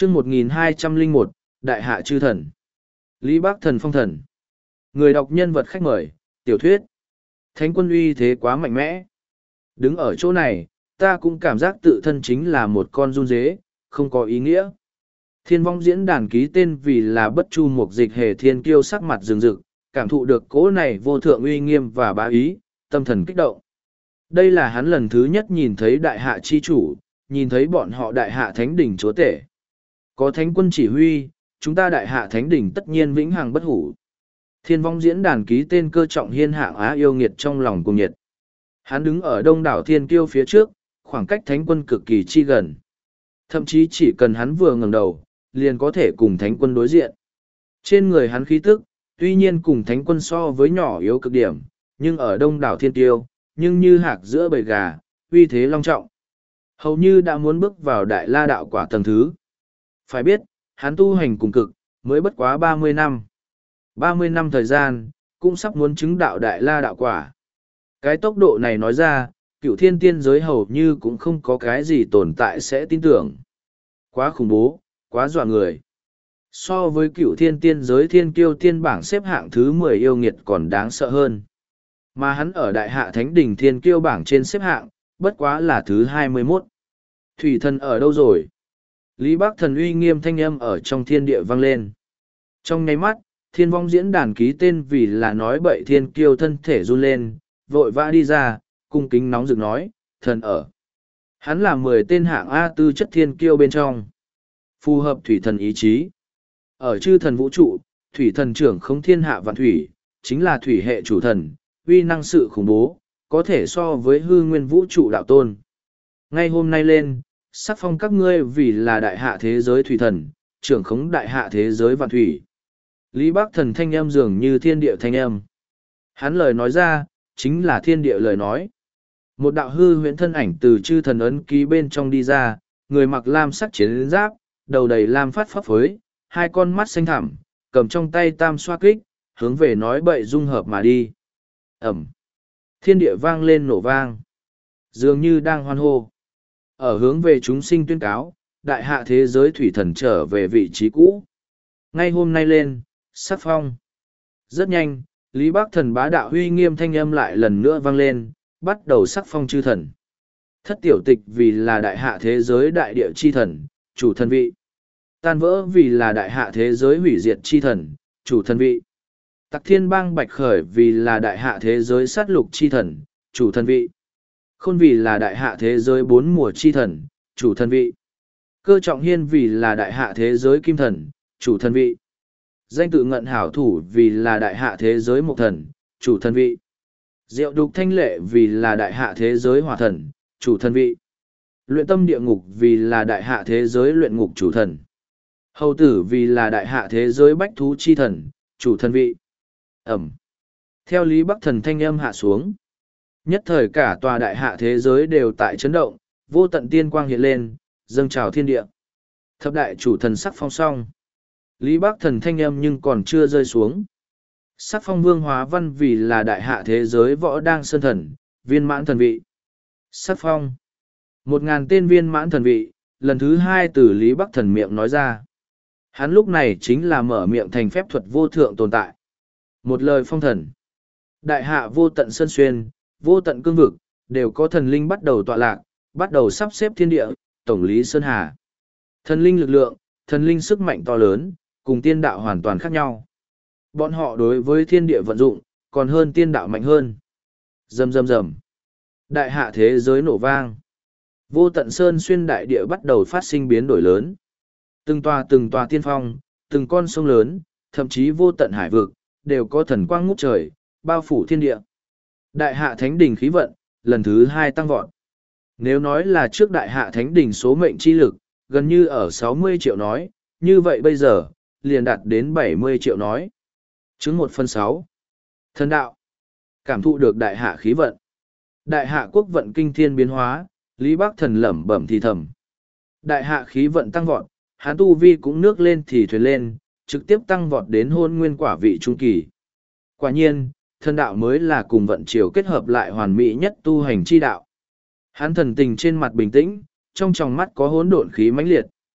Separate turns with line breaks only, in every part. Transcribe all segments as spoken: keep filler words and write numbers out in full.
chương một nghìn hai trăm lẻ một, Đại Hạ Chư Thần. Lý Bác Thần phong thần. Người đọc nhân vật khách mời, tiểu thuyết. Thánh quân uy thế quá mạnh mẽ. Đứng ở chỗ này, ta cũng cảm giác tự thân chính là một con run dế, không có ý nghĩa. Thiên vong diễn đàn ký tên vì là bất chu mục dịch hề thiên kiêu sắc mặt rừng rực, cảm thụ được cỗ này vô thượng uy nghiêm và bá ý, tâm thần kích động. Đây là hắn lần thứ nhất nhìn thấy đại hạ chi chủ, nhìn thấy bọn họ đại hạ thánh đỉnh chúa tể. Có thánh quân chỉ huy, chúng ta đại hạ thánh đỉnh tất nhiên vĩnh hằng bất hủ. Thiên vong diễn đàn ký tên cơ trọng hiên hạng á yêu nghiệt trong lòng cùng nhiệt. Hắn đứng ở đông đảo thiên kiêu phía trước, khoảng cách thánh quân cực kỳ chi gần. Thậm chí chỉ cần hắn vừa ngẩng đầu, liền có thể cùng thánh quân đối diện. Trên người hắn khí tức, tuy nhiên cùng thánh quân so với nhỏ yếu cực điểm, nhưng ở đông đảo thiên tiêu, nhưng như hạc giữa bầy gà, uy thế long trọng. Hầu như đã muốn bước vào đại la đạo quả tầng thứ. Phải biết, hắn tu hành cùng cực, mới bất quá ba mươi năm. ba mươi năm thời gian, cũng sắp muốn chứng đạo đại la đạo quả. Cái tốc độ này nói ra, cựu thiên tiên giới hầu như cũng không có cái gì tồn tại sẽ tin tưởng. Quá khủng bố, quá dọa người. So với cựu thiên tiên giới thiên kiêu tiên bảng xếp hạng thứ mười yêu nghiệt còn đáng sợ hơn. Mà hắn ở đại hạ thánh đỉnh thiên kiêu bảng trên xếp hạng, bất quá là thứ hai mươi mốt. Thủy thần ở đâu rồi? Lý Bác Thần uy nghiêm thanh âm ở trong thiên địa vang lên. Trong nháy mắt, thiên vong diễn đàn ký tên vì là nói bậy thiên kiêu thân thể run lên, vội vã đi ra, cung kính nóng rực nói, thần ở. Hắn là mười tên hạng A tư chất thiên kiêu bên trong. Phù hợp thủy thần ý chí. Ở chư thần vũ trụ, thủy thần trưởng không thiên hạ vạn thủy, chính là thủy hệ chủ thần, uy năng sự khủng bố, có thể so với hư nguyên vũ trụ đạo tôn. Ngay hôm nay lên, sắc phong các ngươi vì là đại hạ thế giới thủy thần, trưởng khống đại hạ thế giới vạn thủy. Lý Bác Thần thanh âm dường như thiên địa thanh âm. Hắn lời nói ra, chính là thiên địa lời nói. Một đạo hư huyễn thân ảnh từ chư thần ấn ký bên trong đi ra, người mặc lam sắc chiến giáp, đầu đầy lam phát pháp phới, hai con mắt xanh thẳm, cầm trong tay tam xoa kích, hướng về nói bậy dung hợp mà đi. Ẩm. Thiên địa vang lên nổ vang. Dường như đang hoan hô. Ở hướng về chúng sinh tuyên cáo, đại hạ thế giới thủy thần trở về vị trí cũ. Ngay hôm nay lên, sắc phong. Rất nhanh, Lý Bác Thần bá đạo huy nghiêm thanh âm lại lần nữa vang lên, bắt đầu sắc phong chư thần. Thất tiểu tịch vì là đại hạ thế giới đại địa chi thần, chủ thần vị. Tan vỡ vì là đại hạ thế giới hủy diệt chi thần, chủ thần vị. Tặc thiên bang bạch khởi vì là đại hạ thế giới sát lục chi thần, chủ thần vị. Khôn vì là đại hạ thế giới bốn mùa chi thần, chủ thần vị. Cơ trọng hiên vì là đại hạ thế giới kim thần, chủ thần vị. Danh tự ngận hảo thủ vì là đại hạ thế giới mộc thần, chủ thần vị. Diệu đục thanh lệ vì là đại hạ thế giới hỏa thần, chủ thần vị. Luyện tâm địa ngục vì là đại hạ thế giới luyện ngục chủ thần. Hầu tử vì là đại hạ thế giới bách thú chi thần, chủ thần vị. Ẩm. Theo Lý Bắc Thần thanh âm hạ xuống. Nhất thời cả tòa đại hạ thế giới đều tại chấn động, vô tận tiên quang hiện lên, dâng trào thiên địa. Thập đại chủ thần sắc phong song. Lý Bắc Thần thanh âm nhưng còn chưa rơi xuống. Sắc phong vương hóa văn vì là đại hạ thế giới võ đang sơn thần, viên mãn thần vị. Sắc phong. Một ngàn tên viên mãn thần vị, lần thứ hai từ Lý Bắc Thần miệng nói ra. Hắn lúc này chính là mở miệng thành phép thuật vô thượng tồn tại. Một lời phong thần. Đại hạ vô tận sơn xuyên, vô tận cương vực, đều có thần linh bắt đầu tọa lạc, bắt đầu sắp xếp thiên địa, tổng lý sơn hà. Thần linh lực lượng, thần linh sức mạnh to lớn, cùng tiên đạo hoàn toàn khác nhau. Bọn họ đối với thiên địa vận dụng, còn hơn tiên đạo mạnh hơn. Rầm rầm rầm. Đại hạ thế giới nổ vang. Vô tận sơn xuyên đại địa bắt đầu phát sinh biến đổi lớn. Từng tòa từng tòa tiên phong, từng con sông lớn, thậm chí vô tận hải vực, đều có thần quang ngút trời, bao phủ thiên địa. Đại hạ thánh đỉnh khí vận, lần thứ hai tăng vọt. Nếu nói là trước đại hạ thánh đỉnh số mệnh chi lực, gần như ở sáu mươi triệu nói, như vậy bây giờ, liền đạt đến bảy mươi triệu nói. Chứng một phần sáu. Thần đạo. Cảm thụ được đại hạ khí vận. Đại hạ quốc vận kinh thiên biến hóa, Lý Bắc Thần lẩm bẩm thì thầm. Đại hạ khí vận tăng vọt, hắn tu vi cũng nước lên thì thuyền lên, trực tiếp tăng vọt đến hôn nguyên quả vị trung kỳ. Quả nhiên, thần đạo mới là cùng vận chiều kết hợp lại hoàn mỹ nhất tu hành chi đạo. Hắn thần tình trên mặt bình tĩnh, trong tròng mắt có hỗn độn khí mãnh liệt.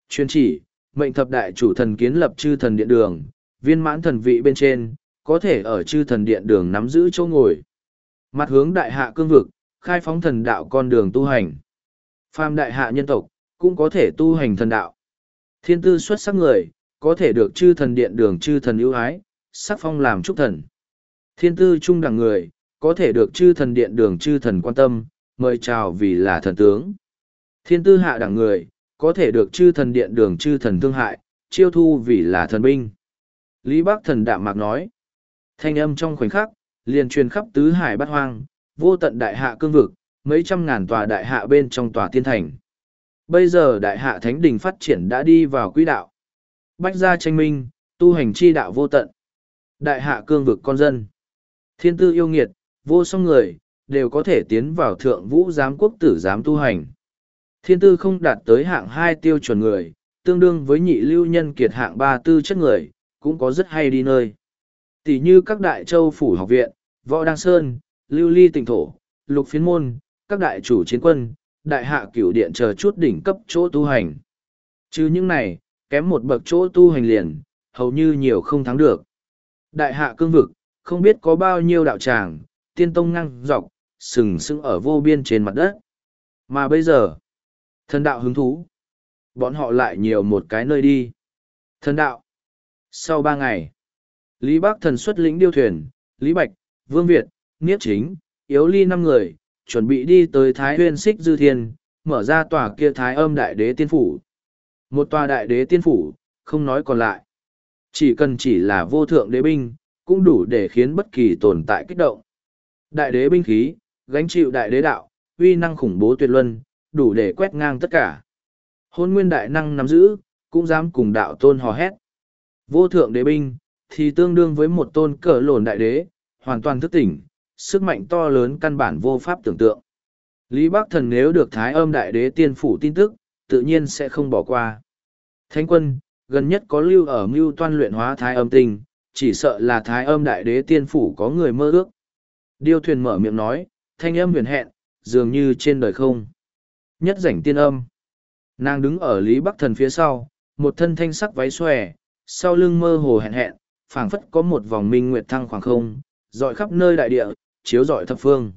Chuyên chỉ, mệnh thập đại chủ thần kiến lập chư thần điện đường, viên mãn thần vị bên trên, có thể ở chư thần điện đường nắm giữ chỗ ngồi. Mặt hướng đại hạ cương vực, khai phóng thần đạo con đường tu hành. Phàm đại hạ nhân tộc, cũng có thể tu hành thần đạo. Thiên tư xuất sắc người, có thể được chư thần điện đường chư thần ưu ái, sắc phong làm trúc thần. Thiên tư trung đẳng người, có thể được chư thần điện đường chư thần quan tâm, mời chào vì là thần tướng. Thiên tư hạ đẳng người, có thể được chư thần điện đường chư thần thương hại, chiêu thu vì là thần binh. Lý Bắc Thần đạm mạc nói. Thanh âm trong khoảnh khắc, liền truyền khắp tứ hải bát hoang, vô tận đại hạ cương vực, mấy trăm ngàn tòa đại hạ bên trong tòa tiên thành. Bây giờ đại hạ thánh đình phát triển đã đi vào quỹ đạo. Bách gia tranh minh, tu hành chi đạo vô tận. Đại hạ cương vực con dân. Thiên tư yêu nghiệt, vô song người, đều có thể tiến vào thượng vũ giám quốc tử giám tu hành. Thiên tư không đạt tới hạng hai tiêu chuẩn người, tương đương với nhị lưu nhân kiệt hạng ba tư chất người, cũng có rất hay đi nơi. Tỷ như các đại châu phủ học viện, võ đăng sơn, lưu ly tịnh thổ, lục phiến môn, các đại chủ chiến quân, đại hạ cửu điện chờ chút đỉnh cấp chỗ tu hành. Chứ những này, kém một bậc chỗ tu hành liền, hầu như nhiều không thắng được. Đại hạ cương vực, không biết có bao nhiêu đạo tràng, tiên tông ngang dọc, sừng sững ở vô biên trên mặt đất. Mà bây giờ, thần đạo hứng thú, bọn họ lại nhiều một cái nơi đi. Thần đạo. Sau ba ngày, Lý Bắc Thần xuất lĩnh điêu thuyền, Lý Bạch, Vương Việt, Niếp Chính, Yếu Ly năm người, chuẩn bị đi tới Thái Huyên Xích Dư Thiên, mở ra tòa kia Thái Âm Đại Đế Tiên Phủ. Một tòa Đại Đế Tiên Phủ, không nói còn lại. Chỉ cần chỉ là vô thượng đế binh, cũng đủ để khiến bất kỳ tồn tại kích động. Đại đế binh khí, gánh chịu đại đế đạo, uy năng khủng bố tuyệt luân, đủ để quét ngang tất cả. Hôn nguyên đại năng nắm giữ, cũng dám cùng đạo tôn hò hét. Vô thượng đế binh, thì tương đương với một tôn cờ lồn đại đế, hoàn toàn thức tỉnh, sức mạnh to lớn căn bản vô pháp tưởng tượng. Lý Bắc Thần nếu được Thái Âm Đại Đế Tiên Phủ tin tức, tự nhiên sẽ không bỏ qua. Thánh quân, gần nhất có lưu ở mưu toan luyện hóa Thái Âm Tinh, chỉ sợ là Thái Âm Đại Đế Tiên Phủ có người mơ ước. Điêu thuyền mở miệng nói, thanh âm huyền hẹn, dường như trên đời không. Nhất rảnh tiên âm. Nàng đứng ở Lý Bắc Thần phía sau, một thân thanh sắc váy xòe, sau lưng mơ hồ hẹn hẹn, phảng phất có một vòng minh nguyệt thăng khoảng không, dọi khắp nơi đại địa, chiếu dọi thập phương.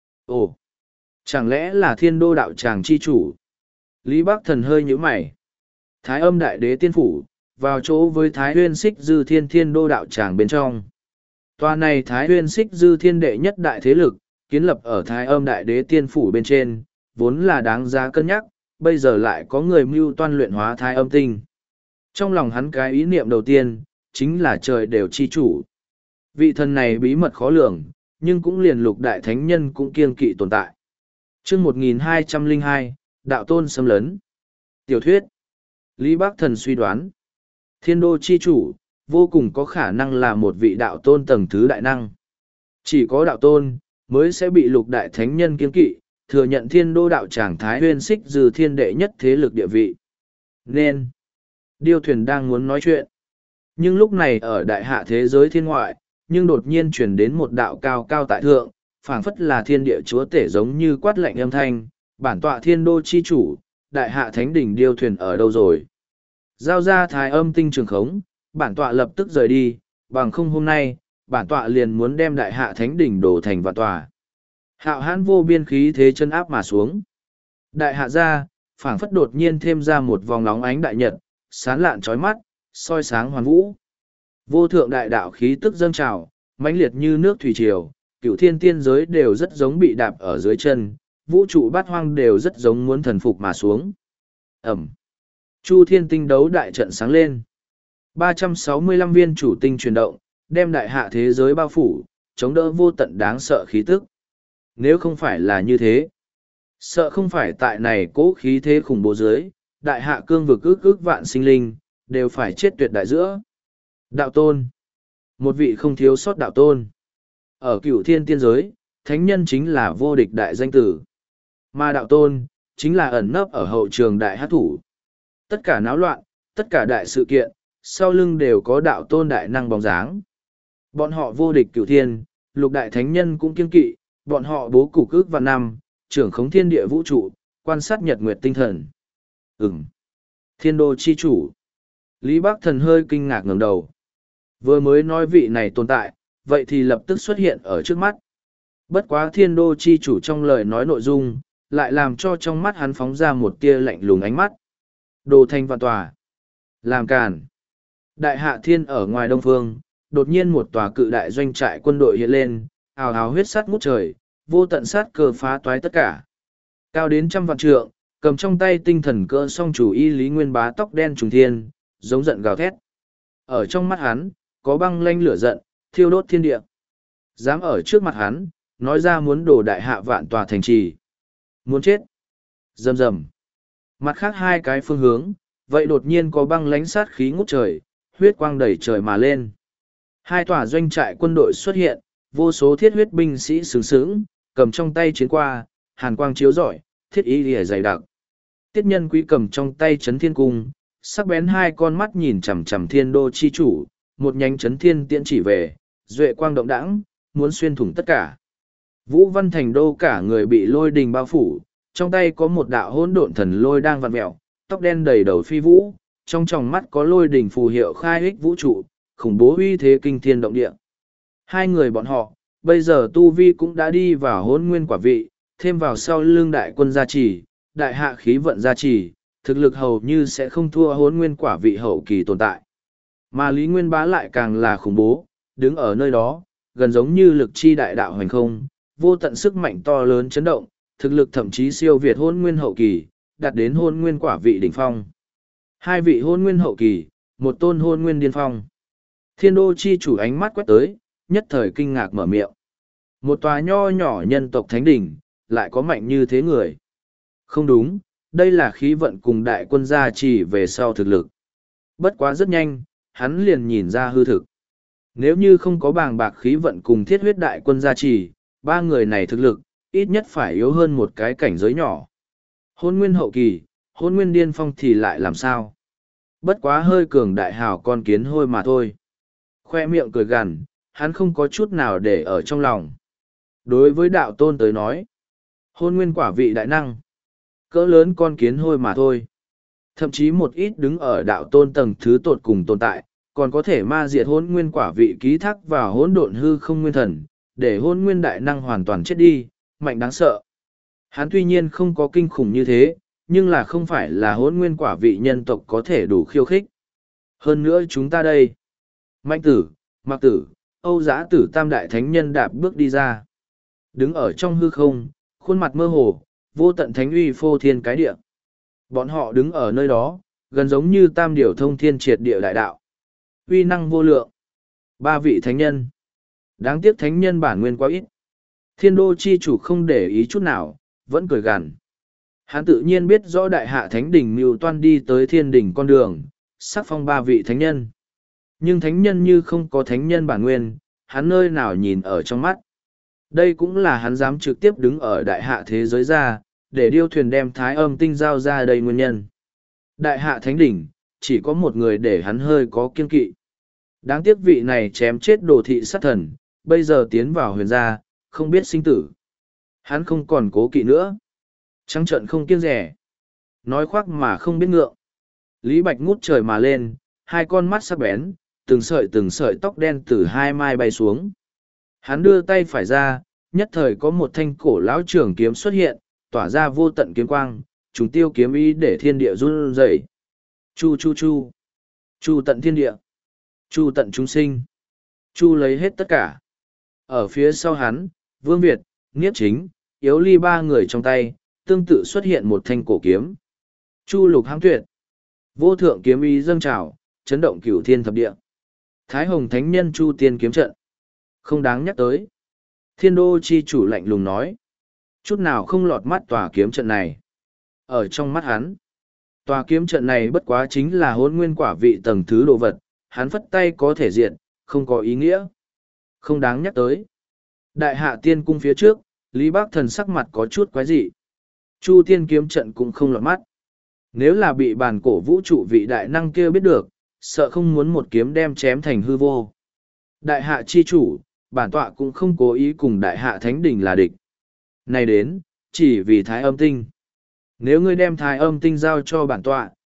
Ồ, chẳng lẽ là thiên đô đạo tràng chi chủ? Lý Bắc Thần hơi nhíu mày. Thái Âm Đại Đế Tiên Phủ, vào chỗ với Thái Huyên Xích Dư Thiên thiên đô đạo tràng bên trong. Tòa này Thái Huyên Xích Dư Thiên đệ nhất đại thế lực, kiến lập ở Thái Âm Đại Đế Tiên Phủ bên trên, vốn là đáng giá cân nhắc, bây giờ lại có người mưu toan luyện hóa Thái Âm Tinh. Trong lòng hắn cái ý niệm đầu tiên, chính là trời đều chi chủ. Vị thần này bí mật khó lường, nhưng cũng liền lục đại thánh nhân cũng kiêng kỵ tồn tại. chương một nghìn hai trăm lẻ hai, Đạo Tôn xâm lấn. Tiểu thuyết. Lý Bắc Thần suy đoán. Thiên đô chi chủ, vô cùng có khả năng là một vị đạo tôn tầng thứ đại năng. Chỉ có đạo tôn, mới sẽ bị lục đại thánh nhân kiêng kỵ, thừa nhận thiên đô đạo tràng Thái Huyên Xích Dư Thiên đệ nhất thế lực địa vị. Nên, điêu thuyền đang muốn nói chuyện. Nhưng lúc này ở đại hạ thế giới thiên ngoại, nhưng đột nhiên chuyển đến một đạo cao cao tại thượng, phảng phất là thiên địa chúa tể giống như quát lệnh âm thanh, bản tọa thiên đô chi chủ, đại hạ thánh đỉnh điêu thuyền ở đâu rồi? Giao ra Thái Âm Tinh trường khống, bản tọa lập tức rời đi, bằng không hôm nay, bản tọa liền muốn đem đại hạ thánh đỉnh đổ thành vạn tòa. Hạo hãn vô biên khí thế chân áp mà xuống. Đại hạ ra, phảng phất đột nhiên thêm ra một vòng nóng ánh đại nhật, sán lạn trói mắt, soi sáng hoàn vũ. Vô thượng đại đạo khí tức dâng trào, mãnh liệt như nước thủy triều, cửu thiên tiên giới đều rất giống bị đạp ở dưới chân, vũ trụ bát hoang đều rất giống muốn thần phục mà xuống. Ẩm. Chu thiên tinh đấu đại trận sáng lên. ba trăm sáu mươi lăm viên chủ tinh chuyển động, đem đại hạ thế giới bao phủ, chống đỡ vô tận đáng sợ khí tức. Nếu không phải là như thế, sợ không phải tại này cố khí thế khủng bố dưới, đại hạ cương vực ước ước vạn sinh linh, đều phải chết tuyệt đại giữa. Đạo tôn. Một vị không thiếu sót đạo tôn. Ở cửu thiên tiên giới, thánh nhân chính là vô địch đại danh tử. Mà đạo tôn, chính là ẩn nấp ở hậu trường đại hát thủ. Tất cả náo loạn, tất cả đại sự kiện, sau lưng đều có đạo tôn đại năng bóng dáng. Bọn họ vô địch cửu thiên, lục đại thánh nhân cũng kiên kỵ, bọn họ bố cục ước vạn năm, trưởng khống thiên địa vũ trụ, quan sát nhật nguyệt tinh thần. Ừm. Thiên đô chi chủ. Lý Bắc Thần hơi kinh ngạc ngẩng đầu. Vừa mới nói vị này tồn tại, vậy thì lập tức xuất hiện ở trước mắt. Bất quá thiên đô chi chủ trong lời nói nội dung, lại làm cho trong mắt hắn phóng ra một tia lạnh lùng ánh mắt. Đồ thanh vạn tòa. Làm càn. Đại hạ thiên ở ngoài đông phương, đột nhiên một tòa cự đại doanh trại quân đội hiện lên, ào ào huyết sát ngút trời, vô tận sát cơ phá toái tất cả. Cao đến trăm vạn trượng, cầm trong tay tinh thần cỡ song chủ y Lý Nguyên Bá tóc đen trùng thiên, giống giận gào thét. Ở trong mắt hắn, có băng lanh lửa giận, thiêu đốt thiên địa. Dám ở trước mặt hắn, nói ra muốn đổ đại hạ vạn tòa thành trì. Muốn chết. Rầm rầm. Mặt khác hai cái phương hướng, vậy đột nhiên có băng lánh sát khí ngút trời, huyết quang đầy trời mà lên. Hai tòa doanh trại quân đội xuất hiện, vô số thiết huyết binh sĩ sướng sướng, cầm trong tay chiến qua, hàn quang chiếu rọi, thiết ý lìa dày đặc. Tiết nhân quý cầm trong tay chấn thiên cung, sắc bén hai con mắt nhìn chằm chằm thiên đô chi chủ, một nhánh chấn thiên tiễn chỉ về, duệ quang động đãng, muốn xuyên thủng tất cả. Vũ Văn Thành đô cả người bị lôi đình bao phủ, trong tay có một đạo hỗn độn thần lôi đang vặn mẹo, tóc đen đầy đầu phi vũ, trong tròng mắt có lôi đình phù hiệu khai ích vũ trụ, khủng bố uy thế kinh thiên động địa. Hai người bọn họ, bây giờ tu vi cũng đã đi vào hỗn nguyên quả vị, thêm vào sau lưng đại quân gia trì, đại hạ khí vận gia trì, thực lực hầu như sẽ không thua hỗn nguyên quả vị hậu kỳ tồn tại. Mà Lý Nguyên Bá lại càng là khủng bố, đứng ở nơi đó, gần giống như lực chi đại đạo hoành không, vô tận sức mạnh to lớn chấn động, thực lực thậm chí siêu việt hôn nguyên hậu kỳ, đạt đến hôn nguyên quả vị đỉnh phong. Hai vị hôn nguyên hậu kỳ, một tôn hôn nguyên điên phong. Thiên đô chi chủ ánh mắt quét tới, nhất thời kinh ngạc mở miệng. Một tòa nho nhỏ nhân tộc thánh đỉnh, lại có mạnh như thế người. Không đúng, đây là khí vận cùng đại quân gia trì về sau thực lực. Bất quá rất nhanh, hắn liền nhìn ra hư thực. Nếu như không có bàng bạc khí vận cùng thiết huyết đại quân gia trì, ba người này thực lực, ít nhất phải yếu hơn một cái cảnh giới nhỏ. Hôn nguyên hậu kỳ, hôn nguyên điên phong thì lại làm sao? Bất quá hơi cường đại hào con kiến hôi mà thôi. Khoe miệng cười gằn, hắn không có chút nào để ở trong lòng. Đối với đạo tôn tới nói, hôn nguyên quả vị đại năng, cỡ lớn con kiến hôi mà thôi. Thậm chí một ít đứng ở đạo tôn tầng thứ tột cùng tồn tại, còn có thể ma diệt hôn nguyên quả vị ký thác vào hỗn độn hư không nguyên thần, để hôn nguyên đại năng hoàn toàn chết đi, mạnh đáng sợ. Hắn tuy nhiên không có kinh khủng như thế, nhưng là không phải là hôn nguyên quả vị nhân tộc có thể đủ khiêu khích. Hơn nữa chúng ta đây. Mạnh tử, Mạc tử, Âu Giã tử tam đại thánh nhân đạp bước đi ra. Đứng ở trong hư không, khuôn mặt mơ hồ, vô tận thánh uy phô thiên cái địa. Bọn họ đứng ở nơi đó, gần giống như tam điểu thông thiên triệt địa đại đạo. Uy năng vô lượng. Ba vị thánh nhân. Đáng tiếc thánh nhân bản nguyên quá ít. Thiên đô chi chủ không để ý chút nào, vẫn cười gằn. Hắn tự nhiên biết rõ đại hạ thánh đỉnh mưu toan đi tới thiên đỉnh con đường, sắc phong ba vị thánh nhân. Nhưng thánh nhân như không có thánh nhân bản nguyên, hắn nơi nào nhìn ở trong mắt. Đây cũng là hắn dám trực tiếp đứng ở đại hạ thế giới ra, để điêu thuyền đem thái âm tinh giao ra đây nguyên nhân. Đại hạ thánh đỉnh, chỉ có một người để hắn hơi có kiên kỵ. Đáng tiếc vị này chém chết đồ thị sát thần, bây giờ tiến vào huyền gia, không biết sinh tử. Hắn không còn cố kỵ nữa. Trắng trợn không kiêng rẻ. Nói khoác mà không biết ngượng. Lý Bạch ngút trời mà lên, hai con mắt sắc bén, từng sợi từng sợi tóc đen từ hai mai bay xuống. Hắn đưa tay phải ra, nhất thời có một thanh cổ lão trường kiếm xuất hiện, tỏa ra vô tận kiếm quang, chúng tiêu kiếm ý để thiên địa run rẩy. Chu chu chu. Chu tận thiên địa. Chu tận chúng sinh. Chu lấy hết tất cả. Ở phía sau hắn, Vương Việt, Niếp Chính, Yếu Ly ba người trong tay, tương tự xuất hiện một thanh cổ kiếm. Chu lục hãng tuyệt. Vô thượng kiếm ý dâng trào, chấn động cửu thiên thập địa. Thái Hồng Thánh Nhân Chu Tiên kiếm trận. Không đáng nhắc tới. Thiên đô chi chủ lạnh lùng nói. Chút nào không lọt mắt tòa kiếm trận này. Ở trong mắt hắn, tòa kiếm trận này bất quá chính là hôn nguyên quả vị tầng thứ đồ vật, hắn phất tay có thể diện, không có ý nghĩa. Không đáng nhắc tới. Đại hạ tiên cung phía trước, Lý Bác Thần sắc mặt có chút quái dị. Chu tiên kiếm trận cũng không lọt mắt. Nếu là bị bàn cổ vũ trụ vị đại năng kia biết được, sợ không muốn một kiếm đem chém thành hư vô. Đại hạ chi chủ, bản tọa cũng không cố ý cùng đại hạ thánh đỉnh là địch. Này đến, chỉ vì thái âm tinh. Nếu ngươi đem thái âm tinh giao cho bản tọa,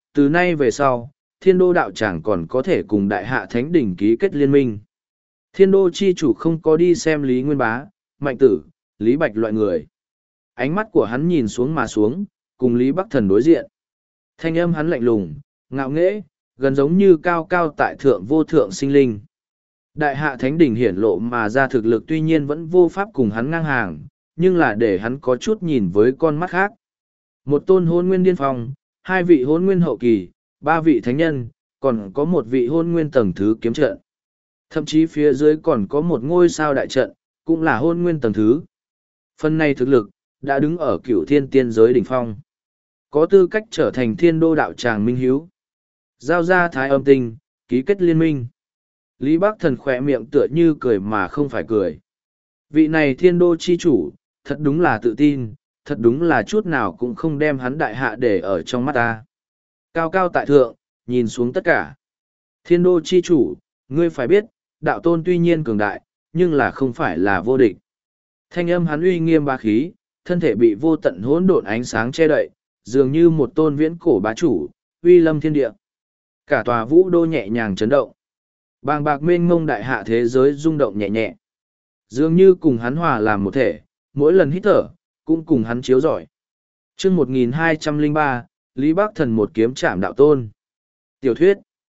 từ nay về sau, thiên đô đạo tràng còn có thể cùng đại hạ thánh đỉnh ký kết liên minh. Thiên đô chi chủ không có đi xem Lý Nguyên Bá, Mạnh Tử, Lý Bạch loại người. Ánh mắt của hắn nhìn xuống mà xuống, cùng Lý Bắc Thần đối diện. Thanh âm hắn lạnh lùng, ngạo nghễ, gần giống như cao cao tại thượng vô thượng sinh linh. Đại hạ thánh đỉnh hiển lộ mà ra thực lực tuy nhiên vẫn vô pháp cùng hắn ngang hàng, nhưng là để hắn có chút nhìn với con mắt khác. Một tôn hôn nguyên điên phong, hai vị hôn nguyên hậu kỳ, ba vị thánh nhân, còn có một vị hôn nguyên tầng thứ kiếm trận. Thậm chí phía dưới còn có một ngôi sao đại trận, cũng là hôn nguyên tầng thứ. Phần này thực lực, đã đứng ở cửu thiên tiên giới đỉnh phong. Có tư cách trở thành thiên đô đạo tràng minh hiếu. Giao ra thái âm tinh, ký kết liên minh. Lý Bắc Thần khỏe miệng tựa như cười mà không phải cười. Vị này thiên đô chi chủ, thật đúng là tự tin, thật đúng là chút nào cũng không đem hắn đại hạ để ở trong mắt ta. Cao cao tại thượng, nhìn xuống tất cả. Thiên đô chi chủ, ngươi phải biết, đạo tôn tuy nhiên cường đại, nhưng là không phải là vô địch. Thanh âm hắn uy nghiêm ba khí, thân thể bị vô tận hỗn độn ánh sáng che đậy, dường như một tôn viễn cổ bá chủ, uy lâm thiên địa. Cả tòa vũ đô nhẹ nhàng chấn động. Bàng bạc mênh mông đại hạ thế giới rung động nhẹ nhẹ. Dường như cùng hắn hòa làm một thể, mỗi lần hít thở, cũng cùng hắn chiếu rọi. chương một nghìn hai trăm lẻ ba, Lý Bắc Thần một kiếm chạm đạo tôn. Tiểu thuyết.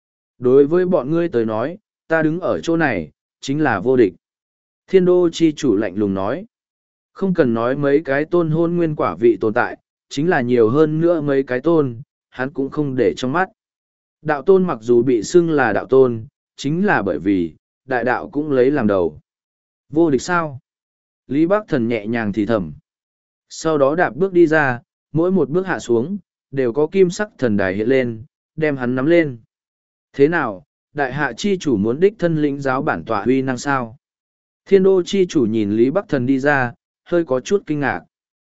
Đối với bọn ngươi tới nói, ta đứng ở chỗ này, chính là vô địch. Thiên đô chi chủ lạnh lùng nói. Không cần nói mấy cái tôn hôn nguyên quả vị tồn tại, chính là nhiều hơn nữa mấy cái tôn, hắn cũng không để trong mắt. Đạo tôn mặc dù bị xưng là đạo tôn, chính là bởi vì, đại đạo cũng lấy làm đầu. Vô địch sao? Lý Bắc Thần nhẹ nhàng thì thầm. Sau đó đạp bước đi ra, mỗi một bước hạ xuống, đều có kim sắc thần đài hiện lên, đem hắn nắm lên. Thế nào, đại hạ chi chủ muốn đích thân lĩnh giáo bản tọa huy năng sao? Thiên đô chi chủ nhìn Lý Bắc Thần đi ra, hơi có chút kinh ngạc.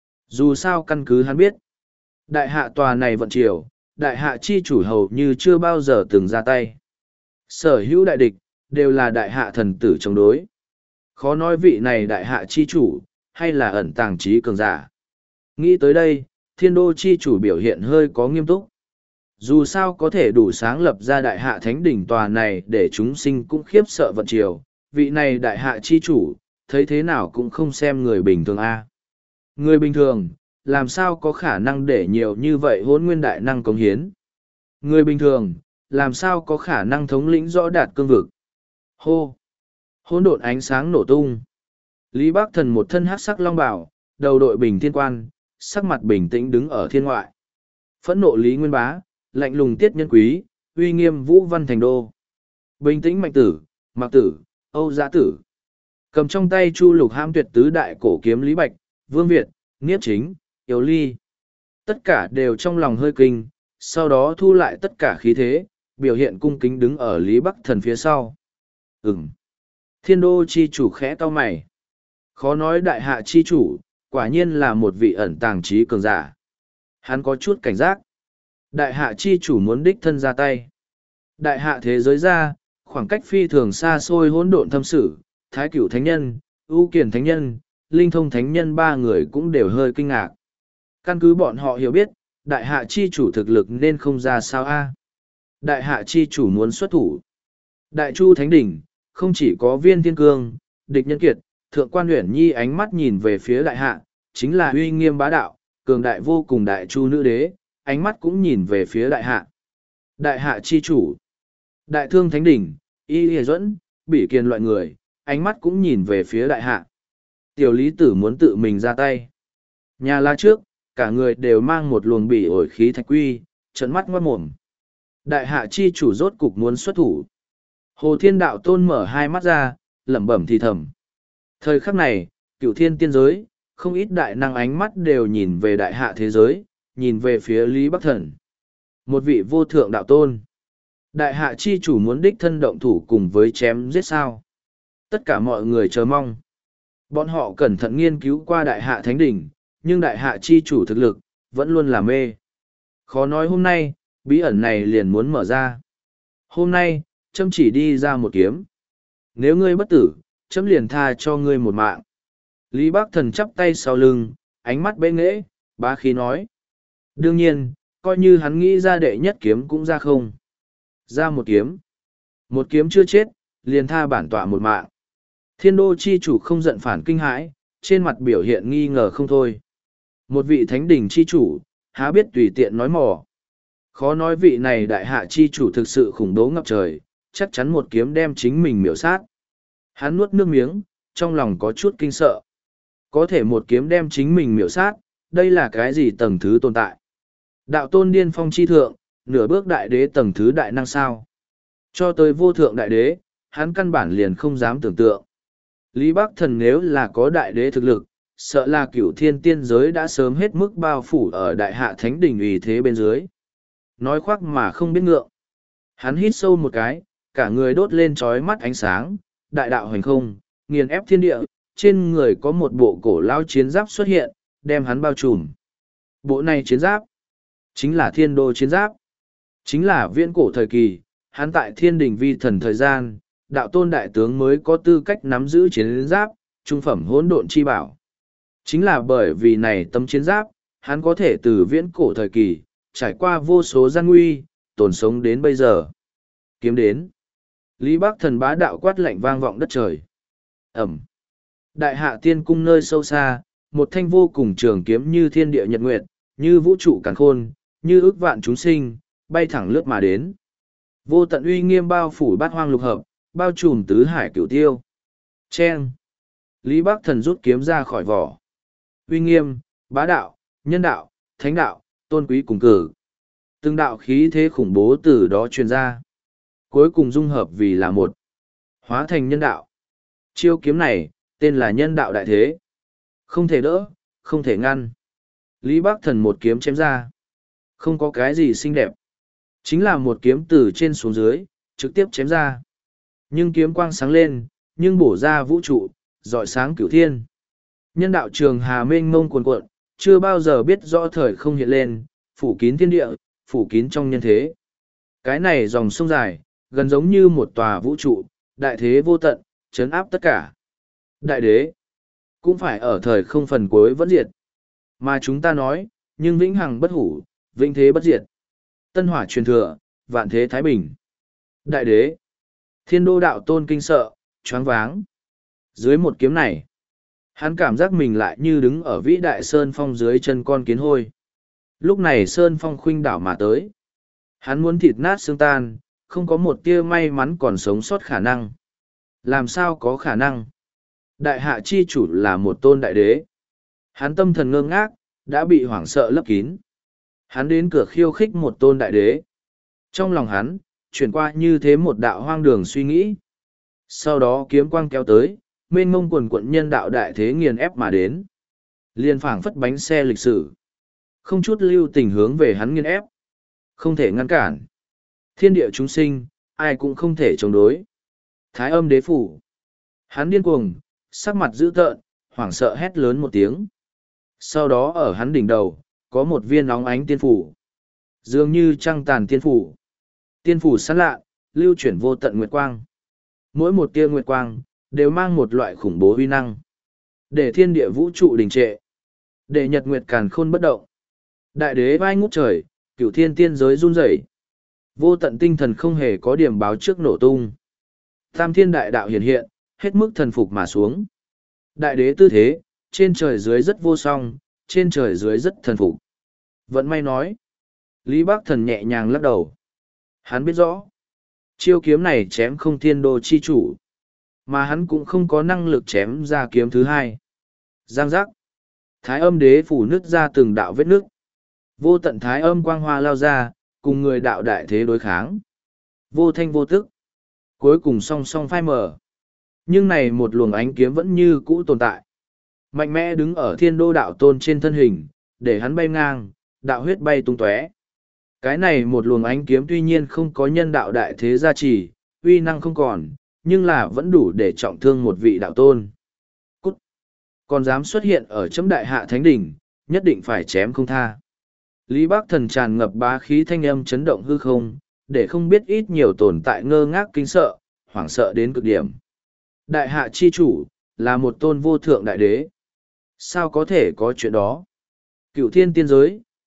Dù sao căn cứ hắn biết, đại hạ tòa này vận triều, đại hạ chi chủ hầu như chưa bao giờ từng ra tay. Sở hữu đại địch, đều là đại hạ thần tử chống đối. Khó nói vị này đại hạ chi chủ, hay là ẩn tàng trí cường giả. Nghĩ tới đây, thiên đô chi chủ biểu hiện hơi có nghiêm túc. Dù sao có thể đủ sáng lập ra đại hạ thánh đỉnh tòa này để chúng sinh cũng khiếp sợ vận triều, vị này đại hạ chi chủ, thấy thế nào cũng không xem người bình thường a. Người bình thường, làm sao có khả năng để nhiều như vậy hôn nguyên đại năng cống hiến. Người bình thường, làm sao có khả năng thống lĩnh rõ đạt cương vực. Hô! Hỗn độn ánh sáng nổ tung. Lý Bắc Thần một thân hắc sắc long bào, đầu đội bình thiên quan, sắc mặt bình tĩnh đứng ở thiên ngoại. Phẫn nộ Lý Nguyên Bá, lạnh lùng Tiết Nhân Quý, uy nghiêm Vũ Văn Thành Đô. Bình tĩnh Mạnh Tử, Mạc Tử, Âu Giã Tử. Cầm trong tay Chu Lục Hãm tuyệt tứ đại cổ kiếm Lý Bạch, Vương Việt, Niếp Chính, Yếu Ly. Tất cả đều trong lòng hơi kinh, sau đó thu lại tất cả khí thế, biểu hiện cung kính đứng ở Lý Bắc Thần phía sau. Ừm. Thiên đô chi chủ khẽ cau mày. Khó nói đại hạ chi chủ, quả nhiên là một vị ẩn tàng trí cường giả. Hắn có chút cảnh giác. Đại hạ chi chủ muốn đích thân ra tay. Đại hạ thế giới ra, khoảng cách phi thường xa xôi hỗn độn thâm sử, Thái Cửu Thánh Nhân, ưu Kiền Thánh Nhân, Linh Thông Thánh Nhân ba người cũng đều hơi kinh ngạc. Căn cứ bọn họ hiểu biết, đại hạ chi chủ thực lực nên không ra sao a. Đại hạ chi chủ muốn xuất thủ. Đại Chu Thánh Đỉnh, không chỉ có Viên Thiên Cương, Địch Nhân Kiệt, Thượng Quan Uyển Nhi ánh mắt nhìn về phía đại hạ, chính là uy nghiêm bá đạo, cường đại vô cùng đại chu nữ đế, ánh mắt cũng nhìn về phía đại hạ. Đại hạ chi chủ, đại thương thánh đỉnh, y hề duẫn, bỉ kiền loại người, ánh mắt cũng nhìn về phía đại hạ. Tiểu lý tử muốn tự mình ra tay. Nhà la trước, cả người đều mang một luồng bỉ ổi khí thạch quy, trận mắt ngoát mồm. Đại hạ chi chủ rốt cục muốn xuất thủ. Hồ Thiên Đạo Tôn mở hai mắt ra, lẩm bẩm thì thầm. Thời khắc này, cửu thiên tiên giới, không ít đại năng ánh mắt đều nhìn về đại hạ thế giới, nhìn về phía Lý Bắc Thần. Một vị vô thượng đạo tôn. Đại hạ chi chủ muốn đích thân động thủ cùng với chém giết sao. Tất cả mọi người chờ mong. Bọn họ cẩn thận nghiên cứu qua đại hạ thánh đỉnh, nhưng đại hạ chi chủ thực lực, vẫn luôn là mê. Khó nói hôm nay, bí ẩn này liền muốn mở ra. Hôm nay, châm chỉ đi ra một kiếm. Nếu ngươi bất tử, chấm liền tha cho ngươi một mạng. Lý Bắc Thần chắp tay sau lưng, ánh mắt bệ nghễ, bá khí nói. Đương nhiên, coi như hắn nghĩ ra đệ nhất kiếm cũng ra không. Ra một kiếm. Một kiếm chưa chết, liền tha bản tọa một mạng. Thiên đô chi chủ không giận phản kinh hãi, trên mặt biểu hiện nghi ngờ không thôi. Một vị thánh đỉnh chi chủ, há biết tùy tiện nói mò. Khó nói vị này đại hạ chi chủ thực sự khủng bố ngập trời, chắc chắn một kiếm đem chính mình miểu sát. Hắn nuốt nước miếng, trong lòng có chút kinh sợ. Có thể một kiếm đem chính mình miểu sát, đây là cái gì tầng thứ tồn tại? Đạo tôn điên phong chi thượng, nửa bước đại đế tầng thứ đại năng sao? Cho tới vô thượng đại đế, hắn căn bản liền không dám tưởng tượng. Lý Bắc Thần nếu là có đại đế thực lực, sợ là cửu thiên tiên giới đã sớm hết mức bao phủ ở đại hạ thánh đỉnh ủy thế bên dưới. Nói khoác mà không biết ngượng. Hắn hít sâu một cái, cả người đốt lên trói mắt ánh sáng, đại đạo hoành không, nghiền ép thiên địa, trên người có một bộ cổ lao chiến giáp xuất hiện, đem hắn bao trùm. Bộ này chiến giáp, chính là thiên đô chiến giáp, chính là viễn cổ thời kỳ, hắn tại thiên đình vi thần thời gian, đạo tôn đại tướng mới có tư cách nắm giữ chiến giáp, trung phẩm hỗn độn chi bảo. Chính là bởi vì này tấm chiến giáp, hắn có thể từ viễn cổ thời kỳ, trải qua vô số gian nguy, tồn sống đến bây giờ. Kiếm đến. Lý Bắc Thần bá đạo quát lạnh vang vọng đất trời. Ẩm. Đại hạ tiên cung nơi sâu xa, một thanh vô cùng trường kiếm như thiên địa nhật nguyệt, như vũ trụ càn khôn, như ước vạn chúng sinh, bay thẳng lướt mà đến. Vô tận uy nghiêm bao phủ bát hoang lục hợp, bao trùm tứ hải cửu tiêu. Chen. Lý Bắc Thần rút kiếm ra khỏi vỏ. Uy nghiêm, bá đạo, nhân đạo, thánh đạo, tôn quý cùng cử. Từng đạo khí thế khủng bố từ đó truyền ra. Cuối cùng dung hợp vì là một. Hóa thành nhân đạo. Chiêu kiếm này, tên là nhân đạo đại thế. Không thể đỡ, không thể ngăn. Lý Bắc Thần một kiếm chém ra. Không có cái gì xinh đẹp. Chính là một kiếm từ trên xuống dưới, trực tiếp chém ra. Nhưng kiếm quang sáng lên, nhưng bổ ra vũ trụ, rọi sáng cửu thiên. Nhân đạo trường hà mênh mông cuồn cuộn, chưa bao giờ biết rõ thời không hiện lên, phủ kín thiên địa, phủ kín trong nhân thế. Cái này dòng sông dài, gần giống như một tòa vũ trụ, đại thế vô tận, chấn áp tất cả. Đại đế, cũng phải ở thời không phần cuối vẫn diệt. Mà chúng ta nói, nhưng vĩnh hằng bất hủ, vĩnh thế bất diệt. Tân hỏa truyền thừa, vạn thế thái bình. Đại đế, thiên đô đạo tôn kinh sợ, choáng váng. Dưới một kiếm này, hắn cảm giác mình lại như đứng ở vĩ đại sơn phong dưới chân con kiến hôi. Lúc này sơn phong khuynh đảo mà tới. Hắn muốn thịt nát xương tan, không có một tia may mắn còn sống sót khả năng. Làm sao có khả năng? Đại hạ chi chủ là một tôn đại đế. Hắn tâm thần ngơ ngác, đã bị hoảng sợ lấp kín. Hắn đến cửa khiêu khích một tôn đại đế. Trong lòng hắn, chuyển qua như thế một đạo hoang đường suy nghĩ. Sau đó kiếm quang kéo tới, mênh mông quần quận nhân đạo đại thế nghiền ép mà đến. Liên phảng phất bánh xe lịch sử. Không chút lưu tình hướng về hắn nghiền ép. Không thể ngăn cản. Thiên địa chúng sinh, ai cũng không thể chống đối. Thái âm đế phủ. Hắn điên cuồng, sắc mặt dữ tợn, hoảng sợ hét lớn một tiếng. Sau đó ở hắn đỉnh đầu, có một viên óng ánh tiên phủ. Dường như trăng tàn tiên phủ. Tiên phủ sáng lạ, lưu chuyển vô tận nguyệt quang. Mỗi một tia nguyệt quang, đều mang một loại khủng bố uy năng. Để thiên địa vũ trụ đình trệ. Để nhật nguyệt càn khôn bất động. Đại đế vai ngút trời, cửu thiên tiên giới run rẩy. Vô tận tinh thần không hề có điểm báo trước nổ tung. Tam thiên đại đạo hiện hiện, hết mức thần phục mà xuống. Đại đế tư thế, trên trời dưới rất vô song, trên trời dưới rất thần phục. Vẫn may nói. Lý Bắc Thần nhẹ nhàng lắc đầu. Hắn biết rõ. Chiêu kiếm này chém không thiên đô chi chủ. Mà hắn cũng không có năng lực chém ra kiếm thứ hai. Giang giác. Thái âm đế phủ nứt ra từng đạo vết nước. Vô tận thái âm quang hoa lao ra, cùng người đạo đại thế đối kháng. Vô thanh vô tức. Cuối cùng song song phai mở. Nhưng này một luồng ánh kiếm vẫn như cũ tồn tại. Mạnh mẽ đứng ở thiên đô đạo tôn trên thân hình, để hắn bay ngang, đạo huyết bay tung tóe. Cái này một luồng ánh kiếm tuy nhiên không có nhân đạo đại thế gia trì, uy năng không còn, nhưng là vẫn đủ để trọng thương một vị đạo tôn. Cút! Còn dám xuất hiện ở chấm đại hạ thánh đỉnh, nhất định phải chém không tha. Lý Bắc Thần tràn ngập bá khí thanh âm chấn động hư không, để không biết ít nhiều tồn tại ngơ ngác kinh sợ, hoảng sợ đến cực điểm. Đại hạ chi chủ, là một tôn vô thượng đại đế. Sao có thể có chuyện đó? Cựu thiên tiên giới,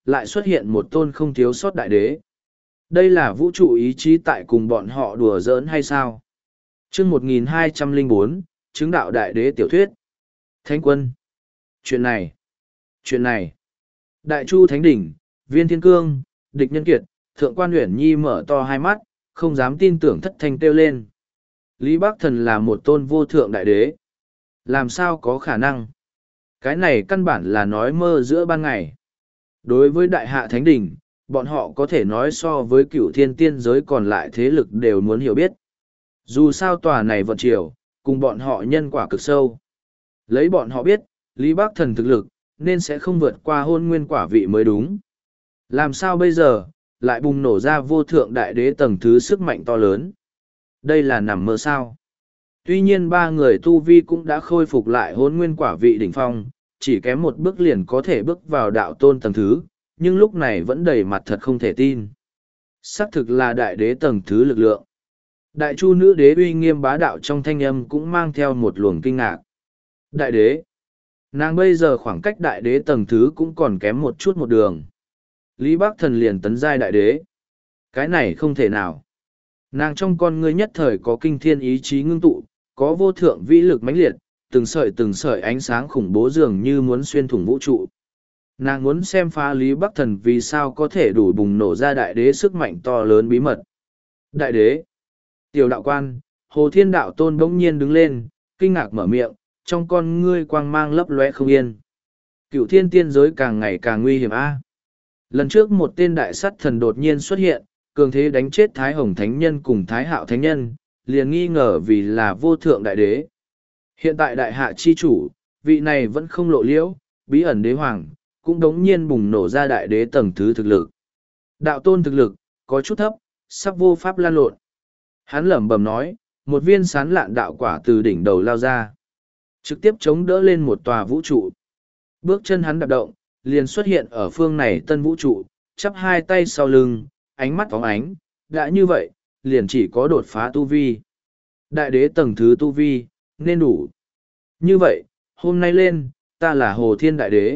lại xuất hiện một tôn không thiếu sót đại đế. Đây là vũ trụ ý chí tại cùng bọn họ đùa giỡn hay sao? chương một nghìn hai trăm lẻ bốn, chứng đạo đại đế tiểu thuyết. Thánh quân. Chuyện này. Chuyện này. Đại Chu Thánh Đỉnh, Viên Thiên Cương, Địch Nhân Kiệt, Thượng quan Uyển Nhi mở to hai mắt, không dám tin tưởng thất thanh kêu lên. Lý Bắc Thần là một tôn vô thượng đại đế. Làm sao có khả năng? Cái này căn bản là nói mơ giữa ban ngày. Đối với đại hạ thánh đỉnh, bọn họ có thể nói so với cựu thiên tiên giới còn lại thế lực đều muốn hiểu biết. Dù sao tòa này vận triều, cùng bọn họ nhân quả cực sâu. Lấy bọn họ biết, Lý Bắc Thần thực lực, nên sẽ không vượt qua hôn nguyên quả vị mới đúng. Làm sao bây giờ, lại bùng nổ ra vô thượng đại đế tầng thứ sức mạnh to lớn? Đây là nằm mơ sao? Tuy nhiên ba người tu vi cũng đã khôi phục lại hôn nguyên quả vị đỉnh phong, chỉ kém một bước liền có thể bước vào đạo tôn tầng thứ, nhưng lúc này vẫn đầy mặt thật không thể tin. Xác thực là đại đế tầng thứ lực lượng. Đại Chu nữ đế uy nghiêm bá đạo trong thanh âm cũng mang theo một luồng kinh ngạc. Đại đế. Nàng bây giờ khoảng cách đại đế tầng thứ cũng còn kém một chút một đường. Lý Bắc Thần liền tấn giai đại đế. Cái này không thể nào. Nàng trong con ngươi nhất thời có kinh thiên ý chí ngưng tụ, có vô thượng vĩ lực mãnh liệt, từng sợi từng sợi ánh sáng khủng bố dường như muốn xuyên thủng vũ trụ. Nàng muốn xem phá Lý Bắc Thần vì sao có thể đủ bùng nổ ra đại đế sức mạnh to lớn bí mật. Đại đế. Tiểu đạo quan, Hồ Thiên Đạo Tôn bỗng nhiên đứng lên, kinh ngạc mở miệng, trong con ngươi quang mang lấp lóe không yên. Cựu thiên tiên giới càng ngày càng nguy hiểm a. Lần trước một tên đại sát thần đột nhiên xuất hiện, cường thế đánh chết Thái Hồng Thánh Nhân cùng Thái Hạo Thánh Nhân, liền nghi ngờ vì là vô thượng đại đế. Hiện tại đại hạ chi chủ, vị này vẫn không lộ liễu, bí ẩn đế hoàng, cũng đống nhiên bùng nổ ra đại đế tầng thứ thực lực. Đạo tôn thực lực, có chút thấp, sắp vô pháp lan lộn. Hắn lẩm bẩm nói, một viên sán lạn đạo quả từ đỉnh đầu lao ra. Trực tiếp chống đỡ lên một tòa vũ trụ. Bước chân hắn đạp động, liền xuất hiện ở phương này tân vũ trụ, chắp hai tay sau lưng, ánh mắt phóng ánh, đã như vậy, liền chỉ có đột phá tu vi. Đại đế tầng thứ tu vi, nên đủ. Như vậy, hôm nay lên, ta là Hồ Thiên Đại Đế.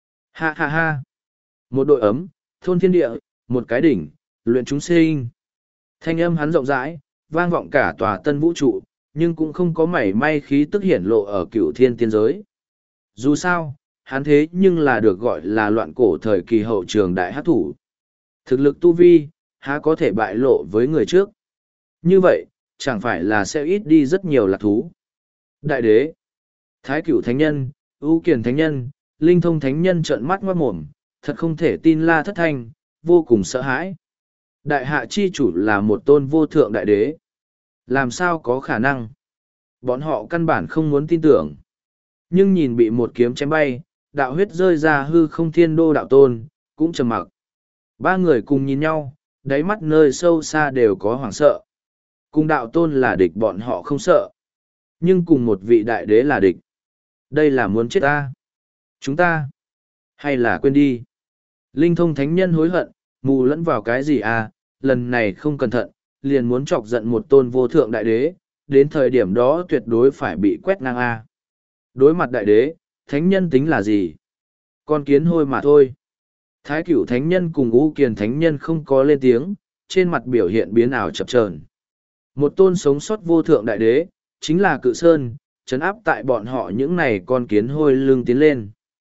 Ha ha ha. Một đội ấm, thôn thiên địa, một cái đỉnh, luyện chúng sinh. Thanh âm hắn rộng rãi, vang vọng cả tòa tân vũ trụ, nhưng cũng không có mảy may khí tức hiển lộ ở cựu thiên tiên giới. Dù sao, hắn thế nhưng là được gọi là loạn cổ thời kỳ hậu trường đại hát thủ. Thực lực tu vi, há có thể bại lộ với người trước. Như vậy, chẳng phải là sẽ ít đi rất nhiều lạc thú. Đại đế, Thái Cửu Thánh Nhân, ưu Kiền Thánh Nhân, Linh Thông Thánh Nhân trợn mắt ngoát mồm, thật không thể tin la thất thanh, vô cùng sợ hãi. Đại hạ chi chủ là một tôn vô thượng đại đế. Làm sao có khả năng? Bọn họ căn bản không muốn tin tưởng. Nhưng nhìn bị một kiếm chém bay, đạo huyết rơi ra hư không thiên đô đạo tôn, cũng trầm mặc. Ba người cùng nhìn nhau, đáy mắt nơi sâu xa đều có hoảng sợ. Cùng đạo tôn là địch bọn họ không sợ. Nhưng cùng một vị đại đế là địch. Đây là muốn chết ta. Chúng ta. Hay là quên đi. Linh Thông Thánh Nhân hối hận, mù lẫn vào cái gì à, lần này không cẩn thận, liền muốn chọc giận một tôn vô thượng đại đế, đến thời điểm đó tuyệt đối phải bị quét ngang a. Đối mặt đại đế, thánh nhân tính là gì? Con kiến hôi mà thôi. Thái Cửu Thánh Nhân cùng U Kiền Thánh Nhân không có lên tiếng, trên mặt biểu hiện biến ảo chập chờn. Một tôn sống sót vô thượng đại đế, chính là Cự Sơn, trấn áp tại bọn họ những này con kiến hôi lưng tiến lên.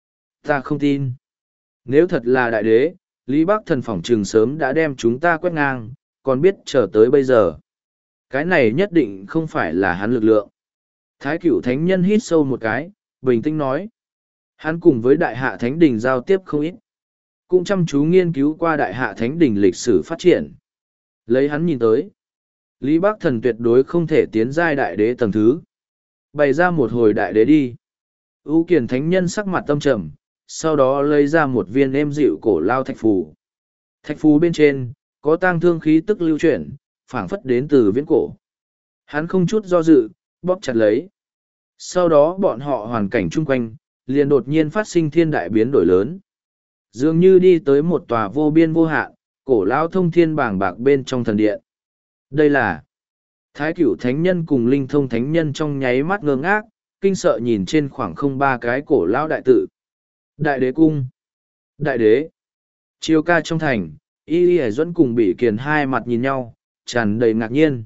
Ta không tin. Nếu thật là đại đế, Lý Bắc Thần phỏng trừng sớm đã đem chúng ta quét ngang, còn biết chờ tới bây giờ. Cái này nhất định không phải là hắn lực lượng. Thái Cửu Thánh Nhân hít sâu một cái, bình tĩnh nói. Hắn cùng với Đại Hạ Thánh Đình giao tiếp không ít. Cũng chăm chú nghiên cứu qua Đại Hạ Thánh Đình lịch sử phát triển. Lấy hắn nhìn tới. Lý Bắc Thần tuyệt đối không thể tiến giai đại đế tầng thứ. Bày ra một hồi đại đế đi. Ú Kiền Thánh Nhân sắc mặt tâm trầm, sau đó lấy ra một viên êm dịu cổ lao thạch phù. Thạch phù bên trên, có tang thương khí tức lưu chuyển, phảng phất đến từ viễn cổ. Hắn không chút do dự, bóp chặt lấy. Sau đó bọn họ hoàn cảnh chung quanh, liền đột nhiên phát sinh thiên đại biến đổi lớn. Dường như đi tới một tòa vô biên vô hạn, cổ lao thông thiên bảng bạc bên trong thần điện. Đây là Thái Cửu Thánh Nhân cùng Linh Thông Thánh Nhân trong nháy mắt ngơ ngác, kinh sợ nhìn trên khoảng không ba cái cổ lao đại tự. Đại đế cung. Đại đế. Chiều ca trong thành, Y Y Duẫn cùng Bỉ Kiền hai mặt nhìn nhau, tràn đầy ngạc nhiên.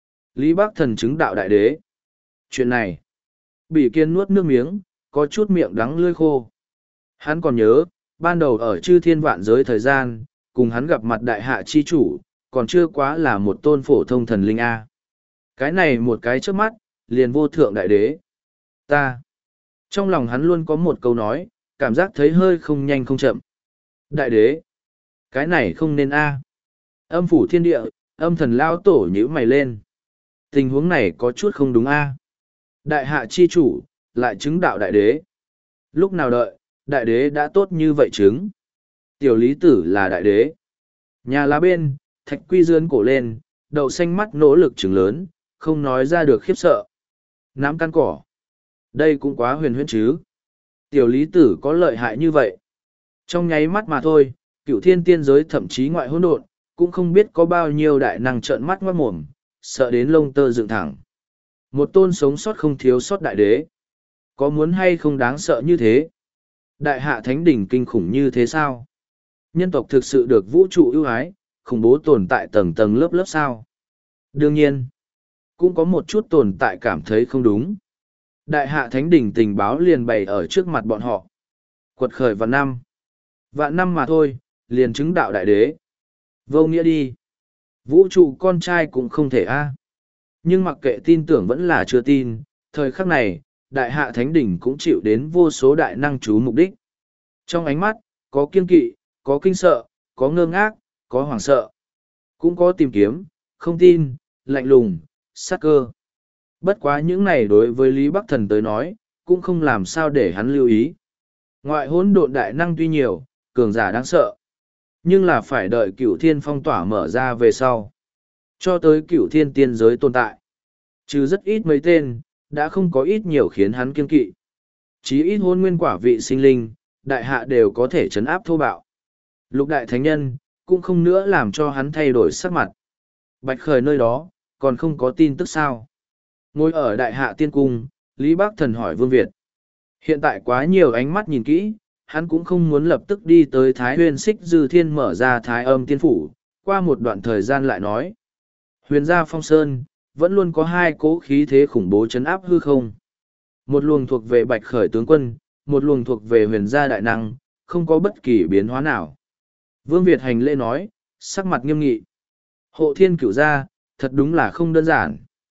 Lý Bắc Thần chứng đạo đại đế. Chuyện này, Bỉ Kiền nuốt nước miếng, có chút miệng đắng lưỡi khô. Hắn còn nhớ, ban đầu ở chư thiên vạn giới thời gian, cùng hắn gặp mặt đại hạ chi chủ, còn chưa quá là một tôn phổ thông thần linh A. Cái này một cái trước mắt, liền vô thượng đại đế. Ta. Trong lòng hắn luôn có một câu nói, cảm giác thấy hơi không nhanh không chậm. Đại đế. Cái này không nên A. Âm phủ thiên địa, âm thần lao tổ nhíu mày lên. Tình huống này có chút không đúng A. Đại hạ chi chủ, lại chứng đạo đại đế. Lúc nào đợi, đại đế đã tốt như vậy chứng. Tiểu lý tử là đại đế. Nhà lá bên, thạch quy dướn cổ lên, đậu xanh mắt nỗ lực trừng lớn, không nói ra được khiếp sợ. Nám căn cỏ. Đây cũng quá huyền huyễn chứ. Tiểu lý tử có lợi hại như vậy. Trong nháy mắt mà thôi, cựu thiên tiên giới thậm chí ngoại hỗn độn, cũng không biết có bao nhiêu đại năng trợn mắt ngoát mồm, sợ đến lông tơ dựng thẳng. Một tôn sống sót không thiếu sót đại đế. Có muốn hay không đáng sợ như thế? Đại hạ thánh đỉnh kinh khủng như thế sao? Nhân tộc thực sự được vũ trụ ưu ái, khủng bố tồn tại tầng tầng lớp lớp sao? Đương nhiên, cũng có một chút tồn tại cảm thấy không đúng. Đại hạ thánh đỉnh tình báo liền bày ở trước mặt bọn họ. Quật khởi vạn năm. Vạn năm mà thôi, liền chứng đạo đại đế. Vô nghĩa đi. Vũ trụ con trai cũng không thể a. Nhưng mặc kệ tin tưởng vẫn là chưa tin, thời khắc này, đại hạ thánh đỉnh cũng chịu đến vô số đại năng chú mục đích. Trong ánh mắt, có kiên kỵ, có kinh sợ, có ngơ ngác, có hoảng sợ. Cũng có tìm kiếm, không tin, lạnh lùng, sát cơ. Bất quá những này đối với Lý Bắc Thần tới nói, cũng không làm sao để hắn lưu ý. Ngoại hỗn độn đại năng tuy nhiều, cường giả đáng sợ. Nhưng là phải đợi cửu thiên phong tỏa mở ra về sau. Cho tới cửu thiên tiên giới tồn tại. Trừ rất ít mấy tên, đã không có ít nhiều khiến hắn kiên kỵ. Chí ít hôn nguyên quả vị sinh linh, đại hạ đều có thể chấn áp thô bạo. Lục đại thánh nhân, cũng không nữa làm cho hắn thay đổi sắc mặt. Bạch Khởi nơi đó, còn không có tin tức sao. Ngồi ở đại hạ tiên cung, Lý Bắc Thần hỏi Vương Việt. Hiện tại quá nhiều ánh mắt nhìn kỹ, hắn cũng không muốn lập tức đi tới Thái Huyền Xích Dư Thiên mở ra Thái Âm Tiên Phủ, qua một đoạn thời gian lại nói. Huyền gia Phong Sơn, vẫn luôn có hai cỗ khí thế khủng bố chấn áp hư không. Một luồng thuộc về Bạch Khởi tướng quân, một luồng thuộc về huyền gia đại năng, không có bất kỳ biến hóa nào. Vương Việt hành lễ nói, sắc mặt nghiêm nghị. Hộ thiên cửu gia, thật đúng là không đơn giản.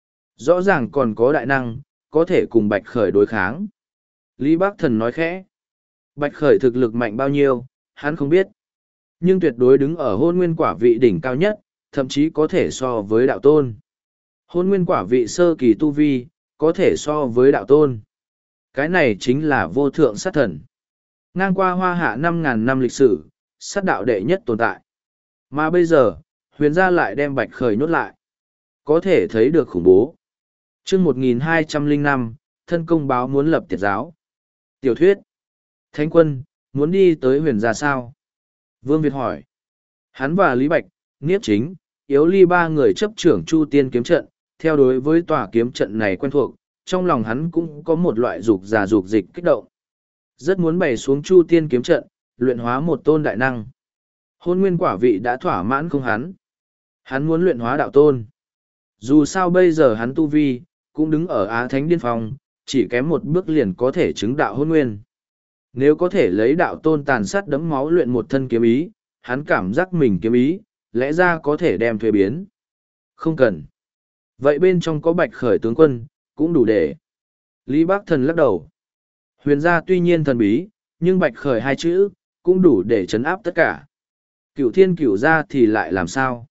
Rõ ràng còn có đại năng, có thể cùng Bạch Khởi đối kháng. Lý Bắc Thần nói khẽ. Bạch Khởi thực lực mạnh bao nhiêu, hắn không biết. Nhưng tuyệt đối đứng ở hôn nguyên quả vị đỉnh cao nhất, thậm chí có thể so với đạo tôn. Hôn nguyên quả vị sơ kỳ tu vi, có thể so với đạo tôn. Cái này chính là vô thượng sát thần. Ngang qua hoa hạ năm ngàn năm lịch sử, sát đạo đệ nhất tồn tại. Mà bây giờ, huyền gia lại đem Bạch Khởi nhốt lại. Có thể thấy được khủng bố. chương một nghìn hai trăm lẻ năm, thân công báo muốn lập tiệt giáo. Tiểu thuyết. Thánh quân, muốn đi tới huyền gia sao? Vương Việt hỏi. Hắn và Lý Bạch, Niếp Chính, Yếu Ly ba người chấp trưởng Chu Tiên kiếm trận, theo đối với tòa kiếm trận này quen thuộc, trong lòng hắn cũng có một loại dục già dục dịch kích động. Rất muốn bày xuống Chu Tiên kiếm trận, luyện hóa một tôn đại năng. Hôn nguyên quả vị đã thỏa mãn không hắn. Hắn muốn luyện hóa đạo tôn. Dù sao bây giờ hắn tu vi, cũng đứng ở Á Thánh Điên Phong, chỉ kém một bước liền có thể chứng đạo hôn nguyên. Nếu có thể lấy đạo tôn tàn sát đấm máu luyện một thân kiếm ý, hắn cảm giác mình kiếm ý, lẽ ra có thể đem thuế biến. Không cần. Vậy bên trong có Bạch Khởi tướng quân, cũng đủ để. Lý Bắc Thần lắc đầu. Huyền gia tuy nhiên thần bí, nhưng Bạch Khởi hai chữ, cũng đủ để chấn áp tất cả. Cửu thiên cửu gia thì lại làm sao?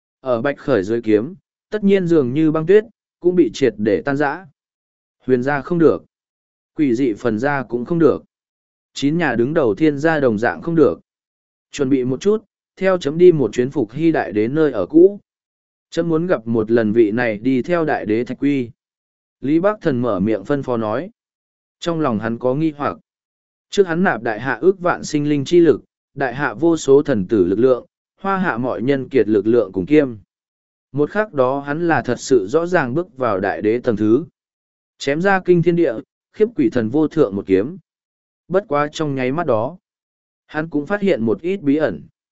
Ở Bạch Khởi dưới kiếm, tất nhiên dường như băng tuyết, cũng bị triệt để tan rã. Huyền gia không được. Quỷ dị phần gia cũng không được. Chín nhà đứng đầu thiên gia đồng dạng không được. Chuẩn bị một chút, theo chấm đi một chuyến phục hy đại đế nơi ở cũ. Chấm muốn gặp một lần vị này đi theo đại đế Thạch Quy. Lý Bắc Thần mở miệng phân phó nói. Trong lòng hắn có nghi hoặc. Trước hắn nạp đại hạ ước vạn sinh linh chi lực, đại hạ vô số thần tử lực lượng, hoa hạ mọi nhân kiệt lực lượng cùng kiêm. Một khắc đó hắn là thật sự rõ ràng bước vào đại đế tầng thứ. Chém ra kinh thiên địa, khiếp quỷ thần vô thượng một kiếm. Bất quá trong nháy mắt đó, hắn cũng phát hiện một ít bí ẩn.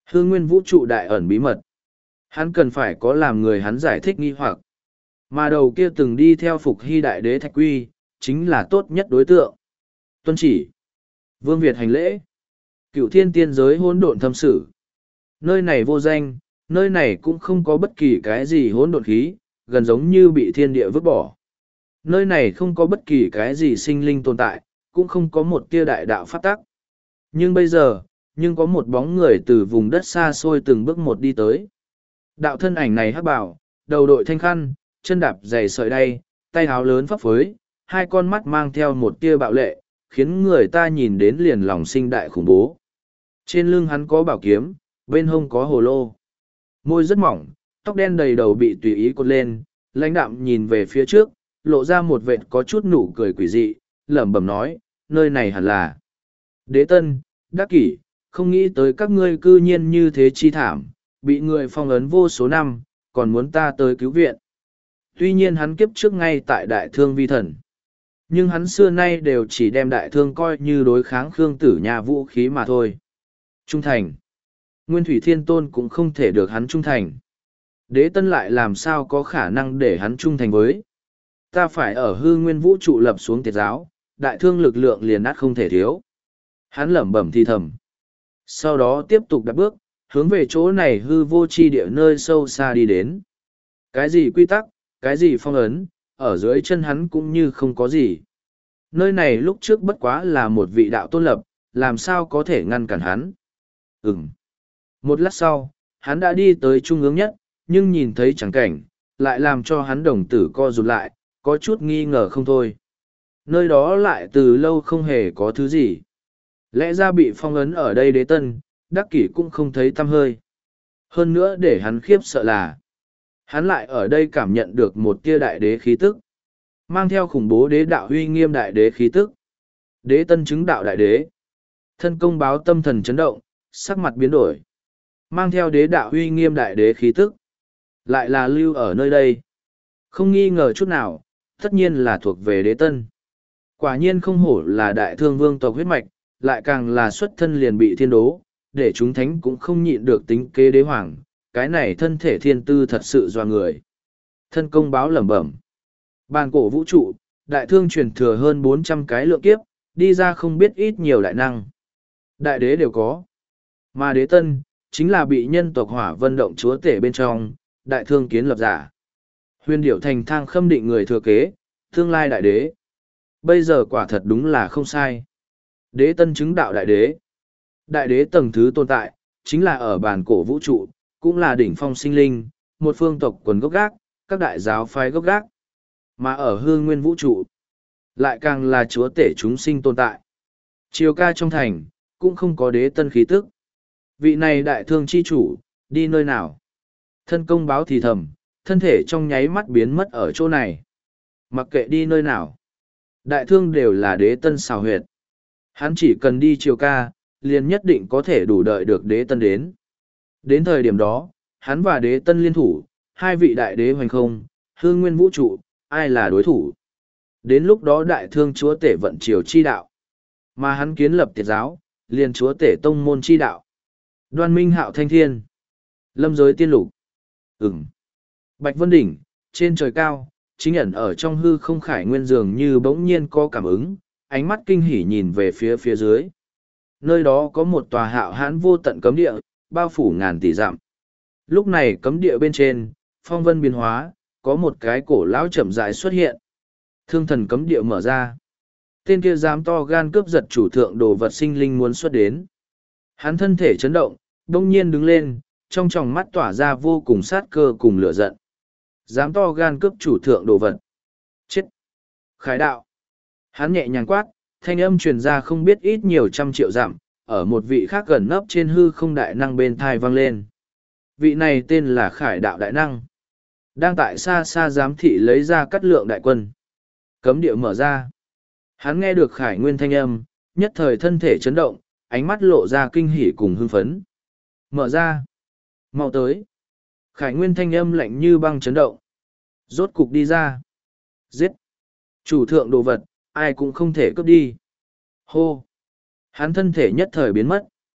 Hư nguyên vũ trụ đại ẩn bí mật. Hắn cần phải có làm người hắn giải thích nghi hoặc. Mà đầu kia từng đi theo Phục Hy đại đế Thạch Quy, chính là tốt nhất đối tượng. Tuân chỉ. Vương Việt hành lễ. Cựu thiên tiên giới hỗn độn thâm sử. Nơi này vô danh, nơi này cũng không có bất kỳ cái gì hỗn độn khí, gần giống như bị thiên địa vứt bỏ. Nơi này không có bất kỳ cái gì sinh linh tồn tại, cũng không có một tia đại đạo phát tắc. Nhưng bây giờ, nhưng có một bóng người từ vùng đất xa xôi từng bước một đi tới. Đạo thân ảnh này hắc bảo, đầu đội thanh khăn, chân đạp giày sợi đay, tay áo lớn phấp phới, hai con mắt mang theo một tia bạo lệ, khiến người ta nhìn đến liền lòng sinh đại khủng bố. Trên lưng hắn có bảo kiếm, bên hông có hồ lô. Môi rất mỏng, tóc đen đầy đầu bị tùy ý cột lên, lãnh đạm nhìn về phía trước, lộ ra một vệt có chút nụ cười quỷ dị, lẩm bẩm nói, nơi này hẳn là Đế Tân, Đắc Kỷ, không nghĩ tới các ngươi cư nhiên như thế chi thảm, bị người phong ấn vô số năm, còn muốn ta tới cứu viện. Tuy nhiên hắn kiếp trước ngay tại đại thương vi thần, nhưng hắn xưa nay đều chỉ đem đại thương coi như đối kháng Khương Tử Nha vũ khí mà thôi. Trung thành. Nguyên Thủy Thiên Tôn cũng không thể được hắn trung thành. Đế Tân lại làm sao có khả năng để hắn trung thành với. Ta phải ở hư nguyên vũ trụ lập xuống tiệt giáo, đại thương lực lượng liền át không thể thiếu. Hắn lẩm bẩm thi thầm. Sau đó tiếp tục đặt bước, hướng về chỗ này hư vô chi địa nơi sâu xa đi đến. Cái gì quy tắc, cái gì phong ấn, ở dưới chân hắn cũng như không có gì. Nơi này lúc trước bất quá là một vị đạo tôn lập, làm sao có thể ngăn cản hắn. Ừm. Một lát sau, hắn đã đi tới trung ương nhất, nhưng nhìn thấy chẳng cảnh, lại làm cho hắn đồng tử co rụt lại, có chút nghi ngờ không thôi. Nơi đó lại từ lâu không hề có thứ gì. Lẽ ra bị phong ấn ở đây Đế Tân, Đắc Kỷ cũng không thấy tăm hơi. Hơn nữa để hắn khiếp sợ là, hắn lại ở đây cảm nhận được một tia đại đế khí tức. Mang theo khủng bố đế đạo uy nghiêm đại đế khí tức. Đế Tân chứng đạo đại đế. Thân công báo tâm thần chấn động, sắc mặt biến đổi. Mang theo đế đạo uy nghiêm đại đế khí tức. Lại là lưu ở nơi đây. Không nghi ngờ chút nào, tất nhiên là thuộc về Đế Tân. Quả nhiên không hổ là đại thương vương tộc huyết mạch, lại càng là xuất thân liền bị thiên đố, để chúng thánh cũng không nhịn được tính kế đế hoàng, cái này thân thể thiên tư thật sự doa người. Thân công báo lẩm bẩm. Bàn cổ vũ trụ, đại thương truyền thừa hơn bốn trăm cái lượng kiếp, đi ra không biết ít nhiều đại năng. Đại đế đều có. Mà Đế Tân, chính là bị nhân tộc hỏa vân động chúa tể bên trong, đại thương kiến lập giả. Huyền điệu thành thang khâm định người thừa kế, tương lai đại đế. Bây giờ quả thật đúng là không sai. Đế Tân chứng đạo đại đế. Đại đế tầng thứ tồn tại, chính là ở bản cổ vũ trụ, cũng là đỉnh phong sinh linh, một phương tộc quần gốc gác, các đại giáo phái gốc gác. Mà ở hư nguyên vũ trụ, lại càng là chúa tể chúng sinh tồn tại. Triều ca trong thành, cũng không có Đế Tân khí tức. Vị này đại thương chi chủ, đi nơi nào? Thân công báo thì thầm, thân thể trong nháy mắt biến mất ở chỗ này. Mặc kệ đi nơi nào, đại thương đều là Đế Tân xào huyệt. Hắn chỉ cần đi triều ca, liền nhất định có thể đủ đợi được Đế Tân đến. Đến thời điểm đó, hắn và Đế Tân liên thủ, hai vị đại đế hoành không, hư nguyên vũ trụ, ai là đối thủ. Đến lúc đó đại thương chúa tể vận triều chi đạo. Mà hắn kiến lập tiệt giáo, liền chúa tể tông môn chi đạo. Đoan minh hạo thanh thiên. Lâm giới tiên lục. Ừm. Bạch Vân Đỉnh, trên trời cao, chính ẩn ở trong hư không khải nguyên dường như bỗng nhiên có cảm ứng, ánh mắt kinh hỉ nhìn về phía phía dưới. Nơi đó có một tòa hạo hãn vô tận cấm địa, bao phủ ngàn tỷ dặm. Lúc này cấm địa bên trên, phong vân biến hóa, có một cái cổ lão chậm rãi xuất hiện. Thương thần cấm địa mở ra. Tên kia dám to gan cướp giật chủ thượng đồ vật sinh linh muốn xuất đến. Hắn thân thể chấn động, đông nhiên đứng lên, trong tròng mắt tỏa ra vô cùng sát cơ cùng lửa giận. Dám to gan cướp chủ thượng đồ vật. Chết! Khải đạo! Hắn nhẹ nhàng quát, thanh âm truyền ra không biết ít nhiều trăm triệu dặm, ở một vị khác gần nấp trên hư không đại năng bên thai vang lên. Vị này tên là Khải đạo đại năng. Đang tại xa xa giám thị lấy ra cắt lượng đại quân. Cấm địa mở ra. Hắn nghe được Khải Nguyên thanh âm, nhất thời thân thể chấn động, ánh mắt lộ ra kinh hỉ cùng hưng phấn. Mở ra. Mau tới. Khải Nguyên thanh âm lạnh như băng chấn động. Rốt cục đi ra. Giết. Chủ thượng đồ vật, ai cũng không thể cướp đi. Hô. Hắn thân thể nhất thời biến mất.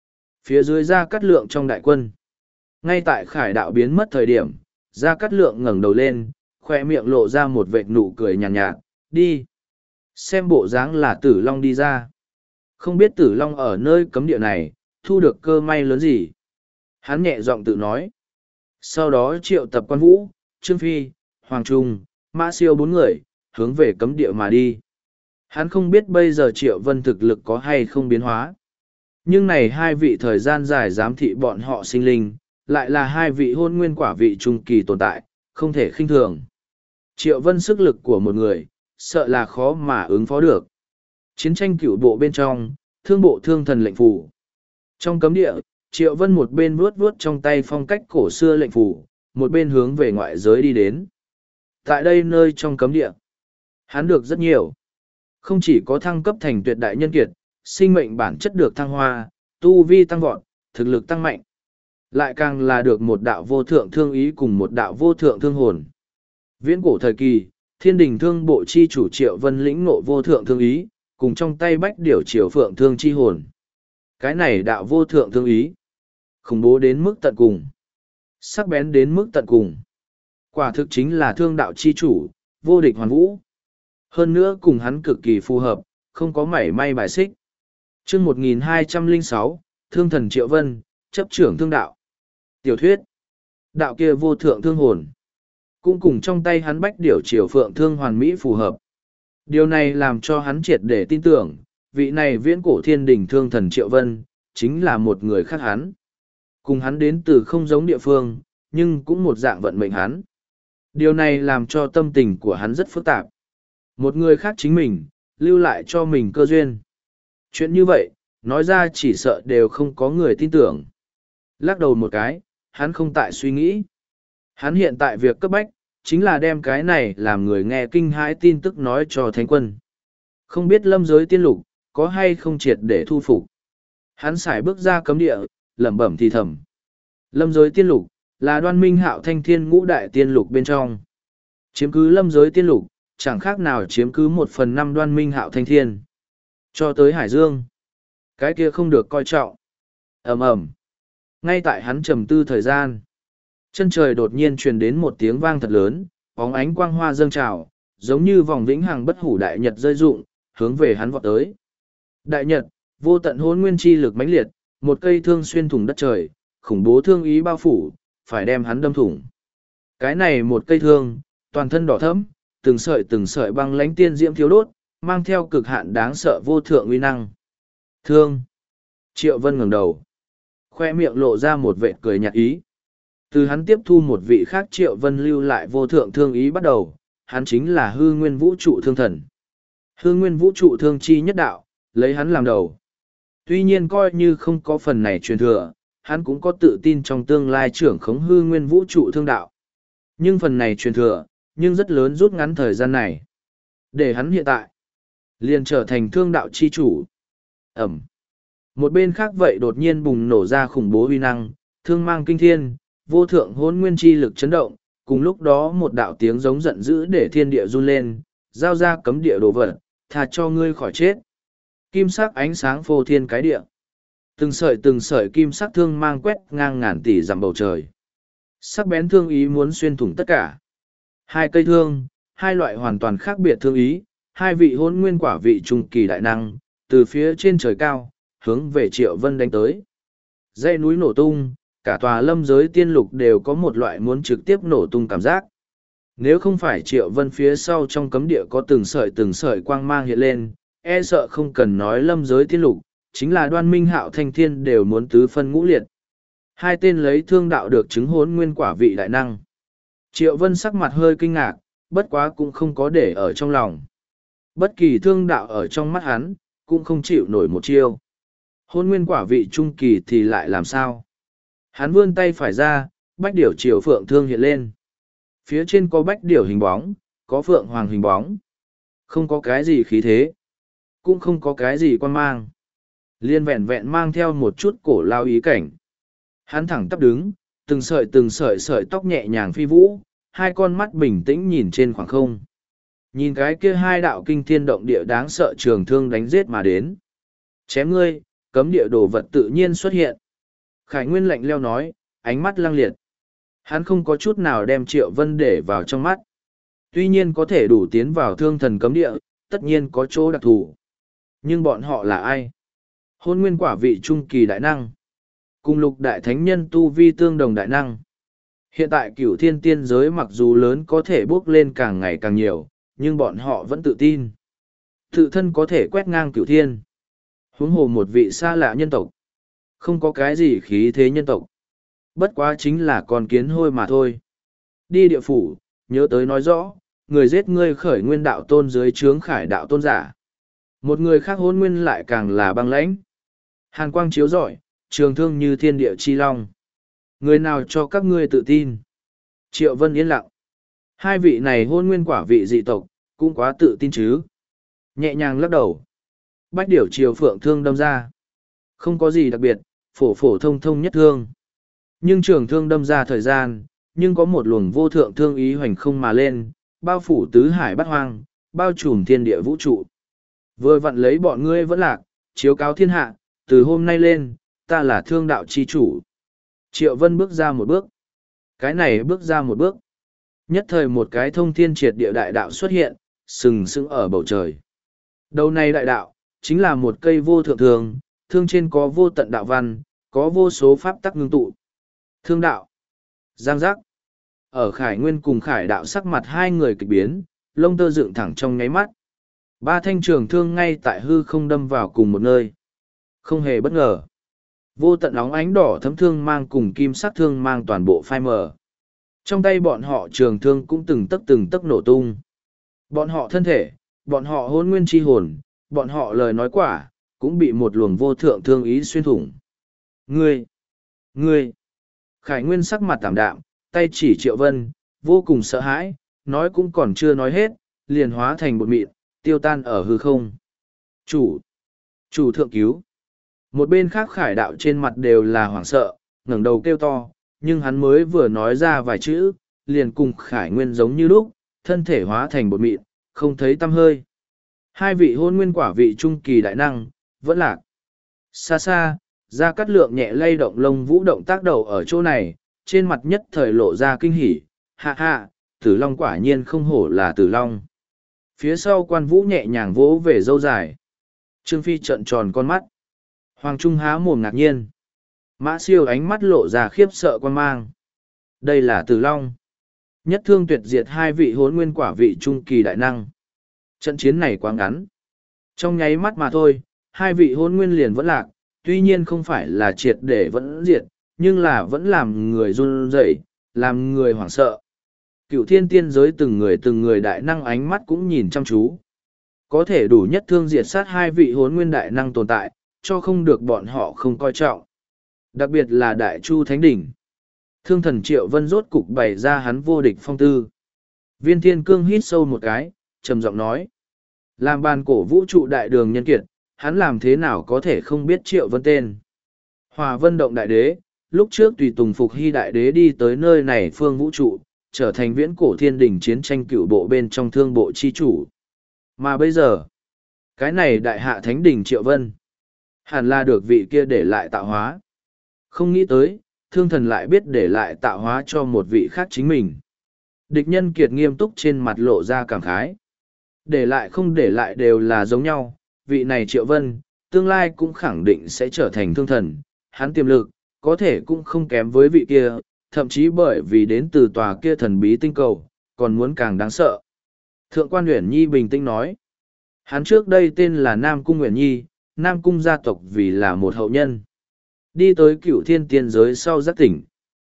Phía dưới Gia Cát Lượng trong đại quân. Ngay tại khải đạo biến mất thời điểm, Gia Cát Lượng ngẩng đầu lên, khoe miệng lộ ra một vệt nụ cười nhàn nhạt, nhạt, đi. Xem bộ dáng là Tử Long đi ra. Không biết Tử Long ở nơi cấm địa này, thu được cơ may lớn gì. Hắn nhẹ giọng tự nói. Sau đó triệu tập Quan Vũ, Trương Phi, Hoàng Trung, Mã Siêu bốn người, hướng về cấm địa mà đi. Hắn không biết bây giờ Triệu Vân thực lực có hay không biến hóa. Nhưng này hai vị thời gian dài giám thị bọn họ sinh linh, lại là hai vị hôn nguyên quả vị trung kỳ tồn tại, không thể khinh thường. Triệu Vân sức lực của một người, sợ là khó mà ứng phó được. Chiến tranh cửu bộ bên trong, thương bộ thương thần lệnh phủ. Trong cấm địa, Triệu Vân một bên vuốt vuốt trong tay phong cách cổ xưa lệnh phủ, một bên hướng về ngoại giới đi đến. Tại đây nơi trong cấm địa, hắn được rất nhiều. Không chỉ có thăng cấp thành tuyệt đại nhân kiệt, sinh mệnh bản chất được thăng hoa, tu vi tăng vọt, thực lực tăng mạnh. Lại càng là được một đạo vô thượng thương ý cùng một đạo vô thượng thương hồn. Viễn cổ thời kỳ, thiên đình thương bộ chi chủ Triệu Vân lĩnh ngộ vô thượng thương ý, cùng trong tay bách điểu triều phượng thương chi hồn. Cái này đạo vô thượng thương ý, khủng bố đến mức tận cùng, sắc bén đến mức tận cùng. Quả thực chính là thương đạo chi chủ, vô địch hoàn vũ. Hơn nữa cùng hắn cực kỳ phù hợp, không có mảy may bài xích. chương một nghìn hai trăm lẻ sáu, Thương thần Triệu Vân, chấp trưởng thương đạo. Tiểu thuyết, đạo kia vô thượng thương hồn, cũng cùng trong tay hắn bách điểu triều phượng thương hoàn mỹ phù hợp. Điều này làm cho hắn triệt để tin tưởng, vị này viễn cổ thiên đình thương thần Triệu Vân, chính là một người khác hắn. Cùng hắn đến từ không giống địa phương, nhưng cũng một dạng vận mệnh hắn. Điều này làm cho tâm tình của hắn rất phức tạp. Một người khác chính mình, lưu lại cho mình cơ duyên. Chuyện như vậy, nói ra chỉ sợ đều không có người tin tưởng. Lắc đầu một cái, hắn không tại suy nghĩ. Hắn hiện tại việc cấp bách, chính là đem cái này làm người nghe kinh hãi tin tức nói cho thánh quân. Không biết lâm giới tiên lục, có hay không triệt để thu phục. Hắn xài bước ra cấm địa, lẩm bẩm thì thầm. Lâm giới tiên lục, là Đoan Minh Hạo thanh thiên ngũ đại tiên lục bên trong. Chiếm cứ lâm giới tiên lục, chẳng khác nào chiếm cứ một phần năm Đoan Minh Hạo thanh thiên. Cho tới Hải Dương, cái kia không được coi trọng. Ầm ầm. Ngay tại hắn trầm tư thời gian, chân trời đột nhiên truyền đến một tiếng vang thật lớn, bóng ánh quang hoa dâng trào, giống như vòng vĩnh hằng bất hủ đại nhật rơi rụng, hướng về hắn vọt tới. Đại nhật, vô tận hôn nguyên chi lực mãnh liệt, một cây thương xuyên thủng đất trời, khủng bố thương ý bao phủ, phải đem hắn đâm thủng. Cái này một cây thương, toàn thân đỏ thẫm, từng sợi từng sợi băng lãnh tiên diễm thiếu đốt, mang theo cực hạn đáng sợ vô thượng uy năng. Thương. Triệu Vân ngẩng đầu, khoe miệng lộ ra một vệt cười nhạt ý. Từ hắn tiếp thu một vị khác Triệu Vân lưu lại vô thượng thương ý bắt đầu, hắn chính là hư nguyên vũ trụ thương thần. Hư nguyên vũ trụ thương chi nhất đạo, lấy hắn làm đầu. Tuy nhiên coi như không có phần này truyền thừa, hắn cũng có tự tin trong tương lai trưởng khống hư nguyên vũ trụ thương đạo. Nhưng phần này truyền thừa, nhưng rất lớn rút ngắn thời gian này. Để hắn hiện tại, liền trở thành thương đạo chi chủ. Ẩm. Một bên khác vậy đột nhiên bùng nổ ra khủng bố uy năng, thương mang kinh thiên, vô thượng hỗn nguyên chi lực chấn động, cùng lúc đó một đạo tiếng giống giận dữ để thiên địa run lên, giao ra cấm địa đồ vật, thà cho ngươi khỏi chết. Kim sắc ánh sáng phô thiên cái địa. Từng sợi từng sợi kim sắc thương mang quét ngang ngàn tỷ dặm bầu trời. Sắc bén thương ý muốn xuyên thủng tất cả. Hai cây thương, hai loại hoàn toàn khác biệt thương ý, hai vị hỗn nguyên quả vị trung kỳ đại năng, từ phía trên trời cao, hướng về Triệu Vân đánh tới. Dãy núi nổ tung, cả tòa lâm giới tiên lục đều có một loại muốn trực tiếp nổ tung cảm giác. Nếu không phải Triệu Vân phía sau trong cấm địa có từng sợi từng sợi quang mang hiện lên, e sợ không cần nói lâm giới tiên lục, chính là Đoan Minh Hạo thanh thiên đều muốn tứ phân ngũ liệt. Hai tên lấy thương đạo được chứng hỗn nguyên quả vị đại năng. Triệu Vân sắc mặt hơi kinh ngạc, bất quá cũng không có để ở trong lòng. Bất kỳ thương đạo ở trong mắt hắn, cũng không chịu nổi một chiêu. Hôn nguyên quả vị trung kỳ thì lại làm sao? Hắn vươn tay phải ra, bách điểu triều phượng thương hiện lên. Phía trên có bách điểu hình bóng, có phượng hoàng hình bóng. Không có cái gì khí thế, cũng không có cái gì quan mang. Liên vẹn vẹn mang theo một chút cổ lao ý cảnh. Hắn thẳng tắp đứng, từng sợi từng sợi sợi tóc nhẹ nhàng phi vũ, hai con mắt bình tĩnh nhìn trên khoảng không. Nhìn cái kia hai đạo kinh thiên động địa đáng sợ trường thương đánh giết mà đến. Chém ngươi, cấm địa đồ vật tự nhiên xuất hiện. Khải Nguyên lạnh leo nói, ánh mắt lăng liệt. Hắn không có chút nào đem Triệu Vân để vào trong mắt. Tuy nhiên có thể đủ tiến vào thương thần cấm địa, tất nhiên có chỗ đặc thù. Nhưng bọn họ là ai? Hôn nguyên quả vị trung kỳ đại năng. Cùng lục đại thánh nhân tu vi tương đồng đại năng. Hiện tại cửu thiên tiên giới mặc dù lớn có thể bước lên càng ngày càng nhiều, nhưng bọn họ vẫn tự tin. Tự thân có thể quét ngang cửu thiên. Huống hồ một vị xa lạ nhân tộc. Không có cái gì khí thế nhân tộc. Bất quá chính là con kiến hôi mà thôi. Đi địa phủ, nhớ tới nói rõ, người giết ngươi khởi nguyên đạo tôn dưới trướng khải đạo tôn giả. Một người khác hôn nguyên lại càng là băng lãnh. Hàn quang chiếu rọi, trường thương như thiên địa chi long. Người nào cho các ngươi tự tin? Triệu Vân yên lặng. Hai vị này hôn nguyên quả vị dị tộc, cũng quá tự tin chứ. Nhẹ nhàng lắc đầu. Bách điểu triều phượng thương đâm ra. Không có gì đặc biệt, phổ phổ thông thông nhất thương. Nhưng trường thương đâm ra thời gian, nhưng có một luồng vô thượng thương ý hoành không mà lên, bao phủ tứ hải bát hoang, bao trùm thiên địa vũ trụ. Vừa vặn lấy bọn ngươi vẫn lạc, chiếu cáo thiên hạ, từ hôm nay lên, ta là thương đạo chi chủ. Triệu Vân bước ra một bước. Cái này bước ra một bước. Nhất thời một cái thông thiên triệt địa đại đạo xuất hiện, sừng sững ở bầu trời. Đầu này đại đạo, chính là một cây vô thượng thương, thương trên có vô tận đạo văn, có vô số pháp tắc ngưng tụ. Thương đạo. Giang giác. Ở Khải Nguyên cùng Khải đạo sắc mặt hai người kịch biến, lông tơ dựng thẳng trong nháy mắt. Ba thanh trường thương ngay tại hư không đâm vào cùng một nơi. Không hề bất ngờ. Vô tận óng ánh đỏ thấm thương mang cùng kim sắc thương mang toàn bộ phai mờ. Trong tay bọn họ trường thương cũng từng tấc từng tấc nổ tung. Bọn họ thân thể, bọn họ hôn nguyên chi hồn, bọn họ lời nói quả, cũng bị một luồng vô thượng thương ý xuyên thủng. Ngươi! Ngươi! Khải Nguyên sắc mặt tảm đạm, tay chỉ Triệu Vân, vô cùng sợ hãi, nói cũng còn chưa nói hết, liền hóa thành bột mịn, tiêu tan ở hư không. Chủ! Chủ thượng cứu! Một bên khác Khải đạo trên mặt đều là hoảng sợ, ngẩng đầu kêu to, nhưng hắn mới vừa nói ra vài chữ, liền cùng Khải Nguyên giống như lúc, thân thể hóa thành bột mịn, không thấy tăm hơi. Hai vị hôn nguyên quả vị trung kỳ đại năng, vẫn lạc. Xa xa, Gia Cát Lượng nhẹ lay động lông vũ động tác đầu ở chỗ này, trên mặt nhất thời lộ ra kinh hỉ, hạ hạ, Tử Long quả nhiên không hổ là Tử Long. Phía sau Quan Vũ nhẹ nhàng vỗ về dâu dài. Trương Phi trợn tròn con mắt. Hoàng Trung há mồm ngạc nhiên. Mã Siêu ánh mắt lộ ra khiếp sợ quan mang. Đây là Tử Long. Nhất thương tuyệt diệt hai vị hốn nguyên quả vị trung kỳ đại năng. Trận chiến này quá ngắn. Trong nháy mắt mà thôi, hai vị hốn nguyên liền vẫn lạc, tuy nhiên không phải là triệt để vẫn diệt, nhưng là vẫn làm người run rẩy, làm người hoảng sợ. Cựu thiên tiên giới từng người từng người đại năng ánh mắt cũng nhìn chăm chú. Có thể đủ nhất thương diệt sát hai vị hốn nguyên đại năng tồn tại, cho không được bọn họ không coi trọng. Đặc biệt là Đại Chu Thánh Đỉnh. Thương thần Triệu Vân rốt cục bày ra hắn vô địch phong tư. Viên Thiên Cương hít sâu một cái, trầm giọng nói. Làm bàn cổ vũ trụ đại đường nhân kiệt, hắn làm thế nào có thể không biết Triệu Vân tên. Hòa Vân Động Đại Đế, lúc trước tùy tùng Phục Hy Đại Đế đi tới nơi này phương vũ trụ, trở thành viễn cổ thiên đỉnh chiến tranh cựu bộ bên trong thương bộ chi chủ. Mà bây giờ, cái này đại hạ thánh đỉnh Triệu Vân, hẳn là được vị kia để lại tạo hóa. Không nghĩ tới, thương thần lại biết để lại tạo hóa cho một vị khác chính mình. Địch nhân kiệt nghiêm túc trên mặt lộ ra cảm khái. Để lại không để lại đều là giống nhau, vị này Triệu Vân, tương lai cũng khẳng định sẽ trở thành thương thần. Hắn tiềm lực, có thể cũng không kém với vị kia, thậm chí bởi vì đến từ tòa kia thần bí tinh cầu, còn muốn càng đáng sợ. Thượng quan Uyển Nhi bình tĩnh nói. Hắn trước đây tên là Nam Cung Uyển Nhi, Nam Cung gia tộc vì là một hậu nhân. Đi tới cựu thiên tiên giới sau giác tỉnh.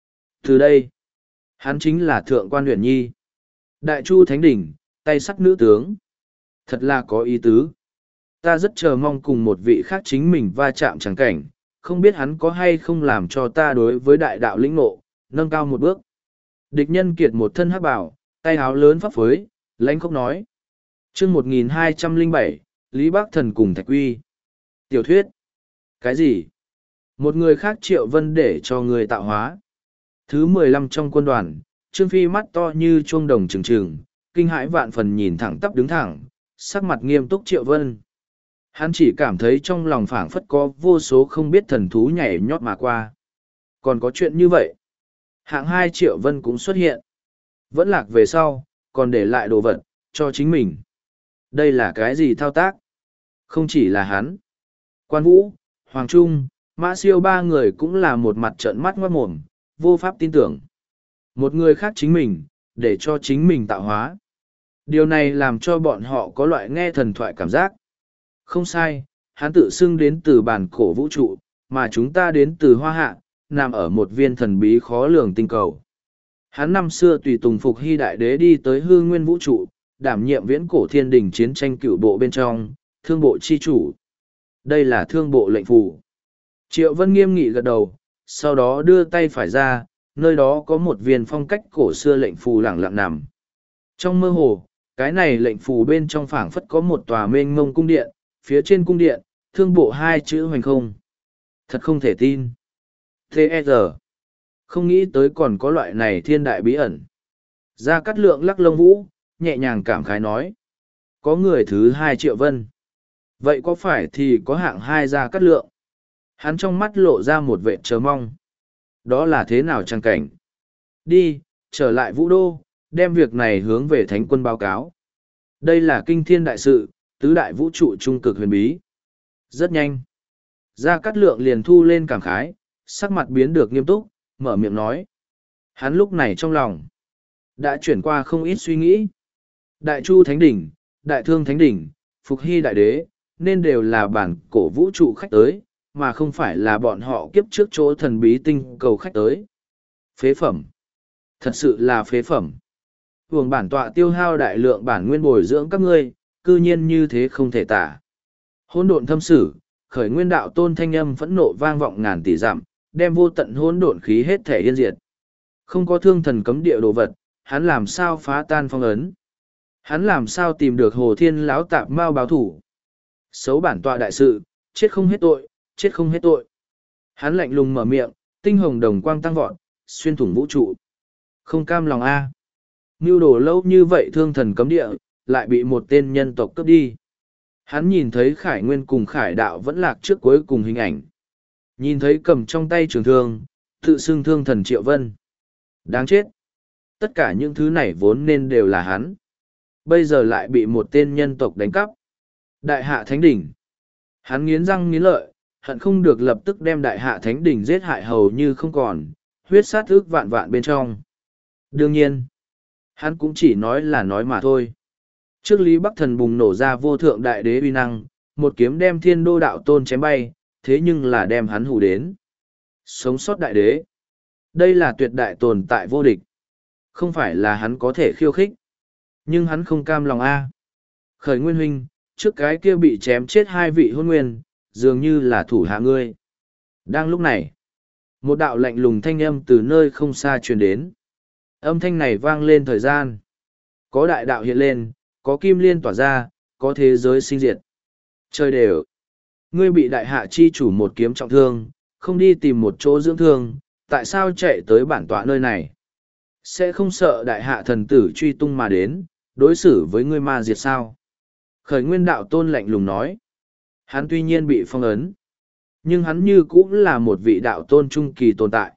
Từ đây, hắn chính là Thượng quan Uyển Nhi. Đại Chu Thánh Đỉnh, tay sắt nữ tướng. Thật là có ý tứ. Ta rất chờ mong cùng một vị khác chính mình va chạm chẳng cảnh, không biết hắn có hay không làm cho ta đối với đại đạo lĩnh ngộ, nâng cao một bước. Địch nhân kiệt một thân hắc bảo, tay áo lớn phấp phới, lãnh khốc nói. chương một nghìn hai trăm lẻ bảy, Lý Bắc Thần cùng Thạch Quy. Tiểu thuyết. Cái gì? Một người khác Triệu Vân để cho người tạo hóa. Thứ mười lăm trong quân đoàn, Trương Phi mắt to như chuông đồng trừng trừng, kinh hãi vạn phần nhìn thẳng tắp đứng thẳng, sắc mặt nghiêm túc Triệu Vân. Hắn chỉ cảm thấy trong lòng phảng phất có vô số không biết thần thú nhảy nhót mà qua. Còn có chuyện như vậy. Hạng hai Triệu Vân cũng xuất hiện. Vẫn lạc về sau, còn để lại đồ vật, cho chính mình. Đây là cái gì thao tác? Không chỉ là hắn. Quan Vũ, Hoàng Trung, Mã Siêu ba người cũng là một mặt trợn mắt ngoát mồm, vô pháp tin tưởng. Một người khác chính mình, để cho chính mình tạo hóa. Điều này làm cho bọn họ có loại nghe thần thoại cảm giác. Không sai, hắn tự xưng đến từ bản cổ vũ trụ, mà chúng ta đến từ hoa hạ, nằm ở một viên thần bí khó lường tinh cầu. Hắn năm xưa tùy tùng phục hy đại đế đi tới hư nguyên vũ trụ, đảm nhiệm viễn cổ thiên đình chiến tranh cựu bộ bên trong, thương bộ chi chủ. Đây là thương bộ lệnh phù. Triệu Vân nghiêm nghị gật đầu, sau đó đưa tay phải ra, nơi đó có một viên phong cách cổ xưa lệnh phù lẳng lặng nằm. Trong mơ hồ, cái này lệnh phù bên trong phảng phất có một tòa mênh mông cung điện, phía trên cung điện, thương bộ hai chữ hoành không. Thật không thể tin. tê e rờ. Không nghĩ tới còn có loại này thiên đại bí ẩn. Gia Cát Lượng lắc lông vũ, nhẹ nhàng cảm khái nói. Có người thứ hai Triệu Vân. Vậy có phải thì có hạng hai Gia Cát Lượng? Hắn trong mắt lộ ra một vẻ chờ mong. Đó là thế nào trang cảnh? Đi, trở lại vũ đô, đem việc này hướng về thánh quân báo cáo. Đây là kinh thiên đại sự, tứ đại vũ trụ trung cực huyền bí. Rất nhanh. Gia Cát Lượng liền thu lên cảm khái, sắc mặt biến được nghiêm túc, mở miệng nói. Hắn lúc này trong lòng, đã chuyển qua không ít suy nghĩ. Đại Chu Thánh Đỉnh, Đại Thương Thánh Đỉnh, Phục Hy Đại Đế, nên đều là bản cổ vũ trụ khách tới, mà không phải là bọn họ kiếp trước chỗ thần bí tinh cầu khách tới. Phế phẩm. Thật sự là phế phẩm. Vùng bản tọa tiêu hao đại lượng bản nguyên bồi dưỡng các ngươi, cư nhiên như thế không thể tả. Hỗn độn thâm sử, khởi nguyên đạo tôn thanh âm phẫn nộ vang vọng ngàn tỷ dặm, đem vô tận hỗn độn khí hết thể yên diệt. Không có thương thần cấm địa đồ vật, hắn làm sao phá tan phong ấn? Hắn làm sao tìm được Hồ Thiên Láo Tạp Mao báo thủ? Xấu bản tọa đại sự, chết không hết tội, chết không hết tội. Hắn lạnh lùng mở miệng, tinh hồng đồng quang tăng vọt, xuyên thủng vũ trụ. Không cam lòng a. Mưu đồ lâu như vậy thương thần cấm địa, lại bị một tên nhân tộc cướp đi. Hắn nhìn thấy Khải Nguyên cùng Khải Đạo vẫn lạc trước cuối cùng hình ảnh. Nhìn thấy cầm trong tay trường thương, tự xưng thương thần Triệu Vân. Đáng chết. Tất cả những thứ này vốn nên đều là hắn. Bây giờ lại bị một tên nhân tộc đánh cắp. Đại hạ Thánh Đỉnh. Hắn nghiến răng nghiến lợi, hận không được lập tức đem đại hạ Thánh Đỉnh giết hại hầu như không còn, huyết sát ước vạn vạn bên trong. Đương nhiên, hắn cũng chỉ nói là nói mà thôi. Trước Lý Bắc Thần bùng nổ ra vô thượng đại đế uy năng, một kiếm đem thiên đô đạo tôn chém bay, thế nhưng là đem hắn hù đến. Sống sót đại đế. Đây là tuyệt đại tồn tại vô địch. Không phải là hắn có thể khiêu khích. Nhưng hắn không cam lòng a. Khởi Nguyên huynh, trước cái kia bị chém chết hai vị hôn nguyên, dường như là thủ hạ ngươi. Đang lúc này, một đạo lạnh lùng thanh âm từ nơi không xa truyền đến. Âm thanh này vang lên thời gian. Có đại đạo hiện lên, có kim liên tỏa ra, có thế giới sinh diệt. Trời đều. Ngươi bị đại hạ chi chủ một kiếm trọng thương, không đi tìm một chỗ dưỡng thương, tại sao chạy tới bản tọa nơi này? Sẽ không sợ đại hạ thần tử truy tung mà đến, đối xử với ngươi ma diệt sao? Khởi Nguyên đạo tôn lạnh lùng nói. Hắn tuy nhiên bị phong ấn, nhưng hắn như cũng là một vị đạo tôn trung kỳ tồn tại.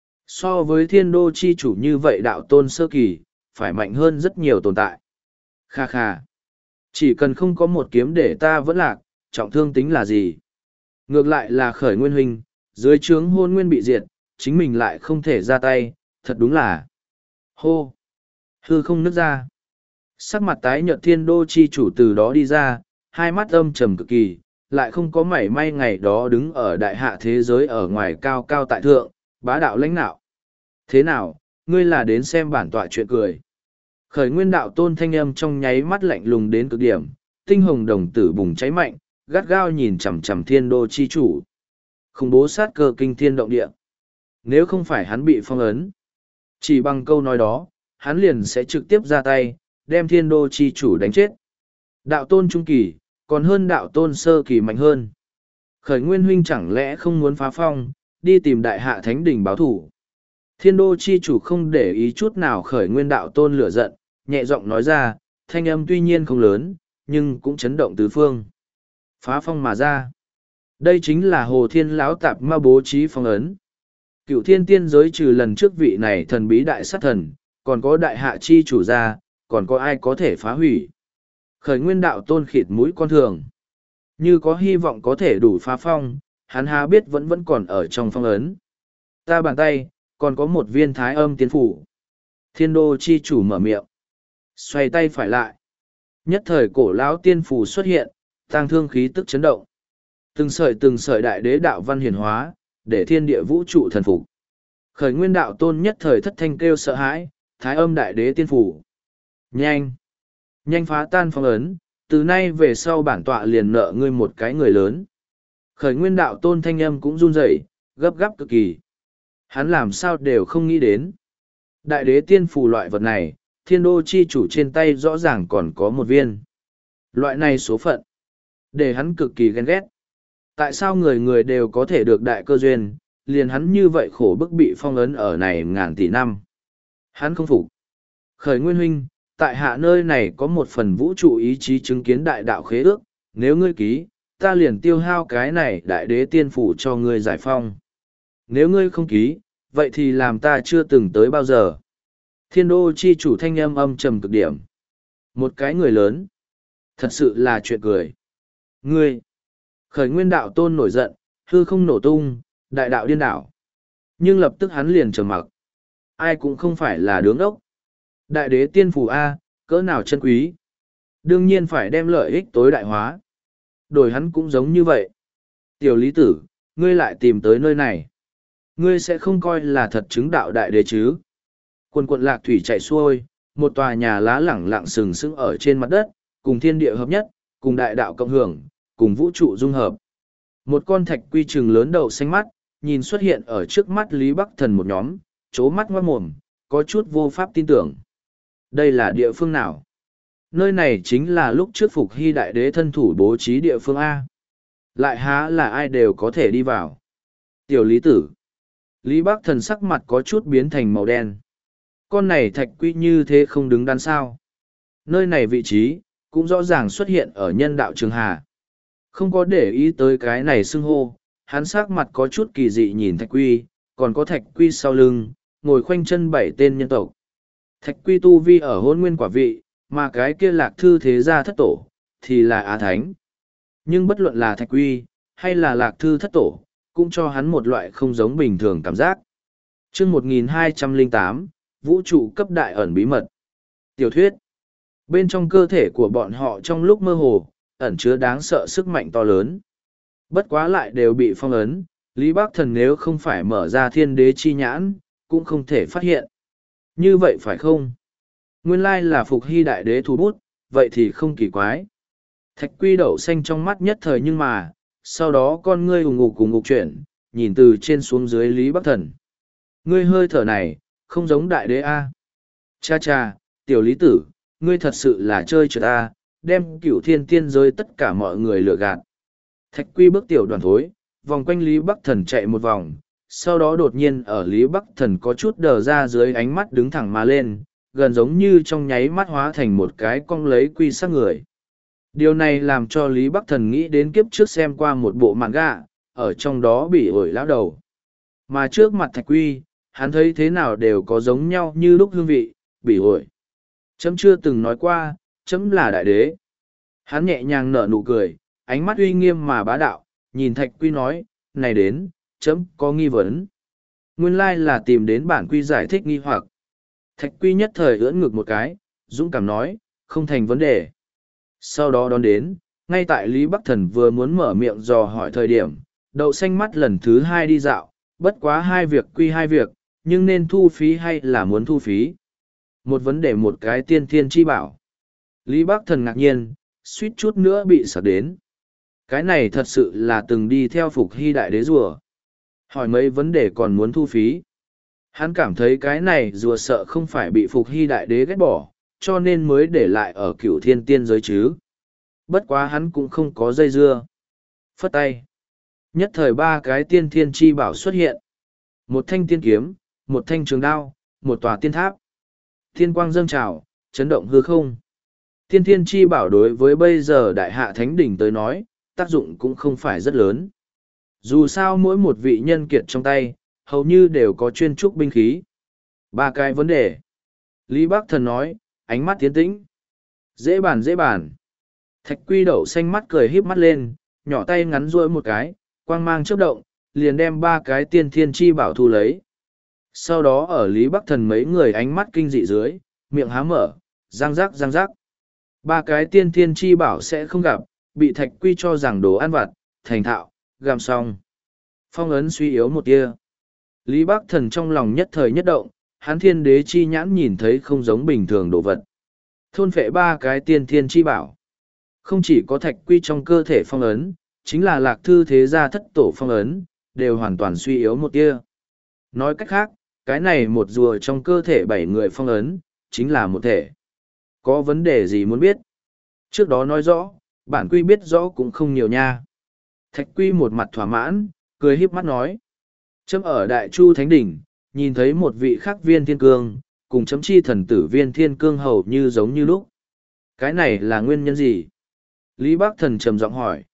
So với thiên đô chi chủ như vậy đạo tôn sơ kỳ, phải mạnh hơn rất nhiều tồn tại. Kha kha. Chỉ cần không có một kiếm để ta vẫn lạc, trọng thương tính là gì? Ngược lại là Khởi Nguyên huynh, dưới trướng hôn nguyên bị diệt, chính mình lại không thể ra tay, thật đúng là. Hô! Hư không nứt ra. Sắc mặt tái nhợt thiên đô chi chủ từ đó đi ra, hai mắt âm trầm cực kỳ, lại không có mảy may ngày đó đứng ở đại hạ thế giới ở ngoài cao cao tại thượng, bá đạo lãnh nạo. Thế nào, ngươi là đến xem bản tọa chuyện cười. Khởi Nguyên đạo tôn thanh âm trong nháy mắt lạnh lùng đến cực điểm, tinh hồng đồng tử bùng cháy mạnh, gắt gao nhìn chằm chằm thiên đô chi chủ. Khủng bố sát cơ kinh thiên động địa. Nếu không phải hắn bị phong ấn, chỉ bằng câu nói đó, hắn liền sẽ trực tiếp ra tay, đem thiên đô chi chủ đánh chết. Đạo tôn trung kỳ, còn hơn đạo tôn sơ kỳ mạnh hơn. Khởi Nguyên huynh chẳng lẽ không muốn phá phong, đi tìm đại hạ thánh đỉnh báo thủ. Thiên đô chi chủ không để ý chút nào Khởi Nguyên đạo tôn lửa giận, nhẹ giọng nói ra, thanh âm tuy nhiên không lớn, nhưng cũng chấn động tứ phương. Phá phong mà ra. Đây chính là Hồ Thiên Láo Tạp Ma bố trí phong ấn. Cựu thiên tiên giới trừ lần trước vị này thần bí đại sát thần, còn có đại hạ chi chủ gia, còn có ai có thể phá hủy. Khởi nguyên đạo tôn khịt mũi con thường. Như có hy vọng có thể đủ phá phong, hắn há biết vẫn vẫn còn ở trong phong ấn. Ta bàn tay, còn có một viên thái âm tiên phủ. Thiên đô chi chủ mở miệng. Xoay tay phải lại. Nhất thời cổ lão tiên phủ xuất hiện, tang thương khí tức chấn động. Từng sợi từng sợi đại đế đạo văn hiển hóa, để thiên địa vũ trụ thần phục. Khởi nguyên đạo tôn nhất thời thất thanh kêu sợ hãi, thái âm đại đế tiên phủ. Nhanh! Nhanh phá tan phong ấn, từ nay về sau bản tọa liền nợ ngươi một cái người lớn. Khởi nguyên đạo tôn thanh âm cũng run rẩy, gấp gáp cực kỳ. Hắn làm sao đều không nghĩ đến. Đại đế tiên phủ loại vật này, thiên đô chi chủ trên tay rõ ràng còn có một viên. Loại này số phận, để hắn cực kỳ ghen ghét. Tại sao người người đều có thể được đại cơ duyên, liền hắn như vậy khổ bức bị phong ấn ở này ngàn tỷ năm. Hắn không phục. Khởi nguyên huynh, tại hạ nơi này có một phần vũ trụ ý chí chứng kiến đại đạo khế ước, nếu ngươi ký, ta liền tiêu hao cái này đại đế tiên phủ cho ngươi giải phong. Nếu ngươi không ký, vậy thì làm ta chưa từng tới bao giờ. Thiên đô chi chủ thanh âm âm trầm cực điểm. Một cái người lớn. Thật sự là chuyện cười. Ngươi. Khởi nguyên đạo tôn nổi giận, hư không nổ tung, đại đạo điên đảo. Nhưng lập tức hắn liền trầm mặc. Ai cũng không phải là đứng ốc. Đại đế tiên phù A, cỡ nào chân quý. Đương nhiên phải đem lợi ích tối đại hóa. Đổi hắn cũng giống như vậy. Tiểu lý tử, ngươi lại tìm tới nơi này. Ngươi sẽ không coi là thật chứng đạo đại đế chứ. Quần quận lạc thủy chạy xuôi, một tòa nhà lá lẳng lặng sừng sững ở trên mặt đất, cùng thiên địa hợp nhất, cùng đại đạo cộng hưởng, cùng vũ trụ dung hợp. Một con thạch quy trừng lớn đầu xanh mắt, nhìn xuất hiện ở trước mắt Lý Bắc Thần một nhóm, chố mắt ngoát mồm, có chút vô pháp tin tưởng. Đây là địa phương nào? Nơi này chính là lúc trước Phục Hy Đại Đế thân thủ bố trí địa phương A. Lại há là ai đều có thể đi vào. Tiểu Lý Tử. Lý Bắc Thần sắc mặt có chút biến thành màu đen. Con này thạch quy như thế không đứng đắn sao. Nơi này vị trí, cũng rõ ràng xuất hiện ở nhân đạo Trường Hà. Không có để ý tới cái này xưng hô, hắn sắc mặt có chút kỳ dị nhìn thạch quy, còn có thạch quy sau lưng, ngồi khoanh chân bảy tên nhân tộc. Thạch quy tu vi ở hôn nguyên quả vị, mà cái kia lạc thư thế gia thất tổ, thì là Á Thánh. Nhưng bất luận là thạch quy, hay là lạc thư thất tổ, cũng cho hắn một loại không giống bình thường cảm giác. chương một nghìn hai trăm lẻ tám, vũ trụ cấp đại ẩn bí mật. Tiểu thuyết. Bên trong cơ thể của bọn họ trong lúc mơ hồ, ẩn chứa đáng sợ sức mạnh to lớn. Bất quá lại đều bị phong ấn, Lý Bắc Thần nếu không phải mở ra thiên đế chi nhãn, cũng không thể phát hiện. Như vậy phải không? Nguyên lai là Phục Hy Đại Đế thủ bút, vậy thì không kỳ quái. Thạch quy đậu xanh trong mắt nhất thời nhưng mà, sau đó con ngươi ủng ngục cùng ngục chuyển, nhìn từ trên xuống dưới Lý Bắc Thần. Ngươi hơi thở này, không giống Đại Đế A. Cha cha, tiểu lý tử, ngươi thật sự là chơi trượt A, đem cửu thiên tiên giới tất cả mọi người lừa gạt. Thạch quy bước tiểu đoàn thối, vòng quanh Lý Bắc Thần chạy một vòng, sau đó đột nhiên ở Lý Bắc Thần có chút đờ ra dưới ánh mắt đứng thẳng mà lên, gần giống như trong nháy mắt hóa thành một cái cong lấy quy sắc người. Điều này làm cho Lý Bắc Thần nghĩ đến kiếp trước xem qua một bộ mạn gạ, ở trong đó bị ổi lão đầu. Mà trước mặt thạch quy, hắn thấy thế nào đều có giống nhau như lúc hương vị, bị ổi. Chấm chưa từng nói qua, chấm là đại đế. Hắn nhẹ nhàng nở nụ cười, ánh mắt uy nghiêm mà bá đạo, nhìn thạch quy nói, này đến, chấm có nghi vấn. Nguyên lai là tìm đến bản quy giải thích nghi hoặc. Thạch quy nhất thời ưỡn ngực một cái, dũng cảm nói, không thành vấn đề. Sau đó đón đến, ngay tại Lý Bắc Thần vừa muốn mở miệng dò hỏi thời điểm, đậu xanh mắt lần thứ hai đi dạo, bất quá hai việc quy hai việc, nhưng nên thu phí hay là muốn thu phí. Một vấn đề một cái tiên thiên chi bảo. Lý Bắc Thần ngạc nhiên, suýt chút nữa bị sặc đến. Cái này thật sự là từng đi theo Phục Hy Đại Đế rùa. Hỏi mấy vấn đề còn muốn thu phí. Hắn cảm thấy cái này rùa sợ không phải bị Phục Hy Đại Đế ghét bỏ, cho nên mới để lại ở cửu thiên tiên giới chứ. Bất quá hắn cũng không có dây dưa. Phất tay. Nhất thời ba cái tiên thiên chi bảo xuất hiện. Một thanh tiên kiếm, một thanh trường đao, một tòa tiên tháp. Thiên quang dâng trào, chấn động hư không. Tiên thiên chi bảo đối với bây giờ đại hạ thánh đỉnh tới nói, tác dụng cũng không phải rất lớn. Dù sao mỗi một vị nhân kiệt trong tay, hầu như đều có chuyên trúc binh khí. Ba cái vấn đề. Lý Bắc Thần nói, ánh mắt tiến tĩnh. Dễ bàn dễ bàn. Thạch Quy Đậu xanh mắt cười híp mắt lên, nhỏ tay ngắn duỗi một cái, quang mang chớp động, liền đem ba cái tiên thiên chi bảo thu lấy. Sau đó ở Lý Bắc Thần mấy người ánh mắt kinh dị dưới, miệng há mở, răng rắc răng rắc. Ba cái tiên thiên chi bảo sẽ không gặp, bị Thạch Quy cho rằng đồ ăn vặt, thành thạo, găm xong. Phong ấn suy yếu một tia. Lý Bắc Thần trong lòng nhất thời nhất động, hắn thiên đế chi nhãn nhìn thấy không giống bình thường đồ vật. Thôn phệ ba cái tiên thiên chi bảo. Không chỉ có Thạch Quy trong cơ thể phong ấn, chính là Lạc Thư thế gia thất tổ phong ấn, đều hoàn toàn suy yếu một tia. Nói cách khác, cái này một rùa trong cơ thể bảy người phong ấn, chính là một thể. Có vấn đề gì muốn biết? Trước đó nói rõ, bản Quy biết rõ cũng không nhiều nha. Thạch Quy một mặt thỏa mãn, cười híp mắt nói. Chấm ở Đại Chu Thánh Đỉnh, nhìn thấy một vị khác viên thiên cương, cùng chấm chi thần tử viên thiên cương hầu như giống như lúc. Cái này là nguyên nhân gì? Lý Bắc Thần trầm giọng hỏi.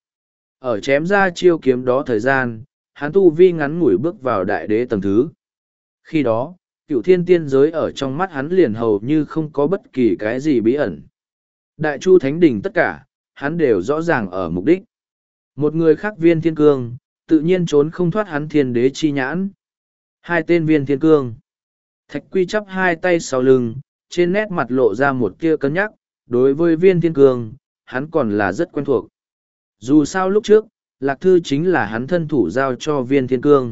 Ở chém ra chiêu kiếm đó thời gian, hắn tu vi ngắn ngủi bước vào đại đế tầng thứ. Khi đó, cựu thiên tiên giới ở trong mắt hắn liền hầu như không có bất kỳ cái gì bí ẩn. Đại Chu Thánh Đỉnh tất cả, hắn đều rõ ràng ở mục đích. Một người khác viên thiên cương, tự nhiên trốn không thoát hắn thiên đế chi nhãn. Hai tên viên thiên cương. Thạch Quy chắp hai tay sau lưng, trên nét mặt lộ ra một tia cân nhắc, đối với viên thiên cương, hắn còn là rất quen thuộc. Dù sao lúc trước, Lạc Thư chính là hắn thân thủ giao cho viên thiên cương.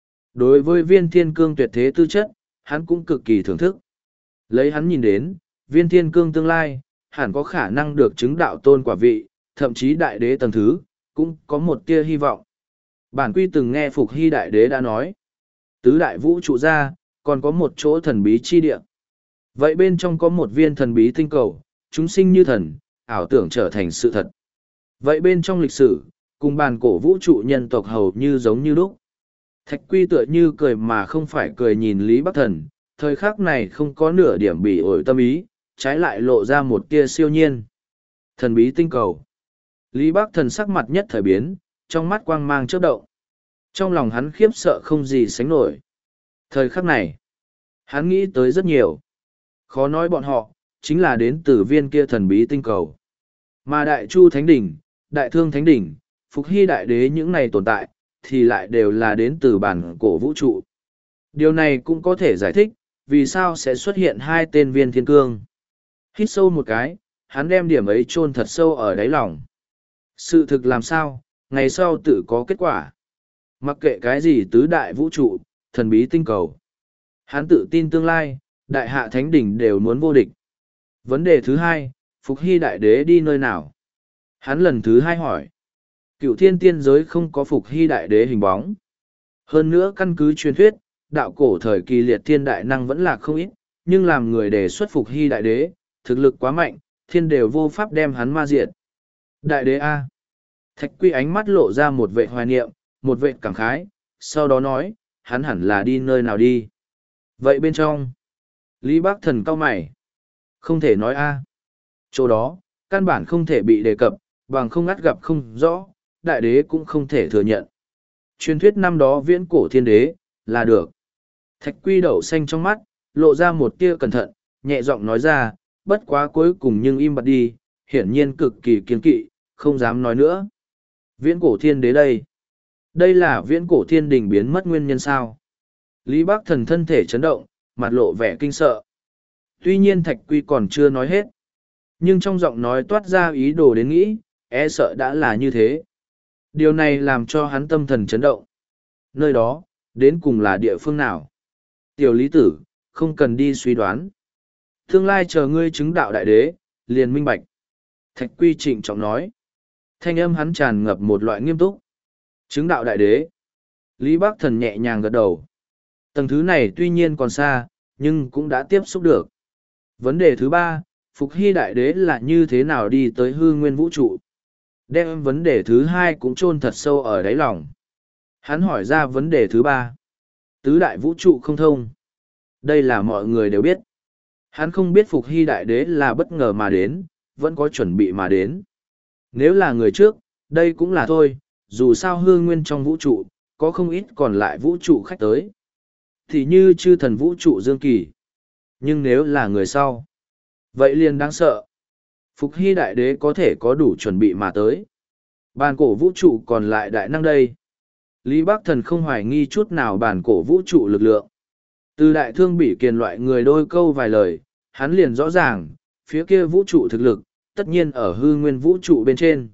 Đối với viên thiên cương tuyệt thế tư chất, hắn cũng cực kỳ thưởng thức. Lấy hắn nhìn đến, viên thiên cương tương lai, hẳn có khả năng được chứng đạo tôn quả vị, thậm chí đại đế tầng thứ, cũng có một tia hy vọng. Bản Quy từng nghe Phục Hy đại đế đã nói, tứ đại vũ trụ ra, còn có một chỗ thần bí chi địa. Vậy bên trong có một viên thần bí tinh cầu, chúng sinh như thần, ảo tưởng trở thành sự thật. Vậy bên trong lịch sử, cùng bàn cổ vũ trụ nhân tộc hầu như giống như lúc. Thạch Quy tựa như cười mà không phải cười nhìn Lý Bắc Thần, thời khắc này không có nửa điểm bị ổi tâm ý, trái lại lộ ra một tia siêu nhiên. Thần bí tinh cầu. Lý Bắc Thần sắc mặt nhất thời biến, trong mắt quang mang chớp động. Trong lòng hắn khiếp sợ không gì sánh nổi. Thời khắc này, hắn nghĩ tới rất nhiều. Khó nói bọn họ, chính là đến từ viên kia thần bí tinh cầu. Mà Đại Chu Thánh Đỉnh, Đại Thương Thánh Đỉnh, Phục Hy Đại Đế những này tồn tại, thì lại đều là đến từ bản cổ vũ trụ. Điều này cũng có thể giải thích, vì sao sẽ xuất hiện hai tên viên thiên cương. Hít sâu một cái, hắn đem điểm ấy chôn thật sâu ở đáy lòng. Sự thực làm sao, ngày sau tự có kết quả. Mặc kệ cái gì tứ đại vũ trụ, thần bí tinh cầu. Hắn tự tin tương lai, đại hạ thánh đỉnh đều muốn vô địch. Vấn đề thứ hai, Phục Hy đại đế đi nơi nào? Hắn lần thứ hai hỏi. Cựu thiên tiên giới không có Phục Hy đại đế hình bóng. Hơn nữa căn cứ truyền thuyết, đạo cổ thời kỳ liệt thiên đại năng vẫn là không ít, nhưng làm người đề xuất Phục Hy đại đế, thực lực quá mạnh, thiên đều vô pháp đem hắn ma diệt. Đại đế A. Thạch Quy ánh mắt lộ ra một vệ hoài niệm, một vệ cảm khái, sau đó nói, hắn hẳn là đi nơi nào đi. Vậy bên trong, Lý Bắc Thần cau mày. Không thể nói A. Chỗ đó, căn bản không thể bị đề cập, bằng không ngắt gặp không rõ, đại đế cũng không thể thừa nhận. Truyền thuyết năm đó viễn cổ thiên đế, là được. Thạch Quy đậu xanh trong mắt, lộ ra một tia cẩn thận, nhẹ giọng nói ra, bất quá cuối cùng nhưng im bặt đi, hiển nhiên cực kỳ kiên kỵ, không dám nói nữa. Viễn cổ thiên đế đây. Đây là viễn cổ thiên đình biến mất nguyên nhân sao? Lý Bắc Thần thân thể chấn động, mặt lộ vẻ kinh sợ. Tuy nhiên Thạch Quy còn chưa nói hết. Nhưng trong giọng nói toát ra ý đồ đến nghĩ, e sợ đã là như thế. Điều này làm cho hắn tâm thần chấn động. Nơi đó, đến cùng là địa phương nào? Tiểu Lý Tử, không cần đi suy đoán. Tương lai chờ ngươi chứng đạo đại đế, liền minh bạch. Thạch Quy trịnh trọng nói. Thanh âm hắn tràn ngập một loại nghiêm túc. Chứng đạo đại đế. Lý Bắc Thần nhẹ nhàng gật đầu. Tầng thứ này tuy nhiên còn xa, nhưng cũng đã tiếp xúc được. Vấn đề thứ ba, Phục Hy đại đế là như thế nào đi tới hư nguyên vũ trụ? Đem vấn đề thứ hai cũng chôn thật sâu ở đáy lòng. Hắn hỏi ra vấn đề thứ ba. Tứ đại vũ trụ không thông. Đây là mọi người đều biết. Hắn không biết Phục Hy đại đế là bất ngờ mà đến, vẫn có chuẩn bị mà đến. Nếu là người trước, đây cũng là thôi, dù sao hư nguyên trong vũ trụ, có không ít còn lại vũ trụ khách tới. thì như chư thần vũ trụ Dương Kỳ. Nhưng nếu là người sau, vậy liền đáng sợ. Phục Hy Đại Đế có thể có đủ chuẩn bị mà tới. Bàn cổ vũ trụ còn lại đại năng đây. Lý Bắc Thần không hoài nghi chút nào bàn cổ vũ trụ lực lượng. Từ đại thương bị kiền loại người đôi câu vài lời, hắn liền rõ ràng, phía kia vũ trụ thực lực, tất nhiên ở hư nguyên vũ trụ bên trên.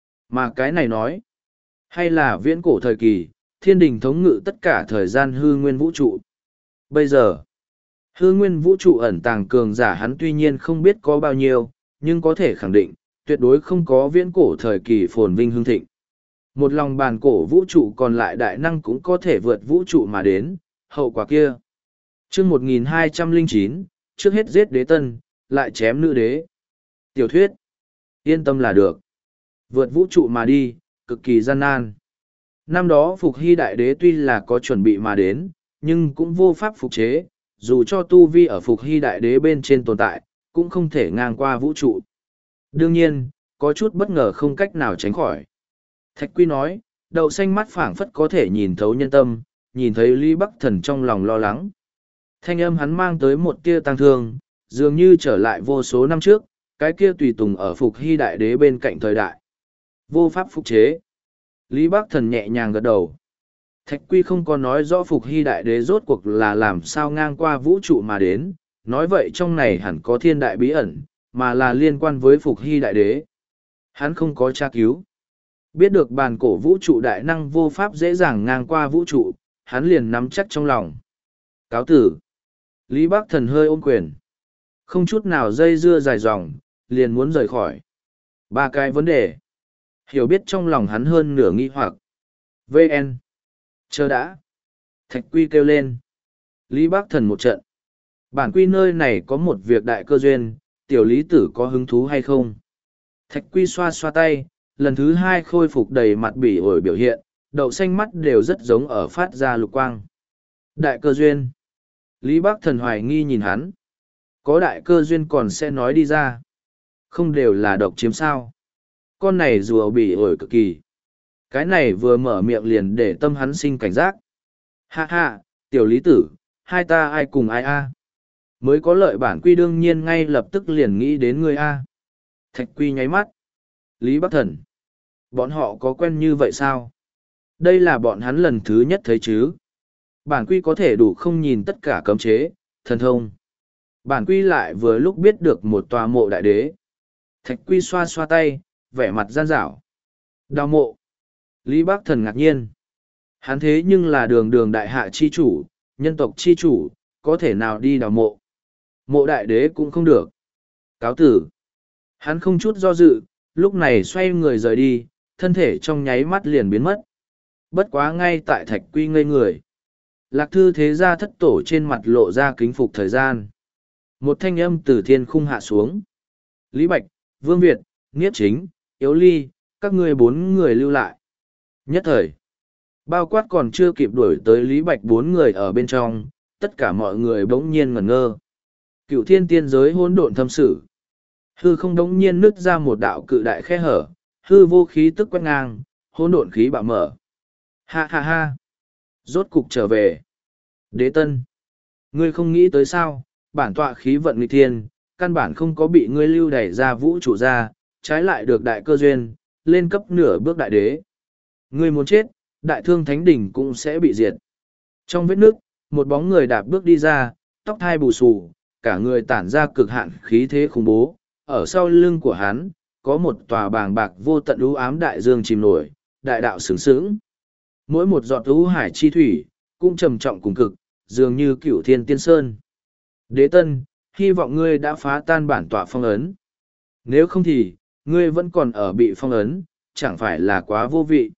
Mà cái này nói, hay là viễn cổ thời kỳ, thiên đình thống ngự tất cả thời gian hư nguyên vũ trụ. Bây giờ, hư nguyên vũ trụ ẩn tàng cường giả hắn tuy nhiên không biết có bao nhiêu, nhưng có thể khẳng định, tuyệt đối không có viễn cổ thời kỳ phồn vinh hương thịnh. Một lòng bàn cổ vũ trụ còn lại đại năng cũng có thể vượt vũ trụ mà đến, hậu quả kia. chương một nghìn hai trăm lẻ chín, trước hết giết đế tân, lại chém nữ đế. Tiểu thuyết, yên tâm là được. Vượt vũ trụ mà đi, cực kỳ gian nan. Năm đó Phục Hy Đại Đế tuy là có chuẩn bị mà đến, nhưng cũng vô pháp phục chế, dù cho tu vi ở Phục Hy Đại Đế bên trên tồn tại, cũng không thể ngang qua vũ trụ. Đương nhiên, có chút bất ngờ không cách nào tránh khỏi. Thạch Quy nói, đậu xanh mắt phảng phất có thể nhìn thấu nhân tâm, nhìn thấy Lý Bắc Thần trong lòng lo lắng. Thanh âm hắn mang tới một tia tăng thương, dường như trở lại vô số năm trước, cái kia tùy tùng ở Phục Hy Đại Đế bên cạnh thời đại. Vô pháp phục chế. Lý Bắc Thần nhẹ nhàng gật đầu. Thạch Quy không có nói rõ Phục Hy Đại Đế rốt cuộc là làm sao ngang qua vũ trụ mà đến, nói vậy trong này hẳn có thiên đại bí ẩn, mà là liên quan với Phục Hy Đại Đế. Hắn không có tra cứu. Biết được bàn cổ vũ trụ đại năng vô pháp dễ dàng ngang qua vũ trụ, hắn liền nắm chắc trong lòng. Cáo tử. Lý Bắc Thần hơi ôm quyền. Không chút nào dây dưa dài dòng, liền muốn rời khỏi. Ba cái vấn đề. Hiểu biết trong lòng hắn hơn nửa nghi hoặc. vê en. Chờ đã. Thạch Quy kêu lên. Lý Bắc Thần một trận. Bản Quy nơi này có một việc đại cơ duyên, tiểu lý tử có hứng thú hay không? Thạch Quy xoa xoa tay, lần thứ hai khôi phục đầy mặt bỉ ổi biểu hiện, đậu xanh mắt đều rất giống ở phát ra lục quang. Đại cơ duyên. Lý Bắc Thần hoài nghi nhìn hắn. Có đại cơ duyên còn sẽ nói đi ra. Không đều là độc chiếm sao. Con này rùa bỉ ổi cực kỳ. Cái này vừa mở miệng liền để tâm hắn sinh cảnh giác. Ha ha, tiểu lý tử, hai ta ai cùng ai a? Mới có lợi bản Quy đương nhiên ngay lập tức liền nghĩ đến người a. Thạch Quy nháy mắt. Lý Bắc Thần. Bọn họ có quen như vậy sao? Đây là bọn hắn lần thứ nhất thấy chứ. Bản Quy có thể đủ không nhìn tất cả cấm chế, thần thông. Bản Quy lại vừa lúc biết được một tòa mộ đại đế. Thạch Quy xoa xoa tay, vẻ mặt gian dảo. Đào mộ. Lý Bắc Thần ngạc nhiên. Hắn thế nhưng là đường đường đại hạ chi chủ, nhân tộc chi chủ, có thể nào đi đào mộ. Mộ đại đế cũng không được. Cáo tử. Hắn không chút do dự, lúc này xoay người rời đi, thân thể trong nháy mắt liền biến mất. Bất quá ngay tại Thạch Quy ngây người. Lạc Thư thế gia thất tổ trên mặt lộ ra kính phục thời gian. Một thanh âm từ thiên khung hạ xuống. Lý Bạch, Vương Việt, Niếp Chính, Yếu Ly, các ngươi bốn người lưu lại. Nhất thời, bao quát còn chưa kịp đuổi tới Lý Bạch bốn người ở bên trong, tất cả mọi người bỗng nhiên ngẩn ngơ. Cựu thiên tiên giới hỗn độn thâm sử. Hư không đống nhiên nứt ra một đạo cự đại khe hở, hư vô khí tức quét ngang, hỗn độn khí bạo mở. Ha ha ha. Rốt cục trở về. Đế Tân. Ngươi không nghĩ tới sao, bản tọa khí vận nghịch thiên, căn bản không có bị ngươi lưu đẩy ra vũ trụ ra, trái lại được đại cơ duyên, lên cấp nửa bước đại đế. Ngươi muốn chết, đại thương thánh đỉnh cũng sẽ bị diệt. Trong vết nước, một bóng người đạp bước đi ra, tóc thai bù xù, cả người tản ra cực hạn khí thế khủng bố. Ở sau lưng của hắn, có một tòa bàng bạc vô tận u ám đại dương chìm nổi, đại đạo sướng sướng. Mỗi một giọt u hải chi thủy, cũng trầm trọng cùng cực, dường như cửu thiên tiên sơn. Đế Tân, hy vọng ngươi đã phá tan bản tọa phong ấn. Nếu không thì, ngươi vẫn còn ở bị phong ấn, chẳng phải là quá vô vị.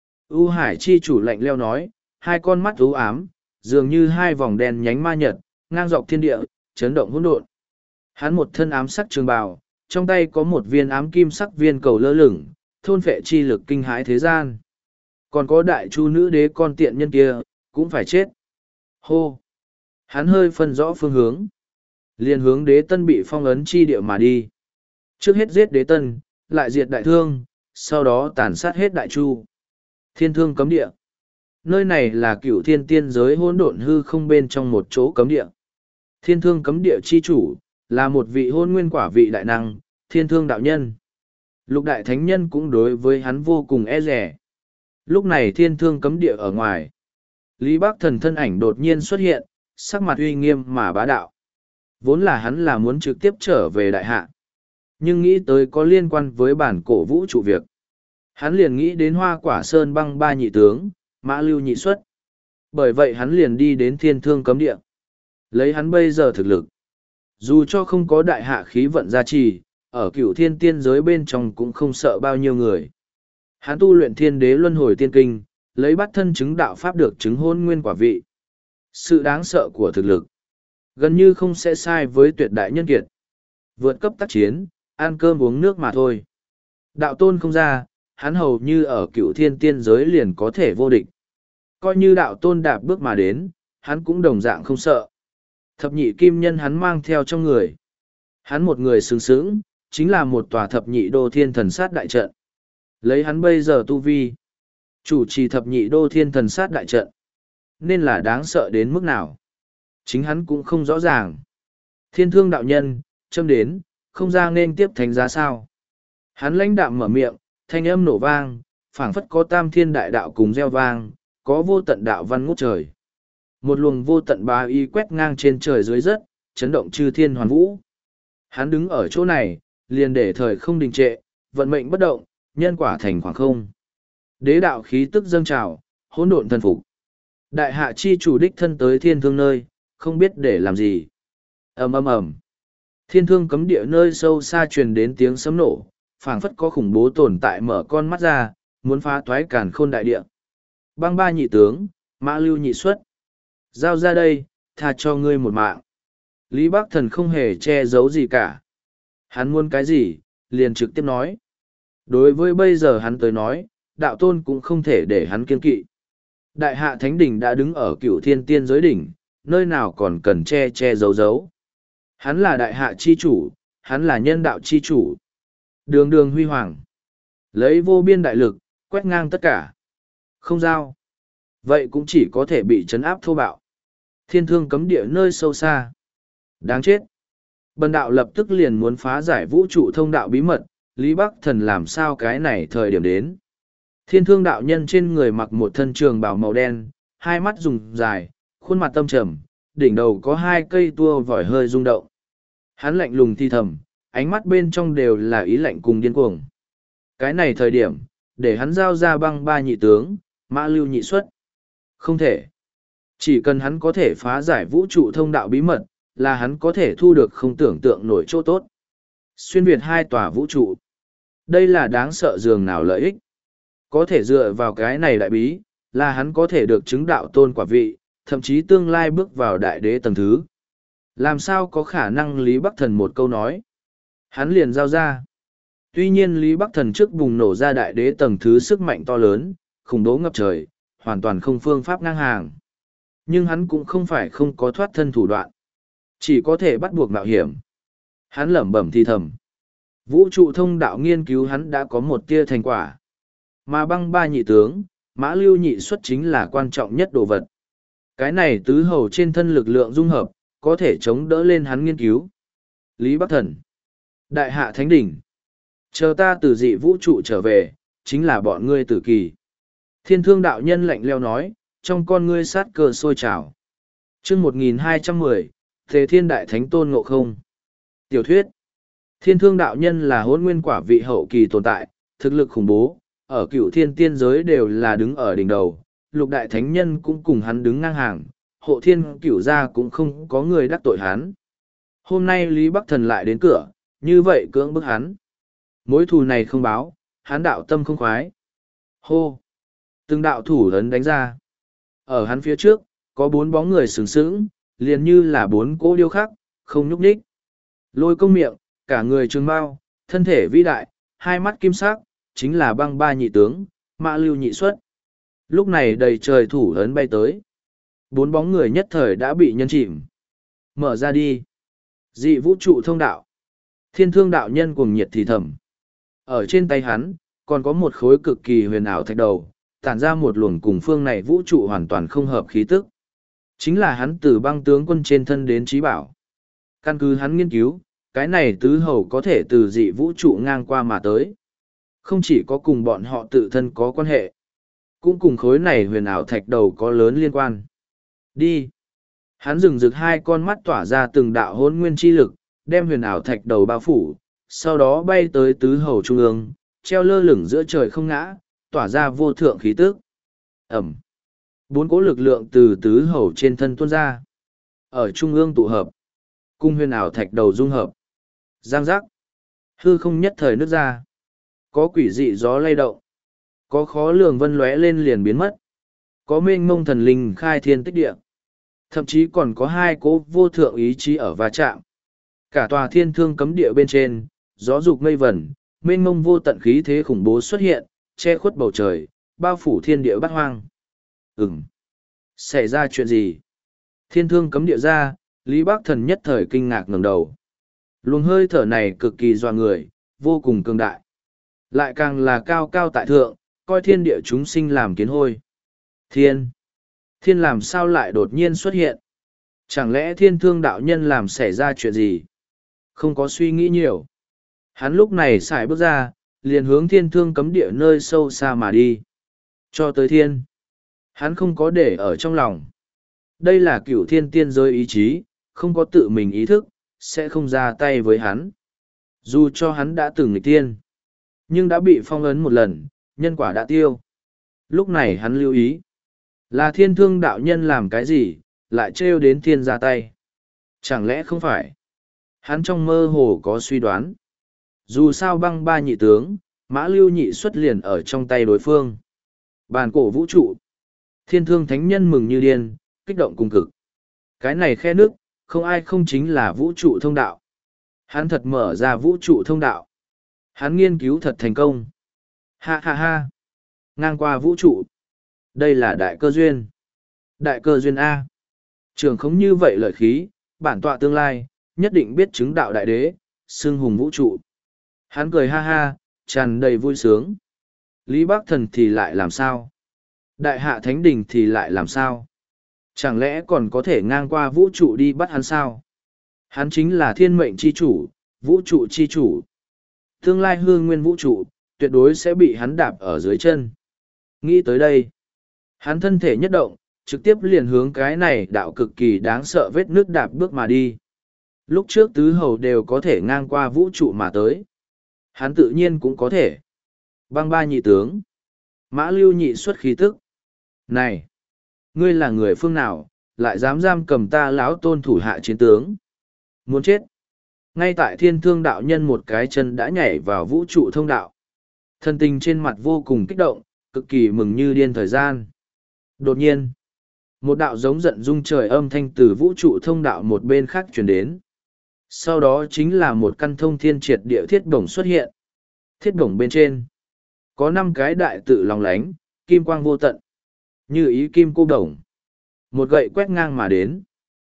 U hải chi chủ lạnh leo nói, hai con mắt u ám, dường như hai vòng đèn nhánh ma nhật, ngang dọc thiên địa, chấn động hỗn độn. Hắn một thân ám sắc trường bào, trong tay có một viên ám kim sắc viên cầu lơ lửng, thôn phệ chi lực kinh hãi thế gian. Còn có đại chu nữ đế con tiện nhân kia, cũng phải chết. Hô! Hắn hơi phân rõ phương hướng. Liền hướng Đế Tân bị phong ấn chi địa mà đi. Trước hết giết Đế Tân, lại diệt đại thương, sau đó tàn sát hết đại chu. Thiên thương cấm địa. Nơi này là cựu thiên tiên giới hỗn độn hư không bên trong một chỗ cấm địa. Thiên thương cấm địa chi chủ, là một vị hôn nguyên quả vị đại năng, thiên thương đạo nhân. Lục đại thánh nhân cũng đối với hắn vô cùng e rẻ. Lúc này thiên thương cấm địa ở ngoài. Lý Bắc Thần thân ảnh đột nhiên xuất hiện, sắc mặt uy nghiêm mà bá đạo. Vốn là hắn là muốn trực tiếp trở về đại hạ. Nhưng nghĩ tới có liên quan với bản cổ vũ trụ việc. Hắn liền nghĩ đến hoa quả sơn băng ba nhị tướng, mã lưu nhị xuất. Bởi vậy hắn liền đi đến thiên thương cấm địa. Lấy hắn bây giờ thực lực. Dù cho không có đại hạ khí vận gia trì, ở cửu thiên tiên giới bên trong cũng không sợ bao nhiêu người. Hắn tu luyện thiên đế luân hồi tiên kinh, lấy bắt thân chứng đạo pháp được chứng hôn nguyên quả vị. Sự đáng sợ của thực lực. Gần như không sẽ sai với tuyệt đại nhân kiệt. Vượt cấp tác chiến, ăn cơm uống nước mà thôi. Đạo tôn không ra, hắn hầu như ở cửu thiên tiên giới liền có thể vô địch. Coi như đạo tôn đạp bước mà đến, hắn cũng đồng dạng không sợ. Thập nhị kim nhân hắn mang theo trong người. Hắn một người sướng sướng, chính là một tòa thập nhị đô thiên thần sát đại trận. Lấy hắn bây giờ tu vi, chủ trì thập nhị đô thiên thần sát đại trận. Nên là đáng sợ đến mức nào. Chính hắn cũng không rõ ràng. Thiên thương đạo nhân, châm đến, không ra nên tiếp thánh giá sao. Hắn lãnh đạm mở miệng, thanh âm nổ vang, phảng phất có tam thiên đại đạo cùng gieo vang, có vô tận đạo văn ngút trời. Một luồng vô tận bá y quét ngang trên trời dưới đất, chấn động chư thiên hoàn vũ. Hắn đứng ở chỗ này, liền để thời không đình trệ, vận mệnh bất động, nhân quả thành khoảng không. Đế đạo khí tức dâng trào, hỗn độn thần phục. Đại hạ chi chủ đích thân tới thiên thương nơi, không biết để làm gì. Ầm ầm ầm. Thiên thương cấm địa nơi sâu xa truyền đến tiếng sấm nổ, phảng phất có khủng bố tồn tại mở con mắt ra, muốn phá toái càn khôn đại địa. Băng ba nhị tướng, mã lưu nhị xuất. Giao ra đây, tha cho ngươi một mạng. Lý Bắc Thần không hề che giấu gì cả. Hắn muốn cái gì, liền trực tiếp nói. Đối với bây giờ hắn tới nói, đạo tôn cũng không thể để hắn kiên kỵ. Đại hạ thánh đỉnh đã đứng ở cửu thiên tiên giới đỉnh, nơi nào còn cần che che giấu giấu. Hắn là đại hạ chi chủ, hắn là nhân đạo chi chủ. Đường đường huy hoàng. Lấy vô biên đại lực, quét ngang tất cả. Không giao. Vậy cũng chỉ có thể bị trấn áp thô bạo. Thiên thương cấm địa nơi sâu xa. Đáng chết. Bần đạo lập tức liền muốn phá giải vũ trụ thông đạo bí mật, Lý Bắc Thần làm sao cái này thời điểm đến. Thiên thương đạo nhân trên người mặc một thân trường bào màu đen, hai mắt dùng dài, khuôn mặt tâm trầm, đỉnh đầu có hai cây tua vòi hơi rung động. Hắn lạnh lùng thi thầm, ánh mắt bên trong đều là ý lạnh cùng điên cuồng. Cái này thời điểm, để hắn giao ra băng ba nhị tướng, mã lưu nhị xuất. Không thể. Chỉ cần hắn có thể phá giải vũ trụ thông đạo bí mật, là hắn có thể thu được không tưởng tượng nổi chỗ tốt. Xuyên việt hai tòa vũ trụ. Đây là đáng sợ dường nào lợi ích. Có thể dựa vào cái này đại bí, là hắn có thể được chứng đạo tôn quả vị, thậm chí tương lai bước vào đại đế tầng thứ. Làm sao có khả năng Lý Bắc Thần một câu nói. Hắn liền giao ra. Tuy nhiên Lý Bắc Thần trước bùng nổ ra đại đế tầng thứ sức mạnh to lớn, khủng bố ngập trời, hoàn toàn không phương pháp ngang hàng. Nhưng hắn cũng không phải không có thoát thân thủ đoạn. Chỉ có thể bắt buộc mạo hiểm. Hắn lẩm bẩm thì thầm. Vũ trụ thông đạo nghiên cứu hắn đã có một tia thành quả. Mà băng ba nhị tướng, mã lưu nhị xuất chính là quan trọng nhất đồ vật. Cái này tứ hầu trên thân lực lượng dung hợp, có thể chống đỡ lên hắn nghiên cứu. Lý Bắc Thần. Đại hạ thánh đỉnh. Chờ ta từ dị vũ trụ trở về, chính là bọn ngươi tử kỳ. Thiên thương đạo nhân lạnh leo nói, trong con ngươi sát cơ sôi trào. chương một nghìn hai trăm mười, Thế Thiên Đại Thánh Tôn Ngộ Không. Tiểu thuyết. Thiên thương đạo nhân là hôn nguyên quả vị hậu kỳ tồn tại, thực lực khủng bố, ở cựu thiên tiên giới đều là đứng ở đỉnh đầu, lục đại thánh nhân cũng cùng hắn đứng ngang hàng, hộ thiên cửu gia cũng không có người đắc tội hắn. Hôm nay Lý Bắc Thần lại đến cửa, như vậy cưỡng bức hắn. Mối thù này không báo, hắn đạo tâm không khoái. Hô! Từng đạo thủ ấn đánh ra. Ở hắn phía trước, có bốn bóng người sừng sững, liền như là bốn cỗ điêu khắc, không nhúc nhích. Lôi công miệng, cả người trường bao, thân thể vĩ đại, hai mắt kim sắc, chính là băng ba nhị tướng, mã lưu nhị xuất. Lúc này đầy trời thủ ấn bay tới. Bốn bóng người nhất thời đã bị nhân chìm. Mở ra đi. Dị vũ trụ thông đạo. Thiên thương đạo nhân cuồng nhiệt thì thầm. Ở trên tay hắn, còn có một khối cực kỳ huyền ảo thạch đầu, tản ra một luồng cùng phương này vũ trụ hoàn toàn không hợp khí tức. Chính là hắn từ băng tướng quân trên thân đến trí bảo. Căn cứ hắn nghiên cứu, cái này tứ hầu có thể từ dị vũ trụ ngang qua mà tới. Không chỉ có cùng bọn họ tự thân có quan hệ, cũng cùng khối này huyền ảo thạch đầu có lớn liên quan. Đi! Hắn dừng rực hai con mắt tỏa ra từng đạo hôn nguyên chi lực, đem huyền ảo thạch đầu bao phủ, sau đó bay tới tứ hầu trung ương, treo lơ lửng giữa trời không ngã, tỏa ra vô thượng khí tức. Ẩm! Bốn cỗ lực lượng từ tứ hầu trên thân tuôn ra. Ở trung ương tụ hợp, cung huyền ảo thạch đầu dung hợp. Giang giác! Hư không nhất thời nứt ra. Có quỷ dị gió lay động. Có khó lường vân lóe lên liền biến mất. Có mênh mông thần linh khai thiên tích địa. Thậm chí còn có hai cỗ vô thượng ý chí ở va chạm. Cả tòa thiên thương cấm địa bên trên, gió dục mây vẩn, mênh mông vô tận khí thế khủng bố xuất hiện, che khuất bầu trời, bao phủ thiên địa bát hoang. Ừm. Xảy ra chuyện gì? Thiên thương cấm địa ra, Lý Bác Thần nhất thời kinh ngạc ngẩng đầu. Luồng hơi thở này cực kỳ doa người, vô cùng cường đại. Lại càng là cao cao tại thượng, coi thiên địa chúng sinh làm kiến hôi. Thiên! Thiên làm sao lại đột nhiên xuất hiện? Chẳng lẽ thiên thương đạo nhân làm xảy ra chuyện gì? Không có suy nghĩ nhiều. Hắn lúc này xài bước ra, liền hướng thiên thương cấm địa nơi sâu xa mà đi. Cho tới thiên. Hắn không có để ở trong lòng. Đây là cửu thiên tiên giới ý chí, không có tự mình ý thức, sẽ không ra tay với hắn. Dù cho hắn đã từng nghịch tiên, nhưng đã bị phong ấn một lần, nhân quả đã tiêu. Lúc này hắn lưu ý. Là thiên thương đạo nhân làm cái gì, lại trêu đến thiên ra tay. Chẳng lẽ không phải? Hắn trong mơ hồ có suy đoán. Dù sao băng ba nhị tướng, mã lưu nhị xuất liền ở trong tay đối phương. Bàn cổ vũ trụ. Thiên thương thánh nhân mừng như điên, kích động cùng cực. Cái này khe nước, không ai không chính là vũ trụ thông đạo. Hắn thật mở ra vũ trụ thông đạo. Hắn nghiên cứu thật thành công. Ha ha ha. Ngang qua vũ trụ. Đây là đại cơ duyên. Đại cơ duyên A. Trường không như vậy lợi khí, bản tọa tương lai, nhất định biết chứng đạo đại đế, xưng hùng vũ trụ. Hắn cười ha ha, tràn đầy vui sướng. Lý Bác Thần thì lại làm sao? Đại hạ thánh đình thì lại làm sao? Chẳng lẽ còn có thể ngang qua vũ trụ đi bắt hắn sao? Hắn chính là thiên mệnh chi chủ, vũ trụ chi chủ. Tương lai hương nguyên vũ trụ, tuyệt đối sẽ bị hắn đạp ở dưới chân. Nghĩ tới đây, hắn thân thể nhất động, trực tiếp liền hướng cái này đạo cực kỳ đáng sợ vết nước đạp bước mà đi. Lúc trước tứ hầu đều có thể ngang qua vũ trụ mà tới. Hắn tự nhiên cũng có thể. Băng ba nhị tướng. Mã lưu nhị xuất khí tức. Này! Ngươi là người phương nào, lại dám giam cầm ta lão tôn thủ hạ chiến tướng? Muốn chết! Ngay tại thiên thương đạo nhân một cái chân đã nhảy vào vũ trụ thông đạo. Thân tình trên mặt vô cùng kích động, cực kỳ mừng như điên thời gian. Đột nhiên, một đạo giống giận rung trời âm thanh từ vũ trụ thông đạo một bên khác truyền đến. Sau đó chính là một căn thông thiên triệt địa thiết bổng xuất hiện. Thiết bổng bên trên có năm cái đại tự lòng lánh, kim quang vô tận. Như ý kim cô đồng. Một gậy quét ngang mà đến.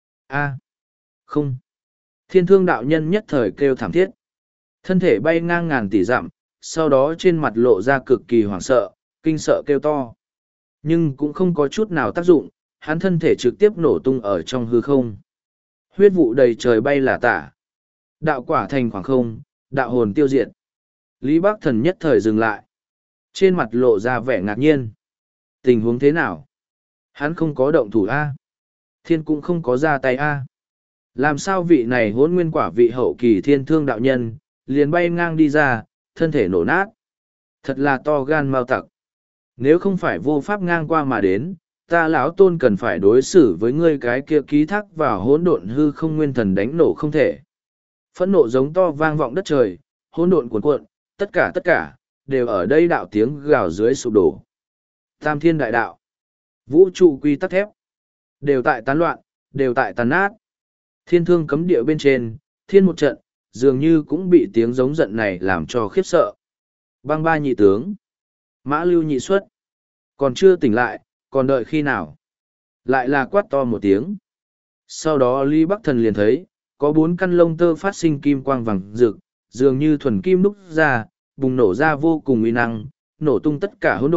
A. Không. Thiên thương đạo nhân nhất thời kêu thảm thiết. Thân thể bay ngang ngàn tỷ dặm, sau đó trên mặt lộ ra cực kỳ hoảng sợ, kinh sợ kêu to. Nhưng cũng không có chút nào tác dụng, hắn thân thể trực tiếp nổ tung ở trong hư không. Huyết vụ đầy trời bay là tả. Đạo quả thành khoảng không, đạo hồn tiêu diệt. Lý Bác Thần nhất thời dừng lại. Trên mặt lộ ra vẻ ngạc nhiên. Tình huống thế nào? Hắn không có động thủ A. Thiên cũng không có ra tay A. Làm sao vị này hỗn nguyên quả vị hậu kỳ thiên thương đạo nhân, liền bay ngang đi ra, thân thể nổ nát. Thật là to gan mau tặc. Nếu không phải vô pháp ngang qua mà đến, ta lão tôn cần phải đối xử với ngươi cái kia ký thác vào hỗn độn hư không nguyên thần đánh nổ không thể. Phẫn nộ giống to vang vọng đất trời, hỗn độn cuồn cuộn, tất cả tất cả, đều ở đây đạo tiếng gào dưới sụp đổ. Tam thiên đại đạo, vũ trụ quy tắc thép, đều tại tán loạn, đều tại tàn nát. Thiên thương cấm địa bên trên, thiên một trận, dường như cũng bị tiếng giống giận này làm cho khiếp sợ. Băng ba nhị tướng, mã lưu nhị xuất, còn chưa tỉnh lại, còn đợi khi nào? Lại là quát to một tiếng. Sau đó Lý Bắc Thần liền thấy, có bốn căn lông tơ phát sinh kim quang vàng rực, dường như thuần kim đúc ra, bùng nổ ra vô cùng uy năng, nổ tung tất cả hỗn độn,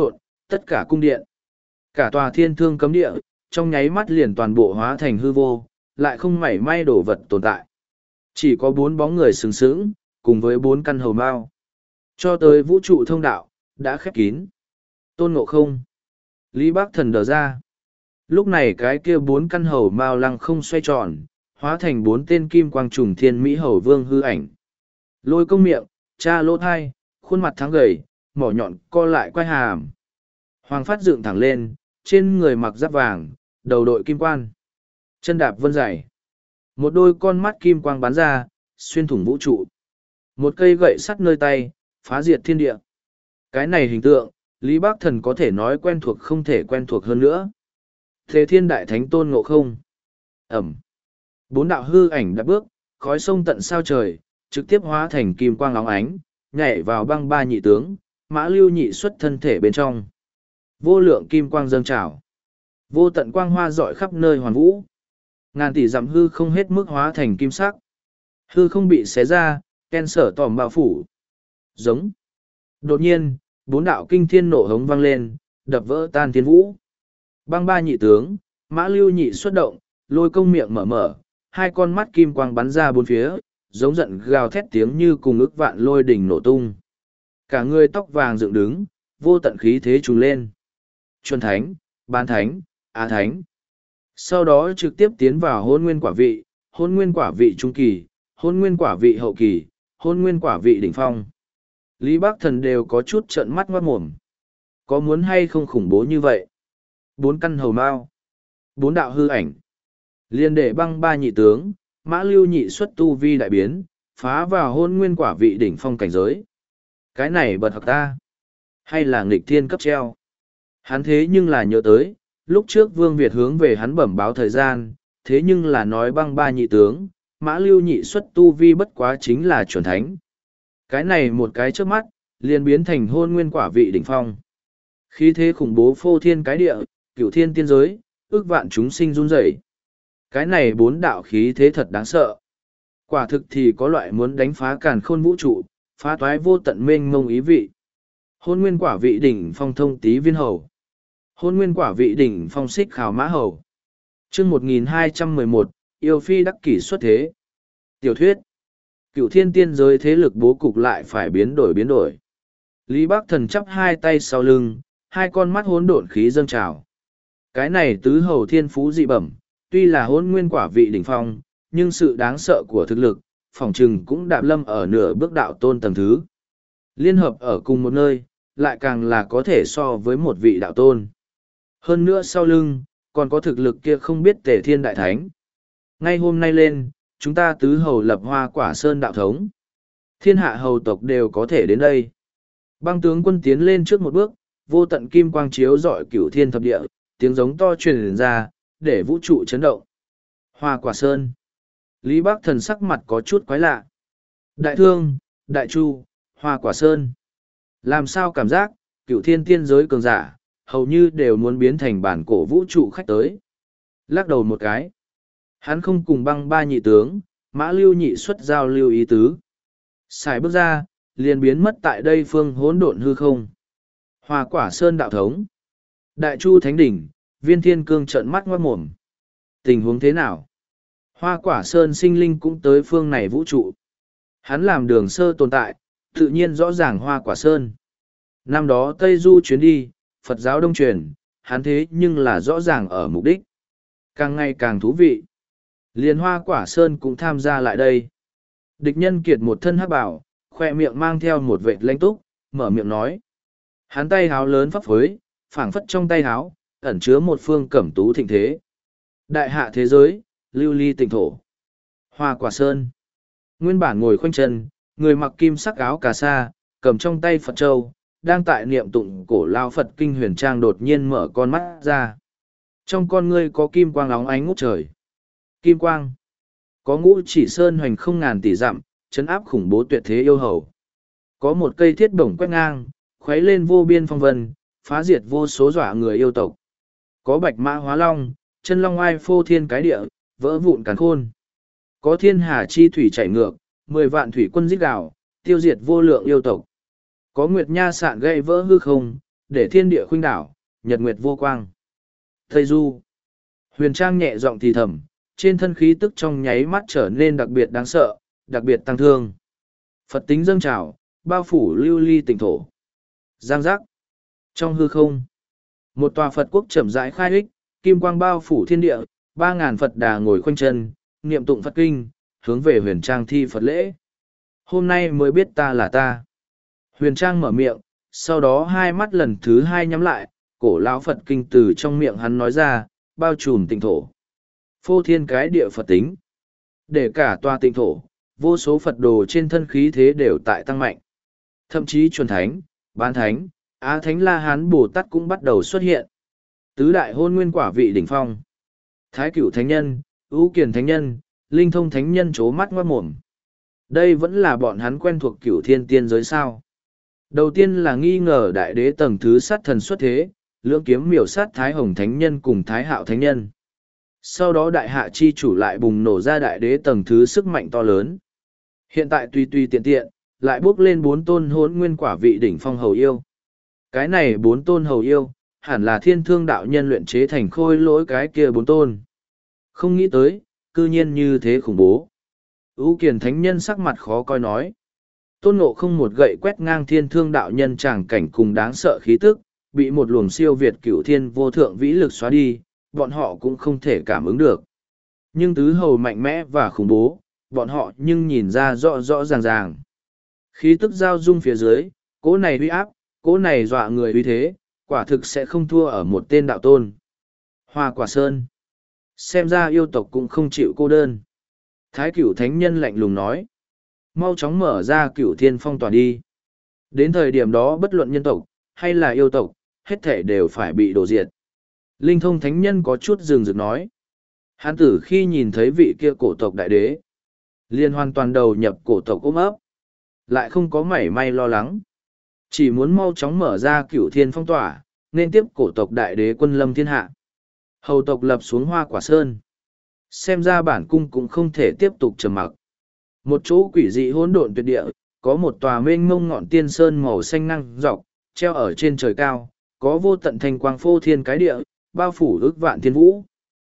tất cả cung điện, cả tòa thiên thương cấm địa, trong nháy mắt liền toàn bộ hóa thành hư vô, lại không mảy may đổ vật tồn tại. Chỉ có bốn bóng người sừng sững, cùng với bốn căn hầu mao. Cho tới vũ trụ thông đạo, đã khép kín. Tôn Ngộ Không. Lý Bác Thần đờ ra. Lúc này cái kia bốn căn hầu mao lăng không xoay tròn, hóa thành bốn tên kim quang trùng thiên mỹ hầu vương hư ảnh. Lôi công miệng, cha lỗ thai, khuôn mặt thắng gầy, mỏ nhọn co lại quay hàm. Hoàng phát dựng thẳng lên, trên người mặc giáp vàng, đầu đội kim quan. Chân đạp vân dày. Một đôi con mắt kim quang bắn ra, xuyên thủng vũ trụ. Một cây gậy sắt nơi tay, phá diệt thiên địa. Cái này hình tượng, Lý Bác Thần có thể nói quen thuộc không thể quen thuộc hơn nữa. Thế thiên đại thánh Tôn Ngộ Không. Ẩm. Bốn đạo hư ảnh đã bước, khói sông tận sao trời, trực tiếp hóa thành kim quang óng ánh, nhảy vào băng ba nhị tướng, mã lưu nhị xuất thân thể bên trong. Vô lượng kim quang dâng trào. Vô tận quang hoa rọi khắp nơi hoàn vũ. Ngàn tỷ dặm hư không hết mức hóa thành kim sắc. Hư không bị xé ra, ken sở tòm bao phủ. Giống. Đột nhiên, bốn đạo kinh thiên nổ hống vang lên, đập vỡ tan thiên vũ. Băng ba nhị tướng, mã lưu nhị xuất động, lôi công miệng mở mở, hai con mắt kim quang bắn ra bốn phía, giống giận gào thét tiếng như cùng ức vạn lôi đỉnh nổ tung. Cả người tóc vàng dựng đứng, vô tận khí thế trùng lên. Chuẩn thánh, bán thánh, á thánh. Sau đó trực tiếp tiến vào hôn nguyên quả vị, hôn nguyên quả vị trung kỳ, hôn nguyên quả vị hậu kỳ, hôn nguyên quả vị đỉnh phong. Lý Bác Thần đều có chút trợn mắt ngoát mồm. Có muốn hay không khủng bố như vậy? Bốn căn hầu mao, bốn đạo hư ảnh. Liên để băng ba nhị tướng, mã lưu nhị xuất tu vi đại biến, phá vào hôn nguyên quả vị đỉnh phong cảnh giới. Cái này bật học ta. Hay là nghịch thiên cấp treo? Hắn thế nhưng là nhớ tới, lúc trước Vương Việt hướng về hắn bẩm báo thời gian, thế nhưng là nói băng ba nhị tướng, mã lưu nhị xuất tu vi bất quá chính là chuẩn thánh. Cái này một cái trước mắt, liền biến thành hôn nguyên quả vị đỉnh phong. Khí thế khủng bố phô thiên cái địa, cửu thiên tiên giới, ước vạn chúng sinh run rẩy. Cái này bốn đạo khí thế thật đáng sợ. Quả thực thì có loại muốn đánh phá càn khôn vũ trụ, phá toái vô tận mênh mông ý vị. Hôn nguyên quả vị đỉnh phong thông tí viên hầu. Hôn nguyên quả vị đỉnh phong xích khảo mã hầu. chương một nghìn hai trăm mười một, yêu phi đắc kỷ xuất thế. Tiểu thuyết. Cựu thiên tiên giới thế lực bố cục lại phải biến đổi biến đổi. Lý Bác Thần chắp hai tay sau lưng, hai con mắt hỗn độn khí dâng trào. Cái này tứ hầu thiên phú dị bẩm, tuy là hôn nguyên quả vị đỉnh phong, nhưng sự đáng sợ của thực lực, phỏng chừng cũng đạp lâm ở nửa bước đạo tôn tầng thứ. Liên hợp ở cùng một nơi, lại càng là có thể so với một vị đạo tôn. Hơn nữa sau lưng, còn có thực lực kia không biết tề thiên đại thánh. Ngay hôm nay lên, chúng ta tứ hầu lập hoa quả sơn đạo thống. Thiên hạ hầu tộc đều có thể đến đây. Băng tướng quân tiến lên trước một bước, vô tận kim quang chiếu rọi cửu thiên thập địa, tiếng giống to truyền ra, để vũ trụ chấn động. Hoa quả sơn. Lý Bác Thần sắc mặt có chút quái lạ. Đại thương, đại chu, hoa quả sơn. Làm sao cảm giác, cửu thiên tiên giới cường giả, hầu như đều muốn biến thành bản cổ vũ trụ khách tới. Lắc đầu một cái. Hắn không cùng băng ba nhị tướng, mã lưu nhị xuất giao lưu ý tứ. Xài bước ra, liền biến mất tại đây phương hỗn độn hư không. Hoa quả sơn đạo thống. Đại chu thánh đỉnh, viên thiên cương trợn mắt ngoát mồm. Tình huống thế nào? Hoa quả sơn sinh linh cũng tới phương này vũ trụ. Hắn làm đường sơ tồn tại, tự nhiên rõ ràng hoa quả sơn. Năm đó Tây Du chuyến đi, Phật giáo đông truyền, hắn thế nhưng là rõ ràng ở mục đích. Càng ngày càng thú vị. Liên hoa quả sơn cũng tham gia lại đây. Địch nhân kiệt một thân hắc bảo, khoe miệng mang theo một vệt lãnh túc, mở miệng nói. Hắn tay háo lớn phấp phới, phảng phất trong tay háo, ẩn chứa một phương cẩm tú thịnh thế. Đại hạ thế giới, lưu ly tịnh thổ. Hoa quả sơn. Nguyên bản ngồi khoanh chân, người mặc kim sắc áo cà sa, cầm trong tay Phật châu, đang tại niệm tụng cổ lao Phật kinh huyền trang đột nhiên mở con mắt ra. Trong con ngươi có kim quang óng ánh ngút trời. Kim quang. Có ngũ chỉ sơn hoành không ngàn tỷ dặm, chấn áp khủng bố tuyệt thế yêu hầu. Có một cây thiết bổng quét ngang, khuấy lên vô biên phong vân, phá diệt vô số dọa người yêu tộc. Có bạch mã hóa long, chân long oai phô thiên cái địa, vỡ vụn càn khôn. Có thiên hà chi thủy chảy ngược, mười vạn thủy quân giết gào, tiêu diệt vô lượng yêu tộc. Có nguyệt nha sạn gây vỡ hư không, để thiên địa khuynh đảo, nhật nguyệt vô quang. Tây Du. Huyền Trang nhẹ giọng thì thầm, trên thân khí tức trong nháy mắt trở nên đặc biệt đáng sợ, đặc biệt tăng thương. Phật tính dâng trào, bao phủ lưu ly tỉnh thổ. Giang giác. Trong hư không, một tòa Phật quốc chậm rãi khai ích, kim quang bao phủ thiên địa, ba ngàn Phật đà ngồi khoanh chân, niệm tụng Phật kinh, hướng về Huyền Trang thi Phật lễ. Hôm nay mới biết ta là ta. Huyền Trang mở miệng, sau đó hai mắt lần thứ hai nhắm lại, cổ lão Phật kinh từ trong miệng hắn nói ra, bao trùm tịnh thổ. Phô thiên cái địa Phật tính. Để cả tòa tịnh thổ, vô số Phật đồ trên thân khí thế đều tại tăng mạnh. Thậm chí chuẩn thánh, bán thánh, á thánh La Hán Bồ Tát cũng bắt đầu xuất hiện. Tứ đại hôn nguyên quả vị đỉnh phong. Thái cửu thánh nhân, ưu kiền thánh nhân, linh thông thánh nhân chố mắt ngoát mồm. Đây vẫn là bọn hắn quen thuộc cửu thiên tiên giới sao. Đầu tiên là nghi ngờ đại đế tầng thứ sát thần xuất thế, lưỡng kiếm miểu sát Thái Hồng Thánh Nhân cùng Thái Hạo Thánh Nhân. Sau đó đại hạ chi chủ lại bùng nổ ra đại đế tầng thứ sức mạnh to lớn. Hiện tại tùy tùy tiện tiện, lại bước lên bốn tôn hỗn nguyên quả vị đỉnh phong hầu yêu. Cái này bốn tôn hầu yêu, hẳn là thiên thương đạo nhân luyện chế thành khôi lỗi cái kia bốn tôn. Không nghĩ tới, cư nhiên như thế khủng bố. Ú Kiền Thánh Nhân sắc mặt khó coi nói. Tôn Ngộ Không một gậy quét ngang thiên thương đạo nhân tràng cảnh cùng đáng sợ khí tức, bị một luồng siêu việt cửu thiên vô thượng vĩ lực xóa đi, bọn họ cũng không thể cảm ứng được. Nhưng tứ hầu mạnh mẽ và khủng bố, bọn họ nhưng nhìn ra rõ rõ ràng ràng. Khí tức giao dung phía dưới, cỗ này uy áp, cỗ này dọa người uy thế, quả thực sẽ không thua ở một tên đạo tôn. Hoa Quả Sơn. Xem ra yêu tộc cũng không chịu cô đơn. Thái Cửu Thánh Nhân lạnh lùng nói. Mau chóng mở ra Cửu Thiên phong tỏa đi. Đến thời điểm đó bất luận nhân tộc, hay là yêu tộc, hết thể đều phải bị đổ diệt. Linh Thông Thánh Nhân có chút dừng dừng nói. Hán tử khi nhìn thấy vị kia cổ tộc đại đế, liền hoàn toàn đầu nhập cổ tộc ôm ấp, lại không có mảy may lo lắng. Chỉ muốn mau chóng mở ra Cửu Thiên phong tỏa, nên tiếp cổ tộc đại đế quân lâm thiên hạ. Hầu tộc lập xuống Hoa Quả Sơn. Xem ra bản cung cũng không thể tiếp tục trầm mặc. Một chỗ quỷ dị hỗn độn tuyệt địa, có một tòa mênh mông ngọn tiên sơn màu xanh năng dọc, treo ở trên trời cao, có vô tận thanh quang phô thiên cái địa, bao phủ ước vạn thiên vũ.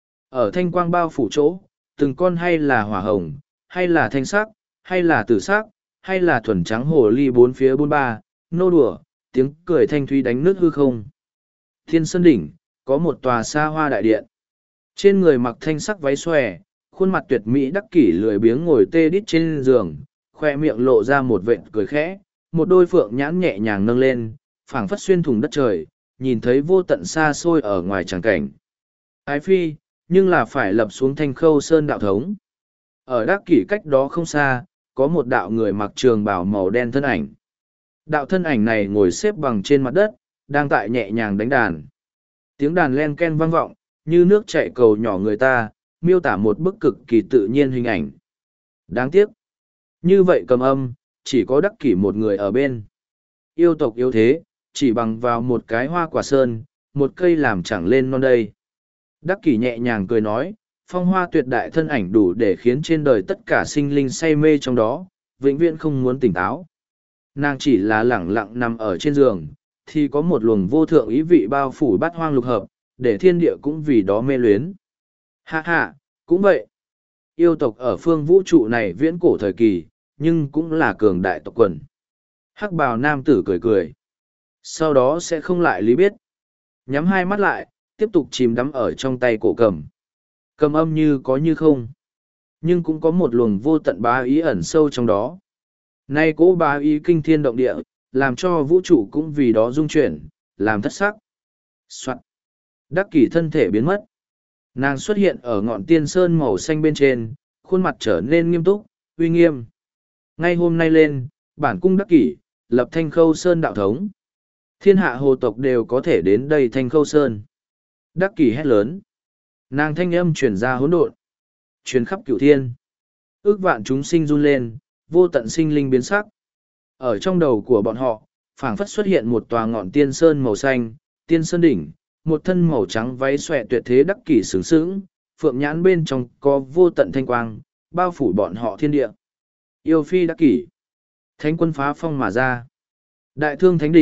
Ở thanh quang bao phủ chỗ, từng con hay là hỏa hồng, hay là thanh sắc, hay là tử sắc, hay là thuần trắng hồ ly bốn phía bốn ba, nô đùa, tiếng cười thanh thúy đánh nước hư không. Thiên sơn đỉnh, có một tòa xa hoa đại điện. Trên người mặc thanh sắc váy xòe, khuôn mặt tuyệt mỹ đắc kỷ lười biếng ngồi tê đít trên giường, khoe miệng lộ ra một vệt cười khẽ, một đôi phượng nhãn nhẹ nhàng nâng lên, phảng phất xuyên thủng đất trời, nhìn thấy vô tận xa xôi ở ngoài tràng cảnh. Ái phi, nhưng là phải lập xuống Thanh Khâu Sơn đạo thống. Ở đắc kỷ cách đó không xa, có một đạo người mặc trường bào màu đen thân ảnh. Đạo thân ảnh này ngồi xếp bằng trên mặt đất, đang tại nhẹ nhàng đánh đàn. Tiếng đàn len ken vang vọng, như nước chảy cầu nhỏ người ta, miêu tả một bức cực kỳ tự nhiên hình ảnh. Đáng tiếc. Như vậy cầm âm, chỉ có đắc kỷ một người ở bên. Yêu tộc yếu thế, chỉ bằng vào một cái Hoa Quả Sơn, một cây làm chẳng lên non đây. Đắc kỷ nhẹ nhàng cười nói, phong hoa tuyệt đại thân ảnh đủ để khiến trên đời tất cả sinh linh say mê trong đó, vĩnh viễn không muốn tỉnh táo. Nàng chỉ là lẳng lặng nằm ở trên giường, thì có một luồng vô thượng ý vị bao phủ bát hoang lục hợp, để thiên địa cũng vì đó mê luyến. Hạ hạ, cũng vậy. Yêu tộc ở phương vũ trụ này viễn cổ thời kỳ, nhưng cũng là cường đại tộc quần. Hắc bào nam tử cười cười. Sau đó sẽ không lại lý biết. Nhắm hai mắt lại, tiếp tục chìm đắm ở trong tay cổ cầm. Cầm âm như có như không. Nhưng cũng có một luồng vô tận bá ý ẩn sâu trong đó. Nay cỗ bá ý kinh thiên động địa, làm cho vũ trụ cũng vì đó rung chuyển, làm thất sắc. Soạn. Đắc kỷ thân thể biến mất. Nàng xuất hiện ở ngọn tiên sơn màu xanh bên trên, khuôn mặt trở nên nghiêm túc, uy nghiêm. Ngay hôm nay lên, bản cung đắc kỷ, lập Thanh Khâu Sơn đạo thống. Thiên hạ hồ tộc đều có thể đến đây Thanh Khâu Sơn. Đắc kỷ hét lớn. Nàng thanh âm truyền ra hỗn độn, truyền khắp cửu thiên. Ước vạn chúng sinh run lên, vô tận sinh linh biến sắc. Ở trong đầu của bọn họ, phảng phất xuất hiện một tòa ngọn tiên sơn màu xanh, tiên sơn đỉnh, một thân màu trắng váy xòe tuyệt thế đắc kỷ sướng sướng, phượng nhãn bên trong có vô tận thanh quang, bao phủ bọn họ thiên địa. Yêu phi đắc kỷ, thánh quân phá phong mà ra. Đại thương thánh đỉnh,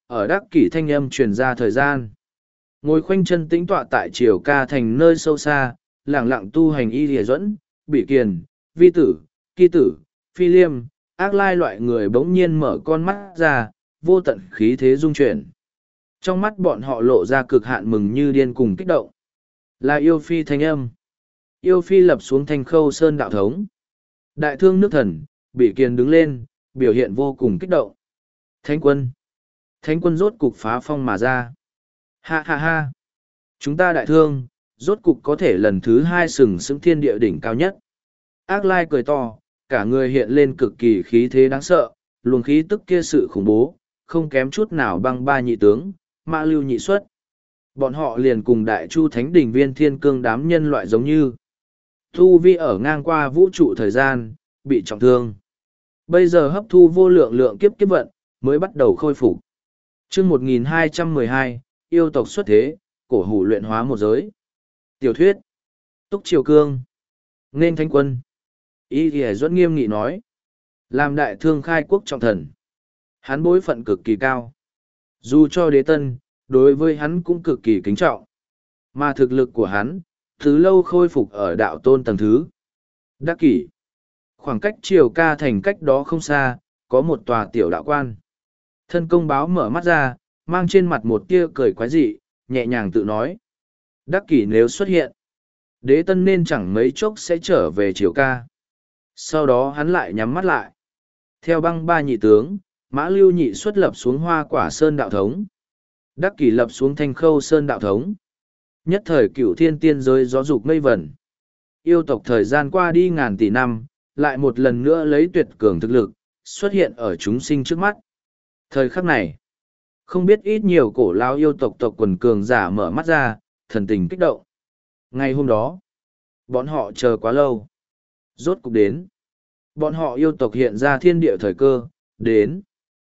ở đắc kỷ thanh âm truyền ra thời gian. Ngồi khoanh chân tĩnh tọa tại triều ca thành nơi sâu xa, lẳng lặng tu hành y lìa dẫn, bị kiền, vi tử, kỳ tử, phi liêm, ác lai loại người bỗng nhiên mở con mắt ra, vô tận khí thế dung chuyển. Trong mắt bọn họ lộ ra cực hạn mừng như điên cùng kích động. Là yêu phi thanh âm. Yêu phi lập xuống thanh khâu sơn đạo thống. Đại thương nước thần, bị kiền đứng lên, biểu hiện vô cùng kích động. Thánh quân. Thánh quân rốt cục phá phong mà ra. Ha ha ha. Chúng ta đại thương, rốt cục có thể lần thứ hai sừng sững thiên địa đỉnh cao nhất. Ác lai cười to, cả người hiện lên cực kỳ khí thế đáng sợ, luồng khí tức kia sự khủng bố, không kém chút nào băng ba nhị tướng, mã lưu nhị xuất. Bọn họ liền cùng đại chu thánh đỉnh viên thiên cương đám nhân loại giống như. Thu vi ở ngang qua vũ trụ thời gian, bị trọng thương. Bây giờ hấp thu vô lượng lượng kiếp kiếp vận, mới bắt đầu khôi phục. chương một nghìn hai trăm mười hai, yêu tộc xuất thế, cổ hủ luyện hóa một giới. Tiểu thuyết. Túc Triều Cương. Nên thánh quân. Y thì Duẫn nghiêm nghị nói. Làm đại thương khai quốc trọng thần. Hắn bối phận cực kỳ cao. Dù cho đế tân, đối với hắn cũng cực kỳ kính trọng. Mà thực lực của hắn, từ lâu khôi phục ở đạo tôn tầng thứ. Đắc kỷ. Khoảng cách triều ca thành cách đó không xa, có một tòa tiểu đạo quan. Thân công báo mở mắt ra, mang trên mặt một tia cười quái dị, nhẹ nhàng tự nói. Đắc kỷ nếu xuất hiện, đế tân nên chẳng mấy chốc sẽ trở về triều ca. Sau đó hắn lại nhắm mắt lại. Theo băng ba nhị tướng, mã lưu nhị xuất lập xuống hoa quả sơn đạo thống. Đắc kỷ lập xuống thanh khâu sơn đạo thống. Nhất thời cửu thiên tiên giới gió dục mây vẩn. Yêu tộc thời gian qua đi ngàn tỷ năm, lại một lần nữa lấy tuyệt cường thực lực, xuất hiện ở chúng sinh trước mắt. Thời khắc này, không biết ít nhiều cổ lao yêu tộc tộc quần cường giả mở mắt ra, thần tình kích động. Ngày hôm đó, bọn họ chờ quá lâu. Rốt cục đến. Bọn họ yêu tộc hiện ra thiên địa thời cơ, đến.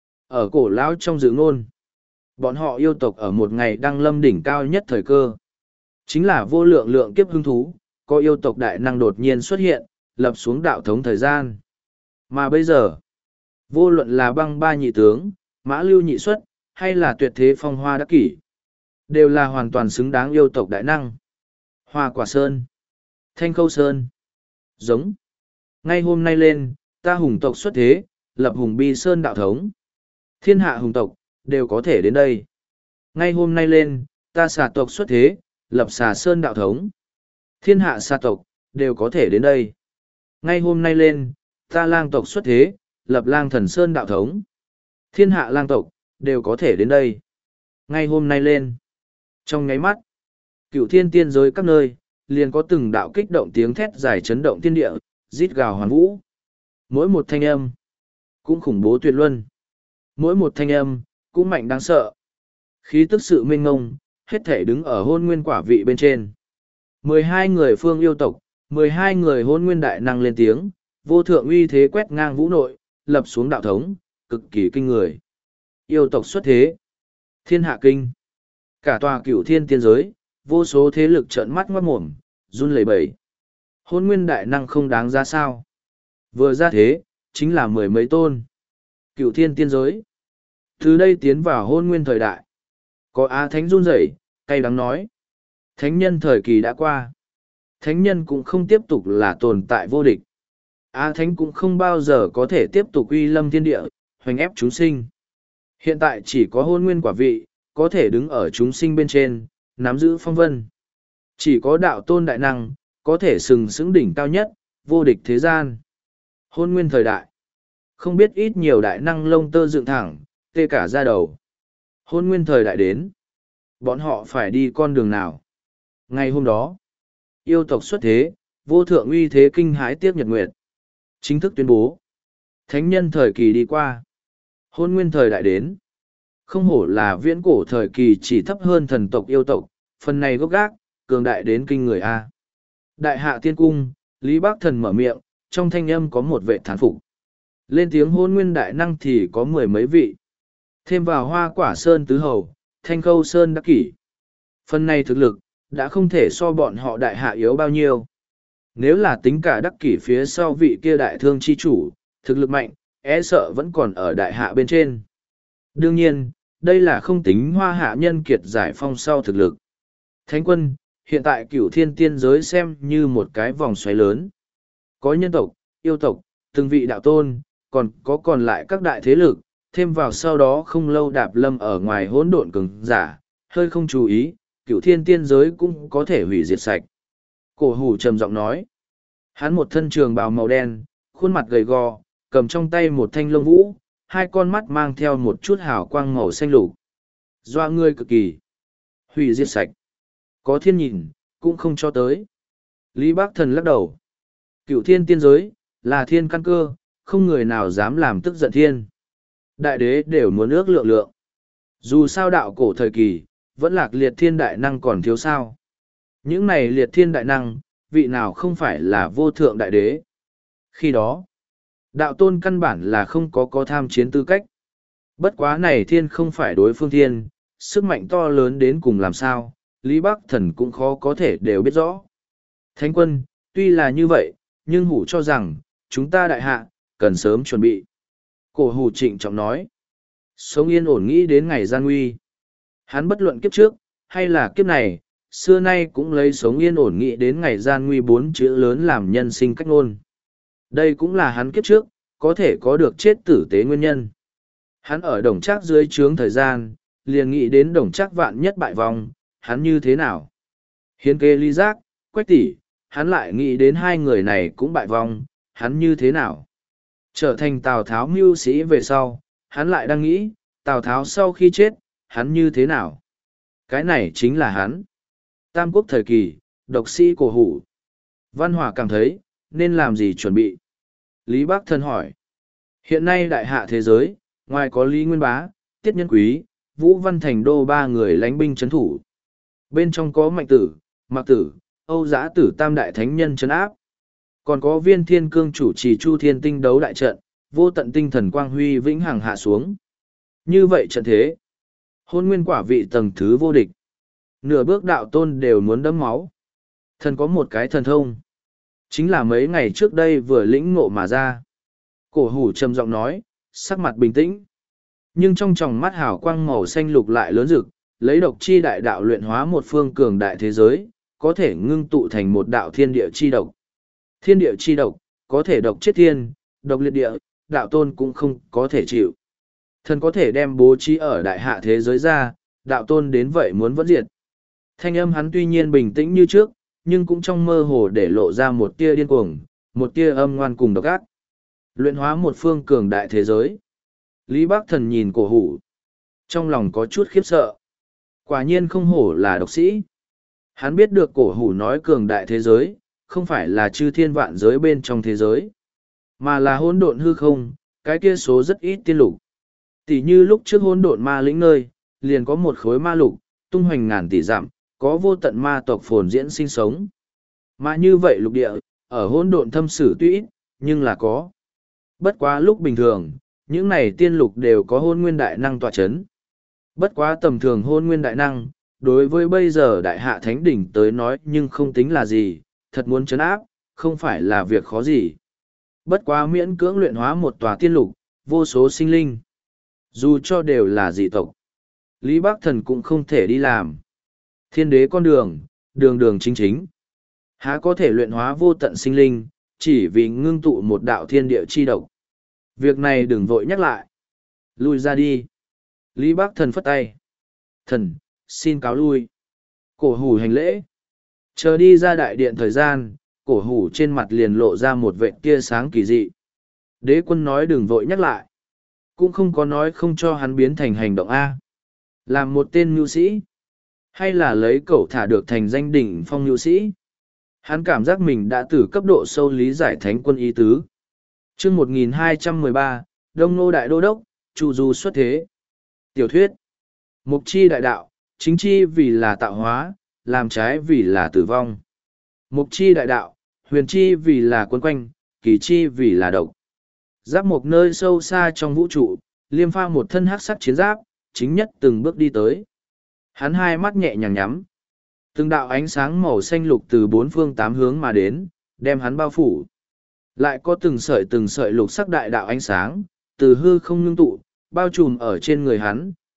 Ở cổ lao trong dự ngôn, bọn họ yêu tộc ở một ngày đăng lâm đỉnh cao nhất thời cơ. Chính là vô lượng lượng kiếp hưng thú, có yêu tộc đại năng đột nhiên xuất hiện, lập xuống đạo thống thời gian. Mà bây giờ, vô luận là băng ba nhị tướng, mã lưu nhị xuất, hay là tuyệt thế phong hoa đắc kỷ, đều là hoàn toàn xứng đáng yêu tộc đại năng. Hoa quả sơn, thanh khâu sơn, giống. Ngay hôm nay lên, ta hùng tộc xuất thế, lập hùng bi sơn đạo thống. Thiên hạ hùng tộc, đều có thể đến đây. Ngay hôm nay lên, ta xà tộc xuất thế, lập xà sơn đạo thống. Thiên hạ xà tộc, đều có thể đến đây. Ngay hôm nay lên, ta lang tộc xuất thế, lập lang thần sơn đạo thống. Thiên hạ lang tộc, đều có thể đến đây. Ngay hôm nay lên, trong nháy mắt, cửu thiên tiên giới các nơi, liền có từng đạo kích động tiếng thét dài chấn động thiên địa, rít gào hoàn vũ. Mỗi một thanh âm, cũng khủng bố tuyệt luân. Mỗi một thanh âm, cũng mạnh đáng sợ. Khí tức sự mênh ngông, hết thể đứng ở hôn nguyên quả vị bên trên. Mười hai người phương yêu tộc, mười hai người hôn nguyên đại năng lên tiếng, vô thượng uy thế quét ngang vũ nội, lập xuống đạo thống, cực kỳ kinh người. Yêu tộc xuất thế, thiên hạ kinh. Cả tòa cửu thiên tiên giới, vô số thế lực trợn mắt ngoát mồm, run lẩy bẩy. Hôn nguyên đại năng không đáng ra sao. Vừa ra thế, chính là mười mấy tôn. Cửu thiên tiên giới. Từ đây tiến vào hôn nguyên thời đại. Có Á Thánh run rẩy, cay đắng nói. Thánh nhân thời kỳ đã qua. Thánh nhân cũng không tiếp tục là tồn tại vô địch. Á Thánh cũng không bao giờ có thể tiếp tục uy lâm thiên địa, hoành ép chúng sinh. Hiện tại chỉ có hôn nguyên quả vị, có thể đứng ở chúng sinh bên trên, nắm giữ phong vân. Chỉ có đạo tôn đại năng, có thể sừng sững đỉnh cao nhất, vô địch thế gian. Hôn nguyên thời đại. Không biết ít nhiều đại năng lông tơ dựng thẳng, tê cả da đầu. Hôn nguyên thời đại đến. Bọn họ phải đi con đường nào? Ngày hôm đó, yêu tộc xuất thế, vô thượng uy thế kinh hãi tiếc nhật nguyệt. Chính thức tuyên bố. Thánh nhân thời kỳ đi qua. Hôn nguyên thời đại đến. Không hổ là viễn cổ thời kỳ chỉ thấp hơn thần tộc yêu tộc, phần này gốc gác, cường đại đến kinh người A. Đại hạ tiên cung, Lý Bác Thần mở miệng, trong thanh âm có một vệ thán phục. Lên tiếng hôn nguyên đại năng thì có mười mấy vị. Thêm vào hoa quả sơn tứ hầu, thanh khâu sơn đắc kỷ. Phần này thực lực, đã không thể so bọn họ đại hạ yếu bao nhiêu. Nếu là tính cả đắc kỷ phía sau vị kia đại thương chi chủ, thực lực mạnh, e sợ vẫn còn ở đại hạ bên trên. Đương nhiên, đây là không tính hoa hạ nhân kiệt giải phong sau thực lực. Thánh quân, hiện tại cửu thiên tiên giới xem như một cái vòng xoáy lớn. Có nhân tộc, yêu tộc, từng vị đạo tôn, còn có còn lại các đại thế lực, thêm vào sau đó không lâu đạp lâm ở ngoài hỗn độn cường giả, hơi không chú ý, cửu thiên tiên giới cũng có thể hủy diệt sạch. Cổ hủ trầm giọng nói. Hắn một thân trường bào màu đen, khuôn mặt gầy gò, cầm trong tay một thanh lông vũ, hai con mắt mang theo một chút hào quang màu xanh lục. Doa ngươi cực kỳ. Hủy diệt sạch. Có thiên nhìn, cũng không cho tới. Lý Bác Thần lắc đầu. Cửu thiên tiên giới, là thiên căn cơ, không người nào dám làm tức giận thiên. Đại đế đều muốn ước lượng lượng. Dù sao đạo cổ thời kỳ, vẫn lạc liệt thiên đại năng còn thiếu sao. Những này liệt thiên đại năng, vị nào không phải là vô thượng đại đế. Khi đó, đạo tôn căn bản là không có có tham chiến tư cách. Bất quá này thiên không phải đối phương thiên, sức mạnh to lớn đến cùng làm sao, Lý Bắc Thần cũng khó có thể đều biết rõ. Thánh quân, tuy là như vậy, nhưng hủ cho rằng, chúng ta đại hạ, cần sớm chuẩn bị. Cổ hủ trịnh trọng nói, sống yên ổn nghĩ đến ngày gian nguy. Hắn bất luận kiếp trước, hay là kiếp này, xưa nay cũng lấy sống yên ổn nghĩ đến ngày gian nguy bốn chữ lớn làm nhân sinh cách ngôn. Đây cũng là hắn kiếp trước, có thể có được chết tử tế nguyên nhân. Hắn ở đồng trác dưới trướng thời gian, liền nghĩ đến đồng trác vạn nhất bại vong, hắn như thế nào. Hiến kê ly giác, quách tỷ, hắn lại nghĩ đến hai người này cũng bại vong, hắn như thế nào. Trở thành Tào Tháo mưu sĩ về sau, hắn lại đang nghĩ, Tào Tháo sau khi chết, hắn như thế nào. Cái này chính là hắn. Tam quốc thời kỳ, độc sĩ cổ hủ. Văn Hòa cảm thấy, nên làm gì chuẩn bị? Lý Bắc Thần hỏi. Hiện nay đại hạ thế giới, ngoài có Lý Nguyên Bá, Tiết Nhân Quý, Vũ Văn Thành Đô ba người lãnh binh chấn thủ. Bên trong có Mạnh Tử, Mạc Tử, Âu Giã Tử tam đại thánh nhân chấn áp. Còn có Viên Thiên Cương chủ trì Chu Thiên Tinh đấu đại trận, vô tận tinh thần quang huy vĩnh hằng hạ xuống. Như vậy trận thế, hôn nguyên quả vị tầng thứ vô địch. Nửa bước đạo tôn đều muốn đẫm máu. Thần có một cái thần thông. Chính là mấy ngày trước đây vừa lĩnh ngộ mà ra. Cổ hủ trầm giọng nói, sắc mặt bình tĩnh. Nhưng trong tròng mắt hào quang màu xanh lục lại lớn rực, lấy độc chi đại đạo luyện hóa một phương cường đại thế giới, có thể ngưng tụ thành một đạo thiên địa chi độc. Thiên địa chi độc, có thể độc chết thiên, độc liệt địa, đạo tôn cũng không có thể chịu. Thần có thể đem bố trí ở đại hạ thế giới ra, đạo tôn đến vậy muốn vẫn diệt. Thanh âm hắn tuy nhiên bình tĩnh như trước, nhưng cũng trong mơ hồ để lộ ra một tia điên cuồng, một tia âm ngoan cùng độc ác. Luyện hóa một phương cường đại thế giới. Lý Bác Thần nhìn cổ hủ. Trong lòng có chút khiếp sợ. Quả nhiên không hổ là độc sĩ. Hắn biết được cổ hủ nói cường đại thế giới, không phải là chư thiên vạn giới bên trong thế giới, mà là hỗn độn hư không, cái kia số rất ít tiên lục. Tỷ như lúc trước hỗn độn ma lĩnh nơi, liền có một khối ma lục, tung hoành ngàn tỷ dặm, có vô tận ma tộc phồn diễn sinh sống. Mà như vậy lục địa, ở hỗn độn thâm sử tuy ít, nhưng là có. Bất quá lúc bình thường, những này tiên lục đều có hôn nguyên đại năng tọa chấn. Bất quá tầm thường hôn nguyên đại năng, đối với bây giờ đại hạ thánh đỉnh tới nói nhưng không tính là gì, thật muốn chấn áp, không phải là việc khó gì. Bất quá miễn cưỡng luyện hóa một tòa tiên lục, vô số sinh linh. Dù cho đều là dị tộc, Lý Bắc Thần cũng không thể đi làm. Thiên đế con đường, đường đường chính chính. Há có thể luyện hóa vô tận sinh linh, chỉ vì ngưng tụ một đạo thiên địa chi độc. Việc này đừng vội nhắc lại. Lui ra đi. Lý Bắc Thần phất tay. Thần, xin cáo lui. Cổ hủ hành lễ. Chờ đi ra đại điện thời gian, cổ hủ trên mặt liền lộ ra một vệt tia sáng kỳ dị. Đế quân nói đừng vội nhắc lại. Cũng không có nói không cho hắn biến thành hành động A. Làm một tên nhu sĩ. Hay là lấy cẩu thả được thành danh đỉnh phong nhu sĩ. Hắn cảm giác mình đã từ cấp độ sâu lý giải thánh quân ý tứ. chương một nghìn hai trăm mười ba, Đông Nô Đại Đô Đốc, Chu Du xuất thế. Tiểu thuyết. Mục chi đại đạo, chính chi vì là tạo hóa, làm trái vì là tử vong. Mục chi đại đạo, huyền chi vì là quấn quanh, kỳ chi vì là độc. Giáp một nơi sâu xa trong vũ trụ, liêm pha một thân hắc sắc chiến giáp, chính nhất từng bước đi tới. Hắn hai mắt nhẹ nhàng nhắm. Từng đạo ánh sáng màu xanh lục từ bốn phương tám hướng mà đến, đem hắn bao phủ. Lại có từng sợi từng sợi lục sắc đại đạo ánh sáng, từ hư không ngưng tụ, bao trùm ở trên người hắn,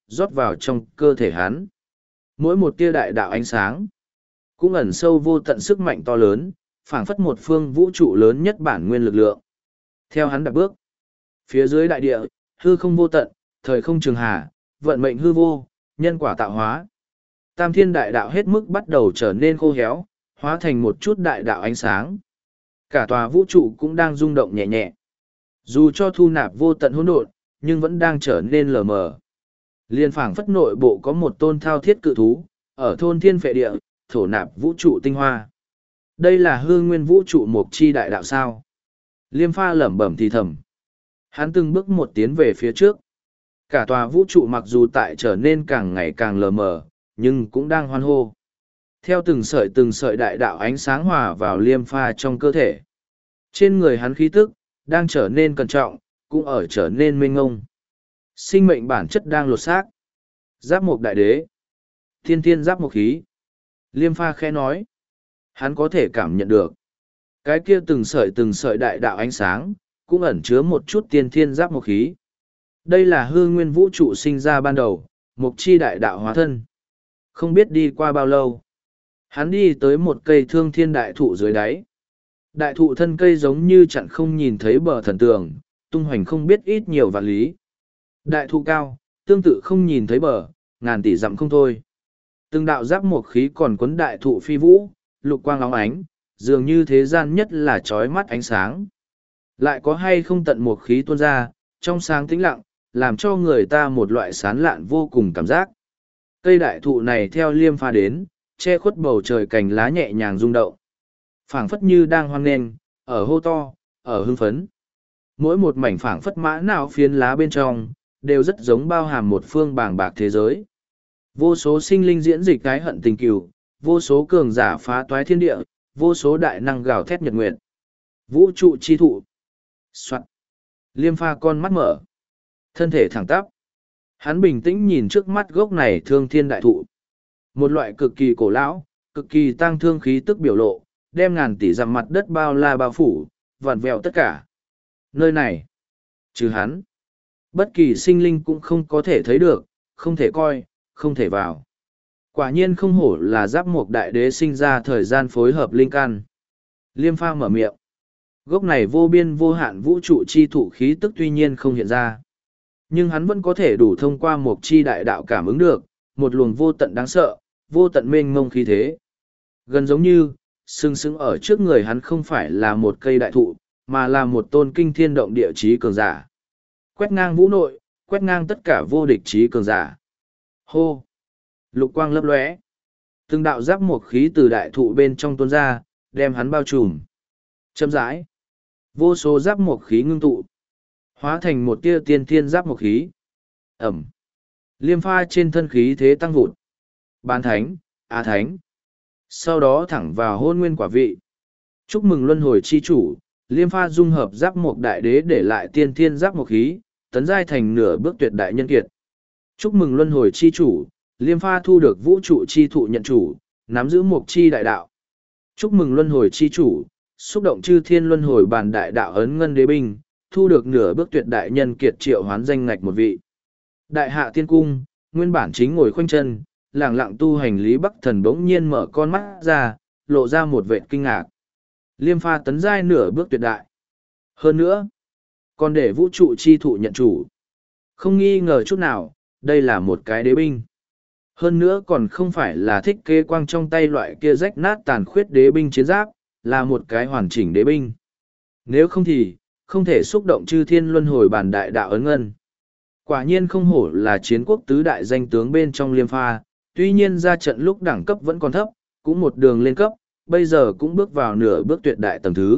rót vào trong cơ thể hắn. Mỗi một tia đại đạo ánh sáng, cũng ẩn sâu vô tận sức mạnh to lớn, phảng phất một phương vũ trụ lớn nhất bản nguyên lực lượng. Theo hắn đạp bước, phía dưới đại địa, hư không vô tận, thời không trường hà, vận mệnh hư vô, nhân quả tạo hóa. Tam thiên đại đạo hết mức bắt đầu trở nên khô héo, hóa thành một chút đại đạo ánh sáng. Cả tòa vũ trụ cũng đang rung động nhẹ nhẹ. Dù cho thu nạp vô tận hỗn độn, nhưng vẫn đang trở nên lờ mờ. Liên phảng phất nội bộ có một tôn thao thiết cự thú, ở thôn thiên phệ địa, thổ nạp vũ trụ tinh hoa. Đây là hư nguyên vũ trụ mục chi đại đạo sao. Liêm Pha lẩm bẩm thì thầm. Hắn từng bước một tiến về phía trước. Cả tòa vũ trụ mặc dù tại trở nên càng ngày càng lờ mờ, nhưng cũng đang hoan hô. Theo từng sợi từng sợi đại đạo ánh sáng hòa vào Liêm Pha trong cơ thể. Trên người hắn khí tức, đang trở nên cẩn trọng, cũng ở trở nên mênh ngông. Sinh mệnh bản chất đang lột xác. Giáp mục đại đế. Thiên thiên giáp mục khí. Liêm Pha khẽ nói. Hắn có thể cảm nhận được. Cái kia từng sợi từng sợi đại đạo ánh sáng, cũng ẩn chứa một chút tiên thiên giáp mục khí. Đây là hư nguyên vũ trụ sinh ra ban đầu, mục chi đại đạo hóa thân. Không biết đi qua bao lâu. Hắn đi tới một cây thương thiên đại thụ dưới đáy. Đại thụ thân cây giống như chặn không nhìn thấy bờ thần tường, tung hoành không biết ít nhiều vạn lý. Đại thụ cao, tương tự không nhìn thấy bờ, ngàn tỷ dặm không thôi. Từng đạo giáp mục khí còn quấn đại thụ phi vũ, lục quang óng ánh, dường như thế gian nhất là trói mắt ánh sáng. Lại có hay không tận mục khí tuôn ra, trong sáng tĩnh lặng, làm cho người ta một loại sán lạn vô cùng cảm giác. Cây đại thụ này theo Liêm Pha đến, che khuất bầu trời cành lá nhẹ nhàng rung động. Phảng phất như đang hoang nghênh, ở hô to, ở hưng phấn. Mỗi một mảnh phảng phất mã nào phiến lá bên trong, đều rất giống bao hàm một phương bàng bạc thế giới. Vô số sinh linh diễn dịch cái hận tình cừu, vô số cường giả phá toái thiên địa, vô số đại năng gào thét nhật nguyệt. Vũ trụ chi thụ. Soạn. Liêm Pha con mắt mở. Thân thể thẳng tắp. Hắn bình tĩnh nhìn trước mắt gốc này thương thiên đại thụ. Một loại cực kỳ cổ lão, cực kỳ tăng thương khí tức biểu lộ, đem ngàn tỷ dặm mặt đất bao la bao phủ, vặn vẹo tất cả. Nơi này, trừ hắn, bất kỳ sinh linh cũng không có thể thấy được, không thể coi, không thể vào. Quả nhiên không hổ là giáp mục đại đế sinh ra thời gian phối hợp linh căn. Liêm Pha mở miệng. Gốc này vô biên vô hạn vũ trụ chi thụ khí tức tuy nhiên không hiện ra. Nhưng hắn vẫn có thể đủ thông qua một chi đại đạo cảm ứng được, một luồng vô tận đáng sợ, vô tận mênh mông khí thế. Gần giống như, sừng sững ở trước người hắn không phải là một cây đại thụ, mà là một tôn kinh thiên động địa chí cường giả. Quét ngang vũ nội, quét ngang tất cả vô địch chí cường giả. Hô! Lục quang lấp lóe. Từng đạo giáp một khí từ đại thụ bên trong tuôn ra, đem hắn bao trùm. Chậm rãi. Vô số giáp một khí ngưng tụ. Hóa thành một tia tiên thiên giáp một khí. Ẩm. Liêm Pha trên thân khí thế tăng vụt. Bán thánh, á thánh. Sau đó thẳng vào hôn nguyên quả vị. Chúc mừng luân hồi chi chủ, Liêm Pha dung hợp giáp một đại đế để lại tiên thiên giáp một khí, tấn giai thành nửa bước tuyệt đại nhân kiệt. Chúc mừng luân hồi chi chủ, Liêm Pha thu được vũ trụ chi thụ nhận chủ, nắm giữ mục chi đại đạo. Chúc mừng luân hồi chi chủ, xúc động chư thiên luân hồi bàn đại đạo ấn ngân đế binh, thu được nửa bước tuyệt đại nhân kiệt triệu hoán danh ngạch một vị. Đại hạ tiên cung, nguyên bản chính ngồi khoanh chân, lẳng lặng tu hành Lý Bắc Thần bỗng nhiên mở con mắt ra, lộ ra một vệt kinh ngạc. Liêm Pha tấn giai nửa bước tuyệt đại. Hơn nữa, còn để vũ trụ chi thụ nhận chủ. Không nghi ngờ chút nào, đây là một cái đế binh. Hơn nữa còn không phải là thích kế quang trong tay loại kia rách nát tàn khuyết đế binh chiến giáp, là một cái hoàn chỉnh đế binh. Nếu không thì, không thể xúc động chư thiên luân hồi bản đại đạo ấn ngân. Quả nhiên không hổ là chiến quốc tứ đại danh tướng bên trong Liêm Pha, tuy nhiên ra trận lúc đẳng cấp vẫn còn thấp, cũng một đường lên cấp, bây giờ cũng bước vào nửa bước tuyệt đại tầng thứ.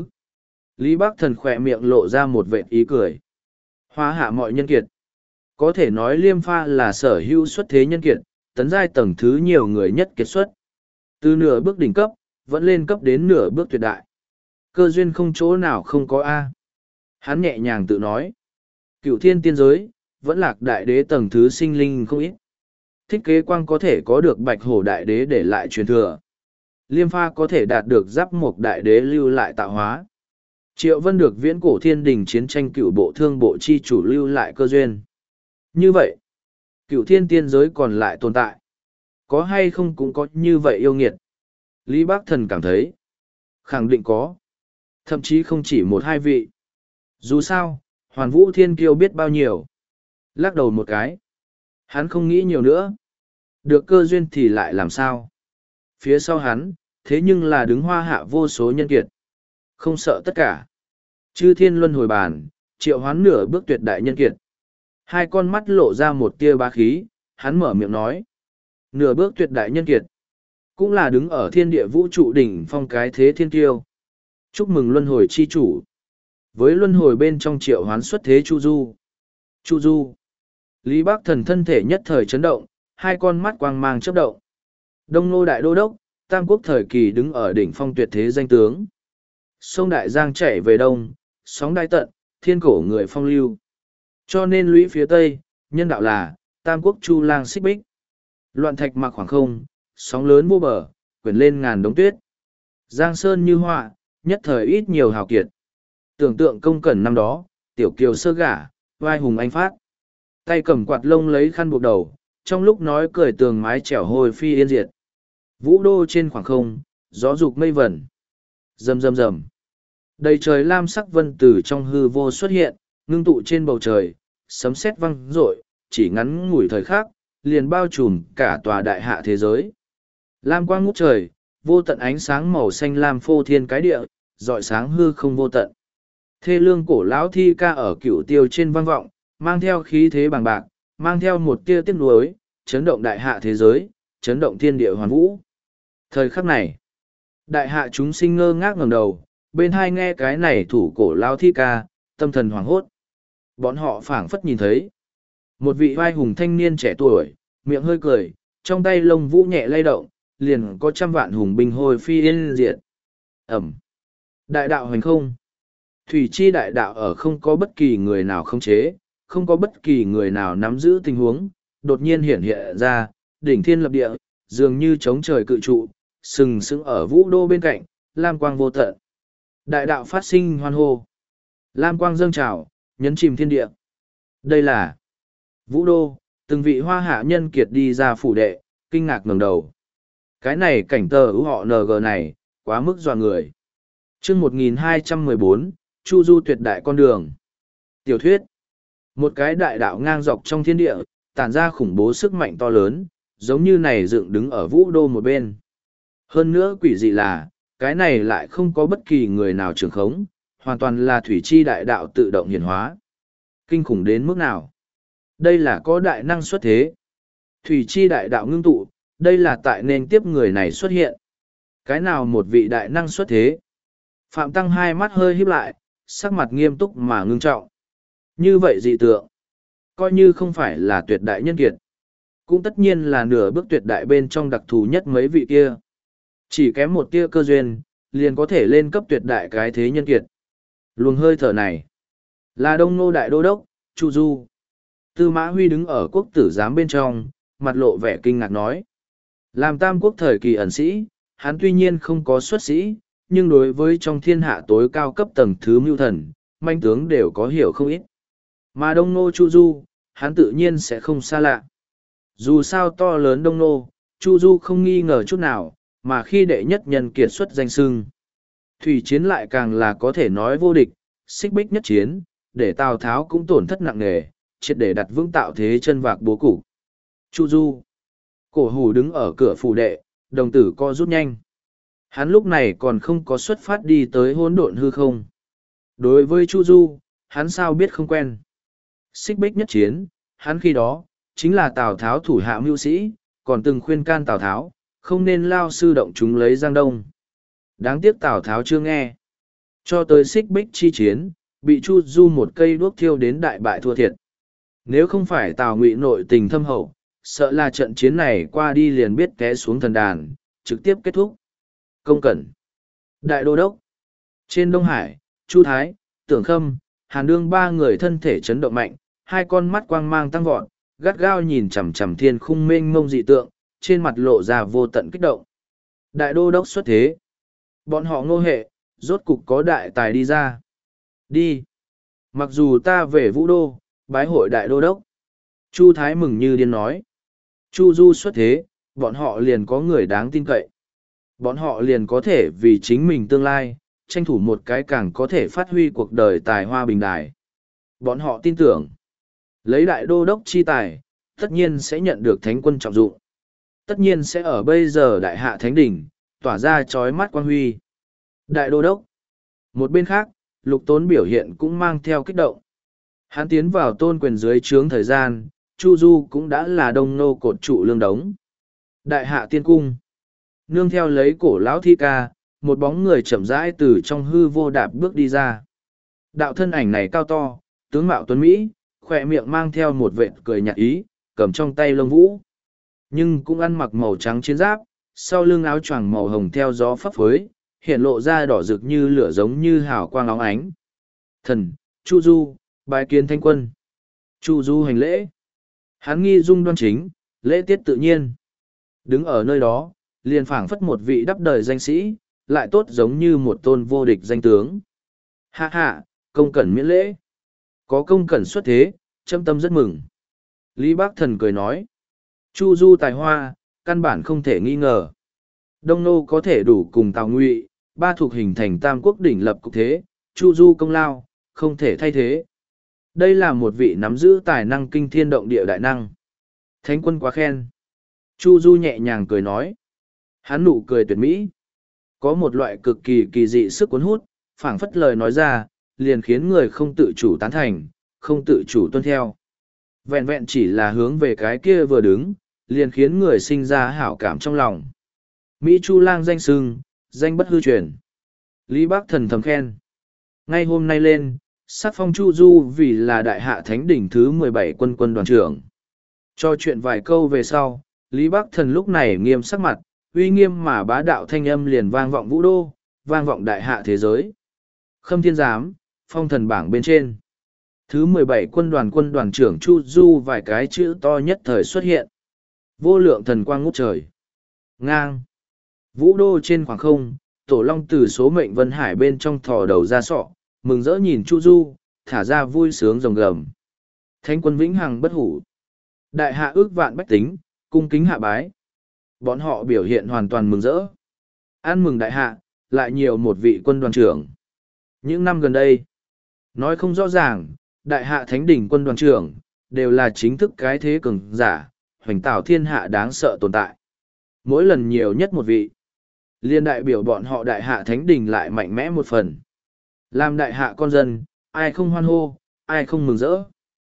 Lý Bắc Thần khỏe miệng lộ ra một vệt ý cười. Hóa hạ mọi nhân kiệt. Có thể nói Liêm Pha là sở hữu xuất thế nhân kiệt, tấn giai tầng thứ nhiều người nhất kiệt xuất. Từ nửa bước đỉnh cấp, vẫn lên cấp đến nửa bước tuyệt đại. Cơ duyên không chỗ nào không có A. Hắn nhẹ nhàng tự nói. Cựu thiên tiên giới, vẫn lạc đại đế tầng thứ sinh linh không ít. Thích kế quang có thể có được bạch hổ đại đế để lại truyền thừa. Liêm Pha có thể đạt được giáp mục đại đế lưu lại tạo hóa. Triệu Vân được viễn cổ thiên đình chiến tranh cựu bộ thương bộ chi chủ lưu lại cơ duyên. Như vậy, Cựu thiên tiên giới còn lại tồn tại. Có hay không cũng có như vậy yêu nghiệt. Lý Bác Thần cảm thấy. Khẳng định có. Thậm chí không chỉ một hai vị. Dù sao, Hoàn Vũ Thiên Kiêu biết bao nhiêu. Lắc đầu một cái. Hắn không nghĩ nhiều nữa. Được cơ duyên thì lại làm sao? Phía sau hắn, thế nhưng là đứng hoa hạ vô số nhân kiệt. Không sợ tất cả. Chư thiên luân hồi bàn, triệu hoán nửa bước tuyệt đại nhân kiệt. Hai con mắt lộ ra một tia bá khí, hắn mở miệng nói. Nửa bước tuyệt đại nhân kiệt. Cũng là đứng ở thiên địa vũ trụ đỉnh phong cái thế thiên kiêu. Chúc mừng luân hồi chi chủ. Với luân hồi bên trong triệu hoán xuất thế Chu Du. Chu Du. Lý Bác Thần thân thể nhất thời chấn động, hai con mắt quang mang chớp động. Đông Nô Đại Đô Đốc, Tam Quốc thời kỳ đứng ở đỉnh phong tuyệt thế danh tướng. Sông Đại Giang chảy về đông, sóng đại tận, thiên cổ người phong lưu. Cho nên lũy phía tây, nhân đạo là, Tam Quốc Chu Lang xích bích. Loạn thạch mặc khoảng không, sóng lớn vô bờ, quyển lên ngàn đống tuyết. Giang sơn như họa, nhất thời ít nhiều hào kiệt. Tưởng tượng công cẩn năm đó, tiểu kiều sơ gả, vai hùng anh phát. Tay cầm quạt lông lấy khăn buộc đầu, trong lúc nói cười tường mái trèo hồi phi yên diệt. Vũ đô trên khoảng không, gió dục mây vẩn. Rầm rầm rầm. Đầy trời lam sắc vân từ trong hư vô xuất hiện, ngưng tụ trên bầu trời, sấm sét vang rội, chỉ ngắn ngủi thời khắc, liền bao trùm cả tòa đại hạ thế giới. Lam quang ngút trời, vô tận ánh sáng màu xanh lam phô thiên cái địa, rọi sáng hư không vô tận. Thê lương cổ lão thi ca ở cửu tiêu trên vang vọng, mang theo khí thế bằng bạc, mang theo một tia tiếc nuối, chấn động đại hạ thế giới, chấn động thiên địa hoàn vũ. Thời khắc này, đại hạ chúng sinh ngơ ngác ngẩng đầu, bên hai nghe cái này thủ cổ lao thi ca, tâm thần hoảng hốt. Bọn họ phảng phất nhìn thấy một vị vai hùng thanh niên trẻ tuổi, miệng hơi cười, trong tay lông vũ nhẹ lay động, liền có trăm vạn hùng binh hồi phi yên diệt. Ẩm. Đại đạo hành không. Thủy chi đại đạo ở không có bất kỳ người nào khống chế, không có bất kỳ người nào nắm giữ tình huống, đột nhiên hiển hiện ra, đỉnh thiên lập địa, dường như chống trời cự trụ, sừng sững ở vũ đô bên cạnh, lam quang vô tận. Đại đạo phát sinh hoan hô. Lam quang dâng trào, nhấn chìm thiên địa. Đây là vũ đô, từng vị hoa hạ nhân kiệt đi ra phủ đệ, kinh ngạc ngẩng đầu. Cái này cảnh tờ ưu họ en giê này, quá mức dọa người. chương một nghìn hai trăm mười bốn, Chu Du tuyệt đại con đường. Tiểu thuyết. Một cái đại đạo ngang dọc trong thiên địa, tản ra khủng bố sức mạnh to lớn, giống như này dựng đứng ở vũ đô một bên. Hơn nữa quỷ dị là, cái này lại không có bất kỳ người nào trưởng khống, hoàn toàn là thủy chi đại đạo tự động hiển hóa. Kinh khủng đến mức nào? Đây là có đại năng xuất thế. Thủy chi đại đạo ngưng tụ, đây là tại nên tiếp người này xuất hiện. Cái nào một vị đại năng xuất thế? Phạm Tăng hai mắt hơi híp lại, sắc mặt nghiêm túc mà ngưng trọng. Như vậy dị tượng, coi như không phải là tuyệt đại nhân kiệt, cũng tất nhiên là nửa bước tuyệt đại bên trong đặc thù nhất mấy vị kia. Chỉ kém một tia cơ duyên, liền có thể lên cấp tuyệt đại cái thế nhân kiệt. Luồng hơi thở này, là Đông Nô Đại Đô Đốc, Chu Du. Tư Mã Huy đứng ở quốc tử giám bên trong, mặt lộ vẻ kinh ngạc nói. Làm tam quốc thời kỳ ẩn sĩ, hắn tuy nhiên không có xuất sĩ, nhưng đối với trong thiên hạ tối cao cấp tầng thứ mưu thần, manh tướng đều có hiểu không ít. Mà Đông Nô Chu Du, hắn tự nhiên sẽ không xa lạ. Dù sao to lớn Đông Nô, Chu Du không nghi ngờ chút nào, mà khi đệ nhất nhân kiệt xuất danh sưng. Thủy chiến lại càng là có thể nói vô địch, xích bích nhất chiến, để Tào Tháo cũng tổn thất nặng nề, triệt để đặt vững tạo thế chân vạc bố cục. Chu Du. Cổ hủ đứng ở cửa phủ đệ, đồng tử co rút nhanh. Hắn lúc này còn không có xuất phát đi tới hỗn độn hư không. Đối với Chu Du, hắn sao biết không quen. Xích bích nhất chiến, hắn khi đó, chính là Tào Tháo thủ hạ mưu sĩ, còn từng khuyên can Tào Tháo, không nên lao sư động chúng lấy Giang Đông. Đáng tiếc Tào Tháo chưa nghe. Cho tới xích bích chi chiến, bị Chu Du một cây đuốc thiêu đến đại bại thua thiệt. Nếu không phải Tào Ngụy nội tình thâm hậu, sợ là trận chiến này qua đi liền biết té xuống thần đàn, trực tiếp kết thúc. Công Cẩn. Đại Đô Đốc. Trên Đông Hải, Chu Thái, Tưởng Khâm, Hàn Đương ba người thân thể chấn động mạnh, hai con mắt quang mang tăng vọt, gắt gao nhìn chằm chằm thiên khung mênh mông dị tượng, trên mặt lộ ra vô tận kích động. Đại Đô Đốc xuất thế. Bọn họ ngô hệ, rốt cục có đại tài đi ra. Đi. Mặc dù ta về Vũ Đô, bái hội Đại Đô Đốc. Chu Thái mừng như điên nói. Chu Du xuất thế, bọn họ liền có người đáng tin cậy. Bọn họ liền có thể vì chính mình tương lai, tranh thủ một cái càng có thể phát huy cuộc đời tài hoa bình đài. Bọn họ tin tưởng, lấy đại đô đốc chi tài, tất nhiên sẽ nhận được thánh quân trọng dụng. Tất nhiên sẽ ở bây giờ đại hạ thánh đỉnh, tỏa ra chói mắt quang huy. Đại đô đốc. Một bên khác, Lục Tốn biểu hiện cũng mang theo kích động. Hắn tiến vào tôn quyền dưới trướng thời gian, Chu Du cũng đã là đông nô cột trụ lương đống. Đại hạ tiên cung. Nương theo lấy cổ lão thi ca, một bóng người chậm rãi từ trong hư vô đạp bước đi ra. Đạo thân ảnh này cao to, tướng mạo tuấn Mỹ, khỏe miệng mang theo một vệt cười nhạt ý, cầm trong tay lông vũ. Nhưng cũng ăn mặc màu trắng chiến giáp, sau lưng áo choàng màu hồng theo gió phấp phới, hiện lộ ra đỏ rực như lửa giống như hào quang óng ánh. Thần, Chu Du, bái kiến thánh quân. Chu Du hành lễ. Hắn nghi dung đoan chính, lễ tiết tự nhiên. Đứng ở nơi đó, liền phảng phất một vị đắp đời danh sĩ, lại tốt giống như một tôn vô địch danh tướng. Hạ hạ, công cẩn miễn lễ. Có công cẩn xuất thế, châm tâm rất mừng. Lý Bác Thần cười nói. Chu Du tài hoa, căn bản không thể nghi ngờ. Đông Nô có thể đủ cùng Tào Ngụy, ba thuộc hình thành tam quốc đỉnh lập cục thế, Chu Du công lao, không thể thay thế. Đây là một vị nắm giữ tài năng kinh thiên động địa đại năng. Thánh quân quá khen. Chu Du nhẹ nhàng cười nói. Hắn nụ cười tuyệt mỹ. Có một loại cực kỳ kỳ dị sức cuốn hút, phảng phất lời nói ra, liền khiến người không tự chủ tán thành, không tự chủ tuân theo. Vẹn vẹn chỉ là hướng về cái kia vừa đứng, liền khiến người sinh ra hảo cảm trong lòng. Mỹ Chu Lang danh sưng, danh bất hư truyền. Lý Bác Thần thầm khen. Ngay hôm nay lên, sắc phong Chu Du vì là đại hạ thánh đỉnh thứ mười bảy quân quân đoàn trưởng. Cho chuyện vài câu về sau, Lý Bác Thần lúc này nghiêm sắc mặt, uy nghiêm mà bá đạo thanh âm liền vang vọng vũ đô, vang vọng đại hạ thế giới. Khâm Thiên Giám, phong thần bảng bên trên. Thứ mười bảy quân đoàn quân đoàn trưởng Chu Du vài cái chữ to nhất thời xuất hiện. Vô lượng thần quang ngút trời. Ngang. Vũ đô trên khoảng không, tổ long từ số mệnh vân hải bên trong thò đầu ra sọ, mừng rỡ nhìn Chu Du, thả ra vui sướng rồng gầm. Thánh quân vĩnh hằng bất hủ. Đại hạ ước vạn bách tính, cung kính hạ bái. Bọn họ biểu hiện hoàn toàn mừng rỡ. An mừng đại hạ, lại nhiều một vị quân đoàn trưởng. Những năm gần đây, nói không rõ ràng, đại hạ thánh đỉnh quân đoàn trưởng, đều là chính thức cái thế cường giả, hoành tạo thiên hạ đáng sợ tồn tại. Mỗi lần nhiều nhất một vị, liên đại biểu bọn họ đại hạ thánh đỉnh lại mạnh mẽ một phần. Làm đại hạ con dân, ai không hoan hô, ai không mừng rỡ.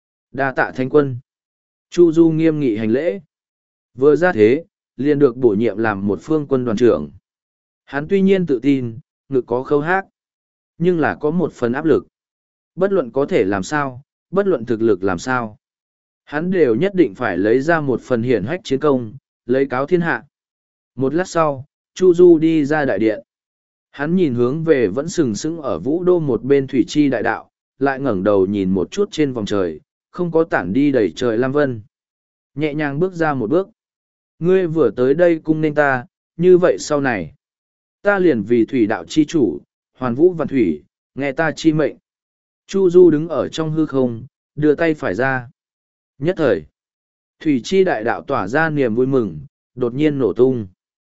Đa tạ thánh quân. Chu Du nghiêm nghị hành lễ. Vừa ra thế, liền được bổ nhiệm làm một phương quân đoàn trưởng. Hắn tuy nhiên tự tin, ngực có khâu hát, nhưng là có một phần áp lực. Bất luận có thể làm sao, bất luận thực lực làm sao. Hắn đều nhất định phải lấy ra một phần hiển hách chiến công, lấy cáo thiên hạ. Một lát sau, Chu Du đi ra đại điện. Hắn nhìn hướng về vẫn sừng sững ở vũ đô một bên thủy chi đại đạo, lại ngẩng đầu nhìn một chút trên vòng trời, không có tản đi đầy trời lam vân. Nhẹ nhàng bước ra một bước. Ngươi vừa tới đây cung nên ta, như vậy sau này. Ta liền vì thủy đạo chi chủ, hoàn vũ văn thủy, nghe ta chi mệnh. Chu Du đứng ở trong hư không, đưa tay phải ra. Nhất thời, thủy chi đại đạo tỏa ra niềm vui mừng, đột nhiên nổ tung.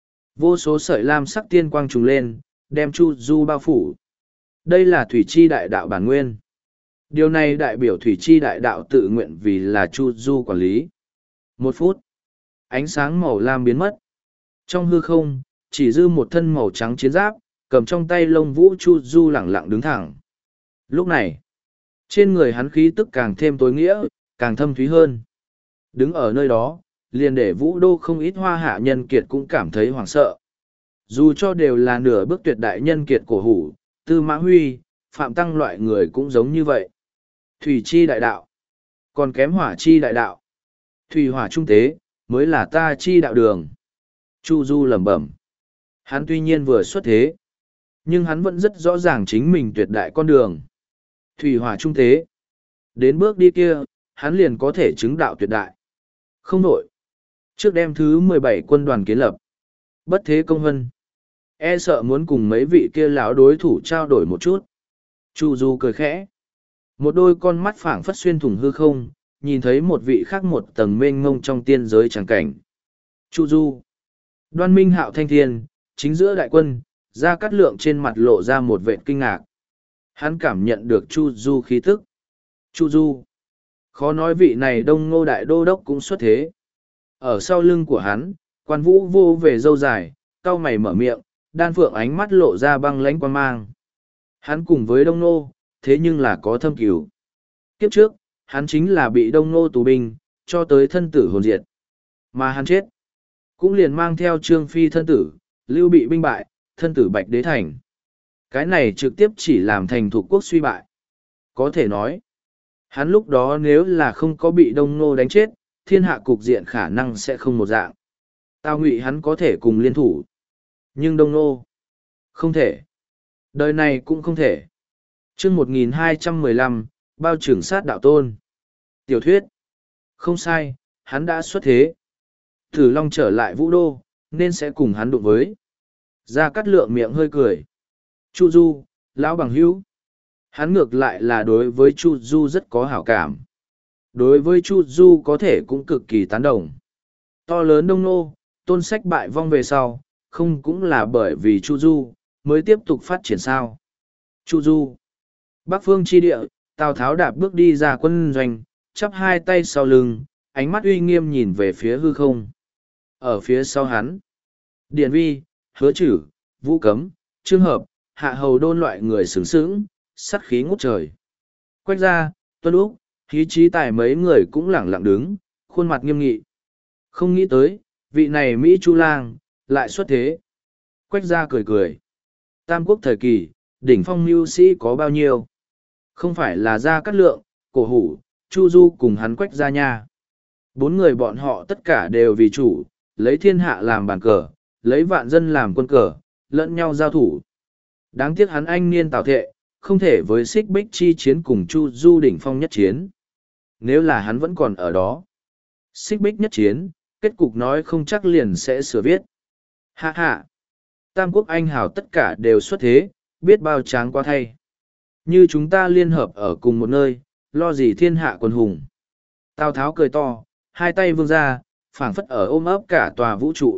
Vô số sợi lam sắc tiên quang trùng lên, đem Chu Du bao phủ. Đây là thủy chi đại đạo bản nguyên. Điều này đại biểu thủy chi đại đạo tự nguyện vì là Chu Du quản lý. Một phút, ánh sáng màu lam biến mất. Trong hư không, chỉ dư một thân màu trắng chiến giáp, cầm trong tay lông vũ Chu Du lẳng lặng đứng thẳng. Lúc này, trên người hắn khí tức càng thêm tối nghĩa, càng thâm thúy hơn. Đứng ở nơi đó, liền để vũ đô không ít hoa hạ nhân kiệt cũng cảm thấy hoảng sợ. Dù cho đều là nửa bước tuyệt đại nhân kiệt cổ hủ, Tư Mã Huy, Phạm Tăng loại người cũng giống như vậy. Thủy chi đại đạo, còn kém hỏa chi đại đạo. Thủy hỏa trung tế, mới là ta chi đạo đường. Chu Du lẩm bẩm. Hắn tuy nhiên vừa xuất thế, nhưng hắn vẫn rất rõ ràng chính mình tuyệt đại con đường. Thủy hỏa trung tế. Đến bước đi kia, hắn liền có thể chứng đạo tuyệt đại. Không nổi. Trước đêm thứ mười bảy quân đoàn kiến lập. Bất thế công hân. E sợ muốn cùng mấy vị kia lão đối thủ trao đổi một chút. Chu Du cười khẽ. Một đôi con mắt phảng phất xuyên thủng hư không, nhìn thấy một vị khác một tầng mênh mông trong tiên giới tràng cảnh. Chu Du. Đoan Minh Hạo thanh thiên, chính giữa đại quân, Gia Cát Lượng trên mặt lộ ra một vệt kinh ngạc. Hắn cảm nhận được Chu Du khí tức. Chu Du. Khó nói vị này Đông Ngô Đại Đô Đốc cũng xuất thế. Ở sau lưng của hắn, Quan Vũ vô về râu dài, cau mày mở miệng, đan phượng ánh mắt lộ ra băng lãnh quan mang. Hắn cùng với Đông Ngô, thế nhưng là có thâm cửu. Kiếp trước, hắn chính là bị Đông Ngô tù binh, cho tới thân tử hồn diệt. Mà hắn chết, cũng liền mang theo Trương Phi thân tử, Lưu Bị binh bại, thân tử Bạch Đế Thành. Cái này trực tiếp chỉ làm thành thuộc quốc suy bại. Có thể nói, hắn lúc đó nếu là không có bị Đông Ngô đánh chết, thiên hạ cục diện khả năng sẽ không một dạng. Tào Ngụy hắn có thể cùng liên thủ. Nhưng Đông Ngô, không thể. Đời này cũng không thể. chương một nghìn hai trăm mười lăm, bao trưởng sát đạo tôn. Tiểu thuyết. Không sai, hắn đã xuất thế. Thử Long trở lại Vũ Đô, nên sẽ cùng hắn đụng với. Gia Cát Lượng miệng hơi cười. Chu Du, lão bằng hữu. Hắn ngược lại là đối với Chu Du rất có hảo cảm. Đối với Chu Du có thể cũng cực kỳ tán đồng. To lớn Đông Nô, Tôn Sách bại vong về sau, không cũng là bởi vì Chu Du, mới tiếp tục phát triển sao. Chu Du. Bắc phương chi địa, Tào Tháo đạp bước đi ra quân doanh, chắp hai tay sau lưng, ánh mắt uy nghiêm nhìn về phía hư không. Ở phía sau hắn, Điền Vi, Hứa Chử, Vũ Cấm, Trương Hợp, Hạ Hầu Đôn loại người sướng sướng, sắt khí ngút trời. Quách gia, Tuân Úc, Khí Trí Tài mấy người cũng lẳng lặng đứng, khuôn mặt nghiêm nghị. Không nghĩ tới, vị này Mỹ Chu Lang, lại xuất thế. Quách gia cười cười. Tam quốc thời kỳ, đỉnh phong mưu sĩ có bao nhiêu? Không phải là Gia Cát Lượng, Cổ Hủ, Chu Du cùng hắn Quách gia nha. Bốn người bọn họ tất cả đều vì chủ, lấy thiên hạ làm bàn cờ, lấy vạn dân làm quân cờ, lẫn nhau giao thủ. Đáng tiếc hắn anh niên tào thệ, không thể với Xích Bích chi chiến cùng Chu Du đỉnh phong nhất chiến. Nếu là hắn vẫn còn ở đó, Xích Bích nhất chiến, kết cục nói không chắc liền sẽ sửa viết. Hạ hạ! Tam quốc anh hào tất cả đều xuất thế, biết bao tráng quá thay. Như chúng ta liên hợp ở cùng một nơi, lo gì thiên hạ quần hùng. Tào Tháo cười to, hai tay vươn ra, phảng phất ở ôm ấp cả tòa vũ trụ.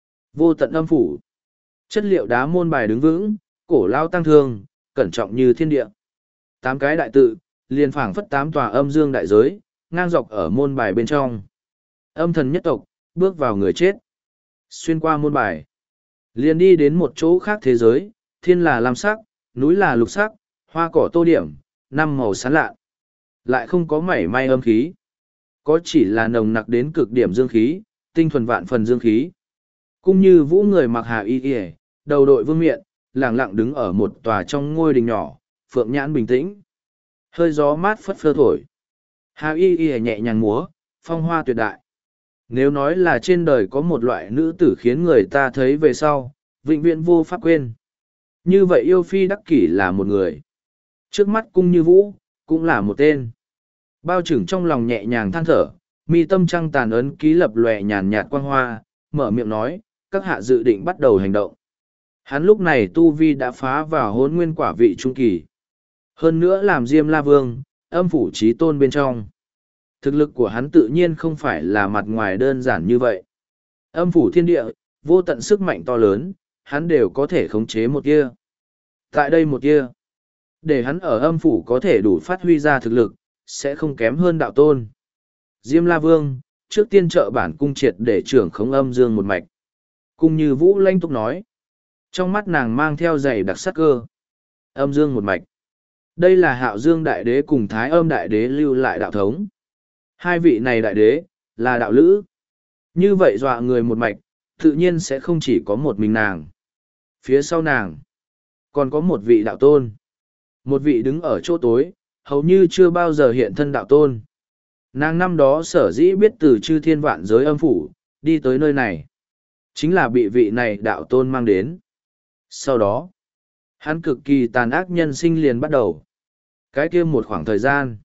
Vô tận âm phủ. Chất liệu đá môn bài đứng vững, cổ lao tăng thương, cẩn trọng như thiên địa. Tám cái đại tự, liền phảng phất tám tòa âm dương đại giới, ngang dọc ở môn bài bên trong. Âm thần nhất tộc, bước vào người chết. Xuyên qua môn bài. Liền đi đến một chỗ khác thế giới, thiên là lam sắc, núi là lục sắc, hoa cỏ tô điểm, năm màu sáng lạ. Lại không có mảy may âm khí. Có chỉ là nồng nặc đến cực điểm dương khí, tinh thuần vạn phần dương khí. Cũng như vũ người mặc hà y y, đầu đội vương miện, lẳng lặng đứng ở một tòa trong ngôi đình nhỏ, phượng nhãn bình tĩnh. Hơi gió mát phất phơ thổi. Hà y y nhẹ nhàng múa, phong hoa tuyệt đại. Nếu nói là trên đời có một loại nữ tử khiến người ta thấy về sau, vĩnh viễn vô pháp quên. Như vậy yêu phi đắc kỷ là một người. Trước mắt cung như vũ, cũng là một tên. Bao trưởng trong lòng nhẹ nhàng than thở, mi tâm trăng tàn ấn ký lập lòe nhàn nhạt quang hoa, mở miệng nói, các hạ dự định bắt đầu hành động. Hắn lúc này tu vi đã phá vào hốn nguyên quả vị trung kỳ. Hơn nữa làm Diêm La Vương, âm phủ trí tôn bên trong. Thực lực của hắn tự nhiên không phải là mặt ngoài đơn giản như vậy. Âm phủ thiên địa, vô tận sức mạnh to lớn, hắn đều có thể khống chế một kia. Tại đây một kia, để hắn ở âm phủ có thể đủ phát huy ra thực lực, sẽ không kém hơn đạo tôn. Diêm La Vương, trước tiên trợ bản cung triệt để trưởng khống âm dương một mạch. Cung như Vũ lanh túc nói. Trong mắt nàng mang theo dày đặc sắc cơ. Âm dương một mạch. Đây là Hạo Dương Đại Đế cùng Thái Âm Đại Đế lưu lại đạo thống. Hai vị này đại đế, là đạo lữ. Như vậy dọa người một mạch, tự nhiên sẽ không chỉ có một mình nàng. Phía sau nàng, còn có một vị đạo tôn. Một vị đứng ở chỗ tối, hầu như chưa bao giờ hiện thân đạo tôn. Nàng năm đó sở dĩ biết từ chư thiên vạn giới âm phủ, đi tới nơi này. Chính là bị vị này đạo tôn mang đến. Sau đó, hắn cực kỳ tàn ác nhân sinh liền bắt đầu. Cái kia một khoảng thời gian,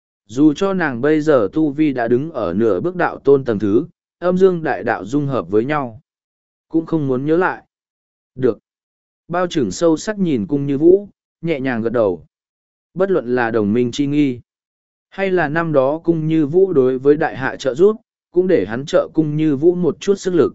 dù cho nàng bây giờ tu vi đã đứng ở nửa bước đạo tôn tầng thứ, âm dương đại đạo dung hợp với nhau, cũng không muốn nhớ lại. Được. Bao trưởng sâu sắc nhìn cung như vũ, nhẹ nhàng gật đầu. Bất luận là đồng minh chi nghi, Hay là năm đó cung như vũ đối với đại hạ trợ giúp, cũng để hắn trợ cung như vũ một chút sức lực.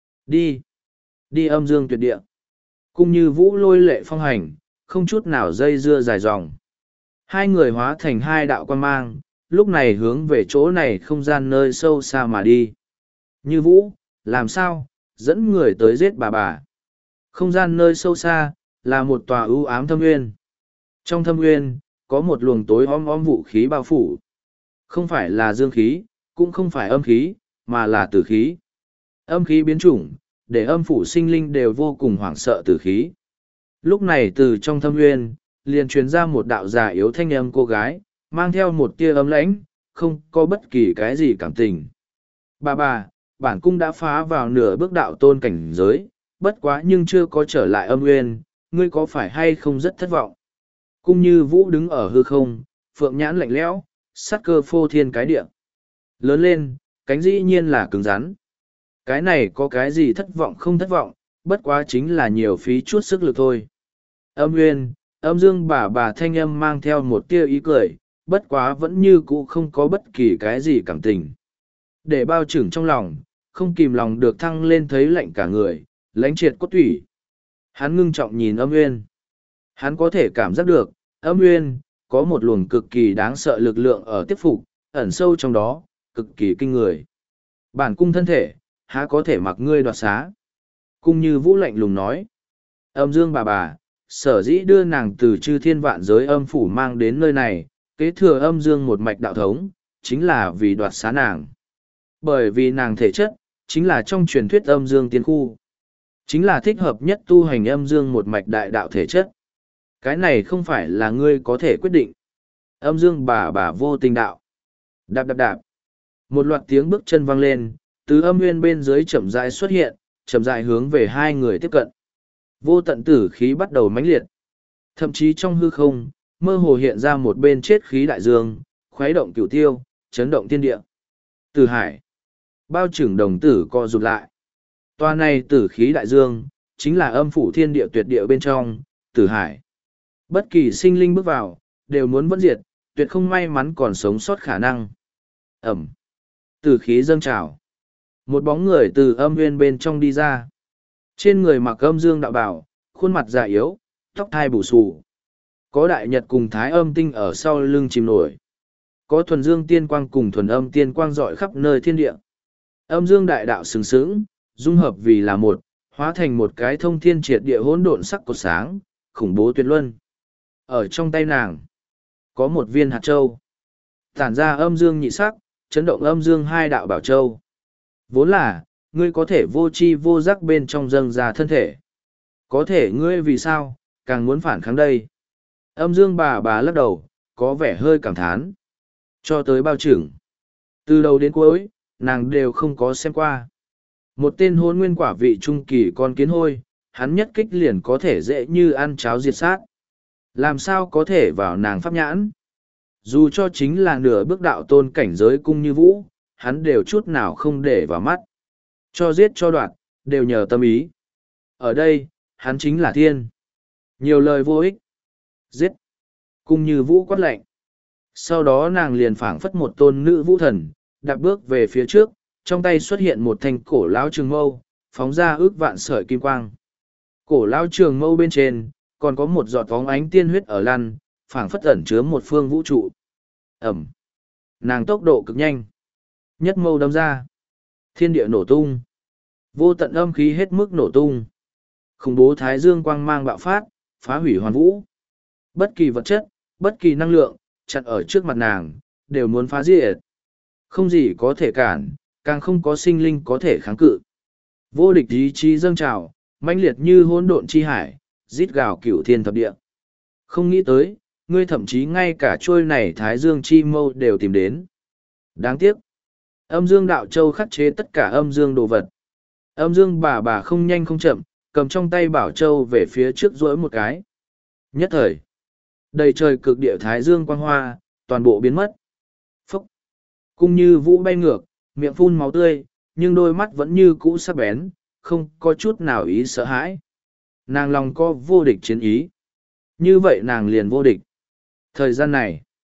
Đi! Đi âm dương tuyệt địa. Cung như vũ lôi lệ phong hành, không chút nào dây dưa dài dòng. Hai người hóa thành hai đạo quan mang, lúc này hướng về chỗ này không gian nơi sâu xa mà đi. Như vũ, làm sao, dẫn người tới giết bà bà. Không gian nơi sâu xa, là một tòa ưu ám thâm nguyên. Trong thâm nguyên, có một luồng tối om om vũ khí bao phủ. Không phải là dương khí, cũng không phải âm khí, mà là tử khí. Âm khí biến chủng, để âm phủ sinh linh đều vô cùng hoảng sợ tử khí. Lúc này từ trong thâm nguyên, liền truyền ra một đạo già yếu thanh âm cô gái, mang theo một tia ấm lãnh, không có bất kỳ cái gì cảm tình. Bà bà, bản cung đã phá vào nửa bước đạo tôn cảnh giới, bất quá nhưng chưa có trở lại âm nguyên, ngươi có phải hay không rất thất vọng? Cung như vũ đứng ở hư không, phượng nhãn lạnh lẽo, sát cơ phô thiên cái địa. Lớn lên, cánh dĩ nhiên là cứng rắn. Cái này có cái gì thất vọng không thất vọng, bất quá chính là nhiều phí chút sức lực thôi. Âm nguyên, âm dương bà bà thanh âm mang theo một tia ý cười, bất quá vẫn như cũ không có bất kỳ cái gì cảm tình. Để bao trừng trong lòng, không kìm lòng được thăng lên thấy lạnh cả người, lãnh triệt cốt thủy. Hắn ngưng trọng nhìn âm nguyên. Hắn có thể cảm giác được, âm nguyên, có một luồng cực kỳ đáng sợ lực lượng ở tiếp phục, ẩn sâu trong đó, cực kỳ kinh người. Bản cung thân thể, há có thể mặc ngươi đoạt xá. Cung như vũ lạnh lùng nói. Âm dương bà bà, sở dĩ đưa nàng từ chư thiên vạn giới âm phủ mang đến nơi này, kế thừa âm dương một mạch đạo thống, chính là vì đoạt xá nàng. Bởi vì nàng thể chất, chính là trong truyền thuyết âm dương tiên khu. Chính là thích hợp nhất tu hành âm dương một mạch đại đạo thể chất. Cái này không phải là ngươi có thể quyết định. Âm dương bà bà vô tình đạo. Đạp đạp đạp. Một loạt tiếng bước chân vang lên, từ âm nguyên bên dưới chậm rãi xuất hiện, chậm rãi hướng về hai người tiếp cận. Vô tận tử khí bắt đầu mãnh liệt. Thậm chí trong hư không, mơ hồ hiện ra một bên chết khí đại dương, khuấy động cửu tiêu, chấn động thiên địa. Tử hải. Bao trưởng đồng tử co rụt lại. Toa này tử khí đại dương, chính là âm phủ thiên địa tuyệt địa bên trong, tử hải. Bất kỳ sinh linh bước vào, đều muốn vẫn diệt, tuyệt không may mắn còn sống sót khả năng. Ẩm. Tử khí dâng trào. Một bóng người từ âm nguyên bên trong đi ra. Trên người mặc âm dương đạo bảo, khuôn mặt già yếu, tóc thai bù xù. Có đại nhật cùng thái âm tinh ở sau lưng chìm nổi. Có thuần dương tiên quang cùng thuần âm tiên quang rọi khắp nơi thiên địa. Âm dương đại đạo sừng sững, dung hợp vì là một, hóa thành một cái thông thiên triệt địa hỗn độn sắc cột sáng, khủng bố tuyệt luân. Ở trong tay nàng, có một viên hạt châu. Tản ra âm dương nhị sắc, chấn động âm dương hai đạo bảo châu. Vốn là, ngươi có thể vô tri vô giác bên trong dâng ra thân thể. Có thể ngươi vì sao, càng muốn phản kháng đây. Âm dương bà bà lắc đầu, có vẻ hơi cảm thán. Cho tới bao trưởng. Từ đầu đến cuối, nàng đều không có xem qua. Một tên hôn nguyên quả vị trung kỳ con kiến hôi, hắn nhất kích liền có thể dễ như ăn cháo diệt sát. Làm sao có thể vào nàng pháp nhãn? Dù cho chính là nửa bước đạo tôn cảnh giới cung như vũ, hắn đều chút nào không để vào mắt. Cho giết cho đoạt, đều nhờ tâm ý. Ở đây, hắn chính là thiên. Nhiều lời vô ích. Giết. Cung như vũ quát lạnh. Sau đó nàng liền phảng phất một tôn nữ vũ thần, đạp bước về phía trước, trong tay xuất hiện một thanh cổ lão trường mâu, phóng ra ước vạn sợi kim quang. Cổ lão trường mâu bên trên, còn có một giọt phóng ánh tiên huyết ở lăn, phảng phất ẩn chứa một phương vũ trụ. Ẩm. Nàng tốc độ cực nhanh. Nhất mâu đâm ra. Thiên địa nổ tung. Vô tận âm khí hết mức nổ tung. Khủng bố thái dương quang mang bạo phát, phá hủy hoàn vũ. Bất kỳ vật chất, bất kỳ năng lượng, chặn ở trước mặt nàng, đều muốn phá diệt. Không gì có thể cản, càng không có sinh linh có thể kháng cự. Vô địch ý chí dâng trào, mãnh liệt như hỗn độn chi hải, rít gào cửu thiên thập địa. Không nghĩ tới, ngươi thậm chí ngay cả trôi này thái dương chi mâu đều tìm đến. Đáng tiếc. Âm dương đạo châu khắc chế tất cả âm dương đồ vật. Âm dương bà bà không nhanh không chậm, cầm trong tay bảo châu về phía trước duỗi một cái. Nhất thời, đầy trời cực địa thái dương quang hoa, toàn bộ biến mất. Phúc! Cung như vũ bay ngược, miệng phun máu tươi, nhưng đôi mắt vẫn như cũ sắc bén, không có chút nào ý sợ hãi. Nàng lòng có vô địch chiến ý. Như vậy nàng liền vô địch. Thời gian này,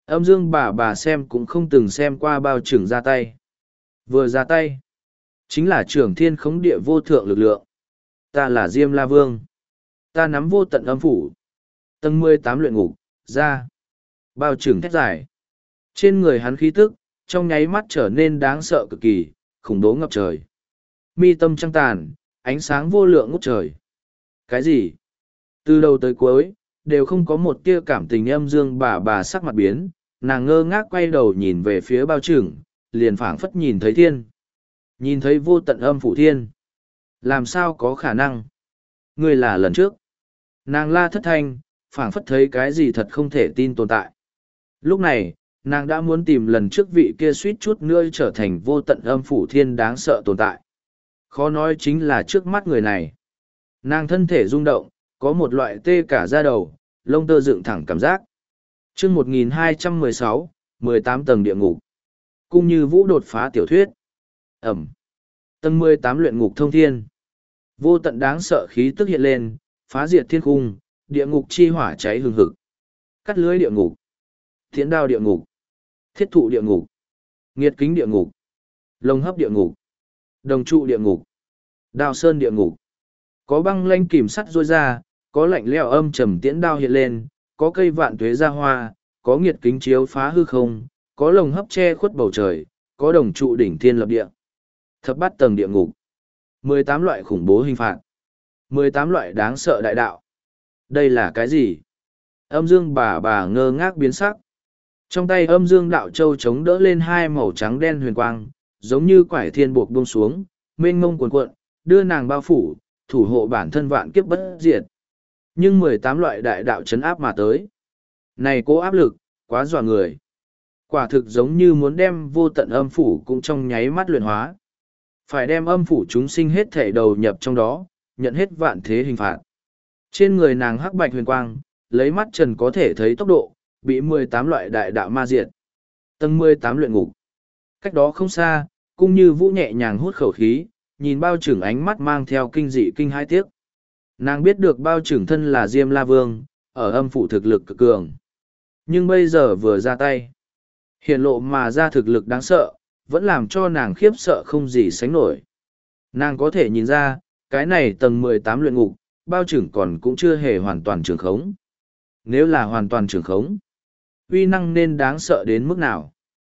Âm dương bà bà xem cũng không từng xem qua bao trưởng ra tay. Vừa ra tay, chính là trưởng thiên khống địa vô thượng lực lượng. Ta là Diêm La Vương. Ta nắm vô tận âm phủ. Tầng mười tám luyện ngục, ra. Bao trưởng thét dài. Trên người hắn khí tức, trong nháy mắt trở nên đáng sợ cực kỳ, khủng bố ngập trời. Mi tâm trăng tàn, ánh sáng vô lượng ngút trời. Cái gì? Từ đầu tới cuối, đều không có một tia cảm tình âm dương bà bà sắc mặt biến, nàng ngơ ngác quay đầu nhìn về phía bao trưởng, liền phảng phất nhìn thấy thiên. Nhìn thấy vô tận âm phủ thiên. Làm sao có khả năng? Ngươi là lần trước. Nàng la thất thanh, phảng phất thấy cái gì thật không thể tin tồn tại. Lúc này, nàng đã muốn tìm lần trước vị kia suýt chút nữa trở thành vô tận âm phủ thiên đáng sợ tồn tại. Khó nói chính là trước mắt người này. Nàng thân thể rung động, có một loại tê cả da đầu, lông tơ dựng thẳng cảm giác. chương một nghìn hai trăm mười sáu, mười tám tầng địa ngục. Cung như vũ đột phá tiểu thuyết. Ẩm. Tầng mười tám luyện ngục thông thiên. Vô tận đáng sợ khí tức hiện lên, phá diệt thiên cung, địa ngục chi hỏa cháy hừng hực. Cắt lưới địa ngục. Thiến đao địa ngục. Thiết thụ địa ngục. Nghiệt kính địa ngục. Lồng hấp địa ngục. Đồng trụ địa ngục. Đao sơn địa ngục. Có băng lanh kìm sắt rôi ra, có lạnh leo âm trầm tiễn đao hiện lên, có cây vạn tuế ra hoa, có nghiệt kính chiếu phá hư không, có lồng hấp che khuất bầu trời, có đồng trụ đỉnh thiên lập địa. Thập bát tầng địa ngục. mười tám loại khủng bố hình phạt. mười tám loại đáng sợ đại đạo. Đây là cái gì? Âm dương bà bà ngơ ngác biến sắc. Trong tay âm dương đạo châu chống đỡ lên hai màu trắng đen huyền quang, giống như quải thiên buộc buông xuống, mênh mông cuồn cuộn, đưa nàng bao phủ, thủ hộ bản thân vạn kiếp bất diệt. Nhưng mười tám loại đại đạo chấn áp mà tới. Này cố áp lực, quá dọa người. Quả thực giống như muốn đem vô tận âm phủ cũng trong nháy mắt luyện hóa. Phải đem âm phủ chúng sinh hết thể đầu nhập trong đó, nhận hết vạn thế hình phạt. Trên người nàng hắc bạch huyền quang, lấy mắt trần có thể thấy tốc độ, bị mười tám loại đại đạo ma diệt. Tầng mười tám luyện ngục. Cách đó không xa, cung như vũ nhẹ nhàng hút khẩu khí, nhìn bao trưởng ánh mắt mang theo kinh dị kinh hai tiếc. Nàng biết được bao trưởng thân là Diêm La Vương, ở âm phủ thực lực cực cường. Nhưng bây giờ vừa ra tay, hiện lộ mà ra thực lực đáng sợ, vẫn làm cho nàng khiếp sợ không gì sánh nổi. Nàng có thể nhìn ra, cái này tầng mười tám luyện ngục, bao trưởng còn cũng chưa hề hoàn toàn trường khống. Nếu là hoàn toàn trường khống, uy năng nên đáng sợ đến mức nào?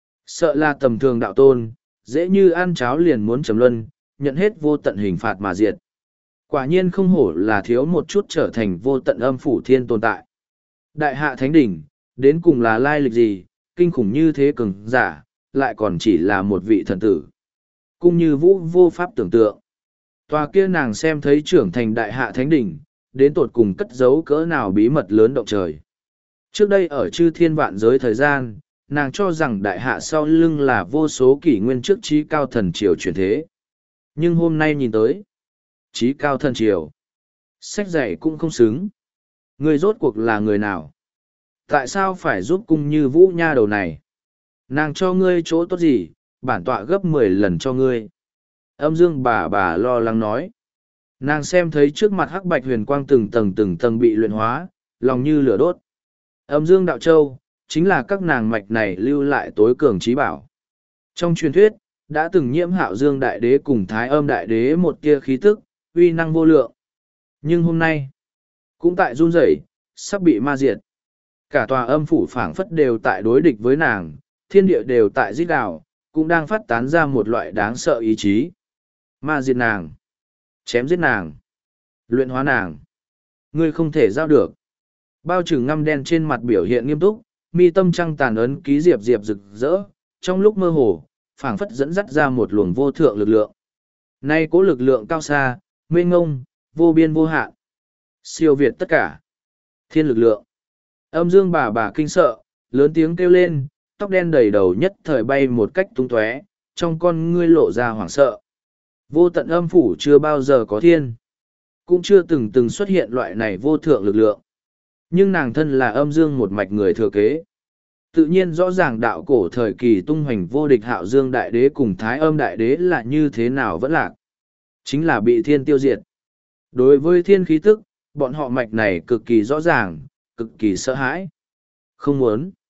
Sợ là tầm thường đạo tôn, dễ như ăn cháo liền muốn trầm luân, nhận hết vô tận hình phạt mà diệt. Quả nhiên không hổ là thiếu một chút trở thành vô tận âm phủ thiên tồn tại. Đại hạ thánh đỉnh, đến cùng là lai lịch gì, kinh khủng như thế cường giả, lại còn chỉ là một vị thần tử. Cung như vũ vô pháp tưởng tượng. Tòa kia nàng xem thấy trưởng thành đại hạ thánh đỉnh, đến tột cùng cất giấu cỡ nào bí mật lớn động trời. Trước đây ở chư thiên vạn giới thời gian, nàng cho rằng đại hạ sau lưng là vô số kỷ nguyên trước trí cao thần triều chuyển thế. Nhưng hôm nay nhìn tới, trí cao thần triều, sách dạy cũng không xứng. Người rốt cuộc là người nào? Tại sao phải giúp cung như vũ nha đầu này? Nàng cho ngươi chỗ tốt gì, bản tọa gấp mười lần cho ngươi. Âm dương bà bà lo lắng nói. Nàng xem thấy trước mặt hắc bạch huyền quang từng tầng từng tầng bị luyện hóa, lòng như lửa đốt. Âm dương đạo châu, chính là các nàng mạch này lưu lại tối cường trí bảo. Trong truyền thuyết, đã từng nhiễm hạo dương đại đế cùng thái âm đại đế một tia khí tức, uy năng vô lượng. Nhưng hôm nay, cũng tại run rẩy, sắp bị ma diệt. Cả tòa âm phủ phảng phất đều tại đối địch với nàng, thiên địa đều tại giết đảo, cũng đang phát tán ra một loại đáng sợ ý chí. Ma diệt nàng, chém giết nàng, luyện hóa nàng. Ngươi không thể giao được. Bao trừng ngăm đen trên mặt biểu hiện nghiêm túc, mi tâm trăng tàn ấn ký diệp diệp rực rỡ, trong lúc mơ hồ, phảng phất dẫn dắt ra một luồng vô thượng lực lượng. Nay cố lực lượng cao xa, mênh ngông, vô biên vô hạn, siêu việt tất cả. Thiên lực lượng. Âm dương bà bà kinh sợ, lớn tiếng kêu lên, tóc đen đầy đầu nhất thời bay một cách tung tóe, trong con ngươi lộ ra hoảng sợ. Vô tận âm phủ chưa bao giờ có thiên, cũng chưa từng từng xuất hiện loại này vô thượng lực lượng. Nhưng nàng thân là âm dương một mạch người thừa kế. Tự nhiên rõ ràng đạo cổ thời kỳ tung hoành vô địch hạo dương đại đế cùng thái âm đại đế là như thế nào vẫn lạc. Chính là bị thiên tiêu diệt. Đối với thiên khí tức, bọn họ mạch này cực kỳ rõ ràng, cực kỳ sợ hãi. Không muốn.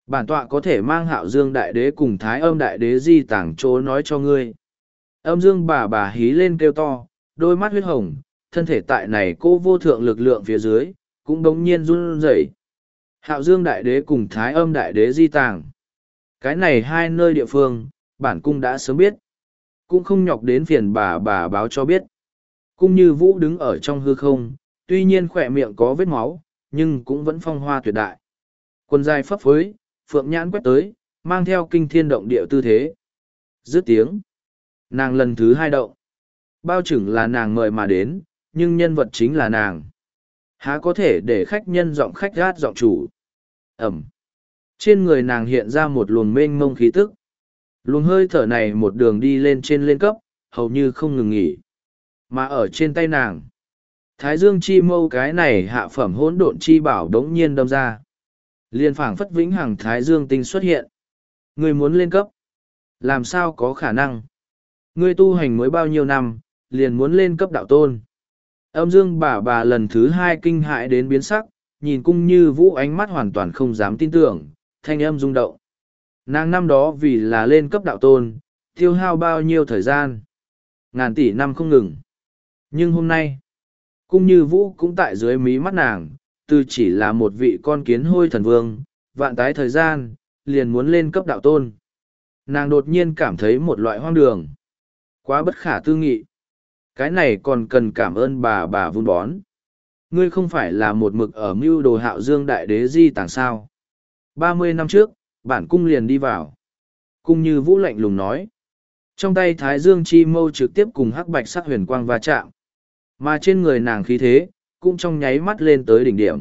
Bản tọa có thể mang Hạo Dương Đại Đế cùng Thái Âm Đại Đế di tảng chỗ nói cho ngươi. Âm Dương bà bà hí lên kêu to, đôi mắt huyết hồng, thân thể tại này cô vô thượng lực lượng phía dưới, cũng đống nhiên run rẩy. Hạo Dương Đại Đế cùng Thái Âm Đại Đế di tàng. Cái này hai nơi địa phương, bản cung đã sớm biết. Cũng không nhọc đến phiền bà bà báo cho biết. Cung Như Vũ đứng ở trong hư không, tuy nhiên khỏe miệng có vết máu, nhưng cũng vẫn phong hoa tuyệt đại. Quần dài phấp phới, phượng nhãn quét tới, mang theo kinh thiên động địa tư thế. Dứt tiếng. Nàng lần thứ hai động. Bao chừng là nàng mời mà đến, nhưng nhân vật chính là nàng. Há có thể để khách nhân giọng khách gát giọng chủ. Ẩm. Trên người nàng hiện ra một luồng mênh mông khí tức. Luồng hơi thở này một đường đi lên trên lên cấp, hầu như không ngừng nghỉ. Mà ở trên tay nàng, Thái Dương chi mâu cái này hạ phẩm hỗn độn chi bảo đống nhiên đâm ra. Liên phảng phất vĩnh hằng Thái Dương tinh xuất hiện. Ngươi muốn lên cấp? Làm sao có khả năng? Ngươi tu hành mới bao nhiêu năm, liền muốn lên cấp đạo tôn. Âm Dương bà bà lần thứ hai kinh hãi đến biến sắc, nhìn Cung Như Vũ ánh mắt hoàn toàn không dám tin tưởng, thanh âm rung động. Nàng năm đó vì là lên cấp đạo tôn, tiêu hao bao nhiêu thời gian? Ngàn tỷ năm không ngừng. Nhưng hôm nay, Cung Như Vũ cũng tại dưới mí mắt nàng, từ chỉ là một vị con kiến hôi thần vương, vạn tái thời gian, liền muốn lên cấp đạo tôn. Nàng đột nhiên cảm thấy một loại hoang đường. Quá bất khả tư nghị. Cái này còn cần cảm ơn bà bà vun bón. Ngươi không phải là một mực ở mưu đồ Hạo Dương Đại Đế di tàng sao. Ba mươi năm trước, bản cung liền đi vào. Cung Như Vũ lạnh lùng nói. Trong tay Thái Dương chi mâu trực tiếp cùng hắc bạch sắc huyền quang va chạm. Mà trên người nàng khí thế, cũng trong nháy mắt lên tới đỉnh điểm.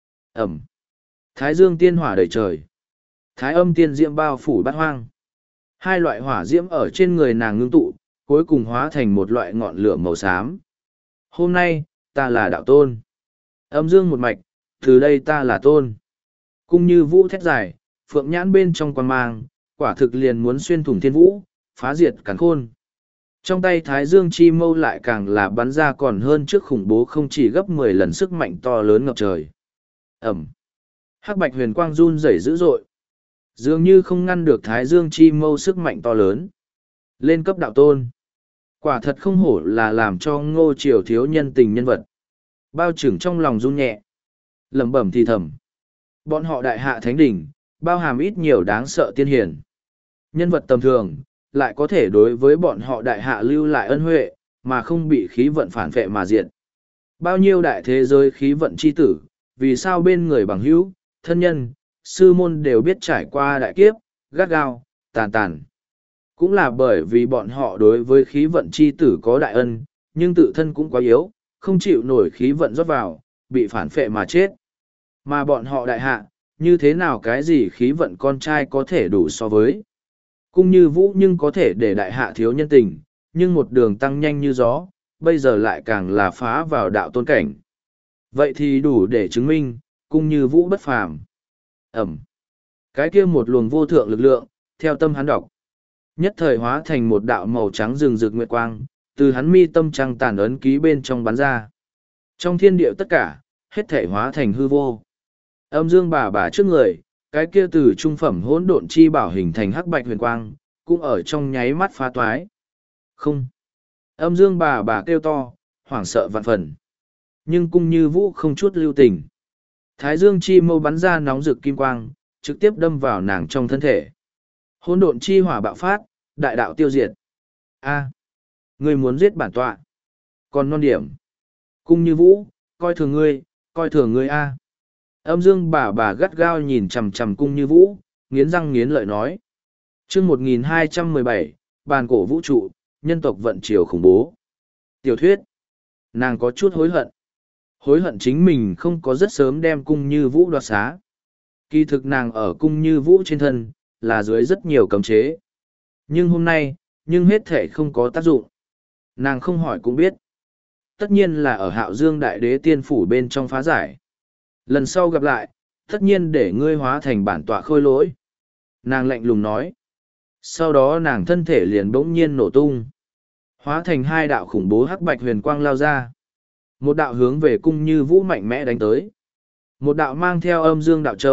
Ẩm. Thái Dương tiên hỏa đầy trời. Thái âm tiên diễm bao phủ bát hoang. Hai loại hỏa diễm ở trên người nàng ngưng tụ, cuối cùng hóa thành một loại ngọn lửa màu xám. Hôm nay, ta là đạo tôn. Âm dương một mạch, từ đây ta là tôn. Cung Như Vũ thét dài, phượng nhãn bên trong quan mang, quả thực liền muốn xuyên thủng thiên vũ, phá diệt càn khôn. Trong tay Thái Dương chi mâu lại càng là bắn ra còn hơn trước khủng bố không chỉ gấp mười lần sức mạnh to lớn ngập trời. Ẩm. Hắc bạch huyền quang run rẩy dữ dội. Dường như không ngăn được Thái Dương chi mâu sức mạnh to lớn. Lên cấp đạo tôn. Quả thật không hổ là làm cho Ngô Triều thiếu nhân tình nhân vật. Bao trưởng trong lòng run nhẹ. Lẩm bẩm thì thầm. Bọn họ đại hạ thánh đỉnh, bao hàm ít nhiều đáng sợ tiên hiển. Nhân vật tầm thường, lại có thể đối với bọn họ đại hạ lưu lại ân huệ, mà không bị khí vận phản vệ mà diệt. Bao nhiêu đại thế giới khí vận chi tử, vì sao bên người bằng hữu, thân nhân, sư môn đều biết trải qua đại kiếp, gắt gao, tàn tàn. Cũng là bởi vì bọn họ đối với khí vận chi tử có đại ân, nhưng tự thân cũng quá yếu, không chịu nổi khí vận rót vào, bị phản phệ mà chết. Mà bọn họ đại hạ, như thế nào cái gì khí vận con trai có thể đủ so với. Cung Như Vũ nhưng có thể để đại hạ thiếu nhân tình, nhưng một đường tăng nhanh như gió, bây giờ lại càng là phá vào đạo tôn cảnh. Vậy thì đủ để chứng minh, Cung Như Vũ bất phàm. Ẩm. Cái kia một luồng vô thượng lực lượng, theo tâm hắn đọc. Nhất thời hóa thành một đạo màu trắng rừng rực nguyệt quang, từ hắn mi tâm trăng tàn ấn ký bên trong bắn ra. Trong thiên địa tất cả, hết thể hóa thành hư vô. Âm dương bà bà trước người, cái kia từ trung phẩm hỗn độn chi bảo hình thành hắc bạch huyền quang, cũng ở trong nháy mắt phá toái. Không. Âm dương bà bà kêu to, hoảng sợ vạn phần. Nhưng Cung Như Vũ không chút lưu tình. Thái Dương chi mâu bắn ra nóng rực kim quang, trực tiếp đâm vào nàng trong thân thể. Hỗn độn chi hỏa bạo phát, đại đạo tiêu diệt. A, ngươi muốn giết bản tọa. Còn non điểm. Cung Như Vũ, coi thường ngươi, coi thường ngươi a. Âm dương bà bà gắt gao nhìn chằm chằm Cung Như Vũ, nghiến răng nghiến lợi nói. Chương một nghìn hai trăm mười bảy, bàn cổ vũ trụ, nhân tộc vận triều khủng bố. Tiểu thuyết. Nàng có chút hối hận. Hối hận chính mình không có rất sớm đem Cung Như Vũ đoạt xá. Kỳ thực nàng ở Cung Như Vũ trên thân, là dưới rất nhiều cấm chế. Nhưng hôm nay, nhưng hết thể không có tác dụng. Nàng không hỏi cũng biết. Tất nhiên là ở Hạo Dương Đại Đế tiên phủ bên trong phá giải. Lần sau gặp lại, tất nhiên để ngươi hóa thành bản tọa khôi lỗi. Nàng lạnh lùng nói. Sau đó nàng thân thể liền bỗng nhiên nổ tung. Hóa thành hai đạo khủng bố hắc bạch huyền quang lao ra. Một đạo hướng về Cung Như Vũ mạnh mẽ đánh tới. Một đạo mang theo âm dương đạo châu,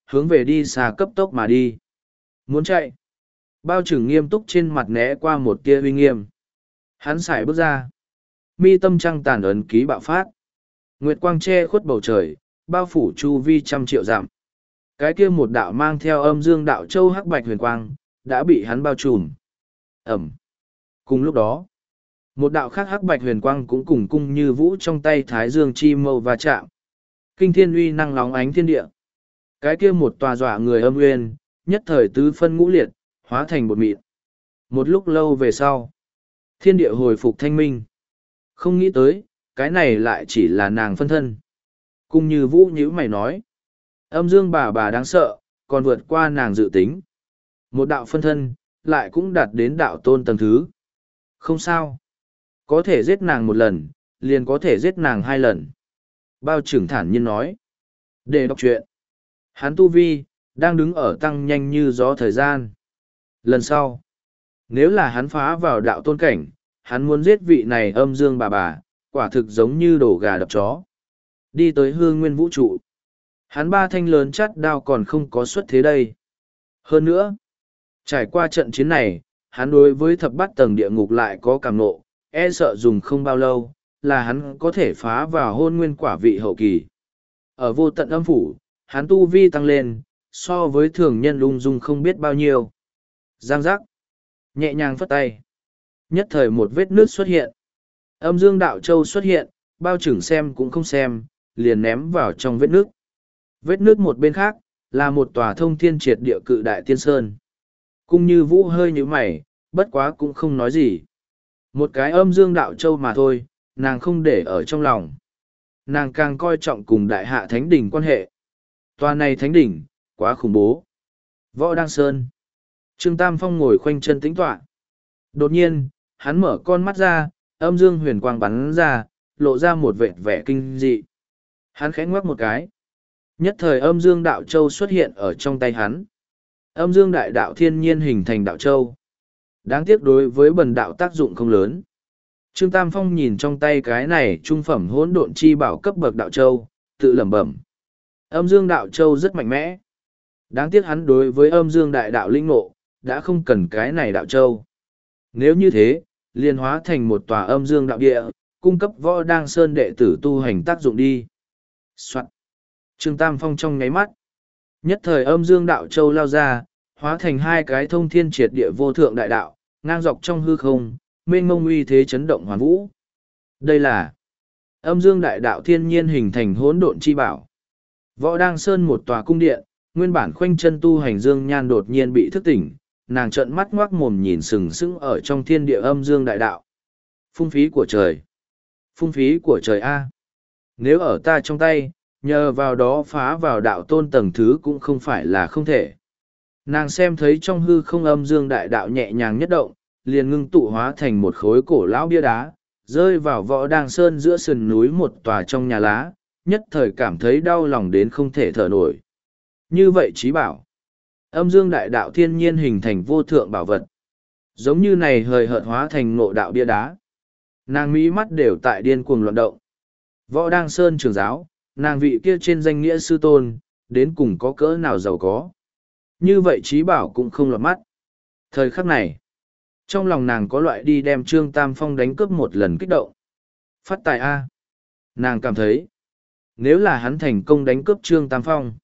hướng về đi xa cấp tốc mà đi. Muốn chạy. Bao trừng nghiêm túc trên mặt né qua một tia uy nghiêm. Hắn sải bước ra. Mi tâm trăng tàn ấn ký bạo phát. Nguyệt quang che khuất bầu trời, bao phủ chu vi trăm triệu dặm. Cái kia một đạo mang theo âm dương đạo châu hắc bạch huyền quang, đã bị hắn bao trùm. Ẩm. Cùng lúc đó, một đạo khác hắc bạch huyền quang cũng cùng cung như vũ trong tay thái dương chi mâu va chạm. Kinh thiên uy năng nóng ánh thiên địa. Cái kia một tòa dọa người âm uyên, nhất thời tứ phân ngũ liệt, hóa thành bột mịn. Một lúc lâu về sau, thiên địa hồi phục thanh minh. Không nghĩ tới, cái này lại chỉ là nàng phân thân. Cung như vũ nhữ mày nói. Âm dương bà bà đáng sợ, còn vượt qua nàng dự tính. Một đạo phân thân, lại cũng đạt đến đạo tôn tầng thứ. Không sao. Có thể giết nàng một lần, liền có thể giết nàng hai lần. Bao trưởng thản nhiên nói. Để đọc truyện. Hắn tu vi, đang đứng ở tăng nhanh như gió thời gian. Lần sau, nếu là hắn phá vào đạo tôn cảnh, hắn muốn giết vị này âm dương bà bà, quả thực giống như đổ gà đập chó. Đi tới hương nguyên vũ trụ. Hắn ba thanh lớn chắt đao còn không có xuất thế đây. Hơn nữa, trải qua trận chiến này, hắn đối với thập bát tầng địa ngục lại có cảm nộ, e sợ dùng không bao lâu, là hắn có thể phá vào hôn nguyên quả vị hậu kỳ. Ở vô tận âm phủ, hắn tu vi tăng lên, so với thường nhân ung dung không biết bao nhiêu. Giang giác, nhẹ nhàng phất tay. Nhất thời một vết nước xuất hiện. Âm dương đạo châu xuất hiện, bao trưởng xem cũng không xem, liền ném vào trong vết nước. Vết nước một bên khác, là một tòa thông thiên triệt địa cự đại tiên sơn. Cung như vũ hơi như mày, bất quá cũng không nói gì. Một cái âm dương đạo châu mà thôi, nàng không để ở trong lòng. Nàng càng coi trọng cùng đại hạ thánh đỉnh quan hệ. Tòa này thánh đỉnh, quá khủng bố. Võ Đăng Sơn. Trương Tam Phong ngồi khoanh chân tĩnh tọa. Đột nhiên, hắn mở con mắt ra, âm dương huyền quang bắn ra, lộ ra một vệt vẻ kinh dị. Hắn khẽ ngoắc một cái. Nhất thời âm dương đạo châu xuất hiện ở trong tay hắn. Âm dương đại đạo thiên nhiên hình thành đạo châu. Đáng tiếc đối với bần đạo tác dụng không lớn. Trương Tam Phong nhìn trong tay cái này trung phẩm hỗn độn chi bảo cấp bậc đạo châu, tự lẩm bẩm. Âm dương đạo châu rất mạnh mẽ. Đáng tiếc hắn đối với âm dương đại đạo linh ngộ, đã không cần cái này đạo châu. Nếu như thế, liền hóa thành một tòa âm dương đạo địa, cung cấp võ đăng sơn đệ tử tu hành tác dụng đi. Soạn. Trương Tam Phong trong nháy mắt. Nhất thời âm dương đạo châu lao ra, hóa thành hai cái thông thiên triệt địa vô thượng đại đạo, ngang dọc trong hư không, mênh mông uy thế chấn động hoàn vũ. Đây là âm dương đại đạo thiên nhiên hình thành hỗn độn chi bảo. Võ Đăng Sơn một tòa cung điện, nguyên bản khoanh chân tu hành dương nhan đột nhiên bị thức tỉnh, nàng trợn mắt ngoác mồm nhìn sừng sững ở trong thiên địa âm dương đại đạo. Phung phí của trời. Phung phí của trời A. Nếu ở ta trong tay, nhờ vào đó phá vào đạo tôn tầng thứ cũng không phải là không thể. Nàng xem thấy trong hư không âm dương đại đạo nhẹ nhàng nhất động, liền ngưng tụ hóa thành một khối cổ lão bia đá, rơi vào Võ Đăng Sơn giữa sườn núi một tòa trong nhà lá, nhất thời cảm thấy đau lòng đến không thể thở nổi. Như vậy trí bảo. Âm dương đại đạo thiên nhiên hình thành vô thượng bảo vật. Giống như này hời hợt hóa thành ngộ đạo bia đá. Nàng mỹ mắt đều tại điên cuồng loạn động. Võ Đăng Sơn trưởng giáo, nàng vị kia trên danh nghĩa sư tôn, đến cùng có cỡ nào giàu có. Như vậy trí bảo cũng không lọt mắt. Thời khắc này, trong lòng nàng có loại đi đem Trương Tam Phong đánh cướp một lần kích động. Phát tài A. Nàng cảm thấy, nếu là hắn thành công đánh cướp Trương Tam Phong,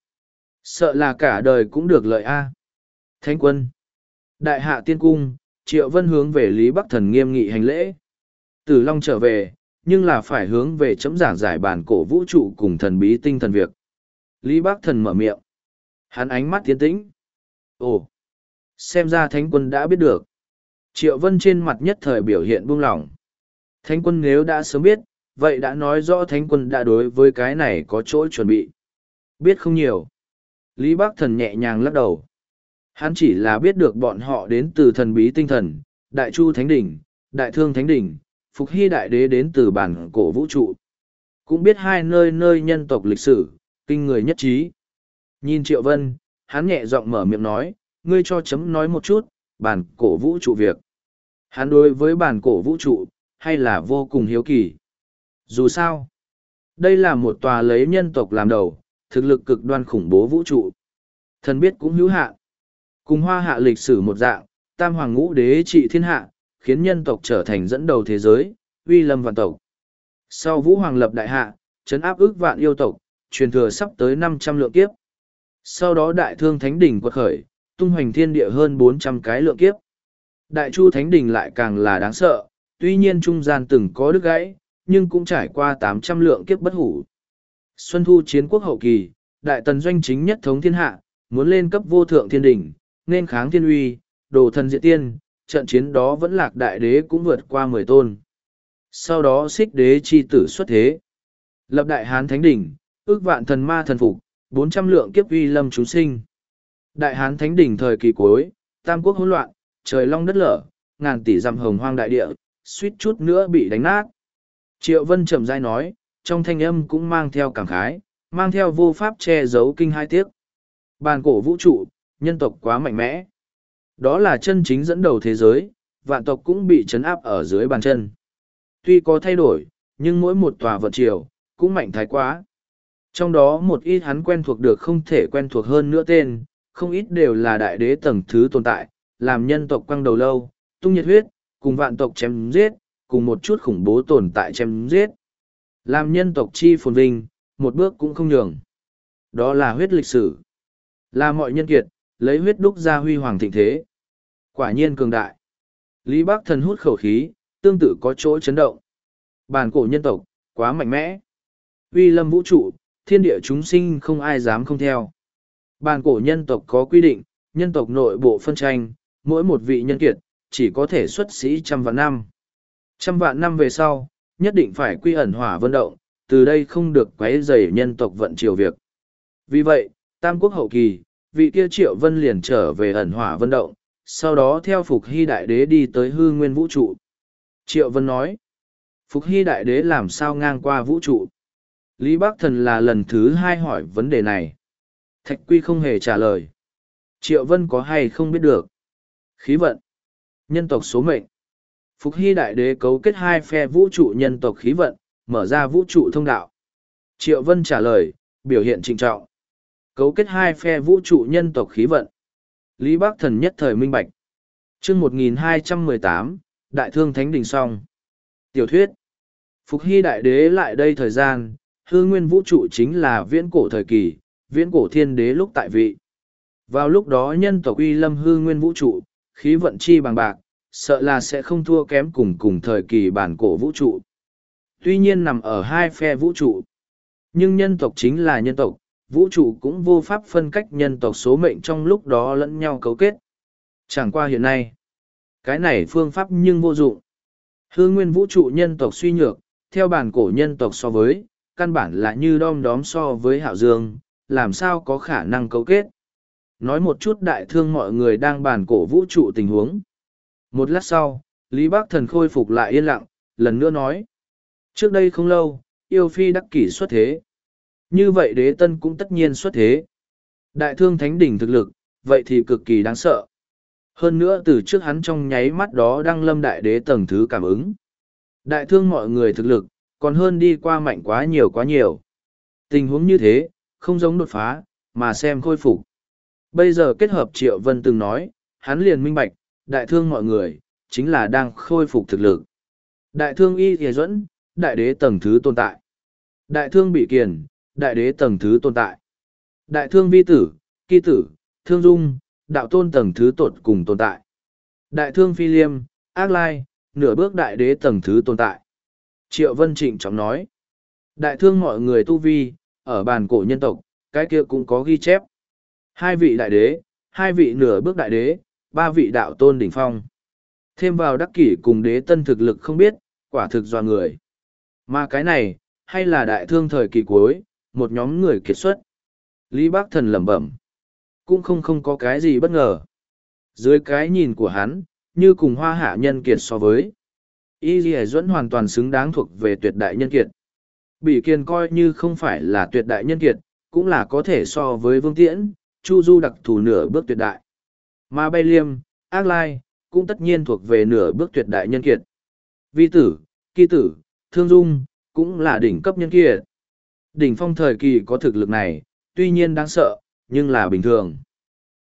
sợ là cả đời cũng được lợi A. Thánh quân. Đại hạ tiên cung, Triệu Vân hướng về Lý Bắc Thần nghiêm nghị hành lễ. Tử Long trở về, nhưng là phải hướng về chấm giảng giải bản cổ vũ trụ cùng thần bí tinh thần việc. Lý Bắc Thần mở miệng. Hắn ánh mắt tiến tĩnh. Ồ, xem ra thánh quân đã biết được. Triệu Vân trên mặt nhất thời biểu hiện buông lỏng. Thánh quân nếu đã sớm biết, vậy đã nói rõ thánh quân đã đối với cái này có chỗ chuẩn bị. Biết không nhiều. Lý Bắc Thần nhẹ nhàng lắc đầu. Hắn chỉ là biết được bọn họ đến từ thần bí tinh thần, Đại Chu Thánh Đỉnh, Đại Thương Thánh Đỉnh, Phục Hy Đại Đế đến từ bản cổ vũ trụ. Cũng biết hai nơi nơi nhân tộc lịch sử, kinh người nhất trí. Nhìn Triệu Vân, hắn nhẹ giọng mở miệng nói, ngươi cho chấm nói một chút, bản cổ vũ trụ việc. Hắn đối với bản cổ vũ trụ, hay là vô cùng hiếu kỳ. Dù sao, đây là một tòa lấy nhân tộc làm đầu, thực lực cực đoan khủng bố vũ trụ. Thần biết cũng hữu hạn. Cùng hoa hạ lịch sử một dạng, tam hoàng ngũ đế trị thiên hạ, khiến nhân tộc trở thành dẫn đầu thế giới, uy lâm vạn tộc. Sau Vũ Hoàng lập đại hạ, trấn áp ức vạn yêu tộc, truyền thừa sắp tới năm trăm lượng kiếp. Sau đó Đại Thương Thánh Đỉnh quật khởi, tung hoành thiên địa hơn bốn trăm cái lượng kiếp. Đại Chu Thánh Đỉnh lại càng là đáng sợ, tuy nhiên trung gian từng có đứt gãy, nhưng cũng trải qua tám trăm lượng kiếp bất hủ. Xuân Thu chiến quốc hậu kỳ, Đại Tần doanh chính nhất thống thiên hạ, muốn lên cấp vô thượng thiên đỉnh, nên kháng thiên uy, đồ thần diệt tiên, trận chiến đó vẫn lạc đại đế cũng vượt qua mười tôn. Sau đó xích đế chi tử xuất thế. Lập đại hán thánh đỉnh, ước vạn thần ma thần phục, bốn trăm lượng kiếp uy lâm chúng sinh. Đại hán thánh đỉnh thời kỳ cuối, tam quốc hỗn loạn, trời long đất lở, ngàn tỷ dặm hồng hoang đại địa, suýt chút nữa bị đánh nát. Triệu Vân chậm rãi nói, trong thanh âm cũng mang theo cảm khái, mang theo vô pháp che giấu kinh hai tiếc. Bàn cổ vũ trụ, nhân tộc quá mạnh mẽ. Đó là chân chính dẫn đầu thế giới, vạn tộc cũng bị chấn áp ở dưới bàn chân. Tuy có thay đổi, nhưng mỗi một tòa vận triều, cũng mạnh thái quá. Trong đó một ít hắn quen thuộc được không thể quen thuộc hơn nữa tên, không ít đều là đại đế tầng thứ tồn tại, làm nhân tộc quăng đầu lâu, tung nhiệt huyết, cùng vạn tộc chém giết, cùng một chút khủng bố tồn tại chém giết. Làm nhân tộc chi phồn vinh, một bước cũng không nhường. Đó là huyết lịch sử. Là mọi nhân kiệt, lấy huyết đúc ra huy hoàng thịnh thế. Quả nhiên cường đại. Lý Bắc Thần hút khẩu khí, tương tự có chỗ chấn động. Bản cổ nhân tộc, quá mạnh mẽ. Uy lâm vũ trụ, thiên địa chúng sinh không ai dám không theo. Bản cổ nhân tộc có quy định, nhân tộc nội bộ phân tranh, mỗi một vị nhân kiệt, chỉ có thể xuất sĩ trăm vạn năm. Trăm vạn năm về sau, nhất định phải quy ẩn hỏa vận động, từ đây không được quấy rầy nhân tộc vận triều việc. Vì vậy, Tam Quốc hậu kỳ, vị kia Triệu Vân liền trở về ẩn hỏa vận động, sau đó theo Phục Hy Đại Đế đi tới hư nguyên vũ trụ. Triệu Vân nói, Phục Hy Đại Đế làm sao ngang qua vũ trụ? Lý Bắc Thần là lần thứ hai hỏi vấn đề này. Thạch Quy không hề trả lời. Triệu Vân có hay không biết được? Khí vận, nhân tộc số mệnh. Phục Hy Đại Đế cấu kết hai phe vũ trụ nhân tộc khí vận, mở ra vũ trụ thông đạo. Triệu Vân trả lời, biểu hiện trịnh trọng. Cấu kết hai phe vũ trụ nhân tộc khí vận. Lý Bắc Thần nhất thời minh bạch. Chương một nghìn hai trăm mười tám, Đại Thương Thánh Đình Song. Tiểu thuyết. Phục Hy Đại Đế lại đây thời gian, hư nguyên vũ trụ chính là viễn cổ thời kỳ, viễn cổ thiên đế lúc tại vị. Vào lúc đó nhân tộc uy lâm hư nguyên vũ trụ, khí vận chi bằng bạc, sợ là sẽ không thua kém cùng cùng thời kỳ bản cổ vũ trụ. Tuy nhiên nằm ở hai phe vũ trụ, nhưng nhân tộc chính là nhân tộc, vũ trụ cũng vô pháp phân cách nhân tộc số mệnh trong lúc đó lẫn nhau cấu kết. Chẳng qua hiện nay, cái này phương pháp nhưng vô dụng. Hư nguyên vũ trụ nhân tộc suy nhược, theo bản cổ nhân tộc so với, căn bản là như đom đóm so với hạo dương, làm sao có khả năng cấu kết. Nói một chút đại thương mọi người đang bản cổ vũ trụ tình huống. Một lát sau, Lý Bắc Thần khôi phục lại yên lặng, lần nữa nói. Trước đây không lâu, yêu phi đắc kỷ xuất thế. Như vậy đế tân cũng tất nhiên xuất thế. Đại thương thánh đỉnh thực lực, vậy thì cực kỳ đáng sợ. Hơn nữa từ trước hắn trong nháy mắt đó đăng lâm đại đế tầng thứ cảm ứng. Đại thương mọi người thực lực, còn hơn đi qua mạnh quá nhiều quá nhiều. Tình huống như thế, không giống đột phá, mà xem khôi phục. Bây giờ kết hợp Triệu Vân từng nói, hắn liền minh bạch, đại thương mọi người, chính là đang khôi phục thực lực. Đại thương y thìa dẫn, đại đế tầng thứ tồn tại. Đại thương bị kiền, đại đế tầng thứ tồn tại. Đại thương vi tử, kỳ tử, thương dung, đạo tôn tầng thứ tột cùng tồn tại. Đại thương phi liêm, ác lai, nửa bước đại đế tầng thứ tồn tại. Triệu Vân trịnh trọng nói. Đại thương mọi người tu vi, ở bàn cổ nhân tộc, cái kia cũng có ghi chép. Hai vị đại đế, hai vị nửa bước đại đế, ba vị đạo tôn đỉnh phong. Thêm vào đắc kỷ cùng đế tân thực lực không biết, quả thực dọa người. Mà cái này, hay là đại thương thời kỳ cuối, một nhóm người kiệt xuất. Lý Bắc Thần lẩm bẩm. Cũng không không có cái gì bất ngờ. Dưới cái nhìn của hắn, như cùng hoa hạ nhân kiệt so với. Y Ghi Duẫn hoàn toàn xứng đáng thuộc về tuyệt đại nhân kiệt. Bỉ Kiên coi như không phải là tuyệt đại nhân kiệt, cũng là có thể so với Vương Tiễn, Chu Du đặc thù nửa bước tuyệt đại. Mà Bay Liêm, Ác Lai, cũng tất nhiên thuộc về nửa bước tuyệt đại nhân kiệt. Vi tử, Kỳ tử, Thương Dung, cũng là đỉnh cấp nhân kiệt. Đỉnh phong thời kỳ có thực lực này, tuy nhiên đáng sợ, nhưng là bình thường.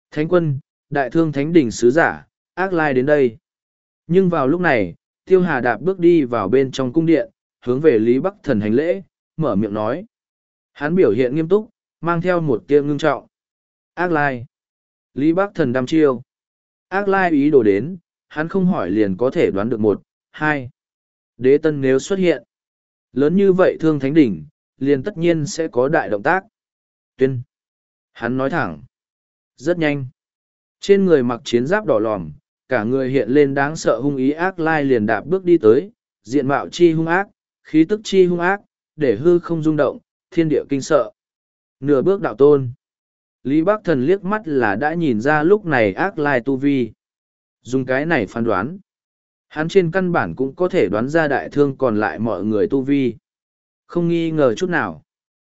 Thánh quân, đại thương thánh đỉnh sứ giả, Ác Lai đến đây. Nhưng vào lúc này, Tiêu Hà đạp bước đi vào bên trong cung điện, hướng về Lý Bắc Thần hành lễ, mở miệng nói. Hắn biểu hiện nghiêm túc, mang theo một tia ngưng trọng. Ác Lai. Lý Bắc Thần đăm chiêu. Ác Lai ý đồ đến, hắn không hỏi liền có thể đoán được một, hai. Đế tân nếu xuất hiện. Lớn như vậy thương thánh đỉnh, liền tất nhiên sẽ có đại động tác. Tuyên. Hắn nói thẳng. Rất nhanh. Trên người mặc chiến giáp đỏ lòm, cả người hiện lên đáng sợ hung ý. Ác Lai liền đạp bước đi tới, diện mạo chi hung ác, khí tức chi hung ác, để hư không rung động, thiên địa kinh sợ. Nửa bước đạo tôn. Lý Bắc Thần liếc mắt là đã nhìn ra lúc này Ác Lai tu vi. Dùng cái này phán đoán. Hắn trên căn bản cũng có thể đoán ra đại thương còn lại mọi người tu vi. Không nghi ngờ chút nào.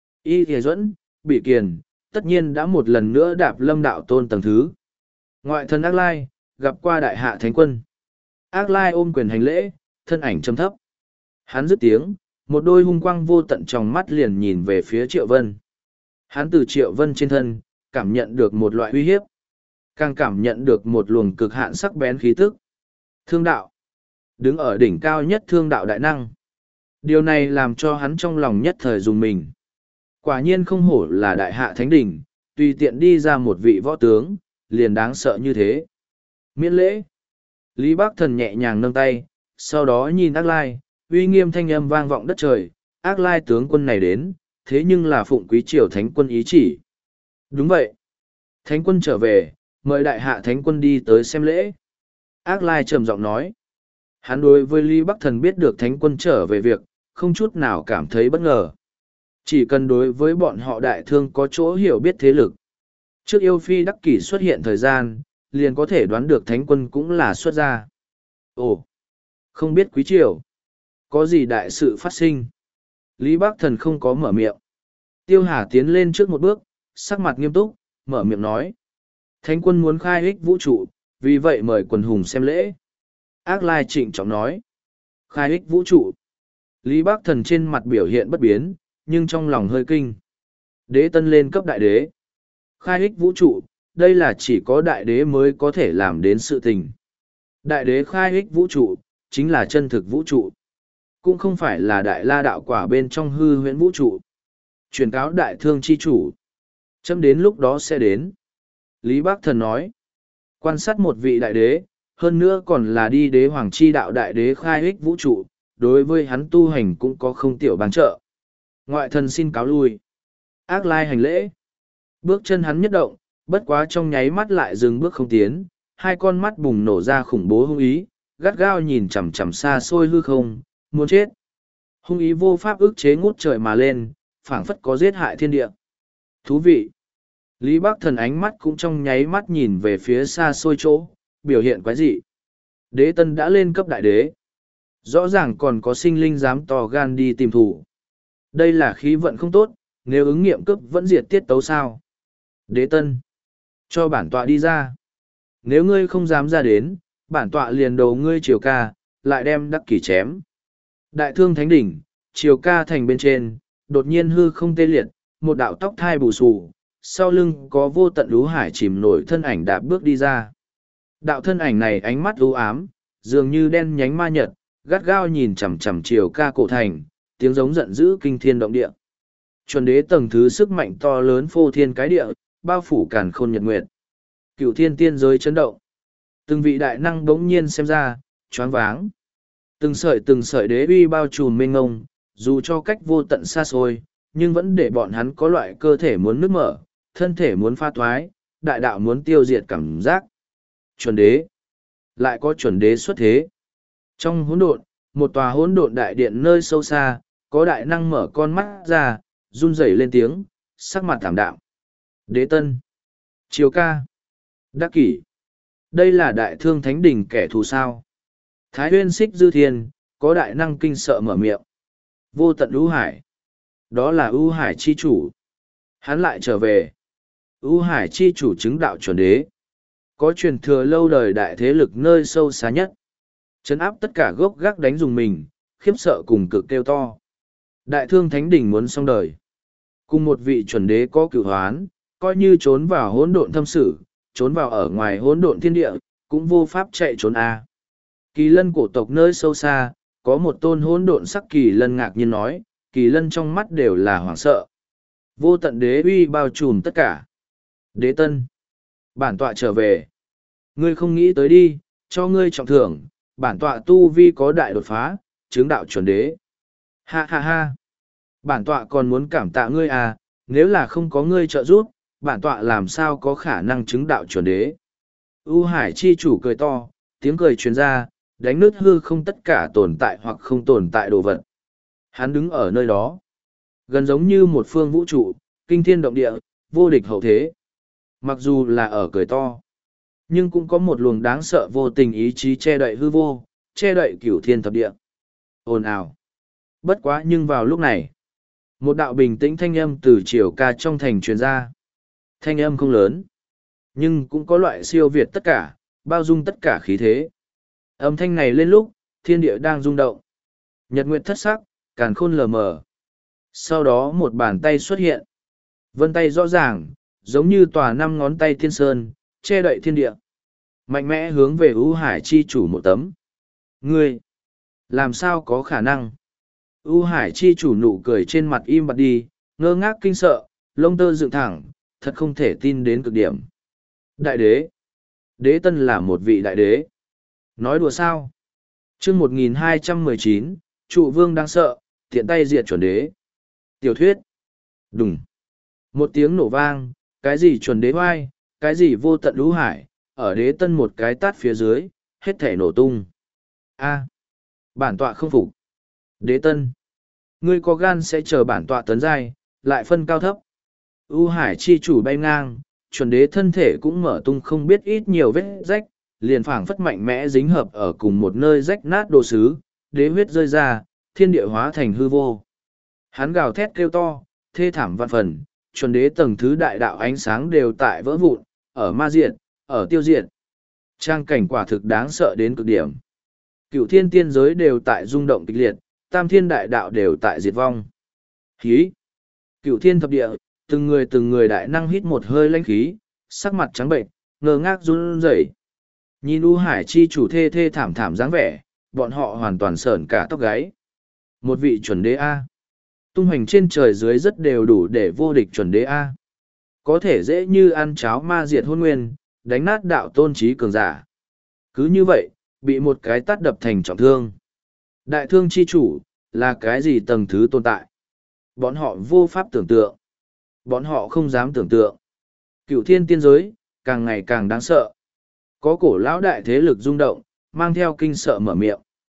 Y Thề Duẫn, Bị Kiền, tất nhiên đã một lần nữa đạp lâm đạo tôn tầng thứ. Ngoại thần Ác Lai, gặp qua đại hạ thánh quân. Ác Lai ôm quyền hành lễ, thân ảnh trầm thấp. Hắn dứt tiếng, một đôi hung quang vô tận trong mắt liền nhìn về phía Triệu Vân. Hắn từ Triệu Vân trên thân, cảm nhận được một loại uy hiếp. Càng cảm nhận được một luồng cực hạn sắc bén khí tức. Thương đạo. Đứng ở đỉnh cao nhất thương đạo đại năng. Điều này làm cho hắn trong lòng nhất thời dùng mình. Quả nhiên không hổ là đại hạ thánh đỉnh, tùy tiện đi ra một vị võ tướng, liền đáng sợ như thế. Miễn lễ. Lý Bắc Thần nhẹ nhàng nâng tay, sau đó nhìn Ác Lai, uy nghiêm thanh âm vang vọng đất trời. Ác Lai tướng quân này đến, thế nhưng là phụng quý triều thánh quân ý chỉ. Đúng vậy. Thánh quân trở về, mời đại hạ thánh quân đi tới xem lễ. Ác Lai trầm giọng nói. Hắn đối với Lý Bắc Thần biết được thánh quân trở về việc, không chút nào cảm thấy bất ngờ. Chỉ cần đối với bọn họ đại thương có chỗ hiểu biết thế lực. Trước yêu phi đắc kỷ xuất hiện thời gian, liền có thể đoán được thánh quân cũng là xuất gia. Ồ, không biết quý triều, có gì đại sự phát sinh? Lý Bắc Thần không có mở miệng. Tiêu Hà tiến lên trước một bước, sắc mặt nghiêm túc, mở miệng nói. Thánh quân muốn khai ích vũ trụ, vì vậy mời quần hùng xem lễ. Ác Lai trịnh trọng nói. Khai ích vũ trụ. Lý Bắc Thần trên mặt biểu hiện bất biến, nhưng trong lòng hơi kinh. Đế tân lên cấp đại đế. Khai ích vũ trụ, đây là chỉ có đại đế mới có thể làm đến sự tình. Đại đế khai ích vũ trụ, chính là chân thực vũ trụ. Cũng không phải là đại la đạo quả bên trong hư huyễn vũ trụ. Truyền cáo đại thương chi chủ. Chấm đến lúc đó sẽ đến. Lý Bắc Thần nói. Quan sát một vị đại đế, hơn nữa còn là đi đế hoàng chi đạo đại đế khai ích vũ trụ, đối với hắn tu hành cũng có không tiểu bằng trợ. Ngoại thần xin cáo lui. Ác Lai hành lễ. Bước chân hắn nhất động, bất quá trong nháy mắt lại dừng bước không tiến, hai con mắt bùng nổ ra khủng bố hung ý, gắt gao nhìn chằm chằm xa xôi hư không, muốn chết. Hung ý vô pháp ức chế ngút trời mà lên, phảng phất có giết hại thiên địa. Thú vị. Lý Bắc Thần ánh mắt cũng trong nháy mắt nhìn về phía xa xôi chỗ, biểu hiện quái dị. Đế tân đã lên cấp đại đế. Rõ ràng còn có sinh linh dám to gan đi tìm thủ. Đây là khí vận không tốt, nếu ứng nghiệm cướp vẫn diệt tiết tấu sao. Đế tân. Cho bản tọa đi ra. Nếu ngươi không dám ra đến, bản tọa liền đầu ngươi triều ca, lại đem đắc kỷ chém. Đại thương thánh đỉnh, triều ca thành bên trên, đột nhiên hư không tê liệt, một đạo tóc thai bù xù, sau lưng có vô tận lũ hải chìm nổi thân ảnh đạp bước đi ra. Đạo thân ảnh này ánh mắt u ám, dường như đen nhánh ma nhật, gắt gao nhìn chằm chằm triều ca cổ thành, tiếng giống giận dữ kinh thiên động địa. Chuẩn đế tầng thứ sức mạnh to lớn phô thiên cái địa, bao phủ càn khôn nhật nguyệt. Cửu thiên tiên giới chấn động. Từng vị đại năng bỗng nhiên xem ra, choáng váng. Từng sợi từng sợi đế uy bao trùm mênh ngông, dù cho cách vô tận xa xôi, nhưng vẫn để bọn hắn có loại cơ thể muốn nứt mở, thân thể muốn pha thoái, đại đạo muốn tiêu diệt cảm giác. Chuẩn đế. Lại có chuẩn đế xuất thế. Trong hỗn độn, một tòa hỗn độn đại điện nơi sâu xa, có đại năng mở con mắt ra, run rẩy lên tiếng, sắc mặt thảm đạm. Đế tân. Triều ca. Đắc kỷ. Đây là đại thương thánh đỉnh kẻ thù sao. Thái huyên xích dư thiên, có đại năng kinh sợ mở miệng. Vô tận ưu hải. Đó là ưu hải chi chủ. Hắn lại trở về. ưu hải chi chủ chứng đạo chuẩn đế. Có truyền thừa lâu đời đại thế lực nơi sâu xa nhất. Chấn áp tất cả gốc gác đánh dùng mình, khiếp sợ cùng cực kêu to. Đại thương thánh đỉnh muốn xong đời. Cùng một vị chuẩn đế có cửu hoán, coi như trốn vào hỗn độn thâm sử, trốn vào ở ngoài hỗn độn thiên địa, cũng vô pháp chạy trốn a. Kỳ lân cổ tộc nơi sâu xa, có một tôn hỗn độn sắc kỳ lân ngạc nhiên nói, kỳ lân trong mắt đều là hoảng sợ. Vô tận đế uy bao trùm tất cả. Đế tân. Bản tọa trở về. Ngươi không nghĩ tới đi, cho ngươi trọng thưởng, bản tọa tu vi có đại đột phá, chứng đạo chuẩn đế. Ha ha ha. Bản tọa còn muốn cảm tạ ngươi à, nếu là không có ngươi trợ giúp, bản tọa làm sao có khả năng chứng đạo chuẩn đế. U Hải chi chủ cười to, tiếng cười truyền ra, đánh nứt hư không tất cả tồn tại hoặc không tồn tại đồ vật. Hắn đứng ở nơi đó, gần giống như một phương vũ trụ, kinh thiên động địa, vô địch hậu thế. Mặc dù là ở cười to, nhưng cũng có một luồng đáng sợ vô tình ý chí che đậy hư vô, che đậy cửu thiên thập địa. Ồn ào. Bất quá nhưng vào lúc này, một đạo bình tĩnh thanh âm từ triều ca trong thành truyền ra. Thanh âm không lớn, nhưng cũng có loại siêu việt tất cả, bao dung tất cả khí thế. Âm thanh này lên lúc, thiên địa đang rung động. Nhật nguyệt thất sắc, càn khôn lờ mờ. Sau đó một bàn tay xuất hiện. Vân tay rõ ràng, giống như tòa năm ngón tay thiên sơn, che đậy thiên địa. Mạnh mẽ hướng về U Hải chi chủ một tấm. Ngươi! Làm sao có khả năng? U Hải chi chủ nụ cười trên mặt im bặt đi, ngơ ngác kinh sợ, lông tơ dựng thẳng, thật không thể tin đến cực điểm. Đại đế! Đế tân là một vị đại đế. Nói đùa sao? chương một nghìn hai trăm mười chín, trụ vương đang sợ, tiện tay diệt chuẩn đế. Tiểu thuyết. Đùng. Một tiếng nổ vang, cái gì chuẩn đế hoai, cái gì vô tận lũ hải, ở đế tân một cái tát phía dưới, hết thể nổ tung. A. Bản tọa không phục. Đế tân. Ngươi có gan sẽ chờ bản tọa tấn giai, lại phân cao thấp. U hải chi chủ bay ngang, chuẩn đế thân thể cũng mở tung không biết ít nhiều vết rách, liền phảng phất mạnh mẽ dính hợp ở cùng một nơi rách nát đồ sứ, đế huyết rơi ra, thiên địa hóa thành hư vô. Hắn gào thét kêu to, thê thảm vạn phần, chuẩn đế tầng thứ đại đạo ánh sáng đều tại vỡ vụn, ở ma diện, ở tiêu diệt. Trang cảnh quả thực đáng sợ đến cực điểm. Cựu thiên tiên giới đều tại rung động kịch liệt, tam thiên đại đạo đều tại diệt vong. Khí! Cựu thiên thập địa, từng người từng người đại năng hít một hơi lãnh khí, sắc mặt trắng bệnh, ngơ ngác run rẩy. Nhìn U Hải chi chủ thê thê thảm thảm dáng vẻ, bọn họ hoàn toàn sởn cả tóc gáy. Một vị chuẩn đế A. Tung hoành trên trời dưới rất đều đủ để vô địch chuẩn đế A. Có thể dễ như ăn cháo ma diệt hôn nguyên, đánh nát đạo tôn trí cường giả. Cứ như vậy, bị một cái tát đập thành trọng thương. Đại thương chi chủ, là cái gì tầng thứ tồn tại? Bọn họ vô pháp tưởng tượng. Bọn họ không dám tưởng tượng. Cựu thiên tiên giới, càng ngày càng đáng sợ. Có cổ lão đại thế lực rung động, mang theo kinh sợ mở miệng.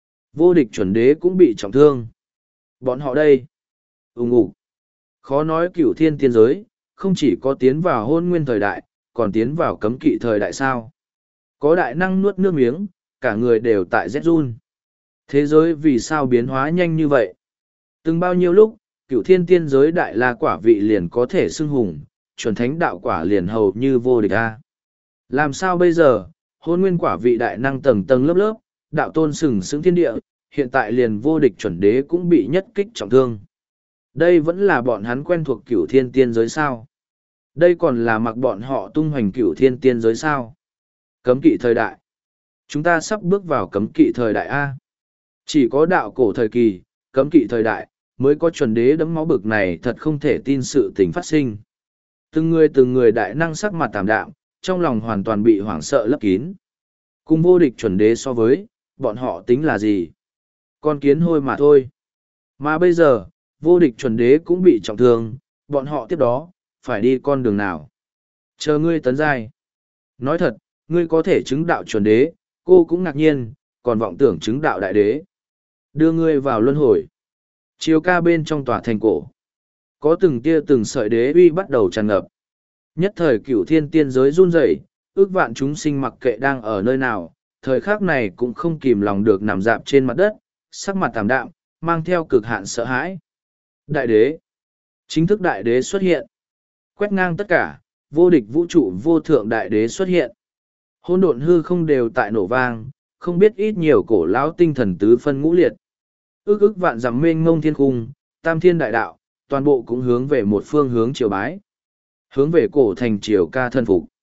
Vô địch chuẩn đế cũng bị trọng thương. Bọn họ đây. Úng ủ. Khó nói cửu thiên tiên giới, không chỉ có tiến vào hôn nguyên thời đại, còn tiến vào cấm kỵ thời đại sao. Có đại năng nuốt nước miếng, cả người đều tại rét run. Thế giới vì sao biến hóa nhanh như vậy? Từng bao nhiêu lúc, cửu thiên tiên giới đại la quả vị liền có thể xưng hùng, chuẩn thánh đạo quả liền hầu như vô địch a. Làm sao bây giờ, hôn nguyên quả vị đại năng tầng tầng lớp lớp, đạo tôn sừng sững thiên địa, hiện tại liền vô địch chuẩn đế cũng bị nhất kích trọng thương. Đây vẫn là bọn hắn quen thuộc cửu thiên tiên giới sao? Đây còn là mặc bọn họ tung hoành cửu thiên tiên giới sao? Cấm kỵ thời đại. Chúng ta sắp bước vào cấm kỵ thời đại A. Chỉ có đạo cổ thời kỳ, cấm kỵ thời đại, mới có chuẩn đế đấm máu bực này thật không thể tin sự tình phát sinh. Từng người từng người đại năng sắc mặt tạm đạm, trong lòng hoàn toàn bị hoảng sợ lấp kín. Cùng vô địch chuẩn đế so với, bọn họ tính là gì? Con kiến hôi mà thôi. Mà bây giờ, vô địch chuẩn đế cũng bị trọng thương, bọn họ tiếp đó, phải đi con đường nào? Chờ ngươi tấn giai. Nói thật, ngươi có thể chứng đạo chuẩn đế, cô cũng ngạc nhiên, còn vọng tưởng chứng đạo đại đế. Đưa ngươi vào luân hồi. Chiều ca bên trong tòa thành cổ. Có từng tia từng sợi đế uy bắt đầu tràn ngập. Nhất thời cửu thiên tiên giới run rẩy, ước vạn chúng sinh mặc kệ đang ở nơi nào, thời khắc này cũng không kìm lòng được nằm dạp trên mặt đất, sắc mặt tạm đạm, mang theo cực hạn sợ hãi. Đại đế. Chính thức đại đế xuất hiện. Quét ngang tất cả, vô địch vũ trụ vô thượng đại đế xuất hiện. Hôn độn hư không đều tại nổ vang, không biết ít nhiều cổ lão tinh thần tứ phân ngũ liệt. Ước ước vạn dặm mênh ngông thiên cung, tam thiên đại đạo, toàn bộ cũng hướng về một phương hướng triều bái. Hướng về cổ thành triều ca thân phục.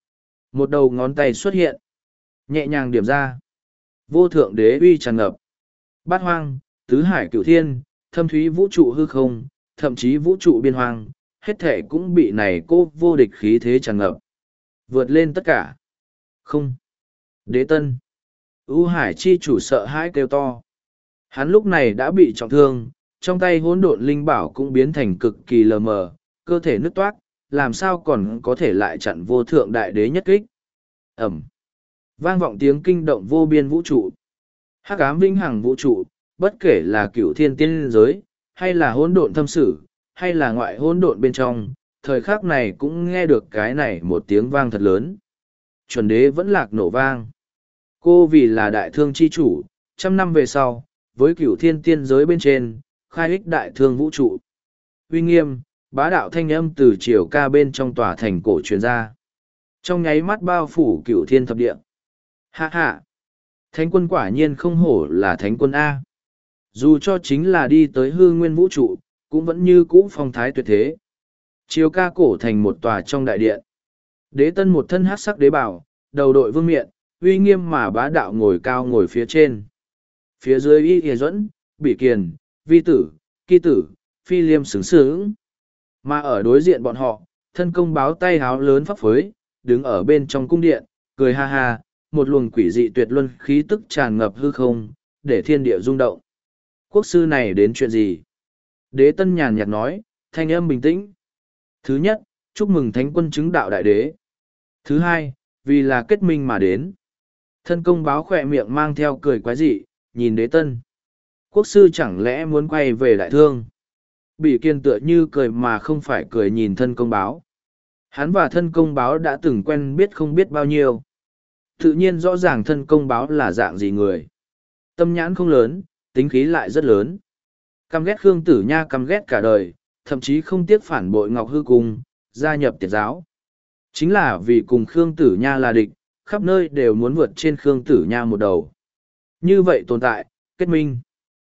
Một đầu ngón tay xuất hiện, nhẹ nhàng điểm ra. Vô thượng đế uy tràn ngập. Bát hoang, tứ hải cửu thiên, thâm thúy vũ trụ hư không, thậm chí vũ trụ biên hoang, hết thể cũng bị này cô vô địch khí thế tràn ngập. Vượt lên tất cả. Không. Đế tân. U hải chi chủ sợ hãi kêu to. Hắn lúc này đã bị trọng thương, trong tay hỗn độn linh bảo cũng biến thành cực kỳ lờ mờ, cơ thể nứt toát, làm sao còn có thể lại chặn vô thượng đại đế nhất kích. Ẩm. Vang vọng tiếng kinh động vô biên vũ trụ. Hắc ám vĩnh hằng vũ trụ, bất kể là cửu thiên tiên giới, hay là hỗn độn thâm sử, hay là ngoại hỗn độn bên trong, thời khắc này cũng nghe được cái này một tiếng vang thật lớn. Chuẩn đế vẫn lạc nổ vang. Cô vì là đại thương chi chủ, trăm năm về sau, với cửu thiên tiên giới bên trên, khai ích đại thương vũ trụ. Uy nghiêm, bá đạo thanh âm từ chiều ca bên trong tòa thành cổ truyền ra. Trong nháy mắt bao phủ cửu thiên thập địa. Hạ hạ! Thánh quân quả nhiên không hổ là thánh quân A. Dù cho chính là đi tới hư nguyên vũ trụ, cũng vẫn như cũ phong thái tuyệt thế. Chiều ca cổ thành một tòa trong đại điện. Đế tân một thân hát sắc đế bảo, đầu đội vương miện, uy nghiêm mà bá đạo ngồi cao ngồi phía trên. Phía dưới y hề duẫn, bỉ kiền, vi tử, kỳ tử, phi liêm sướng sướng. Mà ở đối diện bọn họ, thân công báo tay háo lớn phấp phới, đứng ở bên trong cung điện, cười ha ha, một luồng quỷ dị tuyệt luân khí tức tràn ngập hư không, để thiên địa rung động. Quốc sư này đến chuyện gì? Đế tân nhàn nhạt nói, thanh âm bình tĩnh. Thứ nhất, chúc mừng thánh quân chứng đạo đại đế. Thứ hai, vì là kết minh mà đến. Thân công báo khỏe miệng mang theo cười quái dị, nhìn đế tân. Quốc sư chẳng lẽ muốn quay về đại thương? Bị kiên tựa như cười mà không phải cười nhìn thân công báo. Hắn và thân công báo đã từng quen biết không biết bao nhiêu. Tự nhiên rõ ràng thân công báo là dạng gì người. Tâm nhãn không lớn, tính khí lại rất lớn. Căm ghét Khương Tử Nha căm ghét cả đời, thậm chí không tiếc phản bội Ngọc Hư Cung, gia nhập tiệt giáo. Chính là vì cùng Khương Tử Nha là địch, khắp nơi đều muốn vượt trên Khương Tử Nha một đầu. Như vậy tồn tại, kết minh.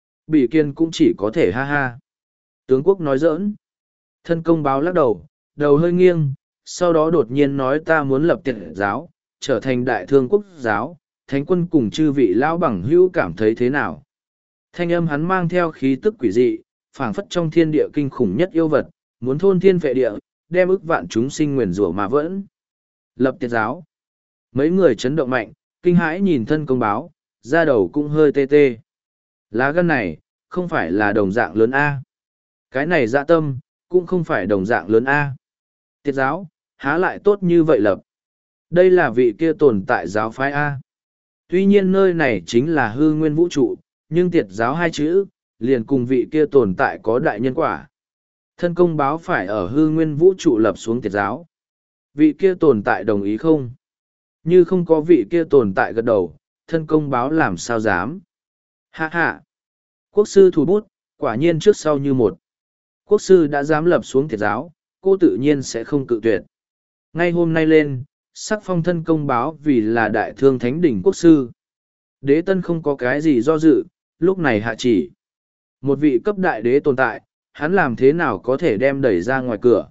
Bỉ Kiên cũng chỉ có thể ha ha. Tướng quốc nói giỡn. Thân công báo lắc đầu, đầu hơi nghiêng, sau đó đột nhiên nói ta muốn lập tiệt giáo, trở thành đại thương quốc giáo, thánh quân cùng chư vị lão bằng hữu cảm thấy thế nào. Thanh âm hắn mang theo khí tức quỷ dị, phảng phất trong thiên địa kinh khủng nhất yêu vật, muốn thôn thiên vệ địa, đem ức vạn chúng sinh nguyền rủa mà vẫn. Lập tiệt giáo. Mấy người chấn động mạnh, kinh hãi nhìn thân công báo, da đầu cũng hơi tê tê. Lá gan này, không phải là đồng dạng lớn A. Cái này dạ tâm, cũng không phải đồng dạng lớn A. Tiệt giáo, há lại tốt như vậy lập. Đây là vị kia tồn tại giáo phái A. Tuy nhiên nơi này chính là hư nguyên vũ trụ, nhưng tiệt giáo hai chữ, liền cùng vị kia tồn tại có đại nhân quả. Thân công báo phải ở hư nguyên vũ trụ lập xuống tiệt giáo. Vị kia tồn tại đồng ý không? Như không có vị kia tồn tại gật đầu, thân công báo làm sao dám? Hạ hạ! Quốc sư thủ bút, quả nhiên trước sau như một. Quốc sư đã dám lập xuống tiệt giáo, cô tự nhiên sẽ không cự tuyệt. Ngay hôm nay lên, sắc phong thân công báo vì là đại thương thánh đỉnh quốc sư. Đế tân không có cái gì do dự, lúc này hạ chỉ. Một vị cấp đại đế tồn tại, hắn làm thế nào có thể đem đẩy ra ngoài cửa.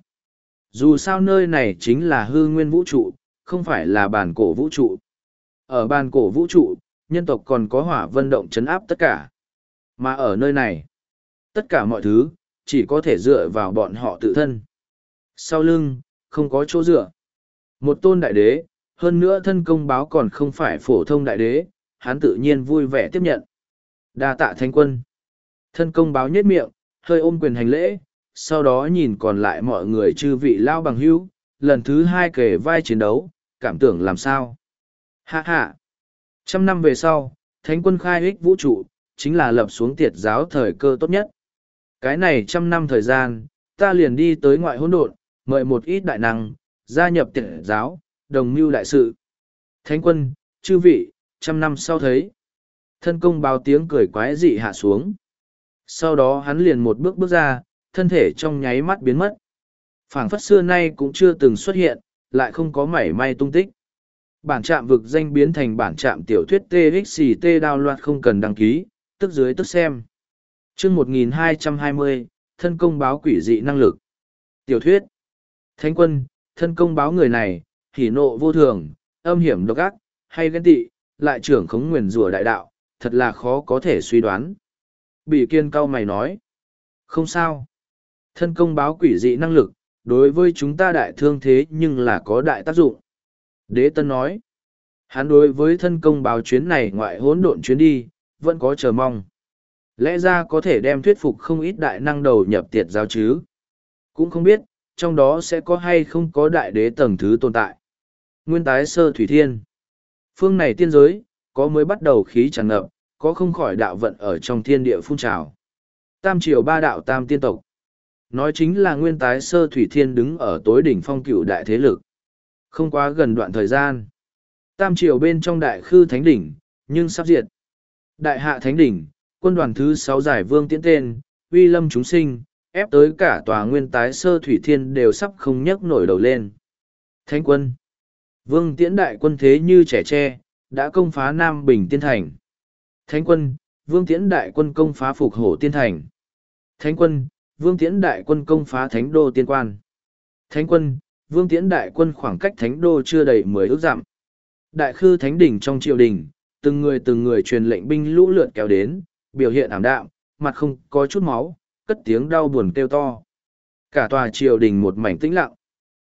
Dù sao nơi này chính là hư nguyên vũ trụ, không phải là bản cổ vũ trụ. Ở bản cổ vũ trụ, nhân tộc còn có hỏa vân động chấn áp tất cả. Mà ở nơi này, tất cả mọi thứ, chỉ có thể dựa vào bọn họ tự thân. Sau lưng, không có chỗ dựa. Một tôn đại đế, hơn nữa thân công báo còn không phải phổ thông đại đế, hắn tự nhiên vui vẻ tiếp nhận. Đa tạ thánh quân. Thân công báo nhếch miệng, hơi ôm quyền hành lễ, sau đó nhìn còn lại mọi người chư vị lao bằng hữu, lần thứ hai kể vai chiến đấu, cảm tưởng làm sao. Hạ hạ. Trăm năm về sau, thánh quân khai ích vũ trụ, chính là lập xuống tiệt giáo thời cơ tốt nhất. Cái này trăm năm thời gian, ta liền đi tới ngoại hỗn độn, mời một ít đại năng, gia nhập tiệt giáo, đồng mưu đại sự. Thánh quân, chư vị, trăm năm sau thấy. Thân công báo tiếng cười quái dị hạ xuống. Sau đó hắn liền một bước bước ra, thân thể trong nháy mắt biến mất. Phảng phất xưa nay cũng chưa từng xuất hiện, lại không có mảy may tung tích. Bản trạm vực danh biến thành bản trạm tiểu thuyết tê ích xì tê đao loạt không cần đăng ký, tức dưới tức xem. chương một nghìn hai trăm hai mươi, thân công báo quỷ dị năng lực. Tiểu thuyết. Thánh quân, thân công báo người này, hỉ nộ vô thường, âm hiểm độc ác, hay ghen tị, lại trưởng khống nguyền rủa đại đạo, thật là khó có thể suy đoán. Bỉ Kiên cau mày nói, không sao. Thân công báo quỷ dị năng lực, đối với chúng ta đại thương thế nhưng là có đại tác dụng. Đế Tân nói, hắn đối với thân công báo chuyến này ngoại hỗn độn chuyến đi, vẫn có chờ mong. Lẽ ra có thể đem thuyết phục không ít đại năng đầu nhập tiệt giáo chứ. Cũng không biết, trong đó sẽ có hay không có đại đế tầng thứ tồn tại. Nguyên tái sơ thủy thiên. Phương này tiên giới, có mới bắt đầu khí tràn ngập, có không khỏi đạo vận ở trong thiên địa phun trào. Tam triều ba đạo tam tiên tộc. Nói chính là nguyên tái sơ thủy thiên đứng ở tối đỉnh phong cửu đại thế lực. Không quá gần đoạn thời gian. Tam triều bên trong đại khư thánh đỉnh, nhưng sắp diệt. Đại hạ thánh đỉnh, quân đoàn thứ sáu giải vương tiễn tên, uy lâm chúng sinh, ép tới cả tòa nguyên tái sơ thủy thiên đều sắp không nhấc nổi đầu lên. Thánh quân. Vương tiễn đại quân thế như trẻ tre, đã công phá Nam Bình Tiên Thành. Thánh quân, Vương tiễn đại quân công phá Phục Hổ Tiên Thành. Thánh quân, Vương tiễn đại quân công phá Thánh Đô Tiên Quan. Thánh quân, Vương tiễn đại quân khoảng cách Thánh Đô chưa đầy mười ước dặm. Đại khư thánh đỉnh trong triều đình, từng người từng người truyền lệnh binh lũ lượt kéo đến, biểu hiện ảm đạm, mặt không có chút máu, cất tiếng đau buồn kêu to. Cả tòa triều đình một mảnh tĩnh lặng.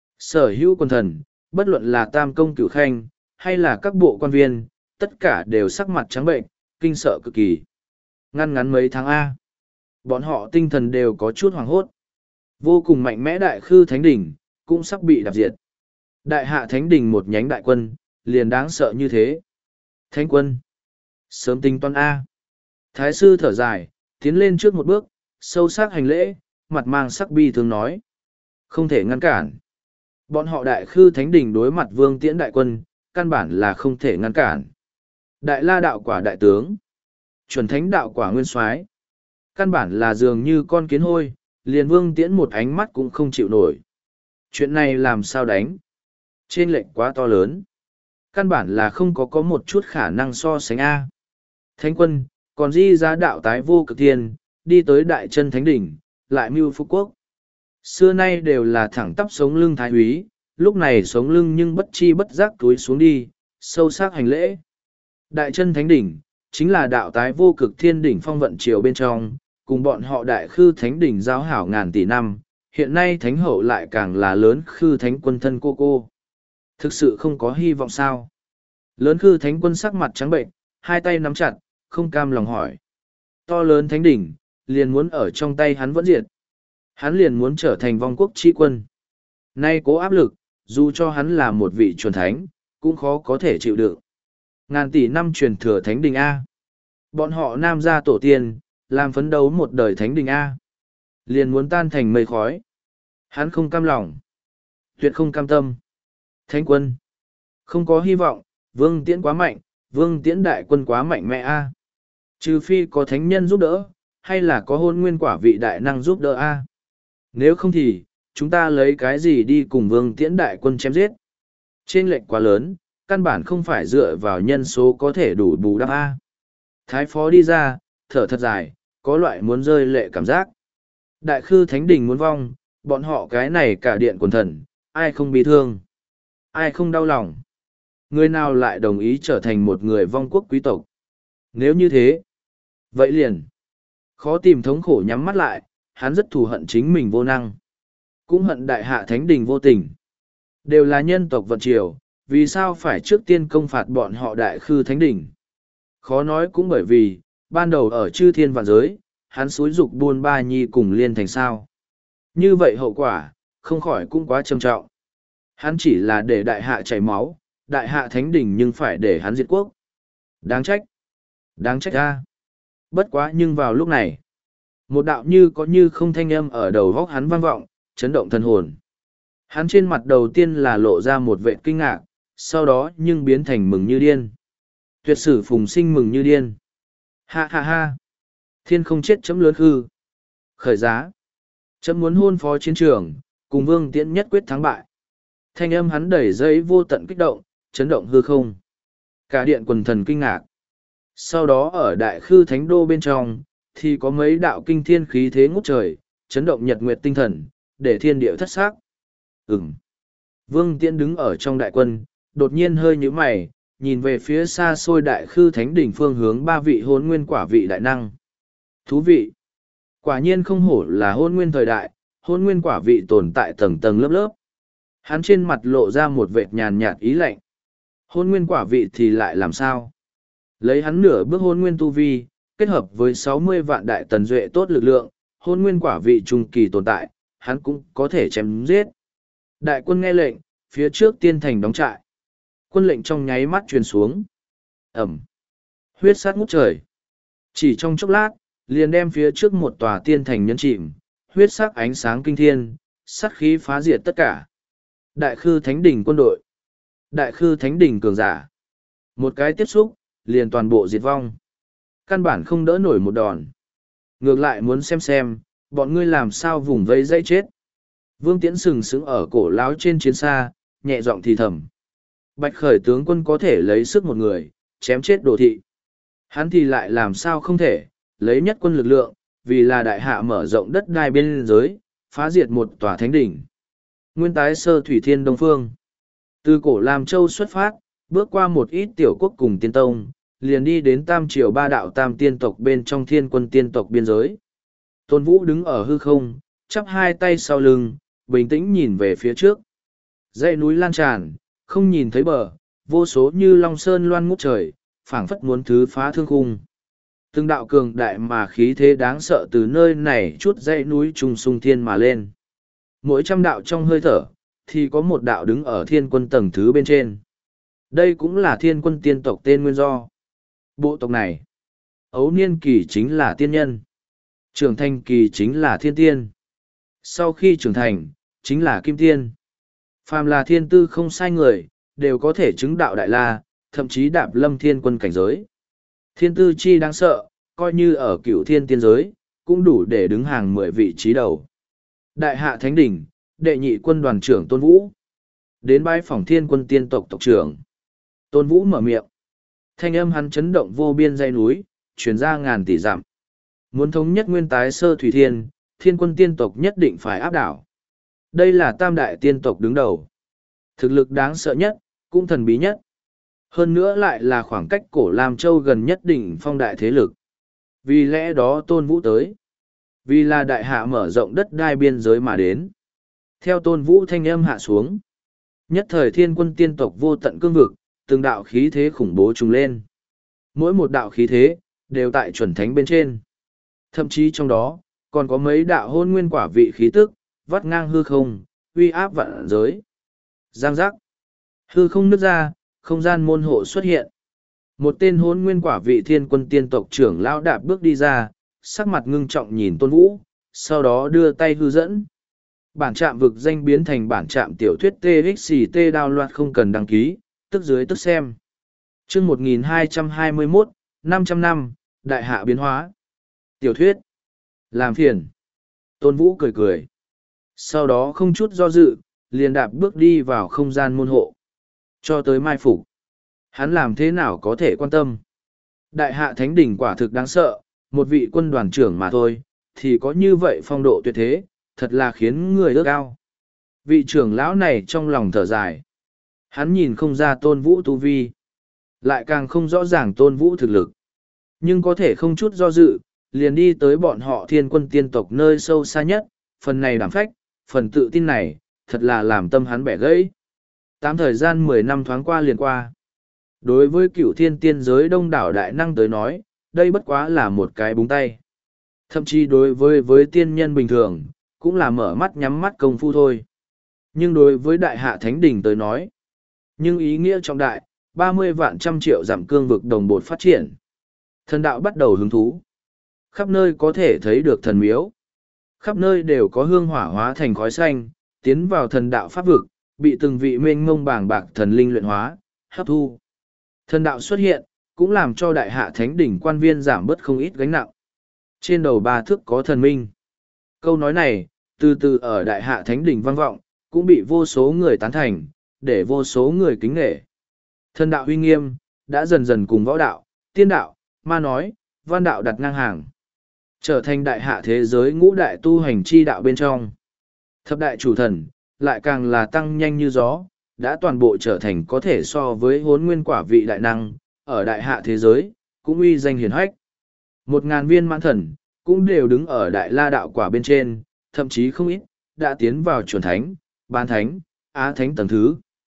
Sở hữu quân thần, bất luận là tam công cửu khanh, hay là các bộ quan viên, tất cả đều sắc mặt trắng bệnh, kinh sợ cực kỳ. Ngăn ngắn mấy tháng A. Bọn họ tinh thần đều có chút hoảng hốt. Vô cùng mạnh mẽ đại khư thánh đỉnh, cũng sắp bị đạp diệt. Đại hạ thánh đỉnh một nhánh đại quân, liền đáng sợ như thế. Thánh quân. Sớm tính toán A. Thái sư thở dài, tiến lên trước một bước, sâu sắc hành lễ, mặt mang sắc bi thương nói. Không thể ngăn cản. Bọn họ đại khư thánh đỉnh đối mặt vương tiễn đại quân, căn bản là không thể ngăn cản. Đại la đạo quả đại tướng. Chuẩn thánh đạo quả nguyên soái, căn bản là dường như con kiến hôi, liền vương tiễn một ánh mắt cũng không chịu nổi. Chuyện này làm sao đánh? Trên lệnh quá to lớn. Căn bản là không có có một chút khả năng so sánh A. Thánh quân, còn di giá đạo tái vô cực thiên, đi tới đại chân thánh đỉnh, lại mưu phú quốc. Xưa nay đều là thẳng tắp sống lưng thái úy, lúc này sống lưng nhưng bất chi bất giác túi xuống đi, sâu sắc hành lễ. Đại chân thánh đỉnh, chính là đạo tái vô cực thiên đỉnh phong vận triều bên trong, cùng bọn họ đại khư thánh đỉnh giao hảo ngàn tỷ năm, hiện nay thánh hậu lại càng là lớn khư thánh quân thân cô cô. Thực sự không có hy vọng sao? Lớn khư thánh quân sắc mặt trắng bệnh, hai tay nắm chặt, không cam lòng hỏi. To lớn thánh đỉnh, liền muốn ở trong tay hắn vẫn diệt. Hắn liền muốn trở thành vong quốc chi quân. Nay cố áp lực, dù cho hắn là một vị chuẩn thánh, cũng khó có thể chịu đựng. Ngàn tỷ năm truyền thừa thánh đình A. Bọn họ nam gia tổ tiên, làm phấn đấu một đời thánh đình A. Liền muốn tan thành mây khói. Hắn không cam lòng. Tuyệt không cam tâm. Thánh quân. Không có hy vọng, vương tiễn quá mạnh, vương tiễn đại quân quá mạnh mẽ A. Trừ phi có thánh nhân giúp đỡ, hay là có hôn nguyên quả vị đại năng giúp đỡ A. Nếu không thì, chúng ta lấy cái gì đi cùng vương tiễn đại quân chém giết. Trên lệnh quá lớn, căn bản không phải dựa vào nhân số có thể đủ bù đắp A. Thái phó đi ra, thở thật dài, có loại muốn rơi lệ cảm giác. Đại khư thánh đình muốn vong, bọn họ cái này cả điện quần thần, ai không bị thương, ai không đau lòng. Người nào lại đồng ý trở thành một người vong quốc quý tộc. Nếu như thế, vậy liền khó tìm thống khổ nhắm mắt lại, hắn rất thù hận chính mình vô năng. Cũng hận đại hạ thánh đình vô tình. Đều là nhân tộc vận triều, vì sao phải trước tiên công phạt bọn họ đại khư thánh đình? Khó nói cũng bởi vì, ban đầu ở chư thiên vạn giới, hắn xúi dục buôn ba nhi cùng liên thành sao. Như vậy hậu quả, không khỏi cũng quá trầm trọng. Hắn chỉ là để đại hạ chảy máu, đại hạ thánh đình nhưng phải để hắn diệt quốc. Đáng trách. Đáng trách ra. Bất quá nhưng vào lúc này, một đạo như có như không thanh âm ở đầu góc hắn vang vọng, chấn động thần hồn. Hắn trên mặt đầu tiên là lộ ra một vệ kinh ngạc, sau đó nhưng biến thành mừng như điên. Tuyệt sử phùng sinh mừng như điên. Ha ha ha. Thiên không chết chấm lớn hư. Khởi giá. Chấm muốn hôn phó chiến trường, cùng vương tiễn nhất quyết thắng bại. Thanh âm hắn đẩy dây vô tận kích động, chấn động hư không. Cả điện quần thần kinh ngạc. Sau đó ở đại khư thánh đô bên trong, thì có mấy đạo kinh thiên khí thế ngút trời, chấn động nhật nguyệt tinh thần, để thiên địa thất xác. Ừm. Vương Tiễn đứng ở trong đại quân, đột nhiên hơi nhíu mày, nhìn về phía xa xôi đại khư thánh đỉnh phương hướng ba vị hôn nguyên quả vị đại năng. Thú vị! Quả nhiên không hổ là hôn nguyên thời đại, hôn nguyên quả vị tồn tại tầng tầng lớp lớp. Hắn trên mặt lộ ra một vệt nhàn nhạt ý lạnh. Hôn nguyên quả vị thì lại làm sao? Lấy hắn nửa bước hôn nguyên tu vi, kết hợp với sáu mươi vạn đại tần duệ tốt lực lượng, hôn nguyên quả vị trung kỳ tồn tại, hắn cũng có thể chém giết. Đại quân nghe lệnh, phía trước tiên thành đóng trại. Quân lệnh trong nháy mắt truyền xuống. Ẩm. Huyết sát ngút trời. Chỉ trong chốc lát, liền đem phía trước một tòa tiên thành nhấn chìm, huyết sắc ánh sáng kinh thiên, sát khí phá diệt tất cả. Đại khư thánh đỉnh quân đội. Đại khư thánh đỉnh cường giả. Một cái tiếp xúc, liền toàn bộ diệt vong. Căn bản không đỡ nổi một đòn. Ngược lại muốn xem xem, bọn ngươi làm sao vùng vây dãy chết. Vương Tiễn sừng sững ở cổ láo trên chiến xa, nhẹ giọng thì thầm. Bạch khởi tướng quân có thể lấy sức một người, chém chết đồ thị. Hắn thì lại làm sao không thể, lấy nhất quân lực lượng, vì là đại hạ mở rộng đất đai biên giới, phá diệt một tòa thánh đỉnh. Nguyên tái sơ thủy thiên đông phương. Từ cổ Lam Châu xuất phát, bước qua một ít tiểu quốc cùng tiên tông, liền đi đến tam triều ba đạo tam tiên tộc bên trong thiên quân tiên tộc biên giới. Tôn Vũ đứng ở hư không, chắp hai tay sau lưng, bình tĩnh nhìn về phía trước. Dãy núi lan tràn, không nhìn thấy bờ, vô số như long sơn loan ngút trời, phảng phất muốn thứ phá thương khung. Từng đạo cường đại mà khí thế đáng sợ từ nơi này chút dãy núi trùng sung thiên mà lên. Mỗi trăm đạo trong hơi thở, thì có một đạo đứng ở thiên quân tầng thứ bên trên. Đây cũng là thiên quân tiên tộc tên nguyên do. Bộ tộc này, ấu niên kỳ chính là tiên nhân. Trưởng thành kỳ chính là thiên tiên. Sau khi trưởng thành, chính là kim tiên. Phàm là thiên tư không sai người, đều có thể chứng đạo đại la, thậm chí đạp lâm thiên quân cảnh giới. Thiên tư chi đáng sợ, coi như ở cựu thiên tiên giới, cũng đủ để đứng hàng mười vị trí đầu. Đại hạ thánh đỉnh, đệ nhị quân đoàn trưởng Tôn Vũ. Đến bái phỏng thiên quân tiên tộc tộc trưởng. Tôn Vũ mở miệng. Thanh âm hắn chấn động vô biên dãy núi, truyền ra ngàn tỷ dặm. Muốn thống nhất nguyên tái sơ thủy thiên, thiên quân tiên tộc nhất định phải áp đảo. Đây là tam đại tiên tộc đứng đầu. Thực lực đáng sợ nhất, cũng thần bí nhất. Hơn nữa lại là khoảng cách cổ Lam Châu gần nhất đỉnh phong đại thế lực. Vì lẽ đó Tôn Vũ tới. Vì là đại hạ mở rộng đất đai biên giới mà đến. Theo Tôn Vũ thanh âm hạ xuống. Nhất thời thiên quân tiên tộc vô tận cương vực, từng đạo khí thế khủng bố trùng lên. Mỗi một đạo khí thế, đều tại chuẩn thánh bên trên. Thậm chí trong đó, còn có mấy đạo hôn nguyên quả vị khí tức, vắt ngang hư không, uy áp vạn giới. Giang giác. Hư không nứt ra, không gian môn hộ xuất hiện. Một tên hôn nguyên quả vị thiên quân tiên tộc trưởng lão đạp bước đi ra, sắc mặt ngưng trọng nhìn Tôn Vũ, sau đó đưa tay hư dẫn. Bản trạm vực danh biến thành bản trạm tiểu thuyết tê ích xì tê đào loạt không cần đăng ký, tức dưới tức xem. chương một nghìn hai trăm hai mươi mốt, năm trăm năm, đại hạ biến hóa. Tiểu thuyết. Làm phiền. Tôn Vũ cười cười. Sau đó không chút do dự, liền đạp bước đi vào không gian môn hộ. Cho tới mai phục. Hắn làm thế nào có thể quan tâm. Đại hạ thánh đỉnh quả thực đáng sợ, một vị quân đoàn trưởng mà thôi, thì có như vậy phong độ tuyệt thế, thật là khiến người ước ao. Vị trưởng lão này trong lòng thở dài. Hắn nhìn không ra Tôn Vũ tu vi, lại càng không rõ ràng Tôn Vũ thực lực. Nhưng có thể không chút do dự, liền đi tới bọn họ thiên quân tiên tộc nơi sâu xa nhất, phần này đảm phách, phần tự tin này, thật là làm tâm hắn bẻ gãy. Tám thời gian mười năm thoáng qua liền qua. Đối với cửu thiên tiên giới đông đảo đại năng tới nói, đây bất quá là một cái búng tay. Thậm chí đối với với tiên nhân bình thường, cũng là mở mắt nhắm mắt công phu thôi. Nhưng đối với đại hạ thánh đỉnh tới nói, nhưng ý nghĩa trọng đại, ba mươi vạn trăm triệu giảm cương vực đồng bột phát triển. Thần đạo bắt đầu hứng thú. Khắp nơi có thể thấy được thần miếu. Khắp nơi đều có hương hỏa hóa thành khói xanh, tiến vào thần đạo pháp vực, bị từng vị mênh mông bàng bạc thần linh luyện hóa, hấp thu. Thần đạo xuất hiện, cũng làm cho đại hạ thánh đỉnh quan viên giảm bớt không ít gánh nặng. Trên đầu ba thước có thần minh. Câu nói này, từ từ ở đại hạ thánh đỉnh vang vọng, cũng bị vô số người tán thành, để vô số người kính nghệ. Thần đạo huy nghiêm, đã dần dần cùng võ đạo, tiên đạo, ma nói, văn đạo đặt ngang hàng. Trở thành đại hạ thế giới ngũ đại tu hành chi đạo bên trong. Thập đại chủ thần, lại càng là tăng nhanh như gió, đã toàn bộ trở thành có thể so với hốn nguyên quả vị đại năng, ở đại hạ thế giới, cũng uy danh hiển hách. Một ngàn viên mãn thần, cũng đều đứng ở đại la đạo quả bên trên, thậm chí không ít, đã tiến vào chuẩn thánh, bán thánh, á thánh tầng thứ.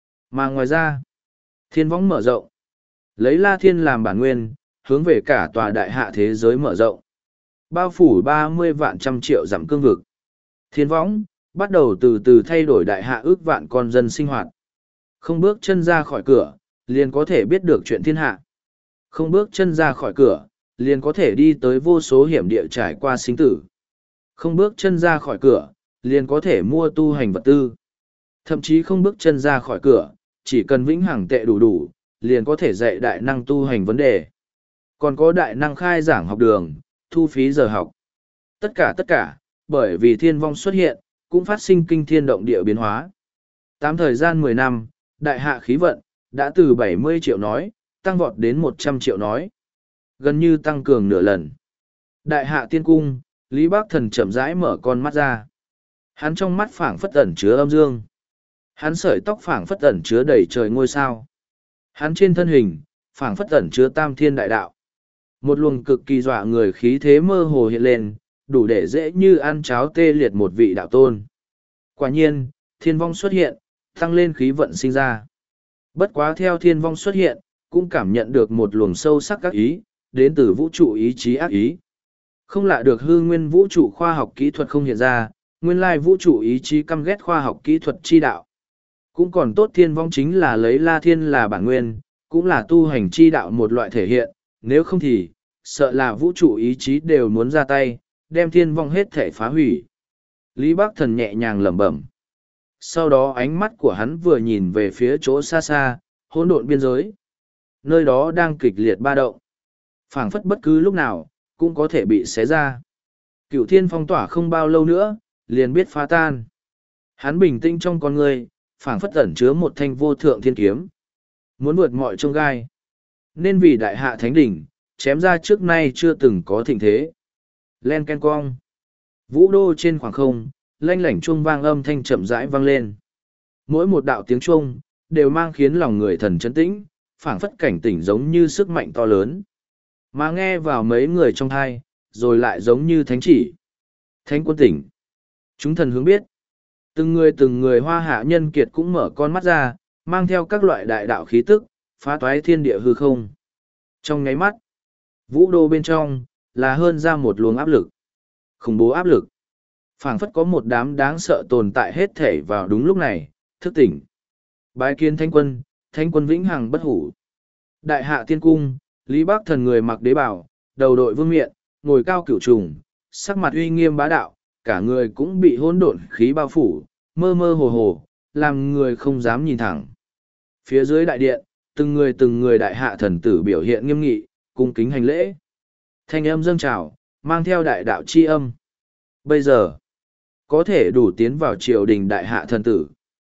Mà ngoài ra, thiên võng mở rộng, lấy La Thiên làm bản nguyên, hướng về cả tòa đại hạ thế giới mở rộng. Bao phủ ba mươi vạn trăm triệu dặm cương vực. Thiên võng, bắt đầu từ từ thay đổi đại hạ ước vạn con dân sinh hoạt. Không bước chân ra khỏi cửa, liền có thể biết được chuyện thiên hạ. Không bước chân ra khỏi cửa, liền có thể đi tới vô số hiểm địa trải qua sinh tử. Không bước chân ra khỏi cửa, liền có thể mua tu hành vật tư. Thậm chí không bước chân ra khỏi cửa, chỉ cần vĩnh hằng tệ đủ đủ, liền có thể dạy đại năng tu hành vấn đề. Còn có đại năng khai giảng học đường, thu phí giờ học. Tất cả tất cả, bởi vì thiên vong xuất hiện, cũng phát sinh kinh thiên động địa biến hóa. Tám thời gian mười năm, đại hạ khí vận, đã từ bảy mươi triệu nói, tăng vọt đến một trăm triệu nói. Gần như tăng cường nửa lần. Đại hạ tiên cung, Lý Bác Thần chậm rãi mở con mắt ra. Hắn trong mắt phảng phất ẩn chứa âm dương. Hắn sợi tóc phảng phất ẩn chứa đầy trời ngôi sao. Hắn trên thân hình, phảng phất ẩn chứa tam thiên đại đạo. Một luồng cực kỳ dọa người khí thế mơ hồ hiện lên, đủ để dễ như ăn cháo tê liệt một vị đạo tôn. Quả nhiên, thiên vong xuất hiện, tăng lên khí vận sinh ra. Bất quá theo thiên vong xuất hiện, cũng cảm nhận được một luồng sâu sắc các ý, đến từ vũ trụ ý chí ác ý. Không lạ được hư nguyên vũ trụ khoa học kỹ thuật không hiện ra, nguyên lai vũ trụ ý chí căm ghét khoa học kỹ thuật chi đạo. Cũng còn tốt thiên vong chính là lấy La Thiên là bản nguyên, cũng là tu hành chi đạo một loại thể hiện, nếu không thì, sợ là vũ trụ ý chí đều muốn ra tay, đem thiên vong hết thể phá hủy. Lý Bác Thần nhẹ nhàng lẩm bẩm. Sau đó ánh mắt của hắn vừa nhìn về phía chỗ xa xa, hỗn độn biên giới. Nơi đó đang kịch liệt ba động. Phảng phất bất cứ lúc nào, cũng có thể bị xé ra. Cựu thiên phong tỏa không bao lâu nữa, liền biết phá tan. Hắn bình tĩnh trong con người, phảng phất ẩn chứa một thanh vô thượng thiên kiếm. Muốn vượt mọi chông gai. Nên vì đại hạ thánh đỉnh, chém ra trước nay chưa từng có thịnh thế. Len ken cong. Vũ đô trên khoảng không, lanh lảnh chuông vang âm thanh chậm rãi vang lên. Mỗi một đạo tiếng chuông, đều mang khiến lòng người thần chấn tĩnh, phảng phất cảnh tỉnh giống như sức mạnh to lớn. Mà nghe vào mấy người trong thai, rồi lại giống như thánh chỉ. Thánh quân tỉnh. Chúng thần hướng biết. Từng người từng người hoa hạ nhân kiệt cũng mở con mắt ra, mang theo các loại đại đạo khí tức, phá toái thiên địa hư không. Trong nháy mắt, vũ đô bên trong, là hơn ra một luồng áp lực. Khủng bố áp lực. Phảng phất có một đám đáng sợ tồn tại hết thể vào đúng lúc này, thức tỉnh. Bái kiến thánh quân, thánh quân vĩnh hằng bất hủ. Đại hạ tiên cung, Lý Bác Thần người mặc đế bào, đầu đội vương miện, ngồi cao cửu trùng, sắc mặt uy nghiêm bá đạo, cả người cũng bị hỗn độn khí bao phủ, mơ mơ hồ hồ, làm người không dám nhìn thẳng. Phía dưới đại điện, từng người từng người đại hạ thần tử biểu hiện nghiêm nghị, cung kính hành lễ. Thanh âm dâng trào, mang theo đại đạo chi âm. Bây giờ, có thể đủ tiến vào triều đình đại hạ thần tử.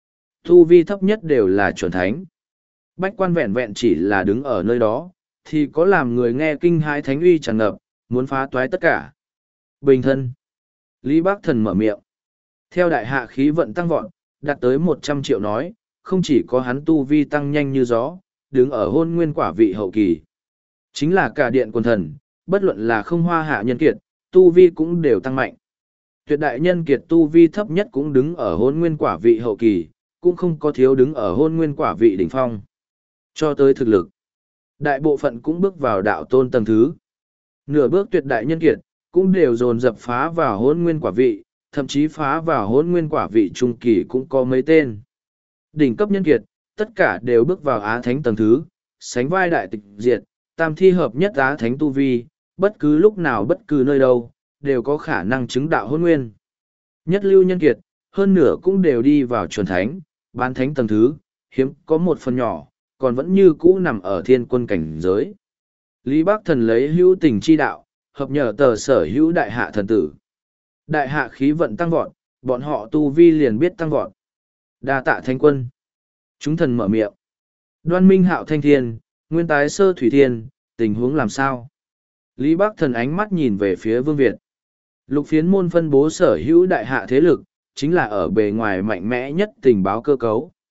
Tu vi thấp nhất đều là chuẩn thánh. Bách quan vẹn vẹn chỉ là đứng ở nơi đó, thì có làm người nghe kinh hãi thánh uy tràn ngập, muốn phá toái tất cả. Bình thân. Lý Bác Thần mở miệng. Theo đại hạ khí vận tăng vọt, đạt tới một trăm triệu nói, không chỉ có hắn tu vi tăng nhanh như gió, đứng ở hôn nguyên quả vị hậu kỳ. Chính là cả điện quần thần, bất luận là không hoa hạ nhân kiệt, tu vi cũng đều tăng mạnh. Tuyệt đại nhân kiệt tu vi thấp nhất cũng đứng ở hôn nguyên quả vị hậu kỳ, cũng không có thiếu đứng ở hôn nguyên quả vị đỉnh phong. Cho tới thực lực, đại bộ phận cũng bước vào đạo tôn tầng thứ. Nửa bước tuyệt đại nhân kiệt, cũng đều dồn dập phá vào hôn nguyên quả vị, thậm chí phá vào hôn nguyên quả vị trung kỳ cũng có mấy tên. Đỉnh cấp nhân kiệt, tất cả đều bước vào Á Thánh tầng thứ, sánh vai đại tịch diệt, tam thi hợp nhất Á Thánh tu vi, bất cứ lúc nào bất cứ nơi đâu, đều có khả năng chứng đạo hôn nguyên. Nhất lưu nhân kiệt, hơn nửa cũng đều đi vào chuẩn thánh, bán thánh tầng thứ, hiếm có một phần nhỏ, còn vẫn như cũ nằm ở thiên quân cảnh giới. Lý Bác Thần lấy hữu tình chi đạo, hợp nhờ tờ sở hữu đại hạ thần tử. Đại hạ khí vận tăng vọt, bọn họ tu vi liền biết tăng vọt. Đa tạ thánh quân. Chúng thần mở miệng. Đoan Minh Hạo thanh thiên, Nguyên Tái Sơ thủy thiên, tình huống làm sao? Lý Bác Thần ánh mắt nhìn về phía Vương Việt. Lục phiến môn phân bố sở hữu đại hạ thế lực, chính là ở bề ngoài mạnh mẽ nhất tình báo cơ cấu.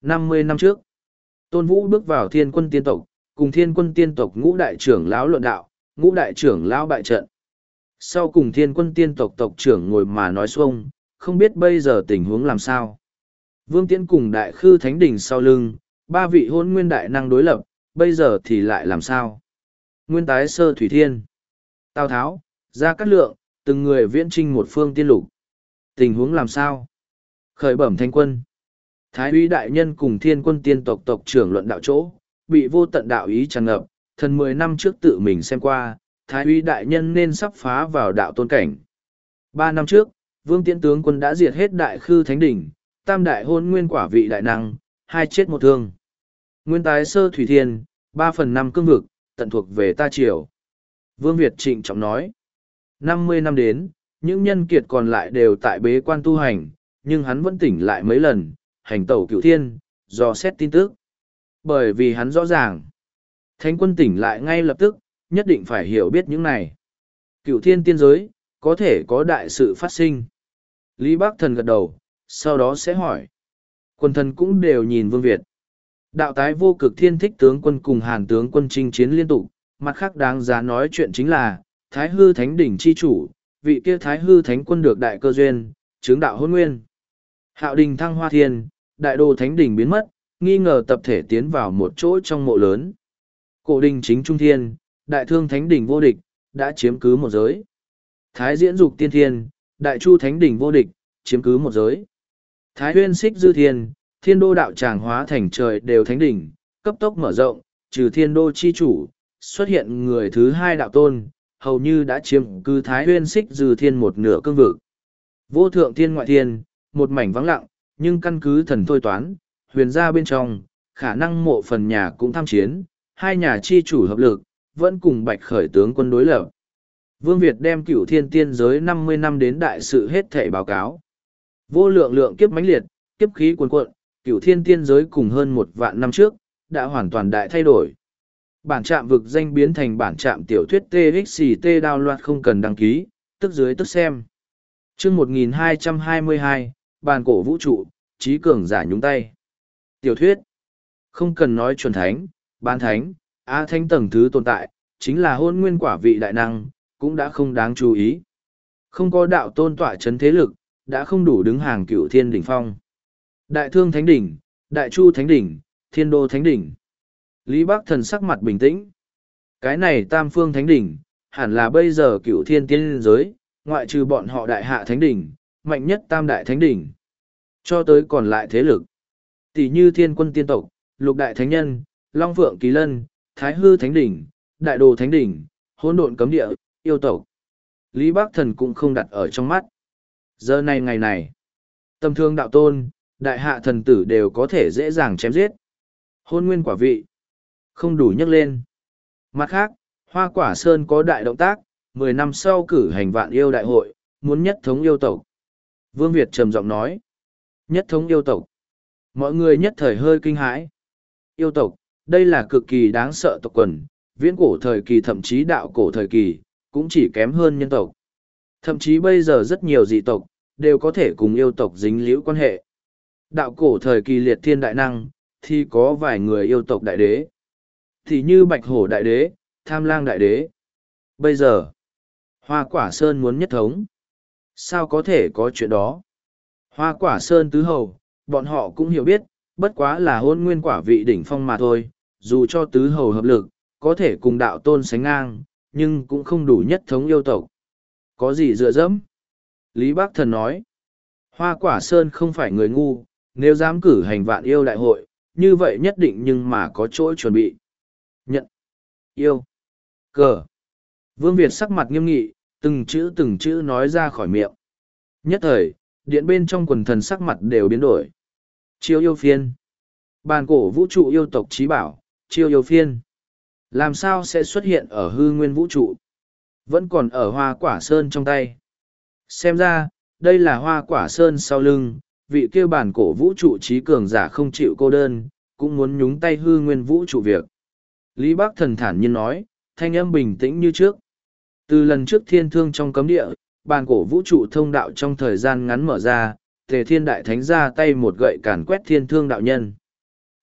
năm mươi năm trước, Tôn Vũ bước vào thiên quân tiên tộc, cùng thiên quân tiên tộc ngũ đại trưởng lão luận đạo, ngũ đại trưởng lão bại trận. Sau cùng thiên quân tiên tộc tộc trưởng ngồi mà nói xuông, không biết bây giờ tình huống làm sao. Vương Tiễn cùng đại khư thánh đỉnh sau lưng, ba vị hôn nguyên đại năng đối lập, bây giờ thì lại làm sao? Nguyên tái sơ thủy thiên, Tào Tháo, Gia Cát Lượng, từng người viễn trinh một phương tiên lục. Tình huống làm sao? Khởi bẩm thánh quân. Thái úy đại nhân cùng thiên quân tiên tộc tộc trưởng luận đạo chỗ, bị vô tận đạo ý tràn ngập, thần mười năm trước tự mình xem qua, Thái úy đại nhân nên sắp phá vào đạo tôn cảnh. Ba năm trước, Vương Tiễn tướng quân đã diệt hết đại khư thánh đỉnh, tam đại hôn nguyên quả vị đại năng, hai chết một thương. Nguyên tái sơ thủy thiên, ba phần năm cương vực, tận thuộc về ta triều. Vương Việt trịnh trọng nói, năm mươi năm đến, những nhân kiệt còn lại đều tại bế quan tu hành, nhưng hắn vẫn tỉnh lại mấy lần, hành tẩu cửu thiên, dò xét tin tức. Bởi vì hắn rõ ràng, thánh quân tỉnh lại ngay lập tức, nhất định phải hiểu biết những này. Cửu thiên tiên giới, có thể có đại sự phát sinh. Lý Bác Thần gật đầu, sau đó sẽ hỏi. Quần thần cũng đều nhìn Vương Việt. Đạo tái vô cực thiên thích tướng quân cùng hàn tướng quân chinh chiến liên tục, mặt khác đáng giá nói chuyện chính là, Thái hư thánh đỉnh chi chủ, vị kia Thái hư thánh quân được đại cơ duyên, chứng đạo hôn nguyên. Hạo đình thăng hoa thiên, đại đồ thánh đỉnh biến mất, nghi ngờ tập thể tiến vào một chỗ trong mộ lớn. Cổ đình chính trung thiên, đại thương thánh đỉnh vô địch, đã chiếm cứ một giới. Thái diễn dục tiên thiên, đại chu thánh đỉnh vô địch, chiếm cứ một giới. Thái huyên xích dư thiên, thiên đô đạo tràng hóa thành trời đều thánh đỉnh, cấp tốc mở rộng, trừ thiên đô chi chủ, xuất hiện người thứ hai đạo tôn, hầu như đã chiếm cứ thái huyên xích dư thiên một nửa cương vực. Vô thượng thiên ngoại thiên, một mảnh vắng lặng, nhưng căn cứ thần thôi toán, huyền gia bên trong, khả năng mộ phần nhà cũng tham chiến, hai nhà chi chủ hợp lực, vẫn cùng bạch khởi tướng quân đối lập. Vương Việt đem cửu thiên tiên giới năm mươi năm đến đại sự hết thể báo cáo. Vô lượng lượng kiếp mãnh liệt, kiếp khí cuồn cuộn, cửu thiên tiên giới cùng hơn một vạn năm trước, đã hoàn toàn đại thay đổi. Bản trạm vực danh biến thành bản trạm tiểu thuyết tê ích xê tê đao loạt không cần đăng ký, tức dưới tức xem. chương một nghìn hai trăm hai mươi hai, bàn cổ vũ trụ, trí cường giả nhúng tay. Tiểu thuyết, không cần nói chuẩn thánh, bán thánh, á thánh tầng thứ tồn tại, chính là hôn nguyên quả vị đại năng, cũng đã không đáng chú ý. Không có đạo tôn tọa chấn thế lực, đã không đủ đứng hàng cửu thiên đỉnh phong. Đại thương thánh đỉnh, đại chu thánh đỉnh, thiên đô thánh đỉnh. Lý Bác Thần sắc mặt bình tĩnh. Cái này tam phương thánh đỉnh, hẳn là bây giờ cửu thiên tiên giới, ngoại trừ bọn họ đại hạ thánh đỉnh, mạnh nhất tam đại thánh đỉnh. Cho tới còn lại thế lực. Tỷ như thiên quân tiên tộc, lục đại thánh nhân, long phượng kỳ lân, thái hư thánh đỉnh, đại đồ thánh đỉnh, hỗn độn cấm địa, yêu tộc. Lý Bác Thần cũng không đặt ở trong mắt. Giờ này ngày này, tầm thương đạo tôn, đại hạ thần tử đều có thể dễ dàng chém giết. Hôn nguyên quả vị, không đủ nhắc lên. Mặt khác, Hoa Quả Sơn có đại động tác, mười năm sau cử hành vạn yêu đại hội, muốn nhất thống yêu tộc. Vương Việt trầm giọng nói, nhất thống yêu tộc. Mọi người nhất thời hơi kinh hãi. Yêu tộc, đây là cực kỳ đáng sợ tộc quần, viễn cổ thời kỳ thậm chí đạo cổ thời kỳ, cũng chỉ kém hơn nhân tộc. Thậm chí bây giờ rất nhiều dị tộc, đều có thể cùng yêu tộc dính liễu quan hệ. Đạo cổ thời kỳ liệt thiên đại năng, thì có vài người yêu tộc đại đế. Thì như Bạch Hổ đại đế, Tham Lang đại đế. Bây giờ, Hoa Quả Sơn muốn nhất thống. Sao có thể có chuyện đó? Hoa Quả Sơn tứ hầu, bọn họ cũng hiểu biết, bất quá là hôn nguyên quả vị đỉnh phong mà thôi, dù cho tứ hầu hợp lực, có thể cùng đạo tôn sánh ngang, nhưng cũng không đủ nhất thống yêu tộc. Có gì dựa dẫm? Lý Bác Thần nói, Hoa Quả Sơn không phải người ngu, nếu dám cử hành vạn yêu đại hội, như vậy nhất định nhưng mà có chỗ chuẩn bị. Nhận, yêu, cờ. Vương Việt sắc mặt nghiêm nghị, từng chữ từng chữ nói ra khỏi miệng. Nhất thời, điện bên trong quần thần sắc mặt đều biến đổi. Chiêu yêu phiên. Bàn cổ vũ trụ yêu tộc trí bảo, chiêu yêu phiên. Làm sao sẽ xuất hiện ở hư nguyên vũ trụ? Vẫn còn ở Hoa Quả Sơn trong tay. Xem ra, đây là Hoa Quả Sơn sau lưng, vị kia bản cổ vũ trụ trí cường giả không chịu cô đơn, cũng muốn nhúng tay hư nguyên vũ trụ việc. Lý Bác Thần thản nhiên nói, thanh âm bình tĩnh như trước. Từ lần trước thiên thương trong cấm địa, bản cổ vũ trụ thông đạo trong thời gian ngắn mở ra, Tề Thiên Đại Thánh ra tay một gậy càn quét thiên thương đạo nhân.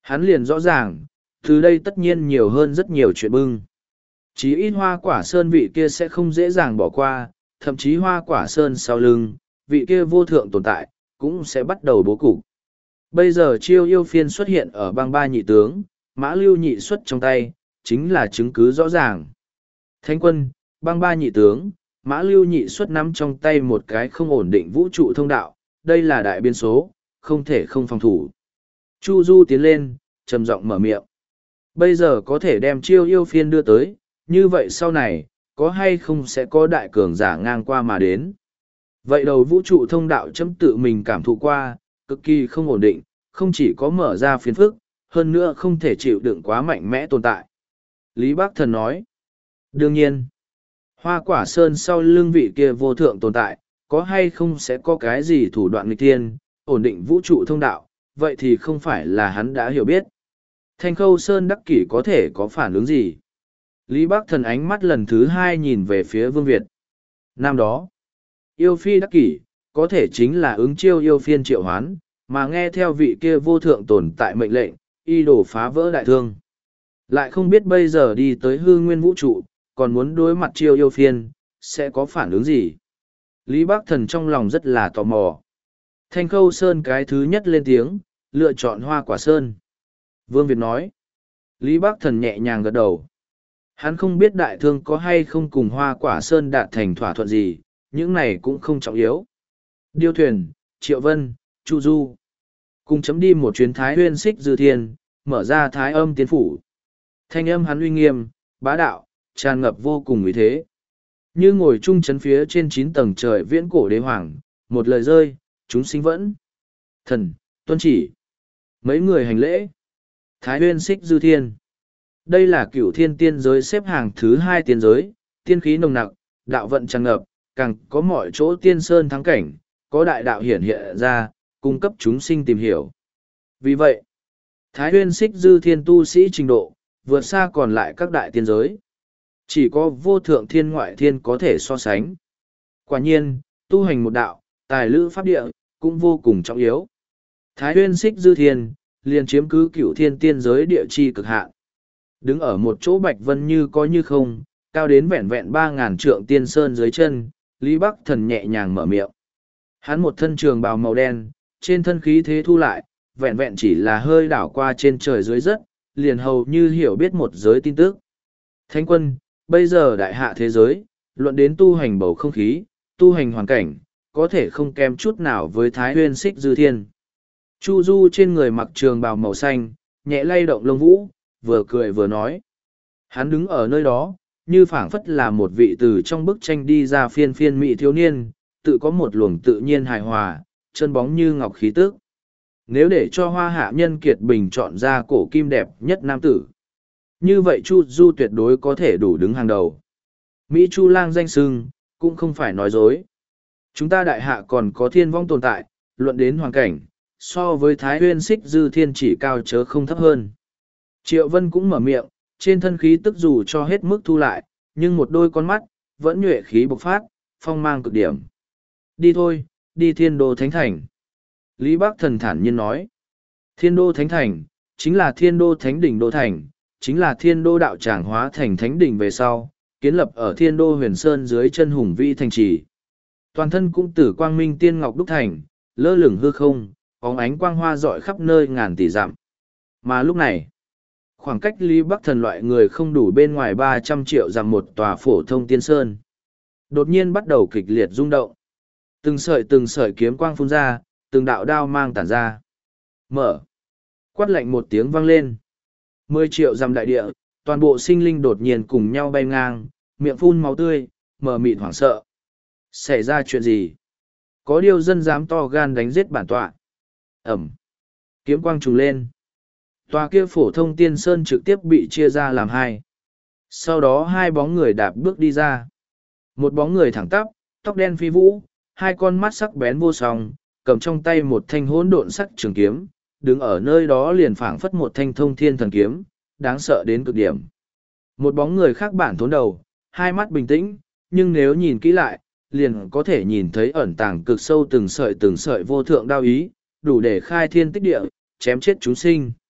Hắn liền rõ ràng, từ đây tất nhiên nhiều hơn rất nhiều chuyện bưng. Chí ít hoa quả sơn vị kia sẽ không dễ dàng bỏ qua, thậm chí hoa quả sơn sau lưng, vị kia vô thượng tồn tại, cũng sẽ bắt đầu bố cục. Bây giờ chiêu yêu phiên xuất hiện ở bang ba nhị tướng, mã lưu nhị xuất trong tay, chính là chứng cứ rõ ràng. Thánh quân, bang ba nhị tướng, mã lưu nhị xuất nắm trong tay một cái không ổn định vũ trụ thông đạo, đây là đại biên số, không thể không phòng thủ. Chu Du tiến lên, trầm giọng mở miệng. Bây giờ có thể đem chiêu yêu phiên đưa tới, như vậy sau này, có hay không sẽ có đại cường giả ngang qua mà đến. Vậy đầu vũ trụ thông đạo chấm tự mình cảm thụ qua, cực kỳ không ổn định, không chỉ có mở ra phiền phức, hơn nữa không thể chịu đựng quá mạnh mẽ tồn tại. Lý Bác Thần nói, đương nhiên, hoa quả sơn sau lưng vị kia vô thượng tồn tại, có hay không sẽ có cái gì thủ đoạn nghịch tiên, ổn định vũ trụ thông đạo, vậy thì không phải là hắn đã hiểu biết. Thanh Khâu Sơn đắc kỷ có thể có phản ứng gì? Lý Bác Thần ánh mắt lần thứ hai nhìn về phía Vương Việt. Năm đó, yêu phi đắc kỷ, có thể chính là ứng chiêu yêu phiên triệu hoán, mà nghe theo vị kia vô thượng tồn tại mệnh lệnh, y đổ phá vỡ đại thương. Lại không biết bây giờ đi tới hư nguyên vũ trụ, còn muốn đối mặt chiêu yêu phiên, sẽ có phản ứng gì? Lý Bác Thần trong lòng rất là tò mò. Thanh Khâu Sơn cái thứ nhất lên tiếng, lựa chọn hoa quả sơn. Vương Việt nói. Lý Bác Thần nhẹ nhàng gật đầu. Hắn không biết đại thương có hay không cùng hoa quả sơn đạt thành thỏa thuận gì, những này cũng không trọng yếu. Điêu thuyền, Triệu Vân, Chu Du. Cùng chấm đi một chuyến thái huyên xích dư thiên, mở ra thái âm tiến phủ. Thanh âm hắn uy nghiêm, bá đạo, tràn ngập vô cùng uy thế. Như ngồi chung chấn phía trên chín tầng trời viễn cổ đế hoàng, một lời rơi, chúng sinh vẫn. Thần, tuân chỉ. Mấy người hành lễ. Thái huyên xích dư thiên. Đây là cửu thiên tiên giới xếp hàng thứ hai tiên giới, tiên khí nồng nặc, đạo vận tràn ngập, càng có mọi chỗ tiên sơn thắng cảnh, có đại đạo hiển hiện ra, cung cấp chúng sinh tìm hiểu. Vì vậy, Thái huyên xích dư thiên tu sĩ trình độ, vượt xa còn lại các đại tiên giới. Chỉ có vô thượng thiên ngoại thiên có thể so sánh. Quả nhiên, tu hành một đạo, tài lữ pháp địa, cũng vô cùng trọng yếu. Thái huyên xích dư thiên, liền chiếm cứ cửu thiên tiên giới địa chi cực hạn. Đứng ở một chỗ bạch vân như có như không, cao đến vẹn vẹn ba ngàn trượng tiên sơn dưới chân, Lý Bắc Thần nhẹ nhàng mở miệng. Hắn một thân trường bào màu đen, trên thân khí thế thu lại, vẹn vẹn chỉ là hơi đảo qua trên trời dưới đất, liền hầu như hiểu biết một giới tin tức. Thánh quân, bây giờ đại hạ thế giới, luận đến tu hành bầu không khí, tu hành hoàn cảnh, có thể không kém chút nào với Thái huyên xích dư thiên. Chu Du trên người mặc trường bào màu xanh, nhẹ lay động lông vũ, vừa cười vừa nói. Hắn đứng ở nơi đó, như phảng phất là một vị từ trong bức tranh đi ra phiên phiên mỹ thiếu niên, tự có một luồng tự nhiên hài hòa, chân bóng như ngọc khí tức. Nếu để cho hoa hạ nhân kiệt bình chọn ra cổ kim đẹp nhất nam tử, như vậy Chu Du tuyệt đối có thể đủ đứng hàng đầu. Mỹ Chu Lang danh sưng, cũng không phải nói dối. Chúng ta đại hạ còn có thiên vong tồn tại, luận đến hoàn cảnh, so với Thái huyên xích dư thiên chỉ cao chớ không thấp hơn. Triệu Vân cũng mở miệng, trên thân khí tức dù cho hết mức thu lại, nhưng một đôi con mắt, vẫn nhuệ khí bộc phát, phong mang cực điểm. Đi thôi, đi thiên đô thánh thành. Lý Bác Thần thản nhiên nói. Thiên đô thánh thành, chính là thiên đô thánh đỉnh đô thành, chính là thiên đô đạo tràng hóa thành thánh đỉnh về sau, kiến lập ở thiên đô huyền sơn dưới chân hùng vĩ thành trì. Toàn thân cũng tử quang minh tiên ngọc đúc thành, lơ lửng hư không, bóng ánh quang hoa rọi khắp nơi ngàn tỷ dặm. Mà lúc này, khoảng cách Lý Bắc Thần loại người không đủ bên ngoài ba trăm triệu dặm một tòa phổ thông tiên sơn. Đột nhiên bắt đầu kịch liệt rung động. Từng sợi từng sợi kiếm quang phun ra, từng đạo đao mang tản ra. Mở. Quát lạnh một tiếng vang lên. Mười triệu dặm đại địa, toàn bộ sinh linh đột nhiên cùng nhau bay ngang, miệng phun máu tươi, mờ mịt hoảng sợ. Xảy ra chuyện gì? Có điều dân dám to gan đánh giết bản tọa. Ẩm. Kiếm quang trùng lên. Tòa kia phổ thông tiên sơn trực tiếp bị chia ra làm hai. Sau đó hai bóng người đạp bước đi ra. Một bóng người thẳng tắp, tóc đen phi vũ, hai con mắt sắc bén vô song, cầm trong tay một thanh hỗn độn sắc trường kiếm, đứng ở nơi đó liền phảng phất một thanh thông thiên thần kiếm, đáng sợ đến cực điểm. Một bóng người khác bản thốn đầu, hai mắt bình tĩnh, nhưng nếu nhìn kỹ lại, liền có thể nhìn thấy ẩn tàng cực sâu từng sợi từng sợi vô thượng đao ý, đủ để khai thiên tích địa, chém chết chúng sinh.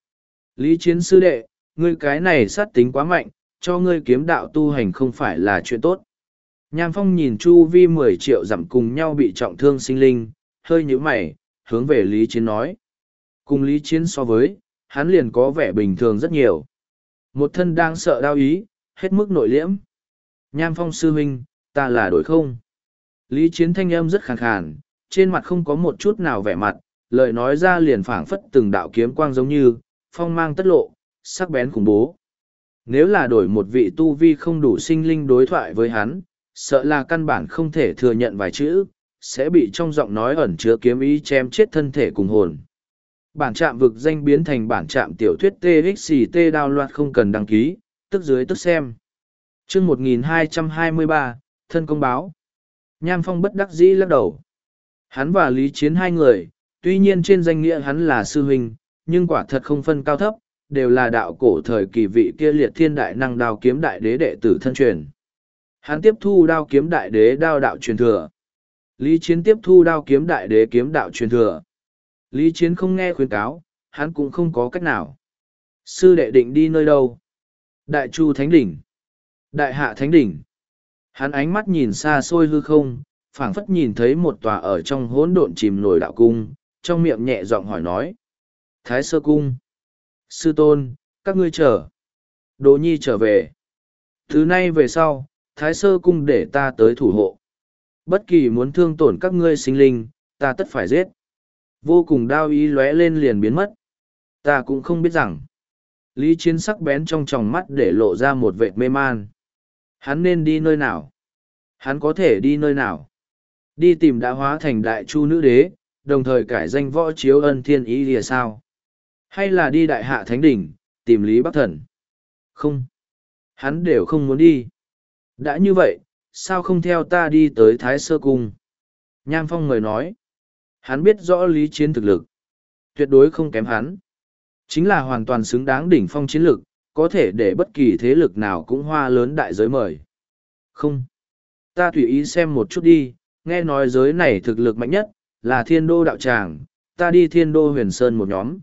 Lý Chiến sư đệ, ngươi cái này sát tính quá mạnh, cho ngươi kiếm đạo tu hành không phải là chuyện tốt. Nham Phong nhìn chu vi mười triệu dặm cùng nhau bị trọng thương sinh linh, hơi nhíu mày, hướng về Lý Chiến nói. Cùng Lý Chiến so với, hắn liền có vẻ bình thường rất nhiều. Một thân đang sợ đau ý, hết mức nội liễm. Nham Phong sư huynh, ta là đổi không? Lý Chiến thanh âm rất khàn khàn, trên mặt không có một chút nào vẻ mặt, lời nói ra liền phảng phất từng đạo kiếm quang giống như, phong mang tất lộ, sắc bén khủng bố. Nếu là đổi một vị tu vi không đủ sinh linh đối thoại với hắn, sợ là căn bản không thể thừa nhận vài chữ, sẽ bị trong giọng nói ẩn chứa kiếm ý chém chết thân thể cùng hồn. Bản trạm vực danh biến thành bản trạm tiểu thuyết tê ích xì tê đao loạt không cần đăng ký, tức dưới tức xem. chương một nghìn hai trăm hai mươi ba, thân công báo. Nham Phong bất đắc dĩ lắc đầu. Hắn và Lý Chiến hai người, tuy nhiên trên danh nghĩa hắn là sư huynh, nhưng quả thật không phân cao thấp, đều là đạo cổ thời kỳ vị kia liệt thiên đại năng đao kiếm đại đế đệ tử thân truyền. Hắn tiếp thu đao kiếm đại đế đao đạo truyền thừa. Lý Chiến tiếp thu đao kiếm đại đế kiếm đạo truyền thừa. Lý Chiến không nghe khuyến cáo, hắn cũng không có cách nào. Sư đệ định đi nơi đâu? Đại Chu Thánh Đỉnh. Đại Hạ Thánh Đỉnh. Hắn ánh mắt nhìn xa xôi hư không, phảng phất nhìn thấy một tòa ở trong hỗn độn chìm nổi đạo cung, trong miệng nhẹ giọng hỏi nói. Thái Sơ Cung. Sư tôn, các ngươi chờ. Đỗ Nhi trở về. Thứ nay về sau, Thái Sơ Cung để ta tới thủ hộ. Bất kỳ muốn thương tổn các ngươi sinh linh, ta tất phải giết. Vô cùng đao ý lóe lên liền biến mất. Ta cũng không biết rằng. Lý Chiến sắc bén trong tròng mắt để lộ ra một vệt mê man. Hắn nên đi nơi nào? Hắn có thể đi nơi nào? Đi tìm đã hóa thành đại chu nữ đế, đồng thời cải danh võ chiếu ân thiên ý lìa sao? Hay là đi đại hạ thánh đỉnh, tìm Lý Bắc Thần? Không. Hắn đều không muốn đi. Đã như vậy, sao không theo ta đi tới Thái Sơ Cung? Nham Phong người nói. Hắn biết rõ Lý Chiến thực lực. Tuyệt đối không kém hắn. Chính là hoàn toàn xứng đáng đỉnh phong chiến lực, có thể để bất kỳ thế lực nào cũng hoa lớn đại giới mời. Không. Ta tùy ý xem một chút đi, nghe nói giới này thực lực mạnh nhất, là thiên đô đạo tràng, ta đi thiên đô huyền sơn một nhóm.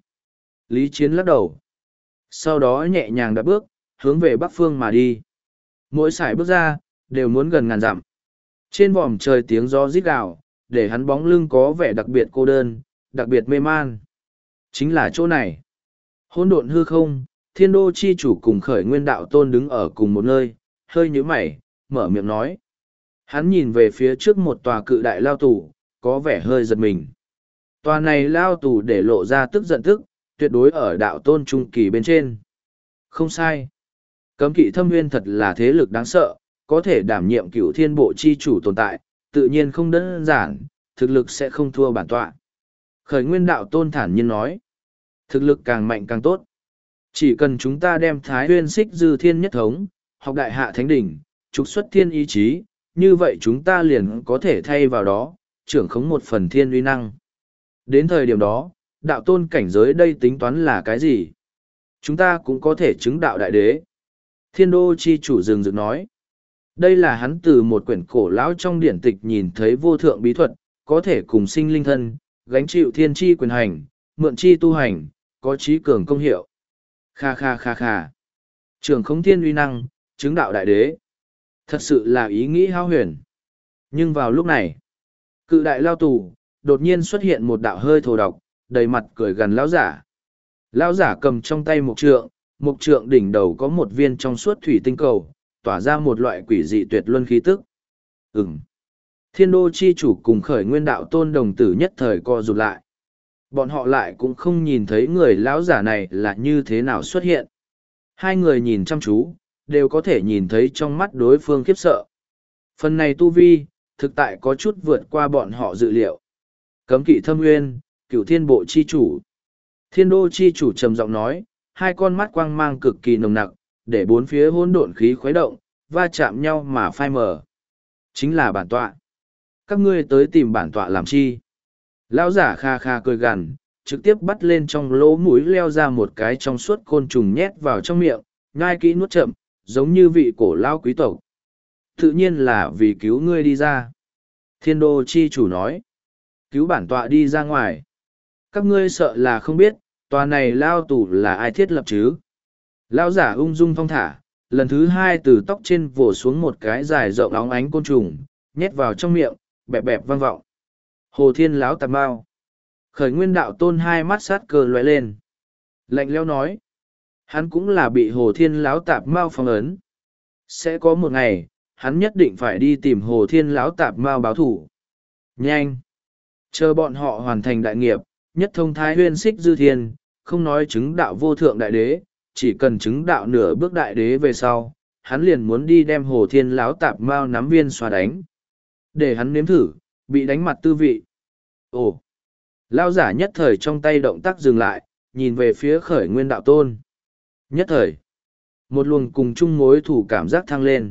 Lý Chiến lắc đầu. Sau đó nhẹ nhàng đạp bước, hướng về bắc phương mà đi. Mỗi sải bước ra, đều muốn gần ngàn dặm. Trên vòm trời tiếng gió rít gào, để hắn bóng lưng có vẻ đặc biệt cô đơn, đặc biệt mê man. Chính là chỗ này. Hỗn độn hư không, thiên đô chi chủ cùng khởi nguyên đạo tôn đứng ở cùng một nơi, hơi nhíu mày, mở miệng nói. Hắn nhìn về phía trước một tòa cự đại lao tù, có vẻ hơi giật mình. Tòa này lao tù để lộ ra tức giận tức, tuyệt đối ở đạo tôn trung kỳ bên trên. Không sai. Cấm kỵ thâm nguyên thật là thế lực đáng sợ, có thể đảm nhiệm cửu thiên bộ chi chủ tồn tại, tự nhiên không đơn giản, thực lực sẽ không thua bản tọa. Khởi nguyên đạo tôn thản nhiên nói. Thực lực càng mạnh càng tốt. Chỉ cần chúng ta đem Thái Huyên Xích Dư Thiên Nhất Thống, học Đại Hạ Thánh Đỉnh, trục xuất thiên ý chí, như vậy chúng ta liền có thể thay vào đó, trưởng khống một phần thiên uy năng. Đến thời điểm đó, đạo tôn cảnh giới đây tính toán là cái gì? Chúng ta cũng có thể chứng đạo đại đế. Thiên đô chi chủ rừng rực nói. Đây là hắn từ một quyển cổ lão trong điển tịch nhìn thấy vô thượng bí thuật, có thể cùng sinh linh thân, gánh chịu thiên chi quyền hành, mượn chi tu hành, có trí cường công hiệu. Kha kha kha kha. Trường không thiên uy năng, chứng đạo đại đế. Thật sự là ý nghĩ hao huyền. Nhưng vào lúc này, cự đại lao tù, đột nhiên xuất hiện một đạo hơi thổ độc, đầy mặt cười gần lão giả. Lão giả cầm trong tay một trượng, một trượng đỉnh đầu có một viên trong suốt thủy tinh cầu, tỏa ra một loại quỷ dị tuyệt luân khí tức. Ừm. Thiên đô chi chủ cùng khởi nguyên đạo tôn đồng tử nhất thời co rụt lại. Bọn họ lại cũng không nhìn thấy người lão giả này là như thế nào xuất hiện. Hai người nhìn chăm chú, đều có thể nhìn thấy trong mắt đối phương khiếp sợ. Phần này tu vi, thực tại có chút vượt qua bọn họ dự liệu. Cấm kỵ thâm nguyên, cửu thiên bộ chi chủ. Thiên đô chi chủ trầm giọng nói, hai con mắt quang mang cực kỳ nồng nặc, để bốn phía hỗn độn khí khuấy động, va chạm nhau mà phai mờ. Chính là bản tọa. Các ngươi tới tìm bản tọa làm chi? Lão giả kha kha cười gằn, trực tiếp bắt lên trong lỗ mũi leo ra một cái trong suốt côn trùng nhét vào trong miệng, nhai kỹ nuốt chậm, giống như vị cổ lao quý tộc. Tự nhiên là vì cứu ngươi đi ra. Thiên đô chi chủ nói. Cứu bản tọa đi ra ngoài. Các ngươi sợ là không biết, Tòa này lao tù là ai thiết lập chứ? Lao giả ung dung thong thả, lần thứ hai từ tóc trên vồ xuống một cái dài rộng óng ánh côn trùng, nhét vào trong miệng, bẹp bẹp vang vọng. Hồ Thiên Láo Tạp Mao. Khởi Nguyên Đạo Tôn hai mắt sát cơ lóe lên. Lạnh lẽo nói. Hắn cũng là bị Hồ Thiên Láo Tạp Mao phong ấn. Sẽ có một ngày, hắn nhất định phải đi tìm Hồ Thiên Láo Tạp Mao báo thủ. Nhanh! Chờ bọn họ hoàn thành đại nghiệp, nhất thông thái huyên xích dư thiên, không nói chứng đạo vô thượng đại đế, chỉ cần chứng đạo nửa bước đại đế về sau, hắn liền muốn đi đem Hồ Thiên Láo Tạp Mao nắm viên xóa đánh. Để hắn nếm thử, bị đánh mặt tư vị. Ồ! Lao giả nhất thời trong tay động tác dừng lại, nhìn về phía Khởi Nguyên Đạo Tôn. Nhất thời, một luồng cùng chung mối thủ cảm giác thăng lên.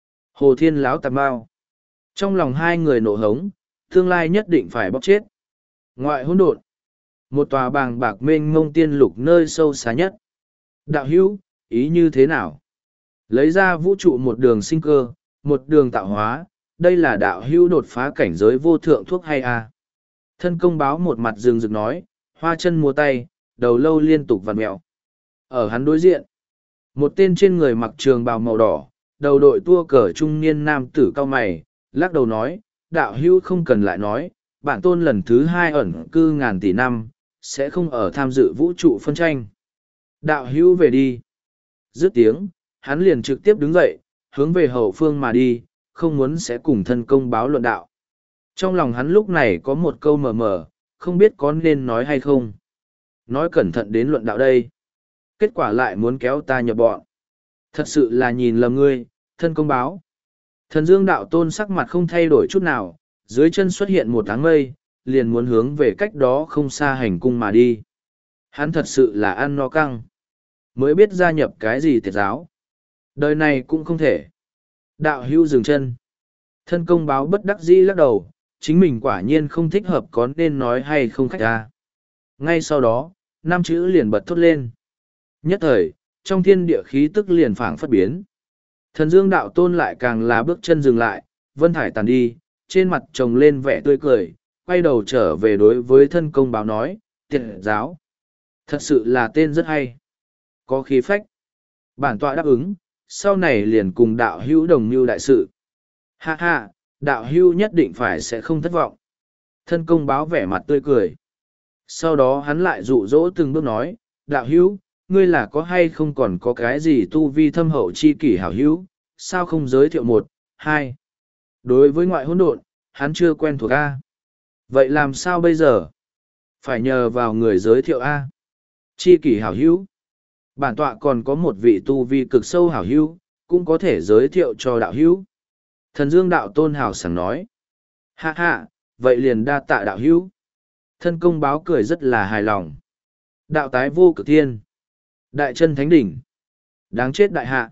Hồ Thiên Láo Tạp Mao. Trong lòng hai người nộ hống, tương lai nhất định phải bóc chết. Ngoại hỗn độn, một tòa bàng bạc mênh mông tiên lục nơi sâu xa nhất. Đạo hữu, ý như thế nào? Lấy ra vũ trụ một đường sinh cơ, một đường tạo hóa, đây là đạo hữu đột phá cảnh giới vô thượng thuốc hay à? Thân công báo một mặt rừng rực nói, hoa chân múa tay, đầu lâu liên tục vặn mẹo. Ở hắn đối diện, một tên trên người mặc trường bào màu đỏ, đầu đội tua cờ trung niên nam tử cao mày, lắc đầu nói, đạo hữu không cần lại nói, bản tôn lần thứ hai ẩn cư ngàn tỷ năm, sẽ không ở tham dự vũ trụ phân tranh. Đạo hữu về đi. Dứt tiếng, hắn liền trực tiếp đứng dậy, hướng về hậu phương mà đi, không muốn sẽ cùng thân công báo luận đạo. Trong lòng hắn lúc này có một câu mờ mờ, không biết có nên nói hay không. Nói cẩn thận đến luận đạo đây. Kết quả lại muốn kéo ta nhập bọn. Thật sự là nhìn lầm ngươi, thân công báo. Thần Dương Đạo Tôn sắc mặt không thay đổi chút nào, dưới chân xuất hiện một áng mây, liền muốn hướng về cách đó không xa hành cung mà đi. Hắn thật sự là ăn no căng. Mới biết gia nhập cái gì tiệt giáo. Đời này cũng không thể. Đạo hữu dừng chân. Thân công báo bất đắc dĩ lắc đầu, chính mình quả nhiên không thích hợp có nên nói hay không khách ra. Ngay sau đó, năm chữ liền bật thốt lên. Nhất thời, trong thiên địa khí tức liền phảng phất biến. Thần Dương Đạo Tôn lại càng là bước chân dừng lại, vân thải tàn đi, trên mặt trồng lên vẻ tươi cười, quay đầu trở về đối với thân công báo nói, tiệt giáo. Thật sự là tên rất hay. Có khí phách. Bản tọa đáp ứng, sau này liền cùng đạo hữu đồng mưu đại sự. Ha ha, đạo hữu nhất định phải sẽ không thất vọng. Thân công báo vẻ mặt tươi cười. Sau đó hắn lại dụ dỗ từng bước nói, đạo hữu, ngươi là có hay không còn có cái gì tu vi thâm hậu chi kỷ hảo hữu, sao không giới thiệu một, hai. Đối với ngoại hỗn độn, hắn chưa quen thuộc A. Vậy làm sao bây giờ? Phải nhờ vào người giới thiệu A. Chi kỷ hảo hữu. Bản tọa còn có một vị tu vi cực sâu hảo hữu, cũng có thể giới thiệu cho đạo hữu. Thần Dương Đạo Tôn hào sảng nói. Ha ha, vậy liền đa tạ đạo hữu. Thân công báo cười rất là hài lòng. Đạo tái vô cực thiên. Đại chân thánh đỉnh. Đáng chết đại hạ.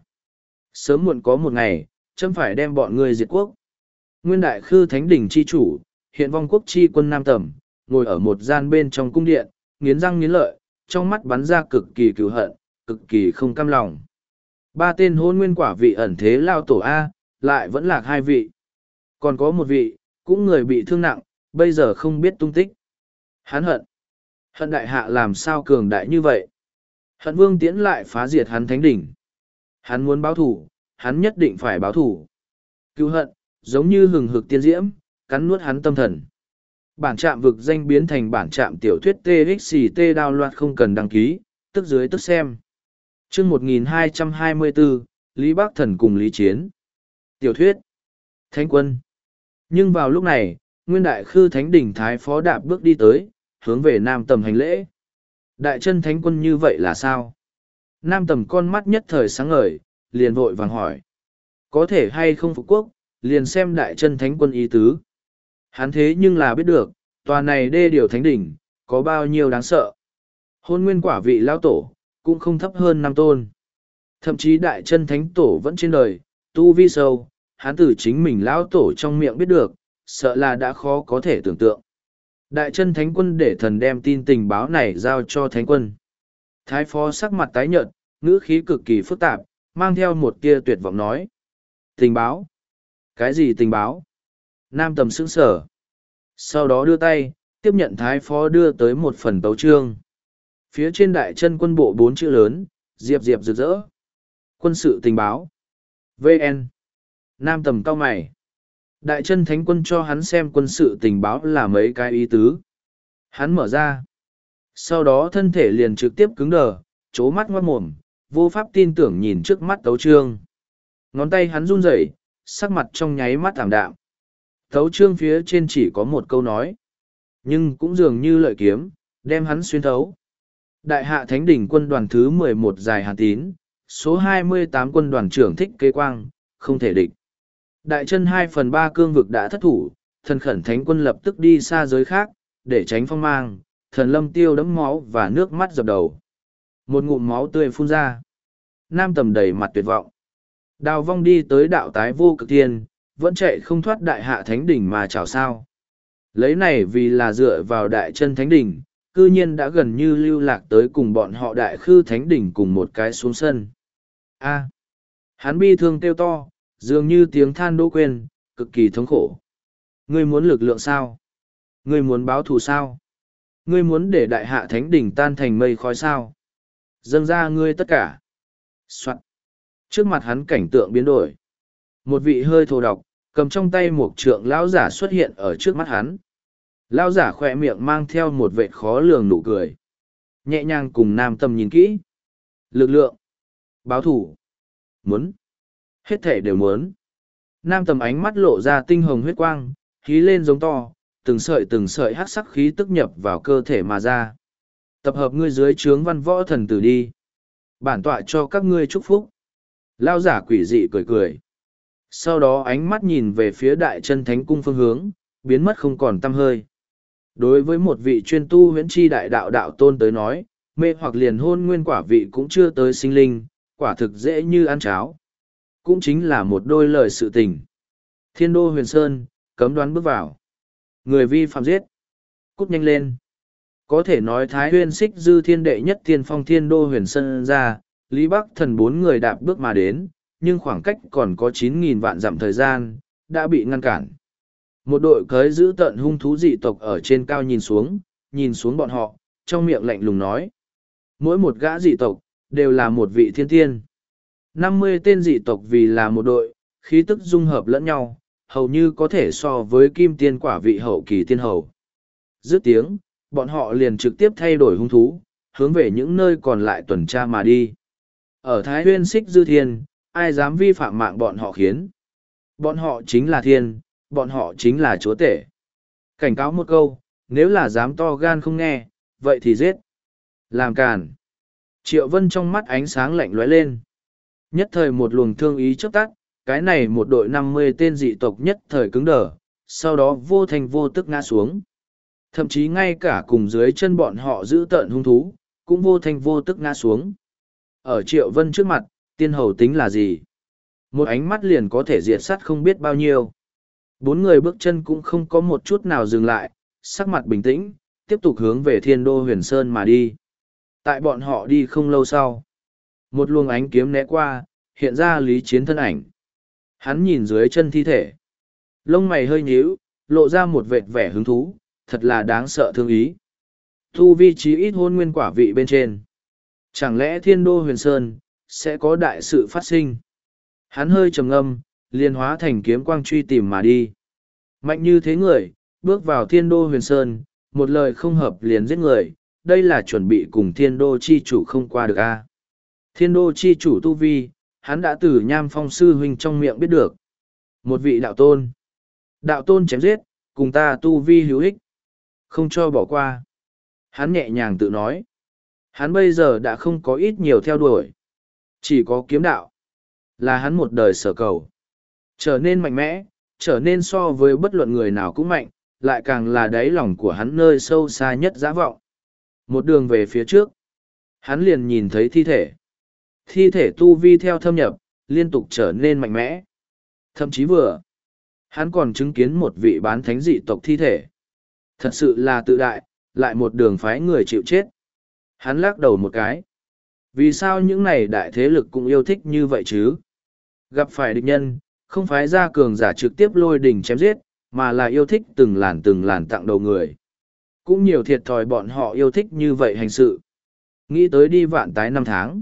Sớm muộn có một ngày, chấm phải đem bọn người diệt quốc. Nguyên đại khư thánh đỉnh chi chủ, hiện vong quốc chi quân Nam Tầm, ngồi ở một gian bên trong cung điện, nghiến răng nghiến lợi, trong mắt bắn ra cực kỳ cừu hận, cực kỳ không cam lòng. Ba tên hôn nguyên quả vị ẩn thế lao tổ A, lại vẫn lạc hai vị. Còn có một vị, cũng người bị thương nặng, bây giờ không biết tung tích. Hắn hận. Hận đại hạ làm sao cường đại như vậy. Hận vương tiễn lại phá diệt hắn thánh đỉnh. Hắn muốn báo thủ, hắn nhất định phải báo thủ. Cứu hận, giống như hừng hực tiên diễm, cắn nuốt hắn tâm thần. Bản trạm vực danh biến thành bản trạm tiểu thuyết tê ích xì tê đao loạt không cần đăng ký, tức dưới tức xem. chương một nghìn hai trăm hai mươi bốn, Lý Bác Thần cùng Lý Chiến. Tiểu thuyết. Thánh quân. Nhưng vào lúc này, Nguyên Đại Khư Thánh Đỉnh Thái Phó đạp bước đi tới, hướng về Nam Tầm hành lễ. Đại chân Thánh quân như vậy là sao? Nam Tầm con mắt nhất thời sáng ngời, liền vội vàng hỏi. Có thể hay không phục quốc, liền xem Đại chân Thánh quân ý tứ. Hắn thế nhưng là biết được, tòa này đê điều thánh đỉnh, có bao nhiêu đáng sợ. Hôn nguyên quả vị lao tổ, cũng không thấp hơn năm tôn. Thậm chí đại chân thánh tổ vẫn trên đời, tu vi sâu, hắn từ chính mình lão tổ trong miệng biết được, sợ là đã khó có thể tưởng tượng. Đại chân thánh quân để thần đem tin tình báo này giao cho thánh quân. Thái phó sắc mặt tái nhợt, ngữ khí cực kỳ phức tạp, mang theo một tia tuyệt vọng nói. Tình báo? Cái gì tình báo? Nam Tầm sững sở. Sau đó đưa tay, tiếp nhận thái phó đưa tới một phần tấu chương. Phía trên đại chân quân bộ bốn chữ lớn, diệp diệp rực rỡ. Quân sự tình báo. vê en. Nam Tầm cao mày. Đại chân thánh quân cho hắn xem quân sự tình báo là mấy cái ý tứ. Hắn mở ra. Sau đó thân thể liền trực tiếp cứng đờ, chố mắt ngoát mồm, vô pháp tin tưởng nhìn trước mắt tấu trương. Ngón tay hắn run rẩy, sắc mặt trong nháy mắt thảm đạm. Tấu trương phía trên chỉ có một câu nói. Nhưng cũng dường như lợi kiếm, đem hắn xuyên thấu. Đại hạ thánh đỉnh quân đoàn thứ mười một dài Hàn Tín, số hai mươi tám quân đoàn trưởng Thích Kế Quang, không thể địch. Đại chân hai phần ba cương vực đã thất thủ, thần khẩn thánh quân lập tức đi xa giới khác, để tránh phong mang, thần lâm tiêu đẫm máu và nước mắt dập đầu. Một ngụm máu tươi phun ra. Nam Tầm đầy mặt tuyệt vọng. Đào vong đi tới đạo tái vô cực thiên, vẫn chạy không thoát đại hạ thánh đỉnh mà chào sao. Lấy này vì là dựa vào đại chân thánh đỉnh, cư nhiên đã gần như lưu lạc tới cùng bọn họ đại khư thánh đỉnh cùng một cái xuống sân. A. Hắn bi thương kêu to, dường như tiếng than đỗ quên, cực kỳ thống khổ. Ngươi muốn lực lượng sao? Ngươi muốn báo thù sao? Ngươi muốn để đại hạ thánh đỉnh tan thành mây khói sao? Dâng ra ngươi tất cả. Soạn. Trước mặt hắn cảnh tượng biến đổi. Một vị hơi thô độc, cầm trong tay một trượng lão giả xuất hiện ở trước mắt hắn. Lão giả khỏe miệng mang theo một vệt khó lường nụ cười. Nhẹ nhàng cùng Nam Tầm nhìn kỹ. Lực lượng. Báo thủ. Muốn. Hết thể đều muốn. Nam Tầm ánh mắt lộ ra tinh hồng huyết quang, khí lên giống to, từng sợi từng sợi hắc sắc khí tức nhập vào cơ thể mà ra. Tập hợp ngươi dưới trướng văn võ thần tử đi. Bản tọa cho các ngươi chúc phúc. Lão giả quỷ dị cười cười. Sau đó ánh mắt nhìn về phía đại chân thánh cung phương hướng, biến mất không còn tăm hơi. Đối với một vị chuyên tu huyễn chi đại đạo đạo tôn tới nói, mê hoặc liền hôn nguyên quả vị cũng chưa tới sinh linh, quả thực dễ như ăn cháo. Cũng chính là một đôi lời sự tình. Thiên đô huyền sơn, cấm đoán bước vào. Người vi phạm giết. Cút nhanh lên. Có thể nói Thái Huyên xích dư thiên đệ nhất thiên phong thiên đô huyền sơn ra, Lý Bắc Thần bốn người đạp bước mà đến, nhưng khoảng cách còn có chín nghìn vạn dặm thời gian, đã bị ngăn cản. Một đội cới giữ tận hung thú dị tộc ở trên cao nhìn xuống, nhìn xuống bọn họ, trong miệng lạnh lùng nói. Mỗi một gã dị tộc, đều là một vị thiên tiên. năm mươi tên dị tộc vì là một đội, khí tức dung hợp lẫn nhau, hầu như có thể so với kim tiên quả vị hậu kỳ tiên hầu. Dứt tiếng, bọn họ liền trực tiếp thay đổi hung thú, hướng về những nơi còn lại tuần tra mà đi. Ở Thái Huyên xích dư thiên, ai dám vi phạm mạng bọn họ khiến. Bọn họ chính là thiên, bọn họ chính là chúa tể. Cảnh cáo một câu, nếu là dám to gan không nghe, vậy thì giết. Làm càn. Triệu Vân trong mắt ánh sáng lạnh lóe lên. Nhất thời một luồng thương ý chớp tắt, cái này một đội năm mươi tên dị tộc nhất thời cứng đờ, sau đó vô thành vô tức ngã xuống. Thậm chí ngay cả cùng dưới chân bọn họ giữ tợn hung thú, cũng vô thành vô tức ngã xuống. Ở Triệu Vân trước mặt, tiên hầu tính là gì? Một ánh mắt liền có thể diệt sát không biết bao nhiêu. Bốn người bước chân cũng không có một chút nào dừng lại, sắc mặt bình tĩnh, tiếp tục hướng về thiên đô huyền sơn mà đi. Tại bọn họ đi không lâu sau. Một luồng ánh kiếm né qua, hiện ra Lý Chiến thân ảnh. Hắn nhìn dưới chân thi thể. Lông mày hơi nhíu, lộ ra một vệt vẻ hứng thú, thật là đáng sợ thương ý. Thu vi trí ít hôn nguyên quả vị bên trên. Chẳng lẽ thiên đô huyền sơn, sẽ có đại sự phát sinh? Hắn hơi trầm ngâm, liền hóa thành kiếm quang truy tìm mà đi. Mạnh như thế người, bước vào thiên đô huyền sơn, một lời không hợp liền giết người, đây là chuẩn bị cùng thiên đô chi chủ không qua được a. Thiên đô chi chủ tu vi, hắn đã từ nham phong sư huynh trong miệng biết được. Một vị đạo tôn. Đạo tôn chém giết, cùng ta tu vi hữu ích. Không cho bỏ qua. Hắn nhẹ nhàng tự nói. Hắn bây giờ đã không có ít nhiều theo đuổi. Chỉ có kiếm đạo. Là hắn một đời sở cầu. Trở nên mạnh mẽ, trở nên so với bất luận người nào cũng mạnh, lại càng là đáy lòng của hắn nơi sâu xa nhất dã vọng. Một đường về phía trước. Hắn liền nhìn thấy thi thể. Thi thể tu vi theo thâm nhập, liên tục trở nên mạnh mẽ. Thậm chí vừa, hắn còn chứng kiến một vị bán thánh dị tộc thi thể. Thật sự là tự đại, lại một đường phái người chịu chết. Hắn lắc đầu một cái. Vì sao những này đại thế lực cũng yêu thích như vậy chứ? Gặp phải địch nhân, không phái ra cường giả trực tiếp lôi đỉnh chém giết, mà là yêu thích từng làn từng làn tặng đầu người. Cũng nhiều thiệt thòi bọn họ yêu thích như vậy hành sự. Nghĩ tới đi vạn tái năm tháng.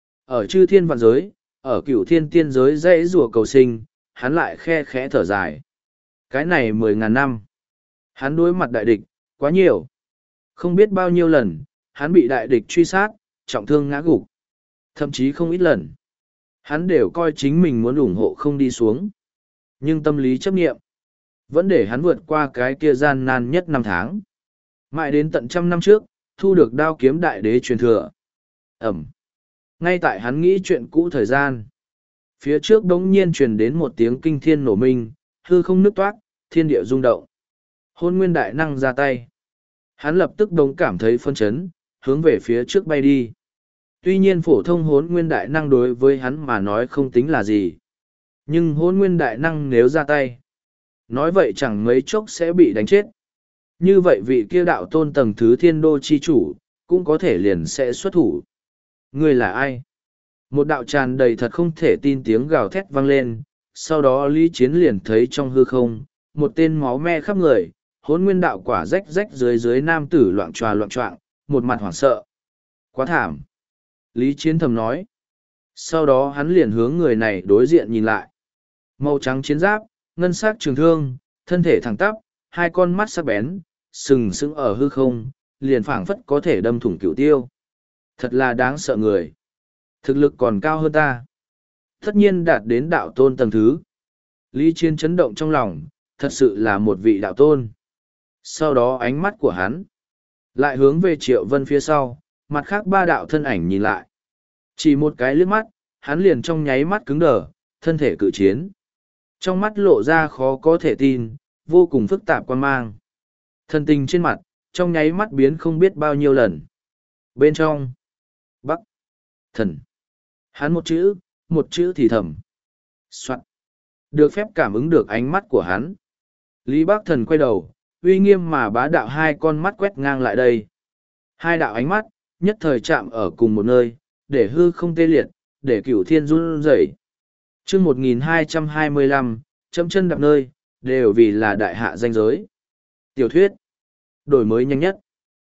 Ở chư thiên vạn giới, ở cửu thiên tiên giới dãy rùa cầu sinh, hắn lại khe khẽ thở dài. Cái này mười ngàn năm. Hắn đối mặt đại địch, quá nhiều. Không biết bao nhiêu lần, hắn bị đại địch truy sát, trọng thương ngã gục. Thậm chí không ít lần. Hắn đều coi chính mình muốn ủng hộ không đi xuống. Nhưng tâm lý chấp nghiệm, vẫn để hắn vượt qua cái kia gian nan nhất năm tháng. Mãi đến tận trăm năm trước, thu được đao kiếm đại đế truyền thừa. Ẩm. Ngay tại hắn nghĩ chuyện cũ thời gian. Phía trước đống nhiên truyền đến một tiếng kinh thiên nổ minh, hư không nứt toát, thiên địa rung động. Hôn nguyên đại năng ra tay. Hắn lập tức đống cảm thấy phân chấn, hướng về phía trước bay đi. Tuy nhiên phổ thông hốn nguyên đại năng đối với hắn mà nói không tính là gì. Nhưng hốn nguyên đại năng nếu ra tay, nói vậy chẳng mấy chốc sẽ bị đánh chết. Như vậy vị kia đạo tôn tầng thứ thiên đô chi chủ, cũng có thể liền sẽ xuất thủ. Ngươi là ai? Một đạo tràn đầy thật không thể tin tiếng gào thét vang lên, sau đó Lý Chiến liền thấy trong hư không, một tên máu me khắp người, hốn nguyên đạo quả rách rách dưới dưới nam tử loạn tròa loạn choạng, một mặt hoảng sợ. Quá thảm. Lý Chiến thầm nói. Sau đó hắn liền hướng người này đối diện nhìn lại. Màu trắng chiến giáp, ngân sắc trường thương, thân thể thẳng tắp, hai con mắt sắc bén, sừng sững ở hư không, liền phảng phất có thể đâm thủng cửu tiêu. Thật là đáng sợ người. Thực lực còn cao hơn ta. Tất nhiên đạt đến đạo tôn tầng thứ. Lý Chiến chấn động trong lòng, thật sự là một vị đạo tôn. Sau đó ánh mắt của hắn lại hướng về Triệu Vân phía sau, mặt khác ba đạo thân ảnh nhìn lại. Chỉ một cái liếc mắt, hắn liền trong nháy mắt cứng đờ, thân thể cự chiến. Trong mắt lộ ra khó có thể tin, vô cùng phức tạp quan mang. Thân tình trên mặt, trong nháy mắt biến không biết bao nhiêu lần. Bên trong, Bắc, thần. Hắn một chữ, một chữ thì thầm. Soạn. Được phép cảm ứng được ánh mắt của hắn. Lý Bắc Thần quay đầu, uy nghiêm mà bá đạo hai con mắt quét ngang lại đây. Hai đạo ánh mắt, nhất thời chạm ở cùng một nơi, để hư không tê liệt, để cửu thiên run rẩy. Chương một nghìn hai trăm hai mươi lăm, châm chân đạp nơi, đều vì là đại hạ danh giới. Tiểu thuyết. Đổi mới nhanh nhất.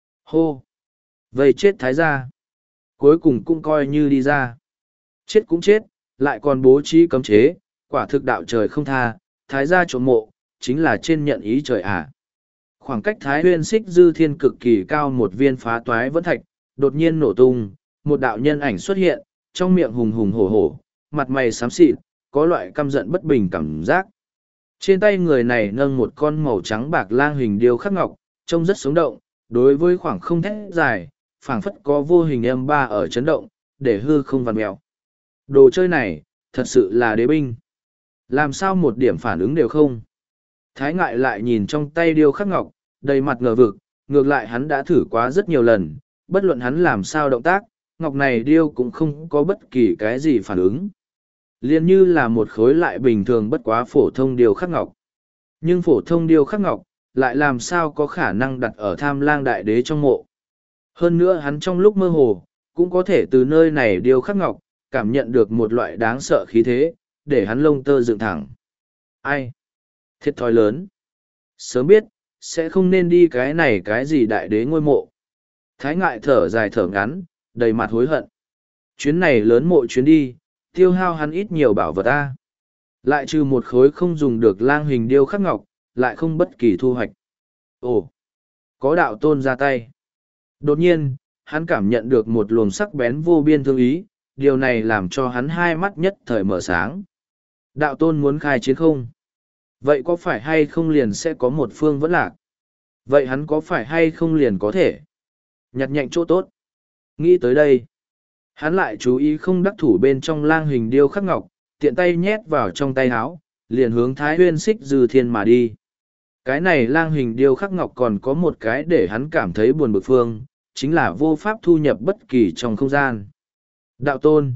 Hô. Vây chết thái gia. Cuối cùng cũng coi như đi ra. Chết cũng chết, lại còn bố trí cấm chế, quả thực đạo trời không tha, thái gia trộm mộ, chính là trên nhận ý trời ả. À. Khoảng cách thái huyên xích dư thiên cực kỳ cao một viên phá toái vẫn thạch, đột nhiên nổ tung, một đạo nhân ảnh xuất hiện, trong miệng hùng hùng hổ hổ, mặt mày xám xịt, có loại căm giận bất bình cảm giác. Trên tay người này nâng một con màu trắng bạc lang hình điêu khắc ngọc, trông rất sống động, đối với khoảng không thét dài, phảng phất có vô hình âm ba ở chấn động, để hư không vằn mèo. Đồ chơi này, thật sự là đế binh. Làm sao một điểm phản ứng đều không? Thái ngại lại nhìn trong tay điêu khắc ngọc, đầy mặt ngờ vực, ngược lại hắn đã thử quá rất nhiều lần, bất luận hắn làm sao động tác, ngọc này điêu cũng không có bất kỳ cái gì phản ứng. Liên như là một khối lại bình thường bất quá phổ thông điêu khắc ngọc. Nhưng phổ thông điêu khắc ngọc, lại làm sao có khả năng đặt ở tham lang đại đế trong mộ. Hơn nữa hắn trong lúc mơ hồ, cũng có thể từ nơi này điêu khắc ngọc, cảm nhận được một loại đáng sợ khí thế, để hắn lông tơ dựng thẳng. Ai? Thiệt thòi lớn. Sớm biết, sẽ không nên đi cái này cái gì đại đế ngôi mộ. Thái ngại thở dài thở ngắn, đầy mặt hối hận. Chuyến này lớn mộ chuyến đi, tiêu hao hắn ít nhiều bảo vật ta. Lại trừ một khối không dùng được lang hình điêu khắc ngọc, lại không bất kỳ thu hoạch. Ồ! Có đạo tôn ra tay. Đột nhiên, hắn cảm nhận được một luồng sắc bén vô biên thương ý, điều này làm cho hắn hai mắt nhất thời mở sáng. Đạo tôn muốn khai chiến không? Vậy có phải hay không liền sẽ có một phương vẫn lạc? Vậy hắn có phải hay không liền có thể? Nhặt nhạnh chỗ tốt. Nghĩ tới đây. Hắn lại chú ý không đắc thủ bên trong lang hình điêu khắc ngọc, tiện tay nhét vào trong tay áo, liền hướng Thái Huyên Xích Dư Thiên mà đi. Cái này lang hình điêu khắc ngọc còn có một cái để hắn cảm thấy buồn bực phương, chính là vô pháp thu nhập bất kỳ trong không gian. Đạo tôn.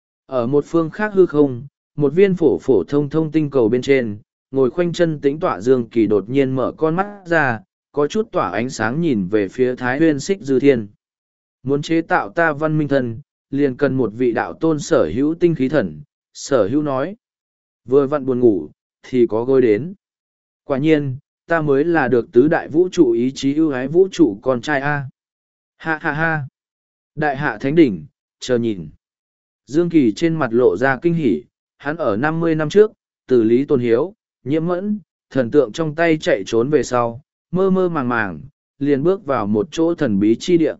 Ở một phương khác hư không, một viên phổ phổ thông thông tinh cầu bên trên, ngồi khoanh chân tĩnh tọa Dương Kỳ đột nhiên mở con mắt ra, có chút tỏa ánh sáng nhìn về phía Thái Huyên Xích Dư Thiên. Muốn chế tạo ta văn minh thần, liền cần một vị đạo tôn sở hữu tinh khí thần, sở hữu nói. Vừa vặn buồn ngủ, thì có gối đến. Quả nhiên, ta mới là được tứ đại vũ trụ ý chí ưu ái vũ trụ con trai A. Ha ha ha. Đại hạ thánh đỉnh, chờ nhìn. Dương Kỳ trên mặt lộ ra kinh hỉ, hắn ở năm mươi năm trước, từ Lý Tôn Hiếu, Nhiễm Mẫn, thần tượng trong tay chạy trốn về sau, mơ mơ màng màng, liền bước vào một chỗ thần bí chi địa.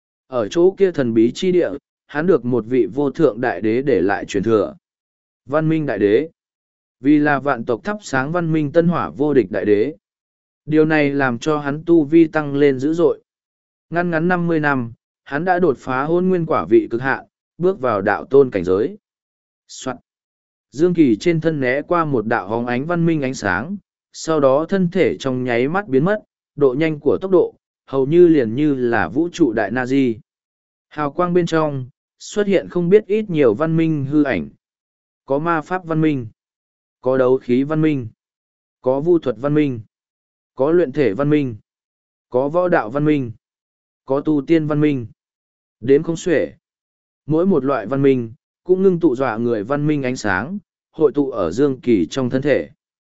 Ở chỗ kia thần bí chi địa, hắn được một vị vô thượng đại đế để lại truyền thừa. Văn minh đại đế. Vì là vạn tộc thắp sáng văn minh tân hỏa vô địch đại đế. Điều này làm cho hắn tu vi tăng lên dữ dội. Ngăn ngắn năm mươi năm, hắn đã đột phá hôn nguyên quả vị cực hạn, bước vào đạo tôn cảnh giới. Soạn. Dương Kỳ trên thân né qua một đạo hóng ánh văn minh ánh sáng, sau đó thân thể trong nháy mắt biến mất, độ nhanh của tốc độ, hầu như liền như là vũ trụ đại na-di. Hào quang bên trong, xuất hiện không biết ít nhiều văn minh hư ảnh. Có ma pháp văn minh, có đấu khí văn minh, có vu thuật văn minh, có luyện thể văn minh, có võ đạo văn minh, có tu tiên văn minh. Đếm không xuể. Mỗi một loại văn minh, cũng ngưng tụ dọa người văn minh ánh sáng, hội tụ ở Dương Kỳ trong thân thể.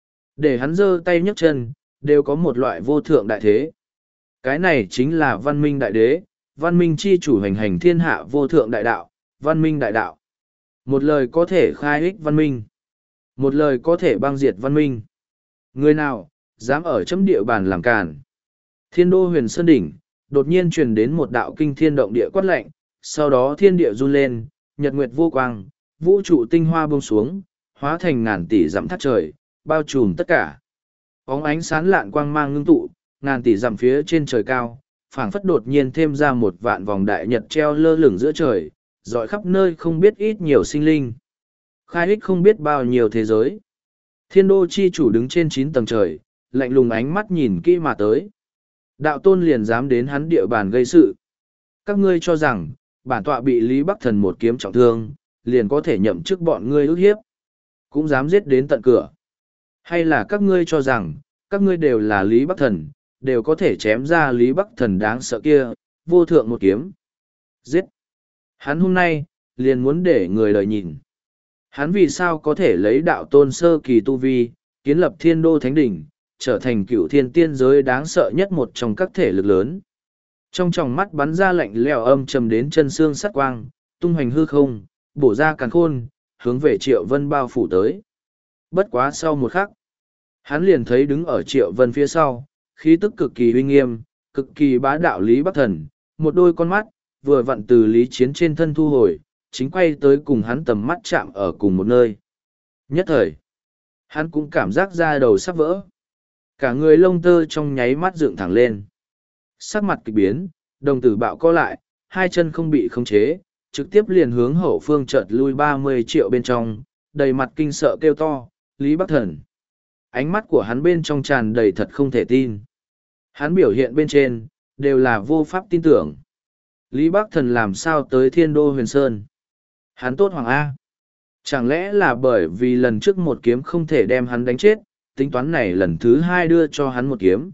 Để hắn giơ tay nhấc chân, đều có một loại vô thượng đại thế. Cái này chính là văn minh đại đế, văn minh chi chủ hành hành thiên hạ vô thượng đại đạo, văn minh đại đạo. Một lời có thể khai ích văn minh. Một lời có thể băng diệt văn minh. Người nào, dám ở chấm địa bàn làm càn. Thiên đô huyền sơn đỉnh, đột nhiên truyền đến một đạo kinh thiên động địa quát lạnh, sau đó thiên địa run lên, nhật nguyệt vô quang, vũ trụ tinh hoa buông xuống, hóa thành ngàn tỷ dặm thắt trời, bao trùm tất cả. Bóng ánh sáng lạn quang mang ngưng tụ, ngàn tỷ dặm phía trên trời cao, phảng phất đột nhiên thêm ra một vạn vòng đại nhật treo lơ lửng giữa trời, rọi khắp nơi không biết ít nhiều sinh linh. Khai ích không biết bao nhiêu thế giới. Thiên đô chi chủ đứng trên chín tầng trời, lạnh lùng ánh mắt nhìn kỹ mà tới. Đạo tôn liền dám đến hắn địa bàn gây sự. Các ngươi cho rằng, bản tọa bị Lý Bắc Thần một kiếm trọng thương, liền có thể nhậm chức bọn ngươi ức hiếp. Cũng dám giết đến tận cửa. Hay là các ngươi cho rằng, các ngươi đều là Lý Bắc Thần, đều có thể chém ra Lý Bắc Thần đáng sợ kia, vô thượng một kiếm. Giết! Hắn hôm nay, liền muốn để người đời nhìn. Hắn vì sao có thể lấy đạo tôn sơ kỳ tu vi, kiến lập thiên đô thánh đỉnh, trở thành cựu thiên tiên giới đáng sợ nhất một trong các thể lực lớn. Trong tròng mắt bắn ra lạnh lẽo âm trầm đến chân xương sắt quang, tung hoành hư không, bổ ra càn khôn, hướng về Triệu Vân bao phủ tới. Bất quá sau một khắc, hắn liền thấy đứng ở Triệu Vân phía sau, khí tức cực kỳ uy nghiêm, cực kỳ bá đạo Lý Bắc Thần, một đôi con mắt, vừa vặn từ Lý Chiến trên thân thu hồi, chính quay tới cùng hắn tầm mắt chạm ở cùng một nơi. Nhất thời, hắn cũng cảm giác da đầu sắp vỡ. Cả người lông tơ trong nháy mắt dựng thẳng lên. Sắc mặt kịch biến, đồng tử bạo co lại, hai chân không bị khống chế, trực tiếp liền hướng hậu phương chợt lui ba mươi triệu bên trong, đầy mặt kinh sợ kêu to, Lý Bắc Thần. Ánh mắt của hắn bên trong tràn đầy thật không thể tin. Hắn biểu hiện bên trên, đều là vô pháp tin tưởng. Lý Bắc Thần làm sao tới thiên đô huyền sơn? Hắn tốt hoàng A. Chẳng lẽ là bởi vì lần trước một kiếm không thể đem hắn đánh chết, tính toán này lần thứ hai đưa cho hắn một kiếm.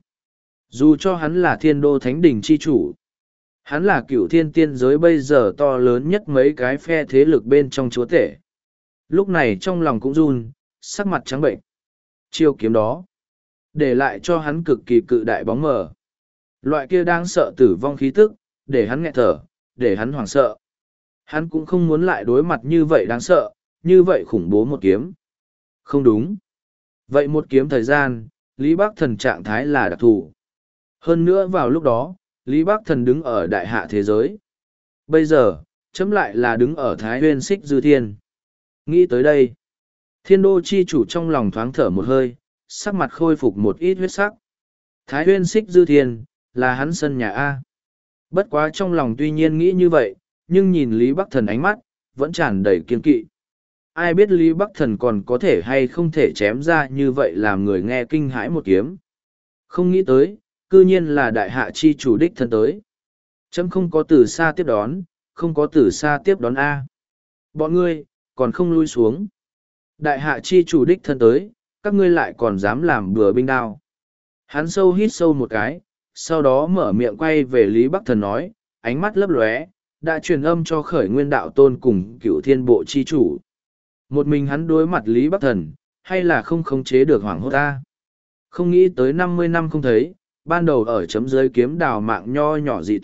Dù cho hắn là thiên đô thánh đỉnh chi chủ, hắn là cựu thiên tiên giới bây giờ to lớn nhất mấy cái phe thế lực bên trong chúa tể. Lúc này trong lòng cũng run, sắc mặt trắng bệnh. Chiêu kiếm đó, để lại cho hắn cực kỳ cự đại bóng mờ. Loại kia đang sợ tử vong khí tức, để hắn nghẹt thở, để hắn hoảng sợ. Hắn cũng không muốn lại đối mặt như vậy đáng sợ, như vậy khủng bố một kiếm. Không đúng. Vậy một kiếm thời gian, Lý Bắc Thần trạng thái là đặc thù. Hơn nữa vào lúc đó, Lý Bắc Thần đứng ở đại hạ thế giới. Bây giờ, chấm lại là đứng ở Thái Huyên Xích Dư Thiên. Nghĩ tới đây, thiên đô chi chủ trong lòng thoáng thở một hơi, sắc mặt khôi phục một ít huyết sắc. Thái Huyên Xích Dư Thiên, là hắn sân nhà A. Bất quá trong lòng tuy nhiên nghĩ như vậy, nhưng nhìn Lý Bắc Thần ánh mắt, vẫn tràn đầy kiên kỵ. Ai biết Lý Bắc Thần còn có thể hay không thể chém ra như vậy làm người nghe kinh hãi một kiếm. Không nghĩ tới, cư nhiên là đại hạ chi chủ đích thân tới. Chấm không có từ xa tiếp đón, không có từ xa tiếp đón A. Bọn ngươi, còn không lui xuống. Đại hạ chi chủ đích thân tới, các ngươi lại còn dám làm bừa binh đao. Hắn sâu hít sâu một cái, sau đó mở miệng quay về Lý Bắc Thần nói, ánh mắt lấp lóe, đã truyền âm cho khởi nguyên đạo tôn cùng cựu thiên bộ chi chủ. Một mình hắn đối mặt Lý Bắc Thần, hay là không khống chế được hoảng hốt ta. Không nghĩ tới năm mươi năm không thấy, ban đầu ở chấm dưới kiếm đào mạng nho nhỏ dị tộc,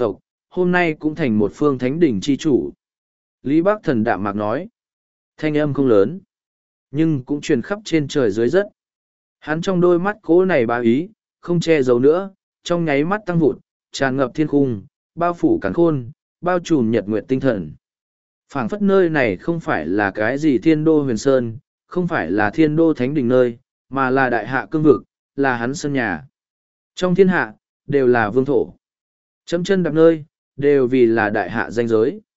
hôm nay cũng thành một phương thánh đỉnh chi chủ. Lý Bác Thần đạm mạc nói. Thanh âm không lớn, nhưng cũng truyền khắp trên trời dưới đất. Hắn trong đôi mắt cố này bá ý, không che giấu nữa, trong nháy mắt tăng vụt, tràn ngập thiên khung, bao phủ càn khôn, bao trùm nhật nguyệt tinh thần. Phảng phất nơi này không phải là cái gì thiên đô huyền sơn, không phải là thiên đô thánh đỉnh nơi, mà là đại hạ cương vực, là hắn sân nhà. Trong thiên hạ, đều là vương thổ. Chấm chân đạp nơi, đều vì là đại hạ danh giới.